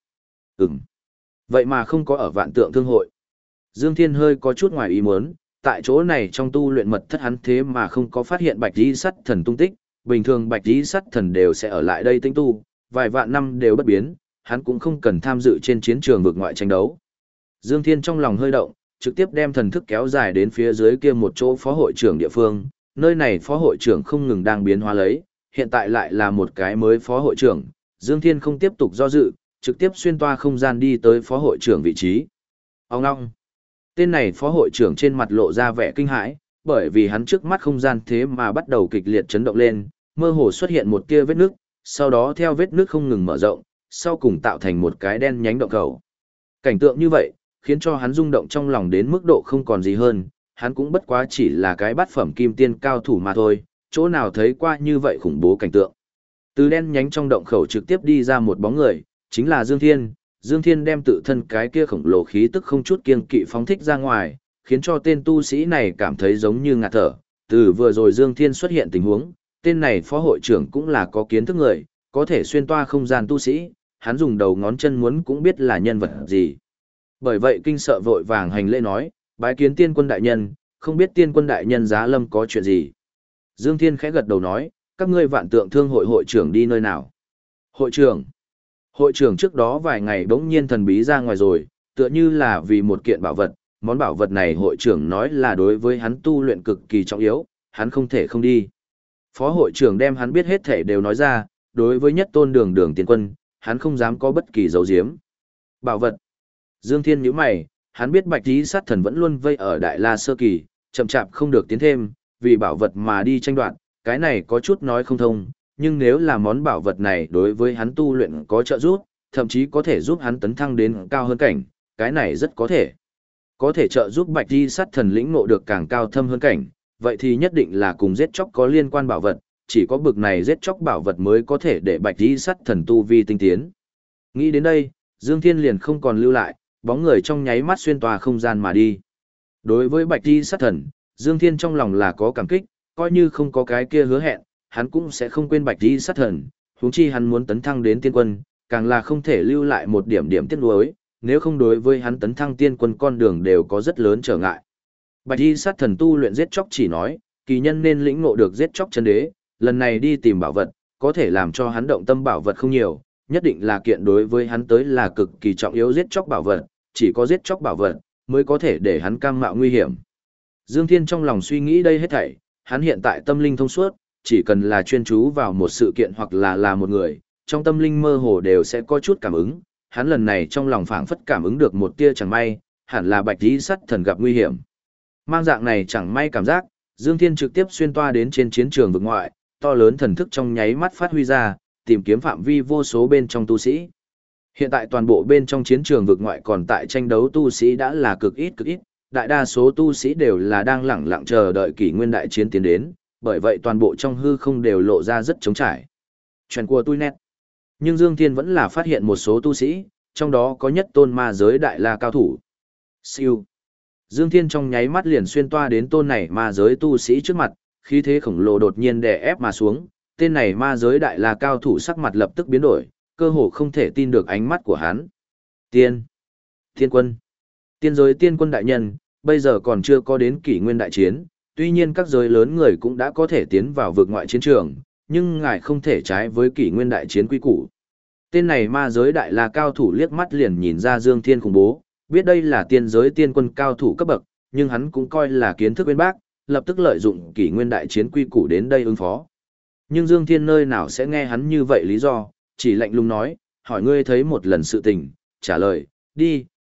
Vậy mà không có ở Vạn Tượng Thương hội. Dương Thiên hơi có chút ngoài ý muốn, tại chỗ này trong tu luyện mật thất hắn thế mà không có phát hiện Bạch Di Sắt Thần tung tích, bình thường Bạch Di Sắt Thần đều sẽ ở lại đây tinh tu, vài vạn năm đều bất biến, hắn cũng không cần tham dự trên chiến trường vực ngoại tranh đấu. Dương Thiên trong lòng hơi động, trực tiếp đem thần thức kéo dài đến phía dưới kia một chỗ phó hội trưởng địa phương, nơi này phó hội trưởng không ngừng đang biến hóa lấy, hiện tại lại là một cái mới phó hội trưởng, Dương Thiên không tiếp tục do dự, trực tiếp xuyên toa không gian đi tới phó hội trưởng vị trí. Ông ngong. Tên này phó hội trưởng trên mặt lộ ra vẻ kinh hãi, bởi vì hắn trước mắt không gian thế mà bắt đầu kịch liệt chấn động lên, mơ hồ xuất hiện một tia vết nước, sau đó theo vết nước không ngừng mở rộng, sau cùng tạo thành một cái đen nhánh động khẩu. Cảnh tượng như vậy, khiến cho hắn rung động trong lòng đến mức độ không còn gì hơn, hắn cũng bất quá chỉ là cái bát phẩm kim tiên cao thủ mà thôi, chỗ nào thấy qua như vậy khủng bố cảnh tượng. Từ đen nhánh trong động khẩu trực tiếp đi ra một bóng người, chính là Dương Thiên. Dương Thiên đem tự thân cái kia khổng lồ khí tức không chút kiêng kỵ phóng thích ra ngoài, khiến cho tên tu sĩ này cảm thấy giống như ngạt thở. Từ vừa rồi Dương Thiên xuất hiện tình huống, tên này phó hội trưởng cũng là có kiến thức người, có thể xuyên toa không gian tu sĩ, hắn dùng đầu ngón chân muốn cũng biết là nhân vật gì. Bởi vậy kinh sợ vội vàng hành lễ nói, bái kiến tiên quân đại nhân, không biết tiên quân đại nhân giá lâm có chuyện gì. Dương Thiên khẽ gật đầu nói, các ngươi Vạn Tượng Thương hội hội trưởng đi nơi nào? Hội trưởng? Hội trưởng trước đó vài ngày bỗng nhiên thần bí ra ngoài rồi, tựa như là vì một kiện bảo vật, món bảo vật này hội trưởng nói là đối với hắn tu luyện cực kỳ trọng yếu, hắn không thể không đi. Phó hội trưởng đem hắn biết hết thể đều nói ra, đối với nhất tôn đường đường tiên quân, hắn không dám có bất kỳ dấu diếm. Bảo vật. Dương Thiên nhíu mày, hắn biết Bạch Tí Sát Thần vẫn luôn vây ở Đại La Sơ Kỳ, chậm chạp không được tiến thêm, vì bảo vật mà đi tranh đoạt, cái này có chút nói không thông, nhưng nếu là món bảo vật này đối với hắn tu luyện có trợ giúp, thậm chí có thể giúp hắn tấn thăng đến cao hơn cảnh, cái này rất có thể. Có thể trợ giúp Bạch Tí Sát Thần lĩnh ngộ được càng cao thâm hơn cảnh, vậy thì nhất định là cùng giết chóc có liên quan bảo vật, chỉ có bực này giết chóc bảo vật mới có thể để Bạch Tí Sát Thần tu vi tinh tiến. Nghĩ đến đây, Dương Thiên liền không còn lưu lại, bóng người trong nháy mắt xuyên tòa không gian mà đi. Đối với Bạch Tí Sát Thần, Dương Thiên trong lòng là có cảm kích, coi như không có cái kia hứa hẹn, hắn cũng sẽ không quên Bạch Tí Sát Thần, huống chi hắn muốn tấn thăng đến tiên quân, càng là không thể lưu lại một điểm điểm tiếc nuối, nếu không đối với hắn tấn thăng tiên quân con đường đều có rất lớn trở ngại. Bạch Tí Sát Thần tu luyện giết chóc chỉ nói, kỳ nhân nên lĩnh ngộ được giết chóc chân đế, lần này đi tìm bảo vật, có thể làm cho hắn động tâm bảo vật không nhiều, nhất định là kiện đối với hắn tới là cực kỳ trọng yếu giết chóc bảo vật, chỉ có giết chóc bảo vật mới có thể để hắn cam mạo nguy hiểm. Dương Thiên trong lòng suy nghĩ đây hết thảy, hắn hiện tại tâm linh thông suốt, chỉ cần là chuyên chú vào một sự kiện hoặc là một người, trong tâm linh mơ hồ đều sẽ có chút cảm ứng, hắn lần này trong lòng phảng phất cảm ứng được một tia chẳng may, hẳn là Bạch Tí Sát Thần gặp nguy hiểm. Mang dạng này chẳng may cảm giác, Dương Thiên trực tiếp xuyên toa đến trên chiến trường vực ngoại, to lớn thần thức trong nháy mắt phát huy ra, tìm kiếm phạm vi vô số bên trong tu sĩ. Hiện tại toàn bộ bên trong chiến trường vực ngoại còn tại tranh đấu tu sĩ đã là cực ít, đại đa số tu sĩ đều là đang lẳng lặng chờ đợi kỷ nguyên đại chiến tiến đến, bởi vậy toàn bộ trong hư không đều lộ ra rất trống trải. Chuyện của tôi nét. Nhưng Dương Thiên vẫn là phát hiện một số tu sĩ, trong đó có nhất tôn ma giới đại la cao thủ. Siêu. Dương Thiên trong nháy mắt liền xuyên toa đến tôn này ma giới tu sĩ trước mặt, khí thế khổng lồ đột nhiên đè ép mà xuống, tên này ma giới đại la cao thủ sắc mặt lập tức biến đổi, cơ hồ không thể tin được ánh mắt của hắn. Tiên quân. Tiên giới tiên quân đại nhân, bây giờ còn chưa có đến kỷ nguyên đại chiến, tuy nhiên các giới lớn người cũng đã có thể tiến vào vực ngoại chiến trường, nhưng ngài không thể trái với kỷ nguyên đại chiến quy củ. Tên này ma giới đại la cao thủ liếc mắt liền nhìn ra Dương Thiên khủng bố, biết đây là tiên giới tiên quân cao thủ cấp bậc, nhưng hắn cũng coi là kiến thức bên bác, lập tức lợi dụng kỷ nguyên đại chiến quy củ đến đây ứng phó. Nhưng Dương Thiên nơi nào sẽ nghe hắn như vậy lý do, chỉ lạnh lùng nói, hỏi ngươi thấy một lần sự tình, trả lời, đi,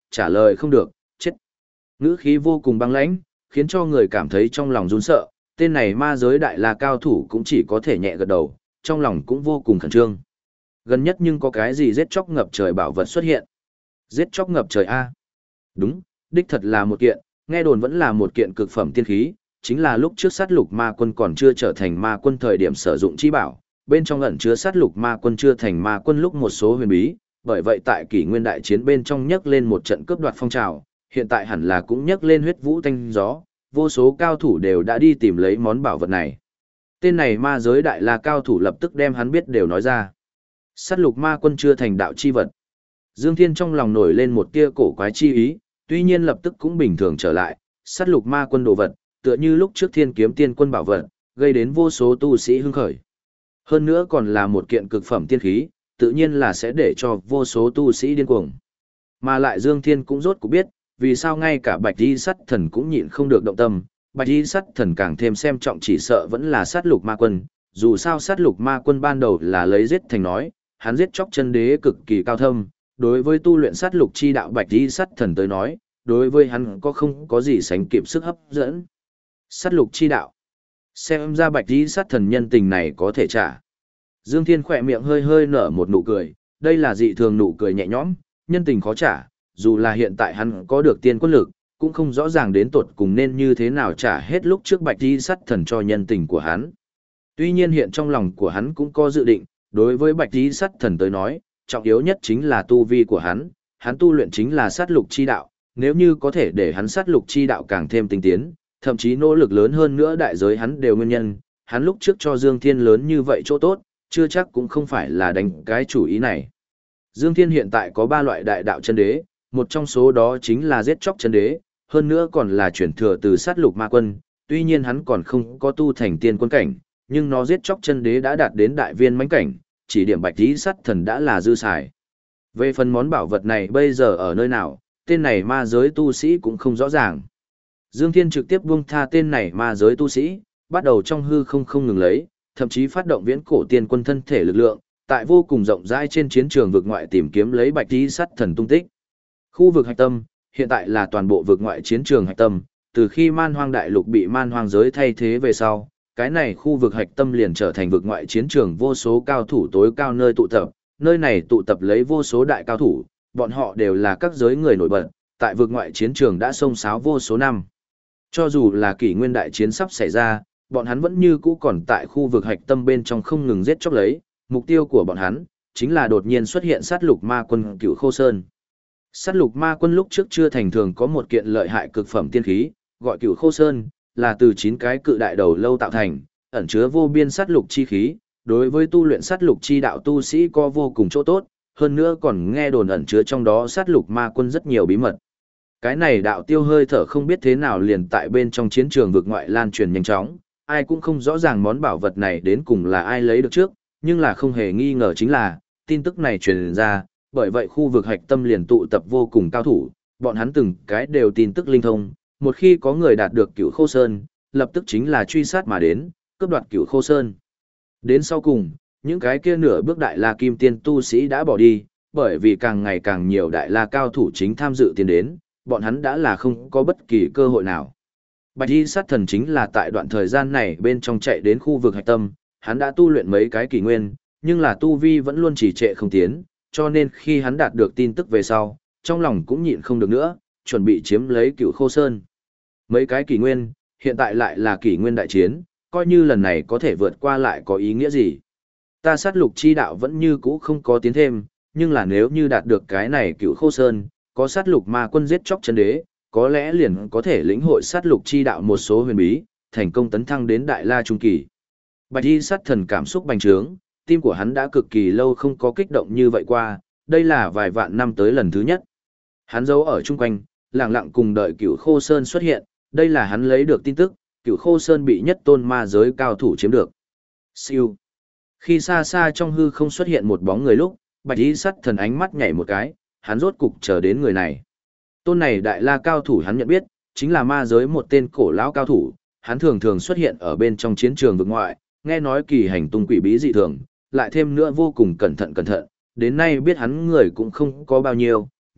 trả lời không được, chết. Ngữ khí vô cùng băng lãnh, khiến cho người cảm thấy trong lòng run sợ, tên này ma giới đại la cao thủ cũng chỉ có thể nhẹ gật đầu, trong lòng cũng vô cùng khẩn trương. Gần nhất nhưng có cái gì giết chóc ngập trời bảo vật xuất hiện. Giết chóc ngập trời A. Đúng, đích thật là một kiện, nghe đồn vẫn là một kiện cực phẩm tiên khí, chính là lúc trước sát lục ma quân còn chưa trở thành ma quân thời điểm sử dụng chi bảo, bên trong ẩn chứa sát lục ma quân chưa thành ma quân lúc một số huyền bí, bởi vậy tại kỷ nguyên đại chiến bên trong nhấc lên một trận cướp đoạt phong trào, hiện tại hẳn là cũng nhấc lên huyết vũ tanh gió, vô số cao thủ đều đã đi tìm lấy món bảo vật này. Tên này ma giới đại la cao thủ lập tức đem hắn biết đều nói ra. Sát lục ma quân chưa thành đạo chi vật. Dương Thiên trong lòng nổi lên một tia cổ quái chi ý, tuy nhiên lập tức cũng bình thường trở lại, sát lục ma quân đồ vật, tựa như lúc trước Thiên Kiếm Tiên quân bảo vật, gây đến vô số tu sĩ hưng khởi. Hơn nữa còn là một kiện cực phẩm tiên khí, tự nhiên là sẽ để cho vô số tu sĩ điên cuồng. Mà lại Dương Thiên cũng rốt cuộc biết, vì sao ngay cả Bạch Y Sắt Thần cũng nhịn không được động tâm, Bạch Y Sắt Thần càng thêm xem trọng chỉ sợ vẫn là sát lục ma quân, dù sao sát lục ma quân ban đầu là lấy giết thành nói, hắn giết chóc chân đế cực kỳ cao thâm, đối với tu luyện sát lục chi đạo Bạch Y Sắt Thần tới nói, đối với hắn có không có gì sánh kịp sức hấp dẫn. Sát lục chi đạo. Xem ra Bạch Y Sắt Thần nhân tình này có thể trả. Dương Thiên khỏe miệng hơi hơi nở một nụ cười, đây là dị thường nụ cười nhẹ nhõm, nhân tình khó trả, dù là hiện tại hắn có được tiên quân lực, cũng không rõ ràng đến tột cùng nên như thế nào trả hết lúc trước Bạch Y Sắt Thần cho nhân tình của hắn. Tuy nhiên hiện trong lòng của hắn cũng có dự định, đối với Bạch Y Sắt Thần tới nói, trọng yếu nhất chính là tu vi của hắn tu luyện chính là sát lục chi đạo, nếu như có thể để hắn sát lục chi đạo càng thêm tinh tiến, thậm chí nỗ lực lớn hơn nữa đại giới hắn đều nguyên nhân, hắn lúc trước cho Dương Thiên lớn như vậy chỗ tốt, chưa chắc cũng không phải là đánh cái chủ ý này. Dương Thiên hiện tại có 3 loại đại đạo chân đế, một trong số đó chính là giết chóc chân đế, hơn nữa còn là chuyển thừa từ sát lục ma quân, tuy nhiên hắn còn không có tu thành tiên quân cảnh, nhưng nó giết chóc chân đế đã đạt đến đại viên mãnh cảnh, chỉ điểm Bạch Y Sắt Thần đã là dư xài. Về phần món bảo vật này bây giờ ở nơi nào, tên này ma giới tu sĩ cũng không rõ ràng. Dương Thiên trực tiếp buông tha tên này ma giới tu sĩ, bắt đầu trong hư không ngừng lấy, thậm chí phát động viễn cổ tiên quân thân thể lực lượng, tại vô cùng rộng rãi trên chiến trường vực ngoại tìm kiếm lấy Bạch Y Sắt Thần tung tích. Khu vực hạch tâm, hiện tại là toàn bộ vực ngoại chiến trường hạch tâm, từ khi Man Hoang đại lục bị Man Hoang giới thay thế về sau, cái này khu vực hạch tâm liền trở thành vực ngoại chiến trường vô số cao thủ tối cao nơi tụ tập, nơi này tụ tập lấy vô số đại cao thủ, bọn họ đều là các giới người nổi bật, tại vực ngoại chiến trường đã xông xáo vô số năm. Cho dù là kỷ nguyên đại chiến sắp xảy ra, bọn hắn vẫn như cũ còn tại khu vực hạch tâm bên trong không ngừng giết chóc lấy, mục tiêu của bọn hắn chính là đột nhiên xuất hiện sát lục ma quân Cửu Khô Sơn. Sát lục ma quân lúc trước chưa thành thường có một kiện lợi hại cực phẩm tiên khí, gọi Cửu Khô Sơn, là từ 9 cái cự đại đầu lâu tạo thành, ẩn chứa vô biên sát lục chi khí, đối với tu luyện sát lục chi đạo tu sĩ có vô cùng chỗ tốt, hơn nữa còn nghe đồn ẩn chứa trong đó sát lục ma quân rất nhiều bí mật. Cái này đạo tiêu hơi thở không biết thế nào liền tại bên trong chiến trường vực ngoại lan truyền nhanh chóng, ai cũng không rõ ràng món bảo vật này đến cùng là ai lấy được trước, nhưng là không hề nghi ngờ chính là, tin tức này truyền ra, bởi vậy khu vực hạch tâm liền tụ tập vô cùng cao thủ, bọn hắn từng cái đều tin tức linh thông, một khi có người đạt được Cửu Khô Sơn, lập tức chính là truy sát mà đến, cướp đoạt Cửu Khô Sơn. Đến sau cùng, những cái kia nửa bước đại la kim tiên tu sĩ đã bỏ đi, bởi vì càng ngày càng nhiều đại la cao thủ chính tham dự tiến đến, bọn hắn đã là không có bất kỳ cơ hội nào. Bạch Y Sát Thần chính là tại đoạn thời gian này bên trong chạy đến khu vực hạch tâm, hắn đã tu luyện mấy cái kỷ nguyên, nhưng là tu vi vẫn luôn trì trệ không tiến, cho nên khi hắn đạt được tin tức về sau, trong lòng cũng nhịn không được nữa, chuẩn bị chiếm lấy Cửu Khô Sơn. Mấy cái kỷ nguyên, hiện tại lại là kỷ nguyên đại chiến, coi như lần này có thể vượt qua lại có ý nghĩa gì. Ta sát lục chi đạo vẫn như cũ không có tiến thêm, nhưng là nếu như đạt được cái này Cửu Khô Sơn, có sát lục ma quân giết chóc chân đế, có lẽ liền có thể lĩnh hội sát lục chi đạo một số huyền bí, thành công tấn thăng đến đại la trung kỳ. Bạch Y Sát Thần cảm xúc bành trướng, tim của hắn đã cực kỳ lâu không có kích động như vậy qua, đây là vài vạn năm tới lần thứ nhất. Hắn giấu ở chung quanh, lặng lặng cùng đợi Cửu Khô Sơn xuất hiện, đây là hắn lấy được tin tức, Cửu Khô Sơn bị nhất tôn ma giới cao thủ chiếm được. Siêu. Khi xa xa trong hư không xuất hiện một bóng người lúc, Bạch Y Sắt Thần ánh mắt nhảy một cái, hắn rốt cục chờ đến người này. Tôn này đại la cao thủ hắn nhận biết, chính là ma giới một tên cổ lão cao thủ, hắn thường thường xuất hiện ở bên trong chiến trường vực ngoại, nghe nói kỳ hành tung quỷ bí dị thường, lại thêm nữa vô cùng cẩn thận, đến nay biết hắn người cũng không có bao nhiêu,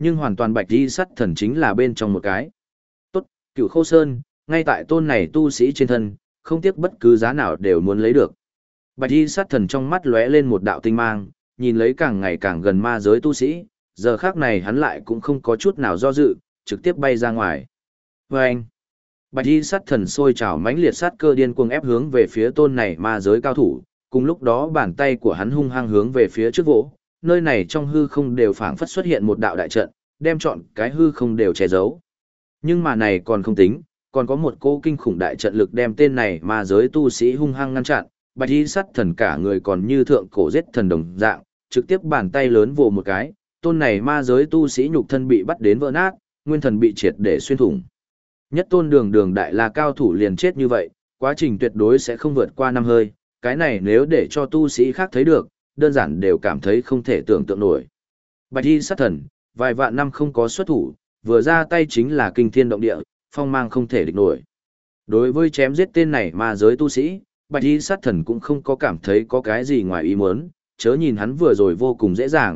nhưng hoàn toàn bạch y sắt thần chính là bên trong một cái. Tốt, Cửu Khô Sơn, ngay tại tôn này tu sĩ trên thân, không tiếc bất cứ giá nào đều muốn lấy được. Bạch y sát thần trong mắt lóe lên một đạo tinh mang, nhìn lấy càng ngày càng gần ma giới tu sĩ, giờ khác này hắn lại cũng không có chút nào do dự, trực tiếp bay ra ngoài. Vâng! Bạch y sát thần sôi trào mãnh liệt sát cơ điên cuồng ép hướng về phía tôn này ma giới cao thủ, cùng lúc đó bàn tay của hắn hung hăng hướng về phía trước vỗ, nơi này trong hư không đều phảng phất xuất hiện một đạo đại trận, đem trọn cái hư không đều che giấu. Nhưng mà này còn không tính, còn có một cô kinh khủng đại trận lực đem tên này ma giới tu sĩ hung hăng ngăn chặn, bạch y sắt thần cả người còn như thượng cổ giết thần đồng dạng, trực tiếp bàn tay lớn vồ một cái, tôn này ma giới tu sĩ nhục thân bị bắt đến vỡ nát, nguyên thần bị triệt để xuyên thủng. Nhất tôn đường đại la cao thủ liền chết như vậy, quá trình tuyệt đối sẽ không vượt qua 5 hơi, cái này nếu để cho tu sĩ khác thấy được, đơn giản đều cảm thấy không thể tưởng tượng nổi. Bạch y sát thần, vài vạn năm không có xuất thủ, vừa ra tay chính là kinh thiên động địa, phong mang không thể địch nổi. Đối với chém giết tên này ma giới tu sĩ, bạch y sát thần cũng không có cảm thấy có cái gì ngoài ý muốn, chớ nhìn hắn vừa rồi vô cùng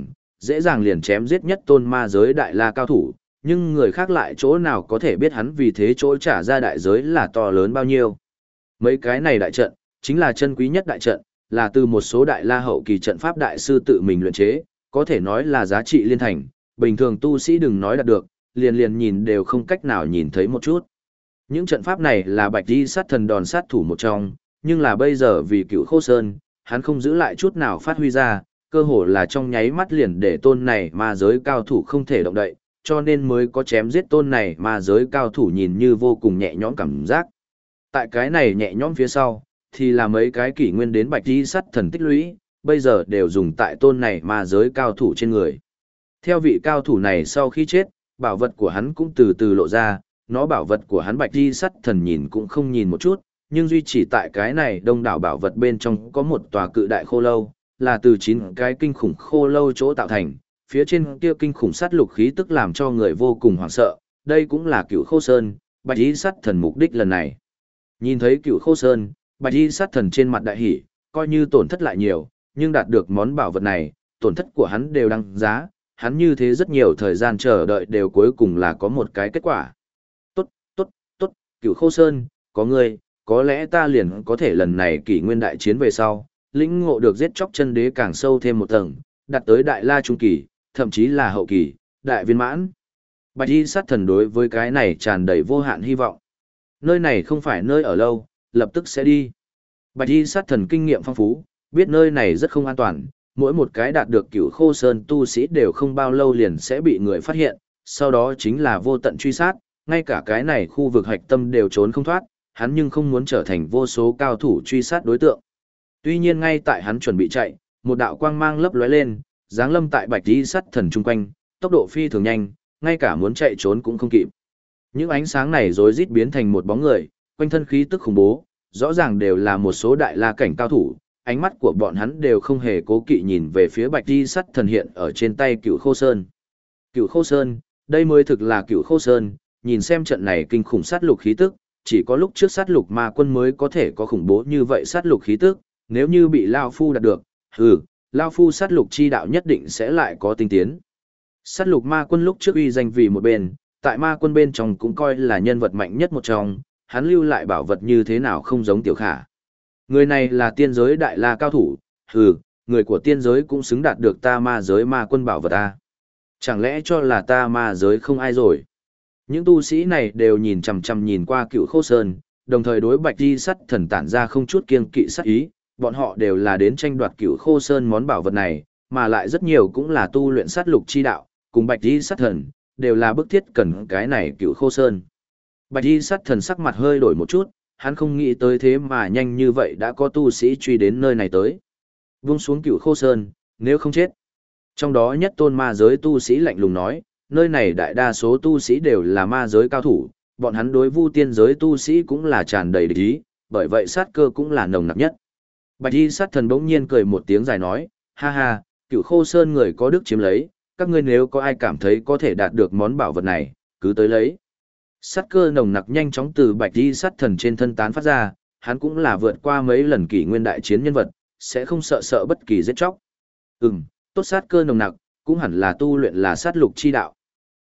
dễ dàng liền chém giết nhất tôn ma giới đại la cao thủ, nhưng người khác lại chỗ nào có thể biết hắn vì thế chỗ trả ra đại giới là to lớn bao nhiêu. Mấy cái này đại trận, chính là chân quý nhất đại trận, là từ một số đại la hậu kỳ trận pháp đại sư tự mình luyện chế, có thể nói là giá trị liên thành, bình thường tu sĩ đừng nói đạt được, liền nhìn đều không cách nào nhìn thấy một chút. Những trận pháp này là bạch y sát thần đòn sát thủ một trong, nhưng là bây giờ vì Cửu Khô Sơn, hắn không giữ lại chút nào phát huy ra, cơ hồ là trong nháy mắt liền để tôn này ma giới cao thủ không thể động đậy, cho nên mới có chém giết tôn này ma giới cao thủ nhìn như vô cùng nhẹ nhõm cảm giác. Tại cái này nhẹ nhõm phía sau, thì là mấy cái kỷ nguyên đến bạch y sát thần tích lũy, bây giờ đều dùng tại tôn này ma giới cao thủ trên người. Theo vị cao thủ này sau khi chết, bảo vật của hắn cũng từ từ lộ ra, nó bảo vật của hắn bạch y sắt thần nhìn cũng không nhìn một chút, nhưng duy chỉ tại cái này đông đảo bảo vật bên trong có một tòa cự đại khô lâu, là từ 9 cái kinh khủng khô lâu chỗ tạo thành, phía trên kia kinh khủng sát lục khí tức làm cho người vô cùng hoảng sợ, đây cũng là Cửu Khô Sơn, bạch y sắt thần mục đích lần này. Nhìn thấy Cửu Khô Sơn, bạch y sắt thần trên mặt đại hỉ, coi như tổn thất lại nhiều, nhưng đạt được món bảo vật này, tổn thất của hắn đều đăng giá, hắn như thế rất nhiều thời gian chờ đợi đều cuối cùng là có một cái kết quả. Tốt, Cửu Khô Sơn, có ngươi, có lẽ ta liền có thể lần này kỷ nguyên đại chiến về sau, lĩnh ngộ được giết chóc chân đế càng sâu thêm một tầng, đạt tới đại la trung kỳ, thậm chí là hậu kỳ, đại viên mãn. Bạch y sát thần đối với cái này tràn đầy vô hạn hy vọng. Nơi này không phải nơi ở lâu, lập tức sẽ đi. Bạch y sát thần kinh nghiệm phong phú, biết nơi này rất không an toàn, mỗi một cái đạt được Cửu Khô Sơn tu sĩ đều không bao lâu liền sẽ bị người phát hiện, sau đó chính là vô tận truy sát, ngay cả cái này khu vực hạch tâm đều trốn không thoát, hắn nhưng không muốn trở thành vô số cao thủ truy sát đối tượng. Tuy nhiên ngay tại hắn chuẩn bị chạy, một đạo quang mang lấp lóe lên, giáng lâm tại bạch y sát thần chung quanh, tốc độ phi thường nhanh, ngay cả muốn chạy trốn cũng không kịp. Những ánh sáng này rối rít biến thành một bóng người, quanh thân khí tức khủng bố, rõ ràng đều là một số đại la cảnh cao thủ, ánh mắt của bọn hắn đều không hề cố kỵ nhìn về phía bạch y sắt thần hiện ở trên tay Cửu Khô Sơn. Cửu Khô Sơn, đây mới thực là Cửu Khô Sơn, nhìn xem trận này kinh khủng sát lục khí tức, chỉ có lúc trước sát lục ma quân mới có thể có khủng bố như vậy sát lục khí tức, nếu như bị Lao Phu đạt được, Lao Phu sát lục chi đạo nhất định sẽ lại có tinh tiến. Sát lục ma quân lúc trước uy danh vì một bên, tại ma quân bên trong cũng coi là nhân vật mạnh nhất một trong, hắn lưu lại bảo vật như thế nào không giống Tiểu Khả. Người này là tiên giới đại la cao thủ, người của tiên giới cũng xứng đạt được ta ma giới ma quân bảo vật ta. Chẳng lẽ cho là ta ma giới không ai rồi? Những tu sĩ này đều nhìn chằm chằm nhìn qua Cửu Khô Sơn, đồng thời đối bạch y sắt thần tản ra không chút kiêng kỵ sát ý, bọn họ đều là đến tranh đoạt Cửu Khô Sơn món bảo vật này, mà lại rất nhiều cũng là tu luyện sát lục chi đạo, cùng bạch y sắt thần, đều là bức thiết cần cái này Cửu Khô Sơn. Bạch y sắt thần sắc mặt hơi đổi một chút, hắn không nghĩ tới thế mà nhanh như vậy đã có tu sĩ truy đến nơi này tới. Vung xuống Cửu Khô Sơn, nếu không chết. Trong đó nhất tôn ma giới tu sĩ lạnh lùng nói, nơi này đại đa số tu sĩ đều là ma giới cao thủ, bọn hắn đối vu tiên giới tu sĩ cũng là tràn đầy địch ý, bởi vậy sát cơ cũng là nồng nặc nhất. Bạch y sát thần bỗng nhiên cười một tiếng dài nói, ha ha, Cửu Khô Sơn người có đức chiếm lấy, các ngươi nếu có ai cảm thấy có thể đạt được món bảo vật này, cứ tới lấy. Sát cơ nồng nặc nhanh chóng từ bạch y sát thần trên thân tán phát ra, hắn cũng là vượt qua mấy lần kỷ nguyên đại chiến nhân vật, sẽ không sợ bất kỳ giết chóc. Tốt sát cơ nồng nặc, cũng hẳn là tu luyện là sát lục chi đạo.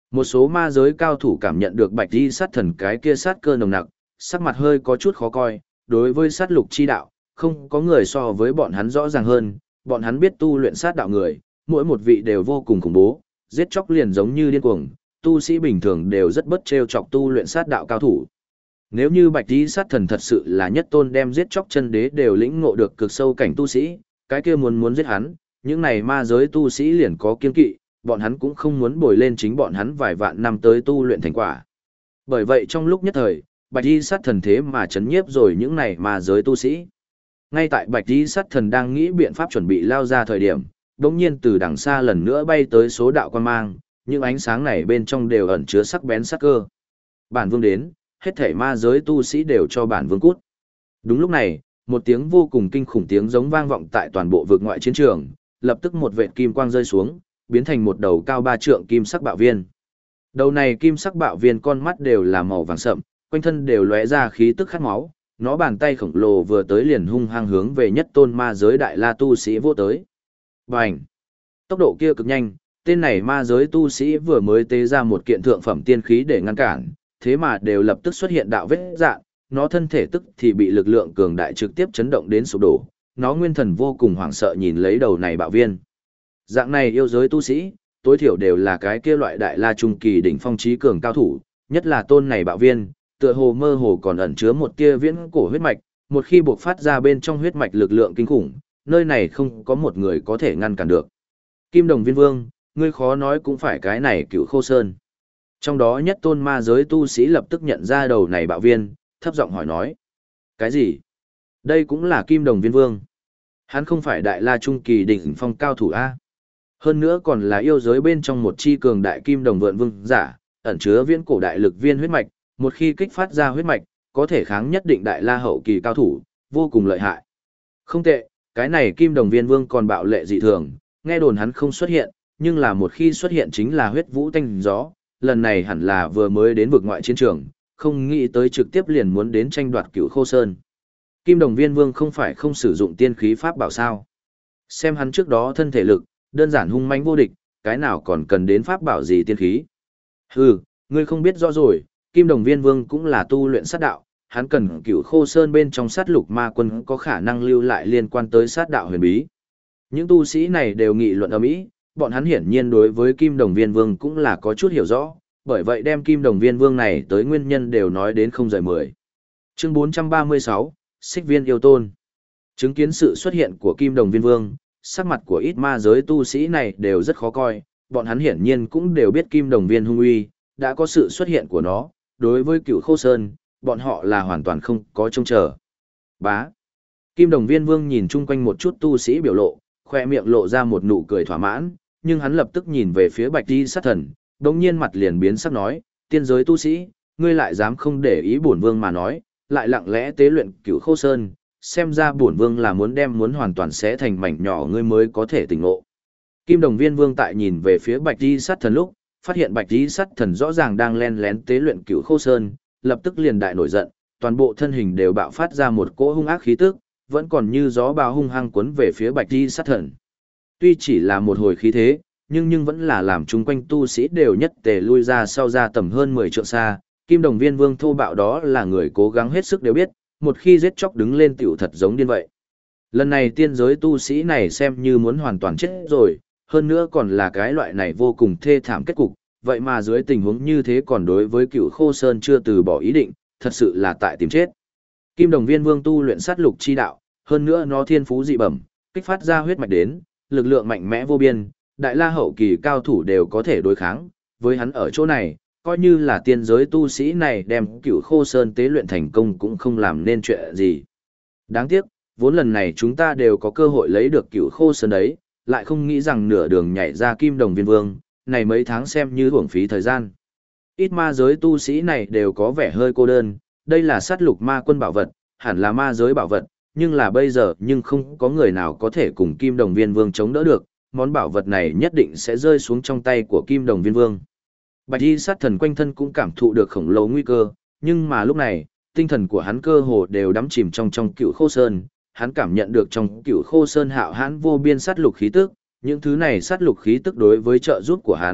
Một số ma giới cao thủ cảm nhận được bạch y sát thần cái kia sát cơ nồng nặc, sắc mặt hơi có chút khó coi, đối với sát lục chi đạo, không có người so với bọn hắn rõ ràng hơn, bọn hắn biết tu luyện sát đạo người, mỗi một vị đều vô cùng khủng bố, giết chóc liền giống như điên cuồng, tu sĩ bình thường đều rất bất trêu chọc tu luyện sát đạo cao thủ. Nếu như bạch y sát thần thật sự là nhất tôn đem giết chóc chân đế đều lĩnh ngộ được cực sâu cảnh tu sĩ, cái kia muốn giết hắn, những này ma giới tu sĩ liền có kiên kỵ, bọn hắn cũng không muốn bồi lên chính bọn hắn vài vạn năm tới tu luyện thành quả. Bởi vậy trong lúc nhất thời, bạch y sát thần thế mà chấn nhiếp rồi những này ma giới tu sĩ. Ngay tại bạch y sát thần đang nghĩ biện pháp chuẩn bị lao ra thời điểm, đột nhiên từ đằng xa lần nữa bay tới số đạo quan mang, những ánh sáng này bên trong đều ẩn chứa sắc bén sắc cơ. Bản vương đến, hết thảy ma giới tu sĩ đều cho bản vương cút. Đúng lúc này, một tiếng vô cùng kinh khủng tiếng giống vang vọng tại toàn bộ vực ngoại chiến trường, lập tức một vệt kim quang rơi xuống, biến thành một đầu cao 3 trượng kim sắc bạo viên. Đầu này kim sắc bạo viên con mắt đều là màu vàng sậm, quanh thân đều lóe ra khí tức khát máu, nó bàn tay khổng lồ vừa tới liền hung hăng hướng về nhất tôn ma giới đại la tu sĩ vô tới. Bành! Tốc độ kia cực nhanh, tên này ma giới tu sĩ vừa mới tế ra một kiện thượng phẩm tiên khí để ngăn cản, thế mà đều lập tức xuất hiện đạo vết dạn, nó thân thể tức thì bị lực lượng cường đại trực tiếp chấn động đến sụp đổ, nó nguyên thần vô cùng hoảng sợ nhìn lấy đầu này bạo viên. Dạng này yêu giới tu sĩ, tối thiểu đều là cái kia loại đại la trung kỳ đỉnh phong trí cường cao thủ, nhất là tôn này bạo viên, tựa hồ mơ hồ còn ẩn chứa một tia viễn cổ huyết mạch, một khi buộc phát ra bên trong huyết mạch lực lượng kinh khủng, nơi này không có một người có thể ngăn cản được. Kim Đồng Viên Vương, ngươi khó nói cũng phải cái này Cửu Khô Sơn. Trong đó nhất tôn ma giới tu sĩ lập tức nhận ra đầu này bạo viên, thấp giọng hỏi nói. Cái gì? Đây cũng là Kim Đồng Viên Vương. Hắn không phải đại la trung kỳ đỉnh phong cao thủ A. Hơn nữa còn là yêu giới bên trong một chi cường đại Kim Đồng Vượn Vương giả, ẩn chứa viễn cổ đại lực viên huyết mạch, một khi kích phát ra huyết mạch, có thể kháng nhất định đại la hậu kỳ cao thủ, vô cùng lợi hại. Không tệ, cái này Kim Đồng Viên Vương còn bạo lệ dị thường, nghe đồn hắn không xuất hiện, nhưng là một khi xuất hiện chính là huyết vũ tanh gió, lần này hẳn là vừa mới đến vực ngoại chiến trường, không nghĩ tới trực tiếp liền muốn đến tranh đoạt Cửu Khô Sơn. Kim Đồng Viên Vương không phải không sử dụng tiên khí pháp bảo sao? Xem hắn trước đó thân thể lực, đơn giản hung mãnh vô địch, cái nào còn cần đến pháp bảo gì tiên khí? Hừ, ngươi không biết rõ rồi, Kim Đồng Viên Vương cũng là tu luyện sát đạo, hắn cần Cửu Khô Sơn bên trong sát lục ma quân có khả năng lưu lại liên quan tới sát đạo huyền bí. Những tu sĩ này đều nghị luận ầm ĩ, bọn hắn hiển nhiên đối với Kim Đồng Viên Vương cũng là có chút hiểu rõ, bởi vậy đem Kim Đồng Viên Vương này tới nguyên nhân đều nói đến không rời 10. Chương 436, Xích Viên Yêu Tôn. Chứng kiến sự xuất hiện của Kim Đồng Viên Vương, sắc mặt của ít ma giới tu sĩ này đều rất khó coi, bọn hắn hiển nhiên cũng đều biết Kim Đồng Viên hung uy, đã có sự xuất hiện của nó, đối với Cửu Khô Sơn, bọn họ là hoàn toàn không có trông chờ. Bá. Kim Đồng Viên Vương nhìn chung quanh một chút tu sĩ biểu lộ, khoe miệng lộ ra một nụ cười thỏa mãn, nhưng hắn lập tức nhìn về phía Bạch Y sát thần, đột nhiên mặt liền biến sắc nói, tiên giới tu sĩ, ngươi lại dám không để ý bổn vương mà nói, lại lặng lẽ tế luyện Cửu Khô Sơn, xem ra bổn vương là muốn hoàn toàn xé thành mảnh nhỏ ngươi mới có thể tỉnh ngộ. Kim Đồng Viên Vương tại nhìn về phía Bạch Y sát thần lúc, phát hiện Bạch Y sát thần rõ ràng đang len lén tế luyện Cửu Khô Sơn, lập tức liền đại nổi giận, toàn bộ thân hình đều bạo phát ra một cỗ hung ác khí tức, vẫn còn như gió bão hung hăng cuốn về phía Bạch Y sát thần. Tuy chỉ là một hồi khí thế, nhưng vẫn là làm chung quanh tu sĩ đều nhất tề lui ra sau ra tầm hơn 10 trượng xa. Kim Đồng Viên Vương thô bạo đó là người cố gắng hết sức đều biết, một khi giết chóc đứng lên tiểu thật giống điên vậy. Lần này tiên giới tu sĩ này xem như muốn hoàn toàn chết rồi, hơn nữa còn là cái loại này vô cùng thê thảm kết cục, vậy mà dưới tình huống như thế còn đối với Cửu Khô Sơn chưa từ bỏ ý định, thật sự là tại tìm chết. Kim Đồng Viên Vương tu luyện sát lục chi đạo, hơn nữa nó thiên phú dị bẩm, kích phát ra huyết mạch đến, lực lượng mạnh mẽ vô biên, đại la hậu kỳ cao thủ đều có thể đối kháng, với hắn ở chỗ này, coi như là tiên giới tu sĩ này đem Cửu Khô Sơn tế luyện thành công cũng không làm nên chuyện gì. Đáng tiếc, vốn lần này chúng ta đều có cơ hội lấy được Cửu Khô Sơn đấy, lại không nghĩ rằng nửa đường nhảy ra Kim Đồng Viên Vương, này mấy tháng xem như uổng phí thời gian. Ít ma giới tu sĩ này đều có vẻ hơi cô đơn, đây là sát lục ma quân bảo vật, hẳn là ma giới bảo vật, nhưng là bây giờ nhưng không có người nào có thể cùng Kim Đồng Viên Vương chống đỡ được, món bảo vật này nhất định sẽ rơi xuống trong tay của Kim Đồng Viên Vương. Bạch Y sát thần quanh thân cũng cảm thụ được khổng lồ nguy cơ, nhưng mà lúc này, tinh thần của hắn cơ hồ đều đắm chìm trong Cửu Khô Sơn, hắn cảm nhận được trong Cửu Khô Sơn hạo hãn vô biên sát lục khí tức, những thứ này sát lục khí tức đối với trợ giúp của hắn,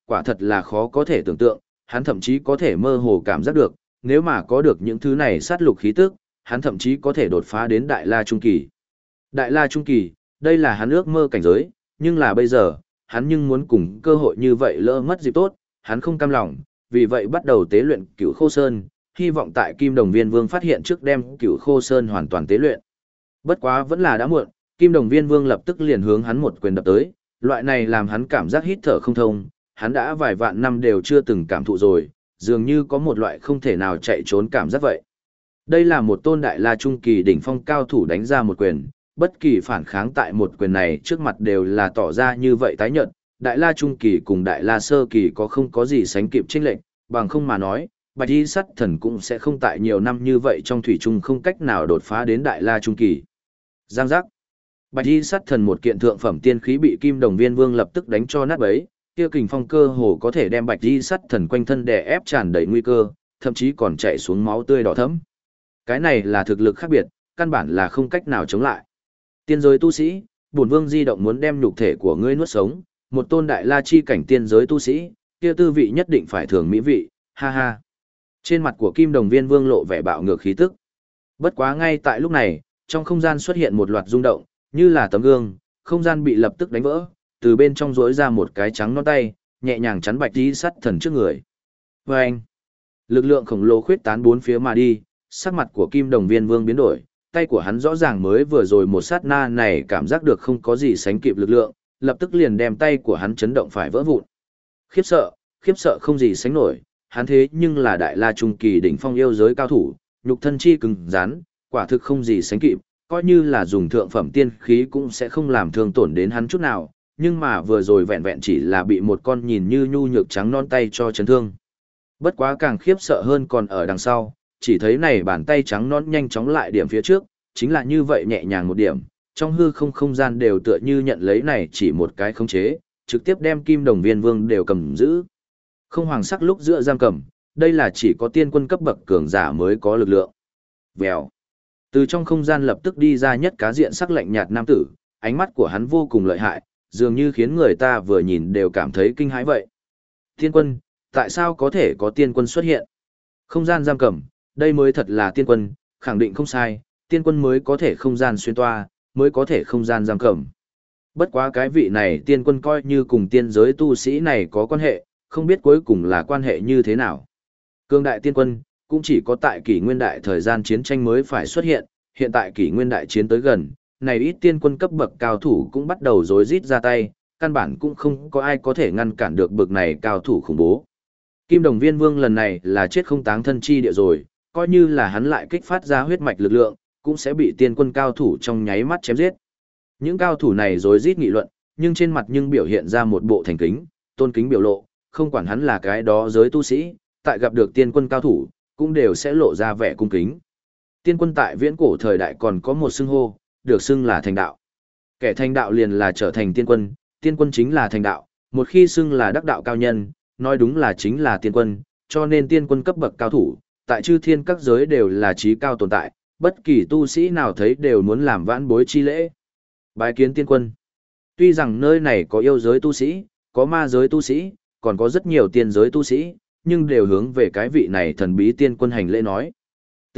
quả thật là khó có thể tưởng tượng, hắn thậm chí có thể mơ hồ cảm giác được, nếu mà có được những thứ này sát lục khí tức, hắn thậm chí có thể đột phá đến Đại La Trung Kỳ. Đại La Trung Kỳ, đây là hắn ước mơ cảnh giới, nhưng là bây giờ, hắn nhưng muốn cùng cơ hội như vậy lỡ mất dịp tốt, hắn không cam lòng, vì vậy bắt đầu tế luyện Cửu Khô Sơn, hy vọng tại Kim Đồng Viên Vương phát hiện trước đem Cửu Khô Sơn hoàn toàn tế luyện. Bất quá vẫn là đã muộn, Kim Đồng Viên Vương lập tức liền hướng hắn một quyền đập tới, loại này làm hắn cảm giác hít thở không thông, hắn đã vài vạn năm đều chưa từng cảm thụ rồi, dường như có một loại không thể nào chạy trốn cảm giác vậy. Đây là một tôn Đại La Trung Kỳ đỉnh phong cao thủ đánh ra một quyền, bất kỳ phản kháng tại một quyền này trước mặt đều là tỏ ra như vậy tái nhợt, Đại La Trung Kỳ cùng Đại La Sơ Kỳ có không có gì sánh kịp chênh lệch, bằng không mà nói, Bạch Y Sắt Thần cũng sẽ không tại nhiều năm như vậy trong thủy chung không cách nào đột phá đến Đại La Trung Kỳ. Giang giác. Bạch Y Sắt Thần một kiện thượng phẩm tiên khí bị Kim Đồng Viên Vương lập tức đánh cho nát bấy, kia kình phong cơ hồ có thể đem Bạch Y Sắt Thần quanh thân đè ép tràn đầy nguy cơ, thậm chí còn chảy xuống máu tươi đỏ thẫm. Cái này là thực lực khác biệt, căn bản là không cách nào chống lại. Tiên giới tu sĩ, bổn vương di động muốn đem nhục thể của ngươi nuốt sống, một tôn Đại La chi cảnh tiên giới tu sĩ, kia tư vị nhất định phải thường mỹ vị, ha ha. Trên mặt của Kim Đồng Viên Vương lộ vẻ bạo ngược khí tức. Bất quá ngay tại lúc này, trong không gian xuất hiện một loạt rung động, như là tấm gương, không gian bị lập tức đánh vỡ, từ bên trong rỗi ra một cái trắng non tay, nhẹ nhàng chắn Bạch Y Sắt Thần trước người. Và anh, lực lượng khổng lồ khuyết tán bốn phía mà đi, sắc mặt của Kim Đồng Viên Vương biến đổi, tay của hắn rõ ràng mới vừa rồi một sát na này cảm giác được không có gì sánh kịp lực lượng, lập tức liền đem tay của hắn chấn động phải vỡ vụn. Khiếp sợ không gì sánh nổi, hắn thế nhưng là Đại La Trung Kỳ đỉnh phong yêu giới cao thủ, nhục thân chi cứng rắn, quả thực không gì sánh kịp, coi như là dùng thượng phẩm tiên khí cũng sẽ không làm thương tổn đến hắn chút nào, nhưng mà vừa rồi vẹn vẹn chỉ là bị một con nhìn như nhu nhược trắng non tay cho chấn thương. Bất quá càng khiếp sợ hơn còn ở đằng sau, chỉ thấy này bàn tay trắng non nhanh chóng lại điểm phía trước, chính là như vậy nhẹ nhàng một điểm, trong hư không không gian đều tựa như nhận lấy này chỉ một cái khống chế, trực tiếp đem Kim Đồng Viên Vương đều cầm giữ. Không hoàng sắc lúc giữa giam cầm, đây là chỉ có tiên quân cấp bậc cường giả mới có lực lượng. Vèo. Từ trong không gian lập tức đi ra nhất cá diện sắc lạnh nhạt nam tử, ánh mắt của hắn vô cùng lợi hại, dường như khiến người ta vừa nhìn đều cảm thấy kinh hãi vậy. Tiên quân, tại sao có thể có tiên quân xuất hiện? Không gian giam cầm, đây mới thật là tiên quân, khẳng định không sai, tiên quân mới có thể không gian xuyên toa, mới có thể không gian giam cầm. Bất quá cái vị này tiên quân coi như cùng tiên giới tu sĩ này có quan hệ, không biết cuối cùng là quan hệ như thế nào. Cương đại tiên quân, cũng chỉ có tại kỷ nguyên đại thời gian chiến tranh mới phải xuất hiện, hiện tại kỷ nguyên đại chiến tới gần, này ít tiên quân cấp bậc cao thủ cũng bắt đầu rối rít ra tay, căn bản cũng không có ai có thể ngăn cản được bậc này cao thủ khủng bố. Kim Đồng Viên Vương lần này là chết không táng thân chi địa rồi, coi như là hắn lại kích phát ra huyết mạch lực lượng, cũng sẽ bị tiên quân cao thủ trong nháy mắt chém giết. Những cao thủ này rối rít nghị luận, nhưng trên mặt nhưng biểu hiện ra một bộ thành kính, tôn kính biểu lộ, không quản hắn là cái đó giới tu sĩ, tại gặp được tiên quân cao thủ, cũng đều sẽ lộ ra vẻ cung kính. Tiên quân tại viễn cổ thời đại còn có một xưng hô, được xưng là thành đạo. Kẻ thành đạo liền là trở thành tiên quân chính là thành đạo, một khi xưng là đắc đạo cao nhân, nói đúng là chính là tiên quân, cho nên tiên quân cấp bậc cao thủ, tại chư thiên các giới đều là trí cao tồn tại, bất kỳ tu sĩ nào thấy đều muốn làm vãn bối chi lễ. Bái kiến tiên quân. Tuy rằng nơi này có yêu giới tu sĩ, có ma giới tu sĩ, còn có rất nhiều tiên giới tu sĩ, nhưng đều hướng về cái vị này thần bí tiên quân hành lễ nói. T.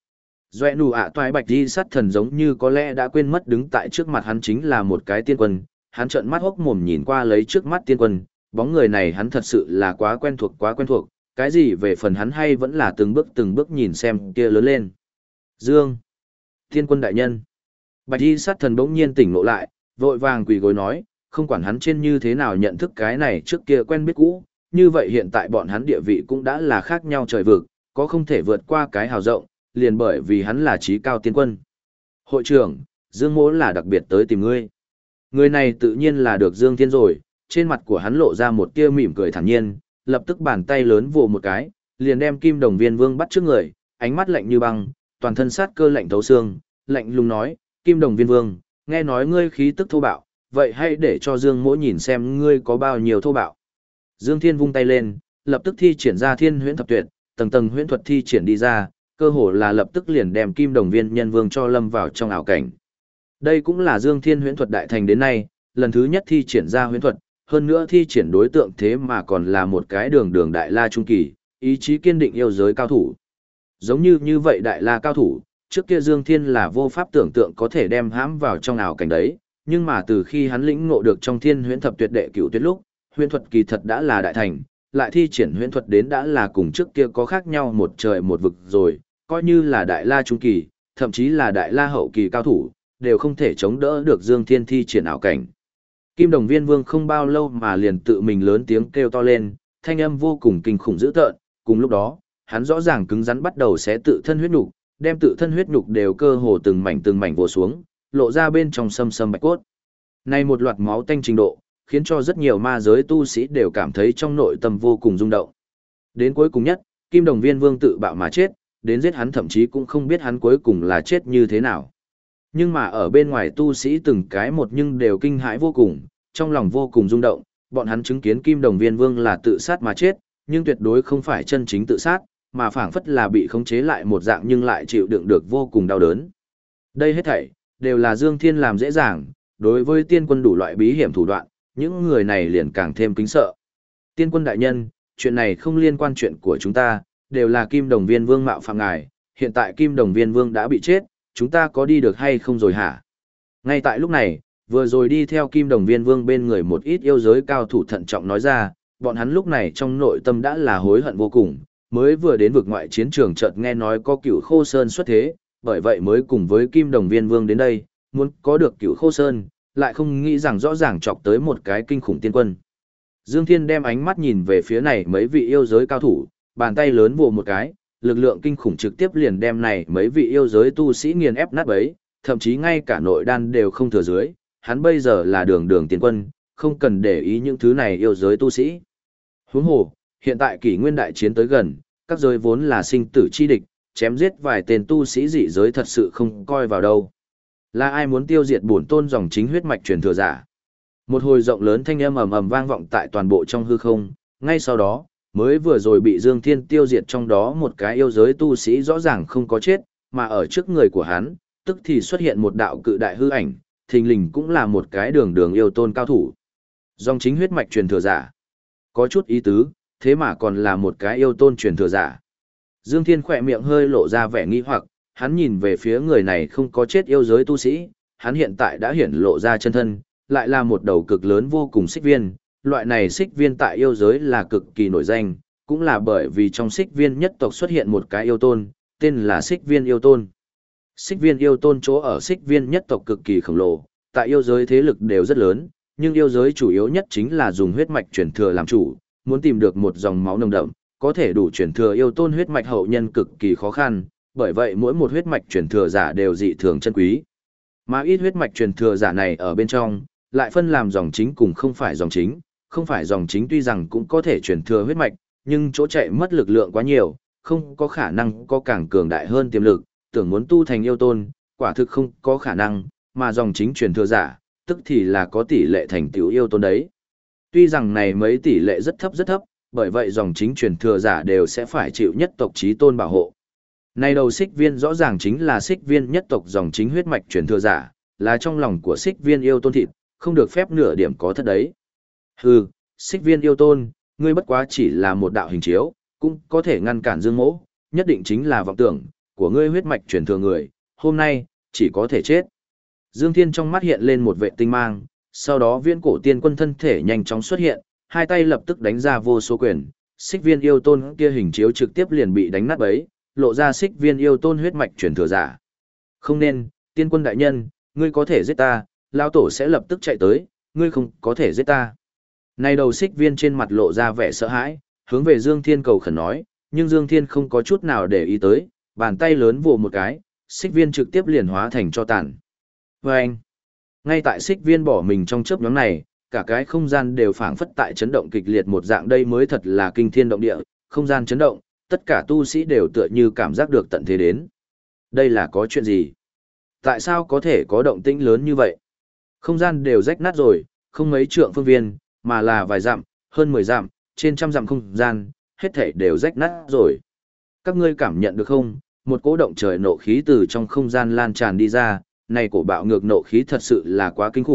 Doẹ nụ ạ toái Bạch Y Sắt Thần giống như có lẽ đã quên mất đứng tại trước mặt hắn chính là một cái tiên quân, hắn trợn mắt hốc mồm nhìn qua lấy trước mắt tiên quân, bóng người này hắn thật sự là quá quen thuộc, cái gì về phần hắn hay vẫn là từng bước nhìn xem kia lớn lên. Dương. Tiên quân đại nhân. Bạch Y Sắt Thần bỗng nhiên tỉnh ngộ lại, vội vàng quỳ gối nói, không quản hắn trên như thế nào nhận thức cái này trước kia quen biết cũ, như vậy hiện tại bọn hắn địa vị cũng đã là khác nhau trời vực, có không thể vượt qua cái hào rộng, liền bởi vì hắn là trí cao tiên quân. Hội trưởng, Dương Mỗ là đặc biệt tới tìm ngươi. Người này tự nhiên là được Dương Thiên rồi, trên mặt của hắn lộ ra một tia mỉm cười thản nhiên, lập tức bàn tay lớn vồ một cái, liền đem Kim Đồng Viên Vương bắt trước người, ánh mắt lạnh như băng, toàn thân sát cơ lạnh thấu xương, lạnh lùng nói, Kim Đồng Viên Vương, nghe nói ngươi khí tức thô bạo, vậy hãy để cho Dương Mỗ nhìn xem ngươi có bao nhiêu thô bạo. Dương Thiên vung tay lên, lập tức thi triển ra Thiên Huyễn Thập Tuyệt, tầng tầng huyễn thuật thi triển đi ra, cơ hồ là lập tức liền đem Kim Đồng Viên Nhân Vương cho lâm vào trong ảo cảnh. Đây cũng là Dương Thiên Huyễn Thuật đại thành đến nay, lần thứ nhất thi triển ra huyễn thuật, hơn nữa thi triển đối tượng thế mà còn là một cái đường đường đại la trung kỳ, ý chí kiên định yêu giới cao thủ. Giống như vậy đại la cao thủ, trước kia Dương Thiên là vô pháp tưởng tượng có thể đem hãm vào trong ảo cảnh đấy, nhưng mà từ khi hắn lĩnh ngộ được trong Thiên Huyễn Thập Tuyệt Đệ Cửu Tuyệt lúc, huyễn thuật kỳ thật đã là đại thành, lại thi triển huyễn thuật đến đã là cùng trước kia có khác nhau một trời một vực rồi, coi như là đại la trung kỳ, thậm chí là đại la hậu kỳ cao thủ, đều không thể chống đỡ được Dương Thiên thi triển ảo cảnh. Kim Đồng Viên Vương không bao lâu mà liền tự mình lớn tiếng kêu to lên, thanh âm vô cùng kinh khủng dữ tợn, cùng lúc đó, hắn rõ ràng cứng rắn bắt đầu xé tự thân huyết nhục, đem tự thân huyết nhục đều cơ hồ từng mảnh vồ xuống, lộ ra bên trong sâm sâm bạch cốt. Này một loạt máu tanh trình độ, khiến cho rất nhiều ma giới tu sĩ đều cảm thấy trong nội tâm vô cùng rung động. Đến cuối cùng nhất, Kim Đồng Viên Vương tự bạo mà chết, đến giết hắn thậm chí cũng không biết hắn cuối cùng là chết như thế nào. Nhưng mà ở bên ngoài tu sĩ từng cái một nhưng đều kinh hãi vô cùng, trong lòng vô cùng rung động, bọn hắn chứng kiến Kim Đồng Viên Vương là tự sát mà chết, nhưng tuyệt đối không phải chân chính tự sát, mà phảng phất là bị khống chế lại một dạng nhưng lại chịu đựng được vô cùng đau đớn. Đây hết thảy đều là Dương Thiên làm dễ dàng, đối với tiên quân đủ loại bí hiểm thủ đoạn, những người này liền càng thêm kính sợ. Tiên quân đại nhân, chuyện này không liên quan chuyện của chúng ta, đều là Kim Đồng Viên Vương mạo phạm ngài, hiện tại Kim Đồng Viên Vương đã bị chết, chúng ta có đi được hay không rồi hả? Ngay tại lúc này, vừa rồi đi theo Kim Đồng Viên Vương bên người một ít yêu giới cao thủ thận trọng nói ra, bọn hắn lúc này trong nội tâm đã là hối hận vô cùng, mới vừa đến vực ngoại chiến trường chợt nghe nói có Cửu Khô Sơn xuất thế, bởi vậy mới cùng với Kim Đồng Viên Vương đến đây, muốn có được Cửu Khô Sơn, lại không nghĩ rằng rõ ràng chọc tới một cái kinh khủng tiên quân. Dương Thiên đem ánh mắt nhìn về phía này mấy vị yêu giới cao thủ, bàn tay lớn vồ một cái, lực lượng kinh khủng trực tiếp liền đem này mấy vị yêu giới tu sĩ nghiền ép nát bấy, thậm chí ngay cả nội đan đều không thừa dưới, hắn bây giờ là đường đường tiên quân, không cần để ý những thứ này yêu giới tu sĩ. Huống hồ, hiện tại kỷ nguyên đại chiến tới gần, các giới vốn là sinh tử chi địch, chém giết vài tên tu sĩ dị giới thật sự không coi vào đâu. Là ai muốn tiêu diệt bổn tôn dòng chính huyết mạch truyền thừa giả? Một hồi rộng lớn thanh âm ầm ầm vang vọng tại toàn bộ trong hư không, ngay sau đó, mới vừa rồi bị Dương Thiên tiêu diệt trong đó một cái yêu giới tu sĩ rõ ràng không có chết, mà ở trước người của hắn, tức thì xuất hiện một đạo cự đại hư ảnh, thình lình cũng là một cái đường đường yêu tôn cao thủ. Dòng chính huyết mạch truyền thừa giả. Có chút ý tứ, thế mà còn là một cái yêu tôn truyền thừa giả. Dương Thiên khỏe miệng hơi lộ ra vẻ nghi hoặc, hắn nhìn về phía người này không có chết yêu giới tu sĩ, hắn hiện tại đã hiển lộ ra chân thân, lại là một đầu cực lớn vô cùng xích viên. Loại này xích viên tại yêu giới là cực kỳ nổi danh, cũng là bởi vì trong xích viên nhất tộc xuất hiện một cái yêu tôn, tên là xích viên yêu tôn. Xích viên yêu tôn chỗ ở xích viên nhất tộc cực kỳ khổng lồ, tại yêu giới thế lực đều rất lớn, nhưng yêu giới chủ yếu nhất chính là dùng huyết mạch truyền thừa làm chủ, muốn tìm được một dòng máu nồng đậm, có thể đủ truyền thừa yêu tôn huyết mạch hậu nhân cực kỳ khó khăn, bởi vậy mỗi một huyết mạch truyền thừa giả đều dị thường chân quý. Mà ít huyết mạch truyền thừa giả này ở bên trong, lại phân làm dòng chính cùng không phải dòng chính, không phải dòng chính tuy rằng cũng có thể truyền thừa huyết mạch, nhưng chỗ chạy mất lực lượng quá nhiều, không có khả năng có càng cường đại hơn tiềm lực, tưởng muốn tu thành yêu tôn, quả thực không có khả năng, mà dòng chính truyền thừa giả, tức thì là có tỷ lệ thành tựu yêu tôn đấy. Tuy rằng này mấy tỷ lệ rất thấp, bởi vậy dòng chính truyền thừa giả đều sẽ phải chịu nhất tộc chí tôn bảo hộ. Này đầu xích viên rõ ràng chính là xích viên nhất tộc dòng chính huyết mạch truyền thừa giả, là trong lòng của xích viên yêu tôn thịt, không được phép nửa điểm có thất đấy. Hừ, xích viên yêu tôn, ngươi bất quá chỉ là một đạo hình chiếu, cũng có thể ngăn cản Dương Mỗ, nhất định chính là vọng tưởng của ngươi huyết mạch truyền thừa người, hôm nay chỉ có thể chết. Dương Thiên trong mắt hiện lên một vệ tinh mang, sau đó viễn cổ tiên quân thân thể nhanh chóng xuất hiện, hai tay lập tức đánh ra vô số quyền, xích viên yêu tôn kia hình chiếu trực tiếp liền bị đánh nát bấy, lộ ra xích viên yêu tôn huyết mạch truyền thừa giả. Không nên, tiên quân đại nhân, ngươi có thể giết ta, lão tổ sẽ lập tức chạy tới, ngươi không có thể giết ta. Này đầu xích viên trên mặt lộ ra vẻ sợ hãi, hướng về Dương Thiên cầu khẩn nói, nhưng Dương Thiên không có chút nào để ý tới, bàn tay lớn vồ một cái, xích viên trực tiếp liền hóa thành tro tàn. Vâng! Ngay tại xích viên bỏ mình trong chớp nhoáng này, cả cái không gian đều phảng phất tại chấn động kịch liệt một dạng, đây mới thật là kinh thiên động địa, không gian chấn động, tất cả tu sĩ đều tựa như cảm giác được tận thế đến. Đây là có chuyện gì? Tại sao có thể có động tĩnh lớn như vậy? Không gian đều rách nát rồi, không mấy trượng phương viên, mà là vài dặm, hơn 10 dặm, trên trăm dặm không gian, hết thảy đều rách nát rồi. Các ngươi cảm nhận được không? Một cỗ động trời nộ khí từ trong không gian lan tràn đi ra, này cổ bạo ngược nộ khí thật sự là quá kinh khủng,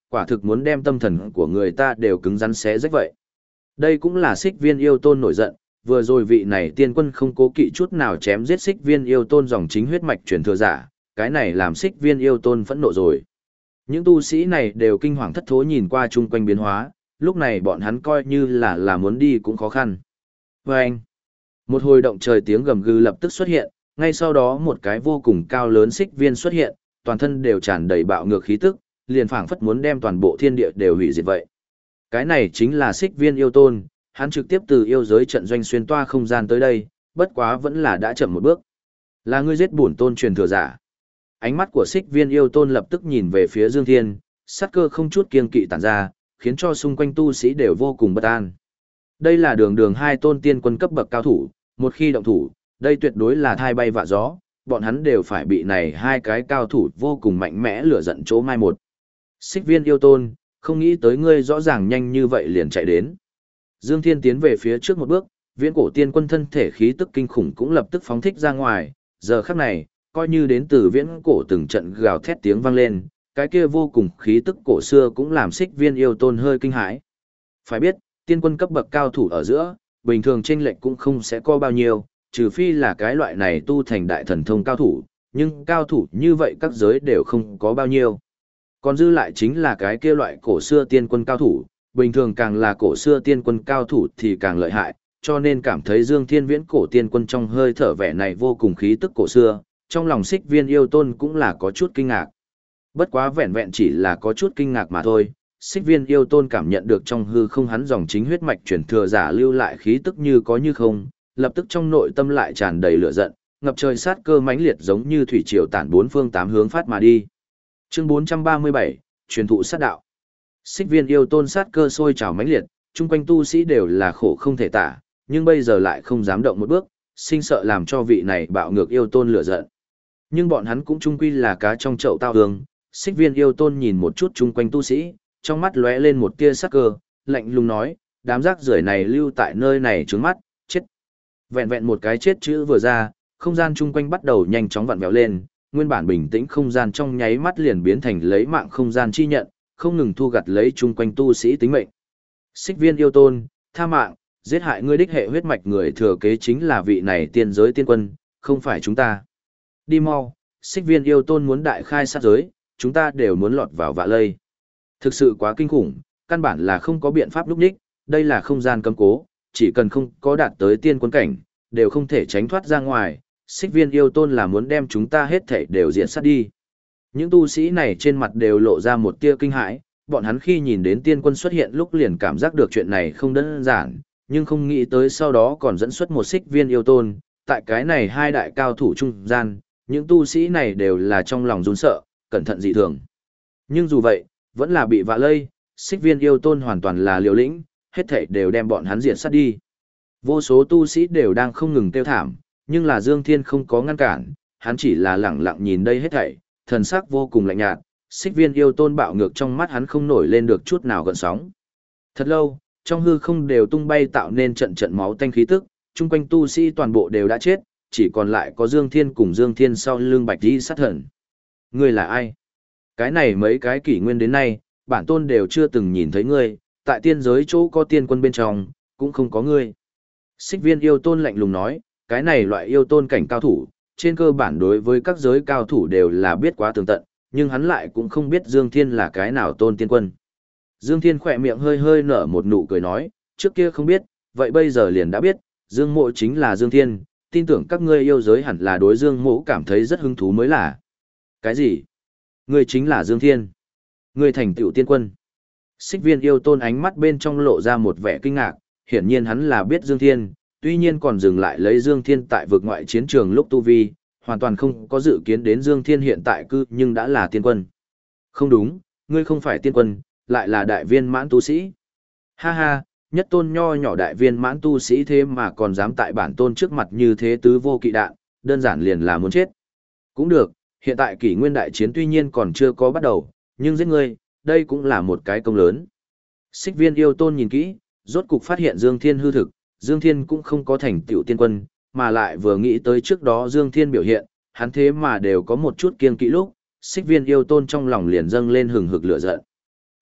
quả thực muốn đem tâm thần của người ta đều cứng rắn xé rách vậy. Đây cũng là Xích Viên Yêu Tôn nổi giận, vừa rồi vị này tiên quân không cố kỵ chút nào chém giết Xích Viên Yêu Tôn dòng chính huyết mạch truyền thừa giả, cái này làm Xích Viên Yêu Tôn phẫn nộ rồi. Những tu sĩ này đều kinh hoàng thất thố nhìn qua chung quanh biến hóa, lúc này bọn hắn coi như là muốn đi cũng khó khăn. Và anh, một hồi động trời tiếng gầm gừ lập tức xuất hiện, ngay sau đó một cái vô cùng cao lớn xích viên xuất hiện, toàn thân đều tràn đầy bạo ngược khí tức, liền phảng phất muốn đem toàn bộ thiên địa đều hủy diệt vậy. Cái này chính là xích viên yêu tôn, hắn trực tiếp từ yêu giới trận doanh xuyên toa không gian tới đây, bất quá vẫn là đã chậm một bước. Là ngươi giết bổn tôn truyền thừa giả. Ánh mắt của xích viên yêu tôn lập tức nhìn về phía Dương Thiên, sát cơ không chút kiêng kỵ tản ra, khiến cho xung quanh tu sĩ đều vô cùng bất an. Đây là đường hai tôn tiên quân cấp bậc cao thủ, một khi động thủ, đây tuyệt đối là thai bay vạ gió, bọn hắn đều phải bị này hai cái cao thủ vô cùng mạnh mẽ lửa giận chỗ mai một. Xích viên yêu tôn, không nghĩ tới ngươi rõ ràng nhanh như vậy liền chạy đến. Dương Thiên tiến về phía trước một bước, viễn cổ tiên quân thân thể khí tức kinh khủng cũng lập tức phóng thích ra ngoài, giờ khắc này, coi như đến từ viễn cổ từng trận gào thét tiếng vang lên, cái kia vô cùng khí tức cổ xưa cũng làm xích viên yêu tôn hơi kinh hãi. Phải biết, tiên quân cấp bậc cao thủ ở giữa, bình thường chênh lệch cũng không sẽ có bao nhiêu, trừ phi là cái loại này tu thành đại thần thông cao thủ, nhưng cao thủ như vậy các giới đều không có bao nhiêu. Còn dư lại chính là cái kia loại cổ xưa tiên quân cao thủ, bình thường càng là cổ xưa tiên quân cao thủ thì càng lợi hại, cho nên cảm thấy Dương Thiên viễn cổ tiên quân trong hơi thở vẻ này vô cùng khí tức cổ xưa, trong lòng xích viên yêu tôn cũng là có chút kinh ngạc. Bất quá vẹn vẹn chỉ là có chút kinh ngạc mà thôi, xích viên yêu tôn cảm nhận được trong hư không hắn dòng chính huyết mạch chuyển thừa giả lưu lại khí tức như có như không, lập tức trong nội tâm lại tràn đầy lửa giận, ngập trời sát cơ mãnh liệt giống như thủy triều tản bốn phương tám hướng phát mà đi. Chương 437, truyền thụ sát đạo. Xích viên yêu tôn sát cơ sôi trào mãnh liệt, chung quanh tu sĩ đều là khổ không thể tả, nhưng bây giờ lại không dám động một bước, sinh sợ làm cho vị này bạo ngược yêu tôn lửa giận. Nhưng bọn hắn cũng chung quy là cá trong chậu tao hương, xích viên yêu tôn nhìn một chút chung quanh tu sĩ, trong mắt lóe lên một tia sắc cơ, lạnh lùng nói, đám rác rưởi này lưu tại nơi này trướng mắt, chết. Vẹn vẹn một cái chết chữ vừa ra, không gian chung quanh bắt đầu nhanh chóng vặn vẹo lên, nguyên bản bình tĩnh không gian trong nháy mắt liền biến thành lấy mạng không gian chi nhận, không ngừng thu gặt lấy chung quanh tu sĩ tính mệnh. Xích viên yêu tôn, tha mạng, giết hại ngươi đích hệ huyết mạch người thừa kế chính là vị này tiên giới tiên quân, không phải chúng ta. Đi mau, xích viên yêu tôn muốn đại khai sát giới, chúng ta đều muốn lọt vào vạ lây. Thực sự quá kinh khủng, căn bản là không có biện pháp lúc đích, đây là không gian cấm cố, chỉ cần không có đạt tới tiên quân cảnh, đều không thể tránh thoát ra ngoài, xích viên yêu tôn là muốn đem chúng ta hết thảy đều diệt sát đi. Những tu sĩ này trên mặt đều lộ ra một tia kinh hãi, bọn hắn khi nhìn đến tiên quân xuất hiện lúc liền cảm giác được chuyện này không đơn giản, nhưng không nghĩ tới sau đó còn dẫn xuất một xích viên yêu tôn, tại cái này hai đại cao thủ trung gian, những tu sĩ này đều là trong lòng run sợ, cẩn thận dị thường. Nhưng dù vậy, vẫn là bị vạ lây, xích viên yêu tôn hoàn toàn là liều lĩnh, hết thảy đều đem bọn hắn diệt sát đi. Vô số tu sĩ đều đang không ngừng kêu thảm, nhưng là Dương Thiên không có ngăn cản, hắn chỉ là lẳng lặng nhìn đây hết thảy, thần sắc vô cùng lạnh nhạt, xích viên yêu tôn bạo ngược trong mắt hắn không nổi lên được chút nào gợn sóng. Thật lâu, trong hư không đều tung bay tạo nên trận trận máu tanh khí tức, chung quanh tu sĩ toàn bộ đều đã chết, chỉ còn lại có Dương Thiên cùng Dương Thiên sau lưng Bạch Y sát thần. Ngươi là ai? Cái này mấy cái kỷ nguyên đến nay, bản tôn đều chưa từng nhìn thấy ngươi, tại tiên giới chỗ có tiên quân bên trong, cũng không có ngươi. Xích viên yêu tôn lạnh lùng nói, cái này loại yêu tôn cảnh cao thủ, trên cơ bản đối với các giới cao thủ đều là biết quá tường tận, nhưng hắn lại cũng không biết Dương Thiên là cái nào tôn tiên quân. Dương Thiên khỏe miệng hơi hơi nở một nụ cười nói, trước kia không biết, vậy bây giờ liền đã biết, Dương Mộ chính là Dương Thiên, tin tưởng các ngươi yêu giới hẳn là đối Dương Mộ cảm thấy rất hứng thú mới là. Cái gì? Ngươi chính là Dương Thiên. Ngươi thành tựu tiên quân. Xích viên yêu tôn ánh mắt bên trong lộ ra một vẻ kinh ngạc, hiển nhiên hắn là biết Dương Thiên, tuy nhiên còn dừng lại lấy Dương Thiên tại vực ngoại chiến trường lúc tu vi, hoàn toàn không có dự kiến đến Dương Thiên hiện tại cư nhưng đã là tiên quân. Không đúng, ngươi không phải tiên quân, lại là đại viên mãn tu sĩ. Ha ha, nhất tôn nho nhỏ đại viên mãn tu sĩ thế mà còn dám tại bản tôn trước mặt như thế tứ vô kỵ đạn, đơn giản liền là muốn chết. Cũng được, hiện tại kỷ nguyên đại chiến tuy nhiên còn chưa có bắt đầu, nhưng giết ngươi, đây cũng là một cái công lớn. Xích viên yêu tôn nhìn kỹ, rốt cục phát hiện Dương Thiên hư thực, Dương Thiên cũng không có thành tựu tiên quân, mà lại vừa nghĩ tới trước đó Dương Thiên biểu hiện, hắn thế mà đều có một chút kiêng kỵ lúc, xích viên yêu tôn trong lòng liền dâng lên hừng hực lửa giận.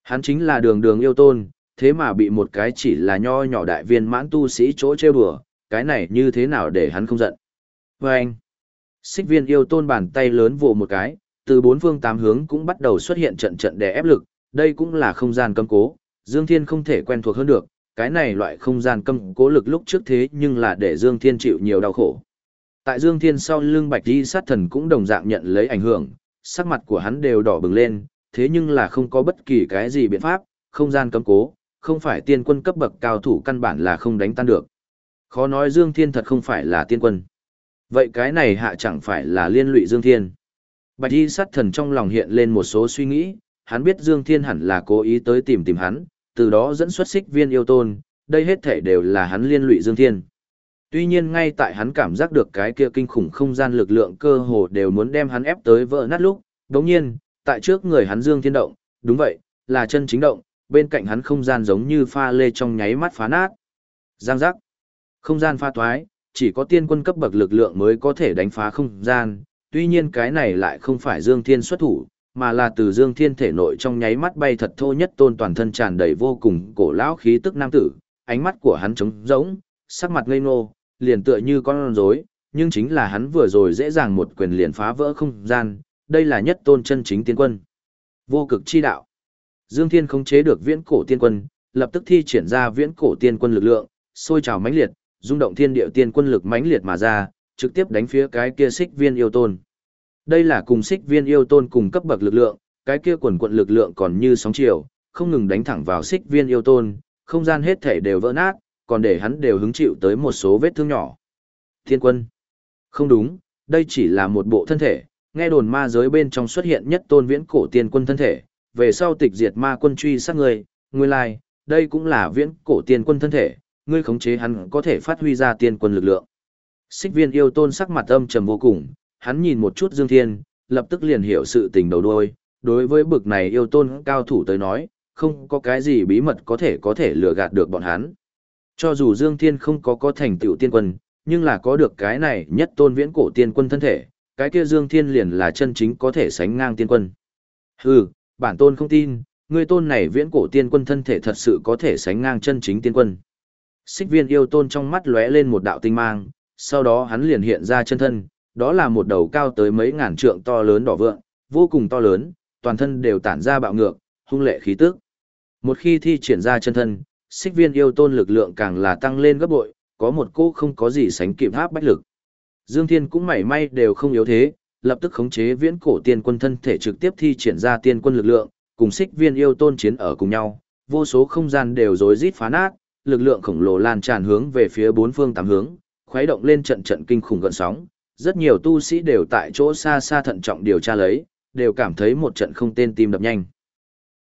Hắn chính là đường đường yêu tôn, thế mà bị một cái chỉ là nho nhỏ đại viên mãn tu sĩ chỗ trêu đùa, cái này như thế nào để hắn không giận. Và anh, xích viên yêu tôn bàn tay lớn vồ một cái, từ bốn phương tám hướng cũng bắt đầu xuất hiện trận trận đè ép lực, đây cũng là không gian cấm cố, Dương Thiên không thể quen thuộc hơn được, cái này loại không gian cấm cố lực lúc trước thế nhưng là để Dương Thiên chịu nhiều đau khổ. Tại Dương Thiên sau lưng Bạch Y sát thần cũng đồng dạng nhận lấy ảnh hưởng, sắc mặt của hắn đều đỏ bừng lên, thế nhưng là không có bất kỳ cái gì biện pháp, không gian cấm cố, không phải tiên quân cấp bậc cao thủ căn bản là không đánh tan được. Khó nói Dương Thiên thật không phải là tiên quân. Vậy cái này hạ chẳng phải là liên lụy Dương Thiên. Bạch Y sát thần trong lòng hiện lên một số suy nghĩ, hắn biết Dương Thiên hẳn là cố ý tới tìm hắn, từ đó dẫn xuất xích viên yêu tôn, đây hết thể đều là hắn liên lụy Dương Thiên. Tuy nhiên ngay tại hắn cảm giác được cái kia kinh khủng không gian lực lượng cơ hồ đều muốn đem hắn ép tới vỡ nát lúc, đồng nhiên, tại trước người hắn Dương Thiên động, đúng vậy, là chân chính động, bên cạnh hắn không gian giống như pha lê trong nháy mắt phá nát. Giang giác. Không gian pha thoái, chỉ có tiên quân cấp bậc lực lượng mới có thể đánh phá không gian, tuy nhiên cái này lại không phải Dương Thiên xuất thủ, mà là từ Dương Thiên thể nội trong nháy mắt bay thật thô nhất tôn toàn thân tràn đầy vô cùng cổ lão khí tức nam tử, ánh mắt của hắn trống rỗng, sắc mặt ngây ngô, liền tựa như con rối, nhưng chính là hắn vừa rồi dễ dàng một quyền liền phá vỡ không gian, đây là nhất tôn chân chính tiên quân. Vô cực chi đạo. Dương Thiên khống chế được viễn cổ tiên quân, lập tức thi triển ra viễn cổ tiên quân lực lượng, sôi trào mãnh liệt, rung động thiên địa tiên quân lực mãnh liệt mà ra, trực tiếp đánh phía cái kia xích viên yêu tôn. Đây là cùng xích viên yêu tôn cùng cấp bậc lực lượng, cái kia quần quận lực lượng còn như sóng chiều, không ngừng đánh thẳng vào xích viên yêu tôn, không gian hết thể đều vỡ nát, còn để hắn đều hứng chịu tới một số vết thương nhỏ. Thiên quân. Không đúng, đây chỉ là một bộ thân thể, nghe đồn ma giới bên trong xuất hiện nhất tôn viễn cổ tiên quân thân thể, về sau tịch diệt ma quân truy sát người, nguyên lai, đây cũng là viễn cổ tiên quân thân thể, ngươi khống chế hắn có thể phát huy ra tiên quân lực lượng. Xích viên yêu tôn sắc mặt âm trầm vô cùng, hắn nhìn một chút Dương Thiên, lập tức liền hiểu sự tình đầu đuôi, đối với bực này yêu tôn cao thủ tới nói, không có cái gì bí mật có thể lừa gạt được bọn hắn. Cho dù Dương Thiên không có thành tựu tiên quân, nhưng là có được cái này nhất tôn viễn cổ tiên quân thân thể, cái kia Dương Thiên liền là chân chính có thể sánh ngang tiên quân. Hừ, bản tôn không tin, người tôn này viễn cổ tiên quân thân thể thật sự có thể sánh ngang chân chính tiên quân. Xích viên yêu tôn trong mắt lóe lên một đạo tinh mang, sau đó hắn liền hiện ra chân thân, đó là một đầu cao tới mấy ngàn trượng to lớn đỏ vượng, vô cùng to lớn, toàn thân đều tản ra bạo ngược, hung lệ khí tức. Một khi thi triển ra chân thân, xích viên yêu tôn lực lượng càng là tăng lên gấp bội, có một cô không có gì sánh kịp áp bách lực. Dương Thiên cũng mảy may đều không yếu thế, lập tức khống chế viễn cổ tiên quân thân thể trực tiếp thi triển ra tiên quân lực lượng, cùng xích viên yêu tôn chiến ở cùng nhau, vô số không gian đều rối rít phá nát, lực lượng khổng lồ lan tràn hướng về phía bốn phương tám hướng, khuấy động lên trận trận kinh khủng gợn sóng. Rất nhiều tu sĩ đều tại chỗ xa xa thận trọng điều tra lấy, đều cảm thấy một trận không tên tim đập nhanh.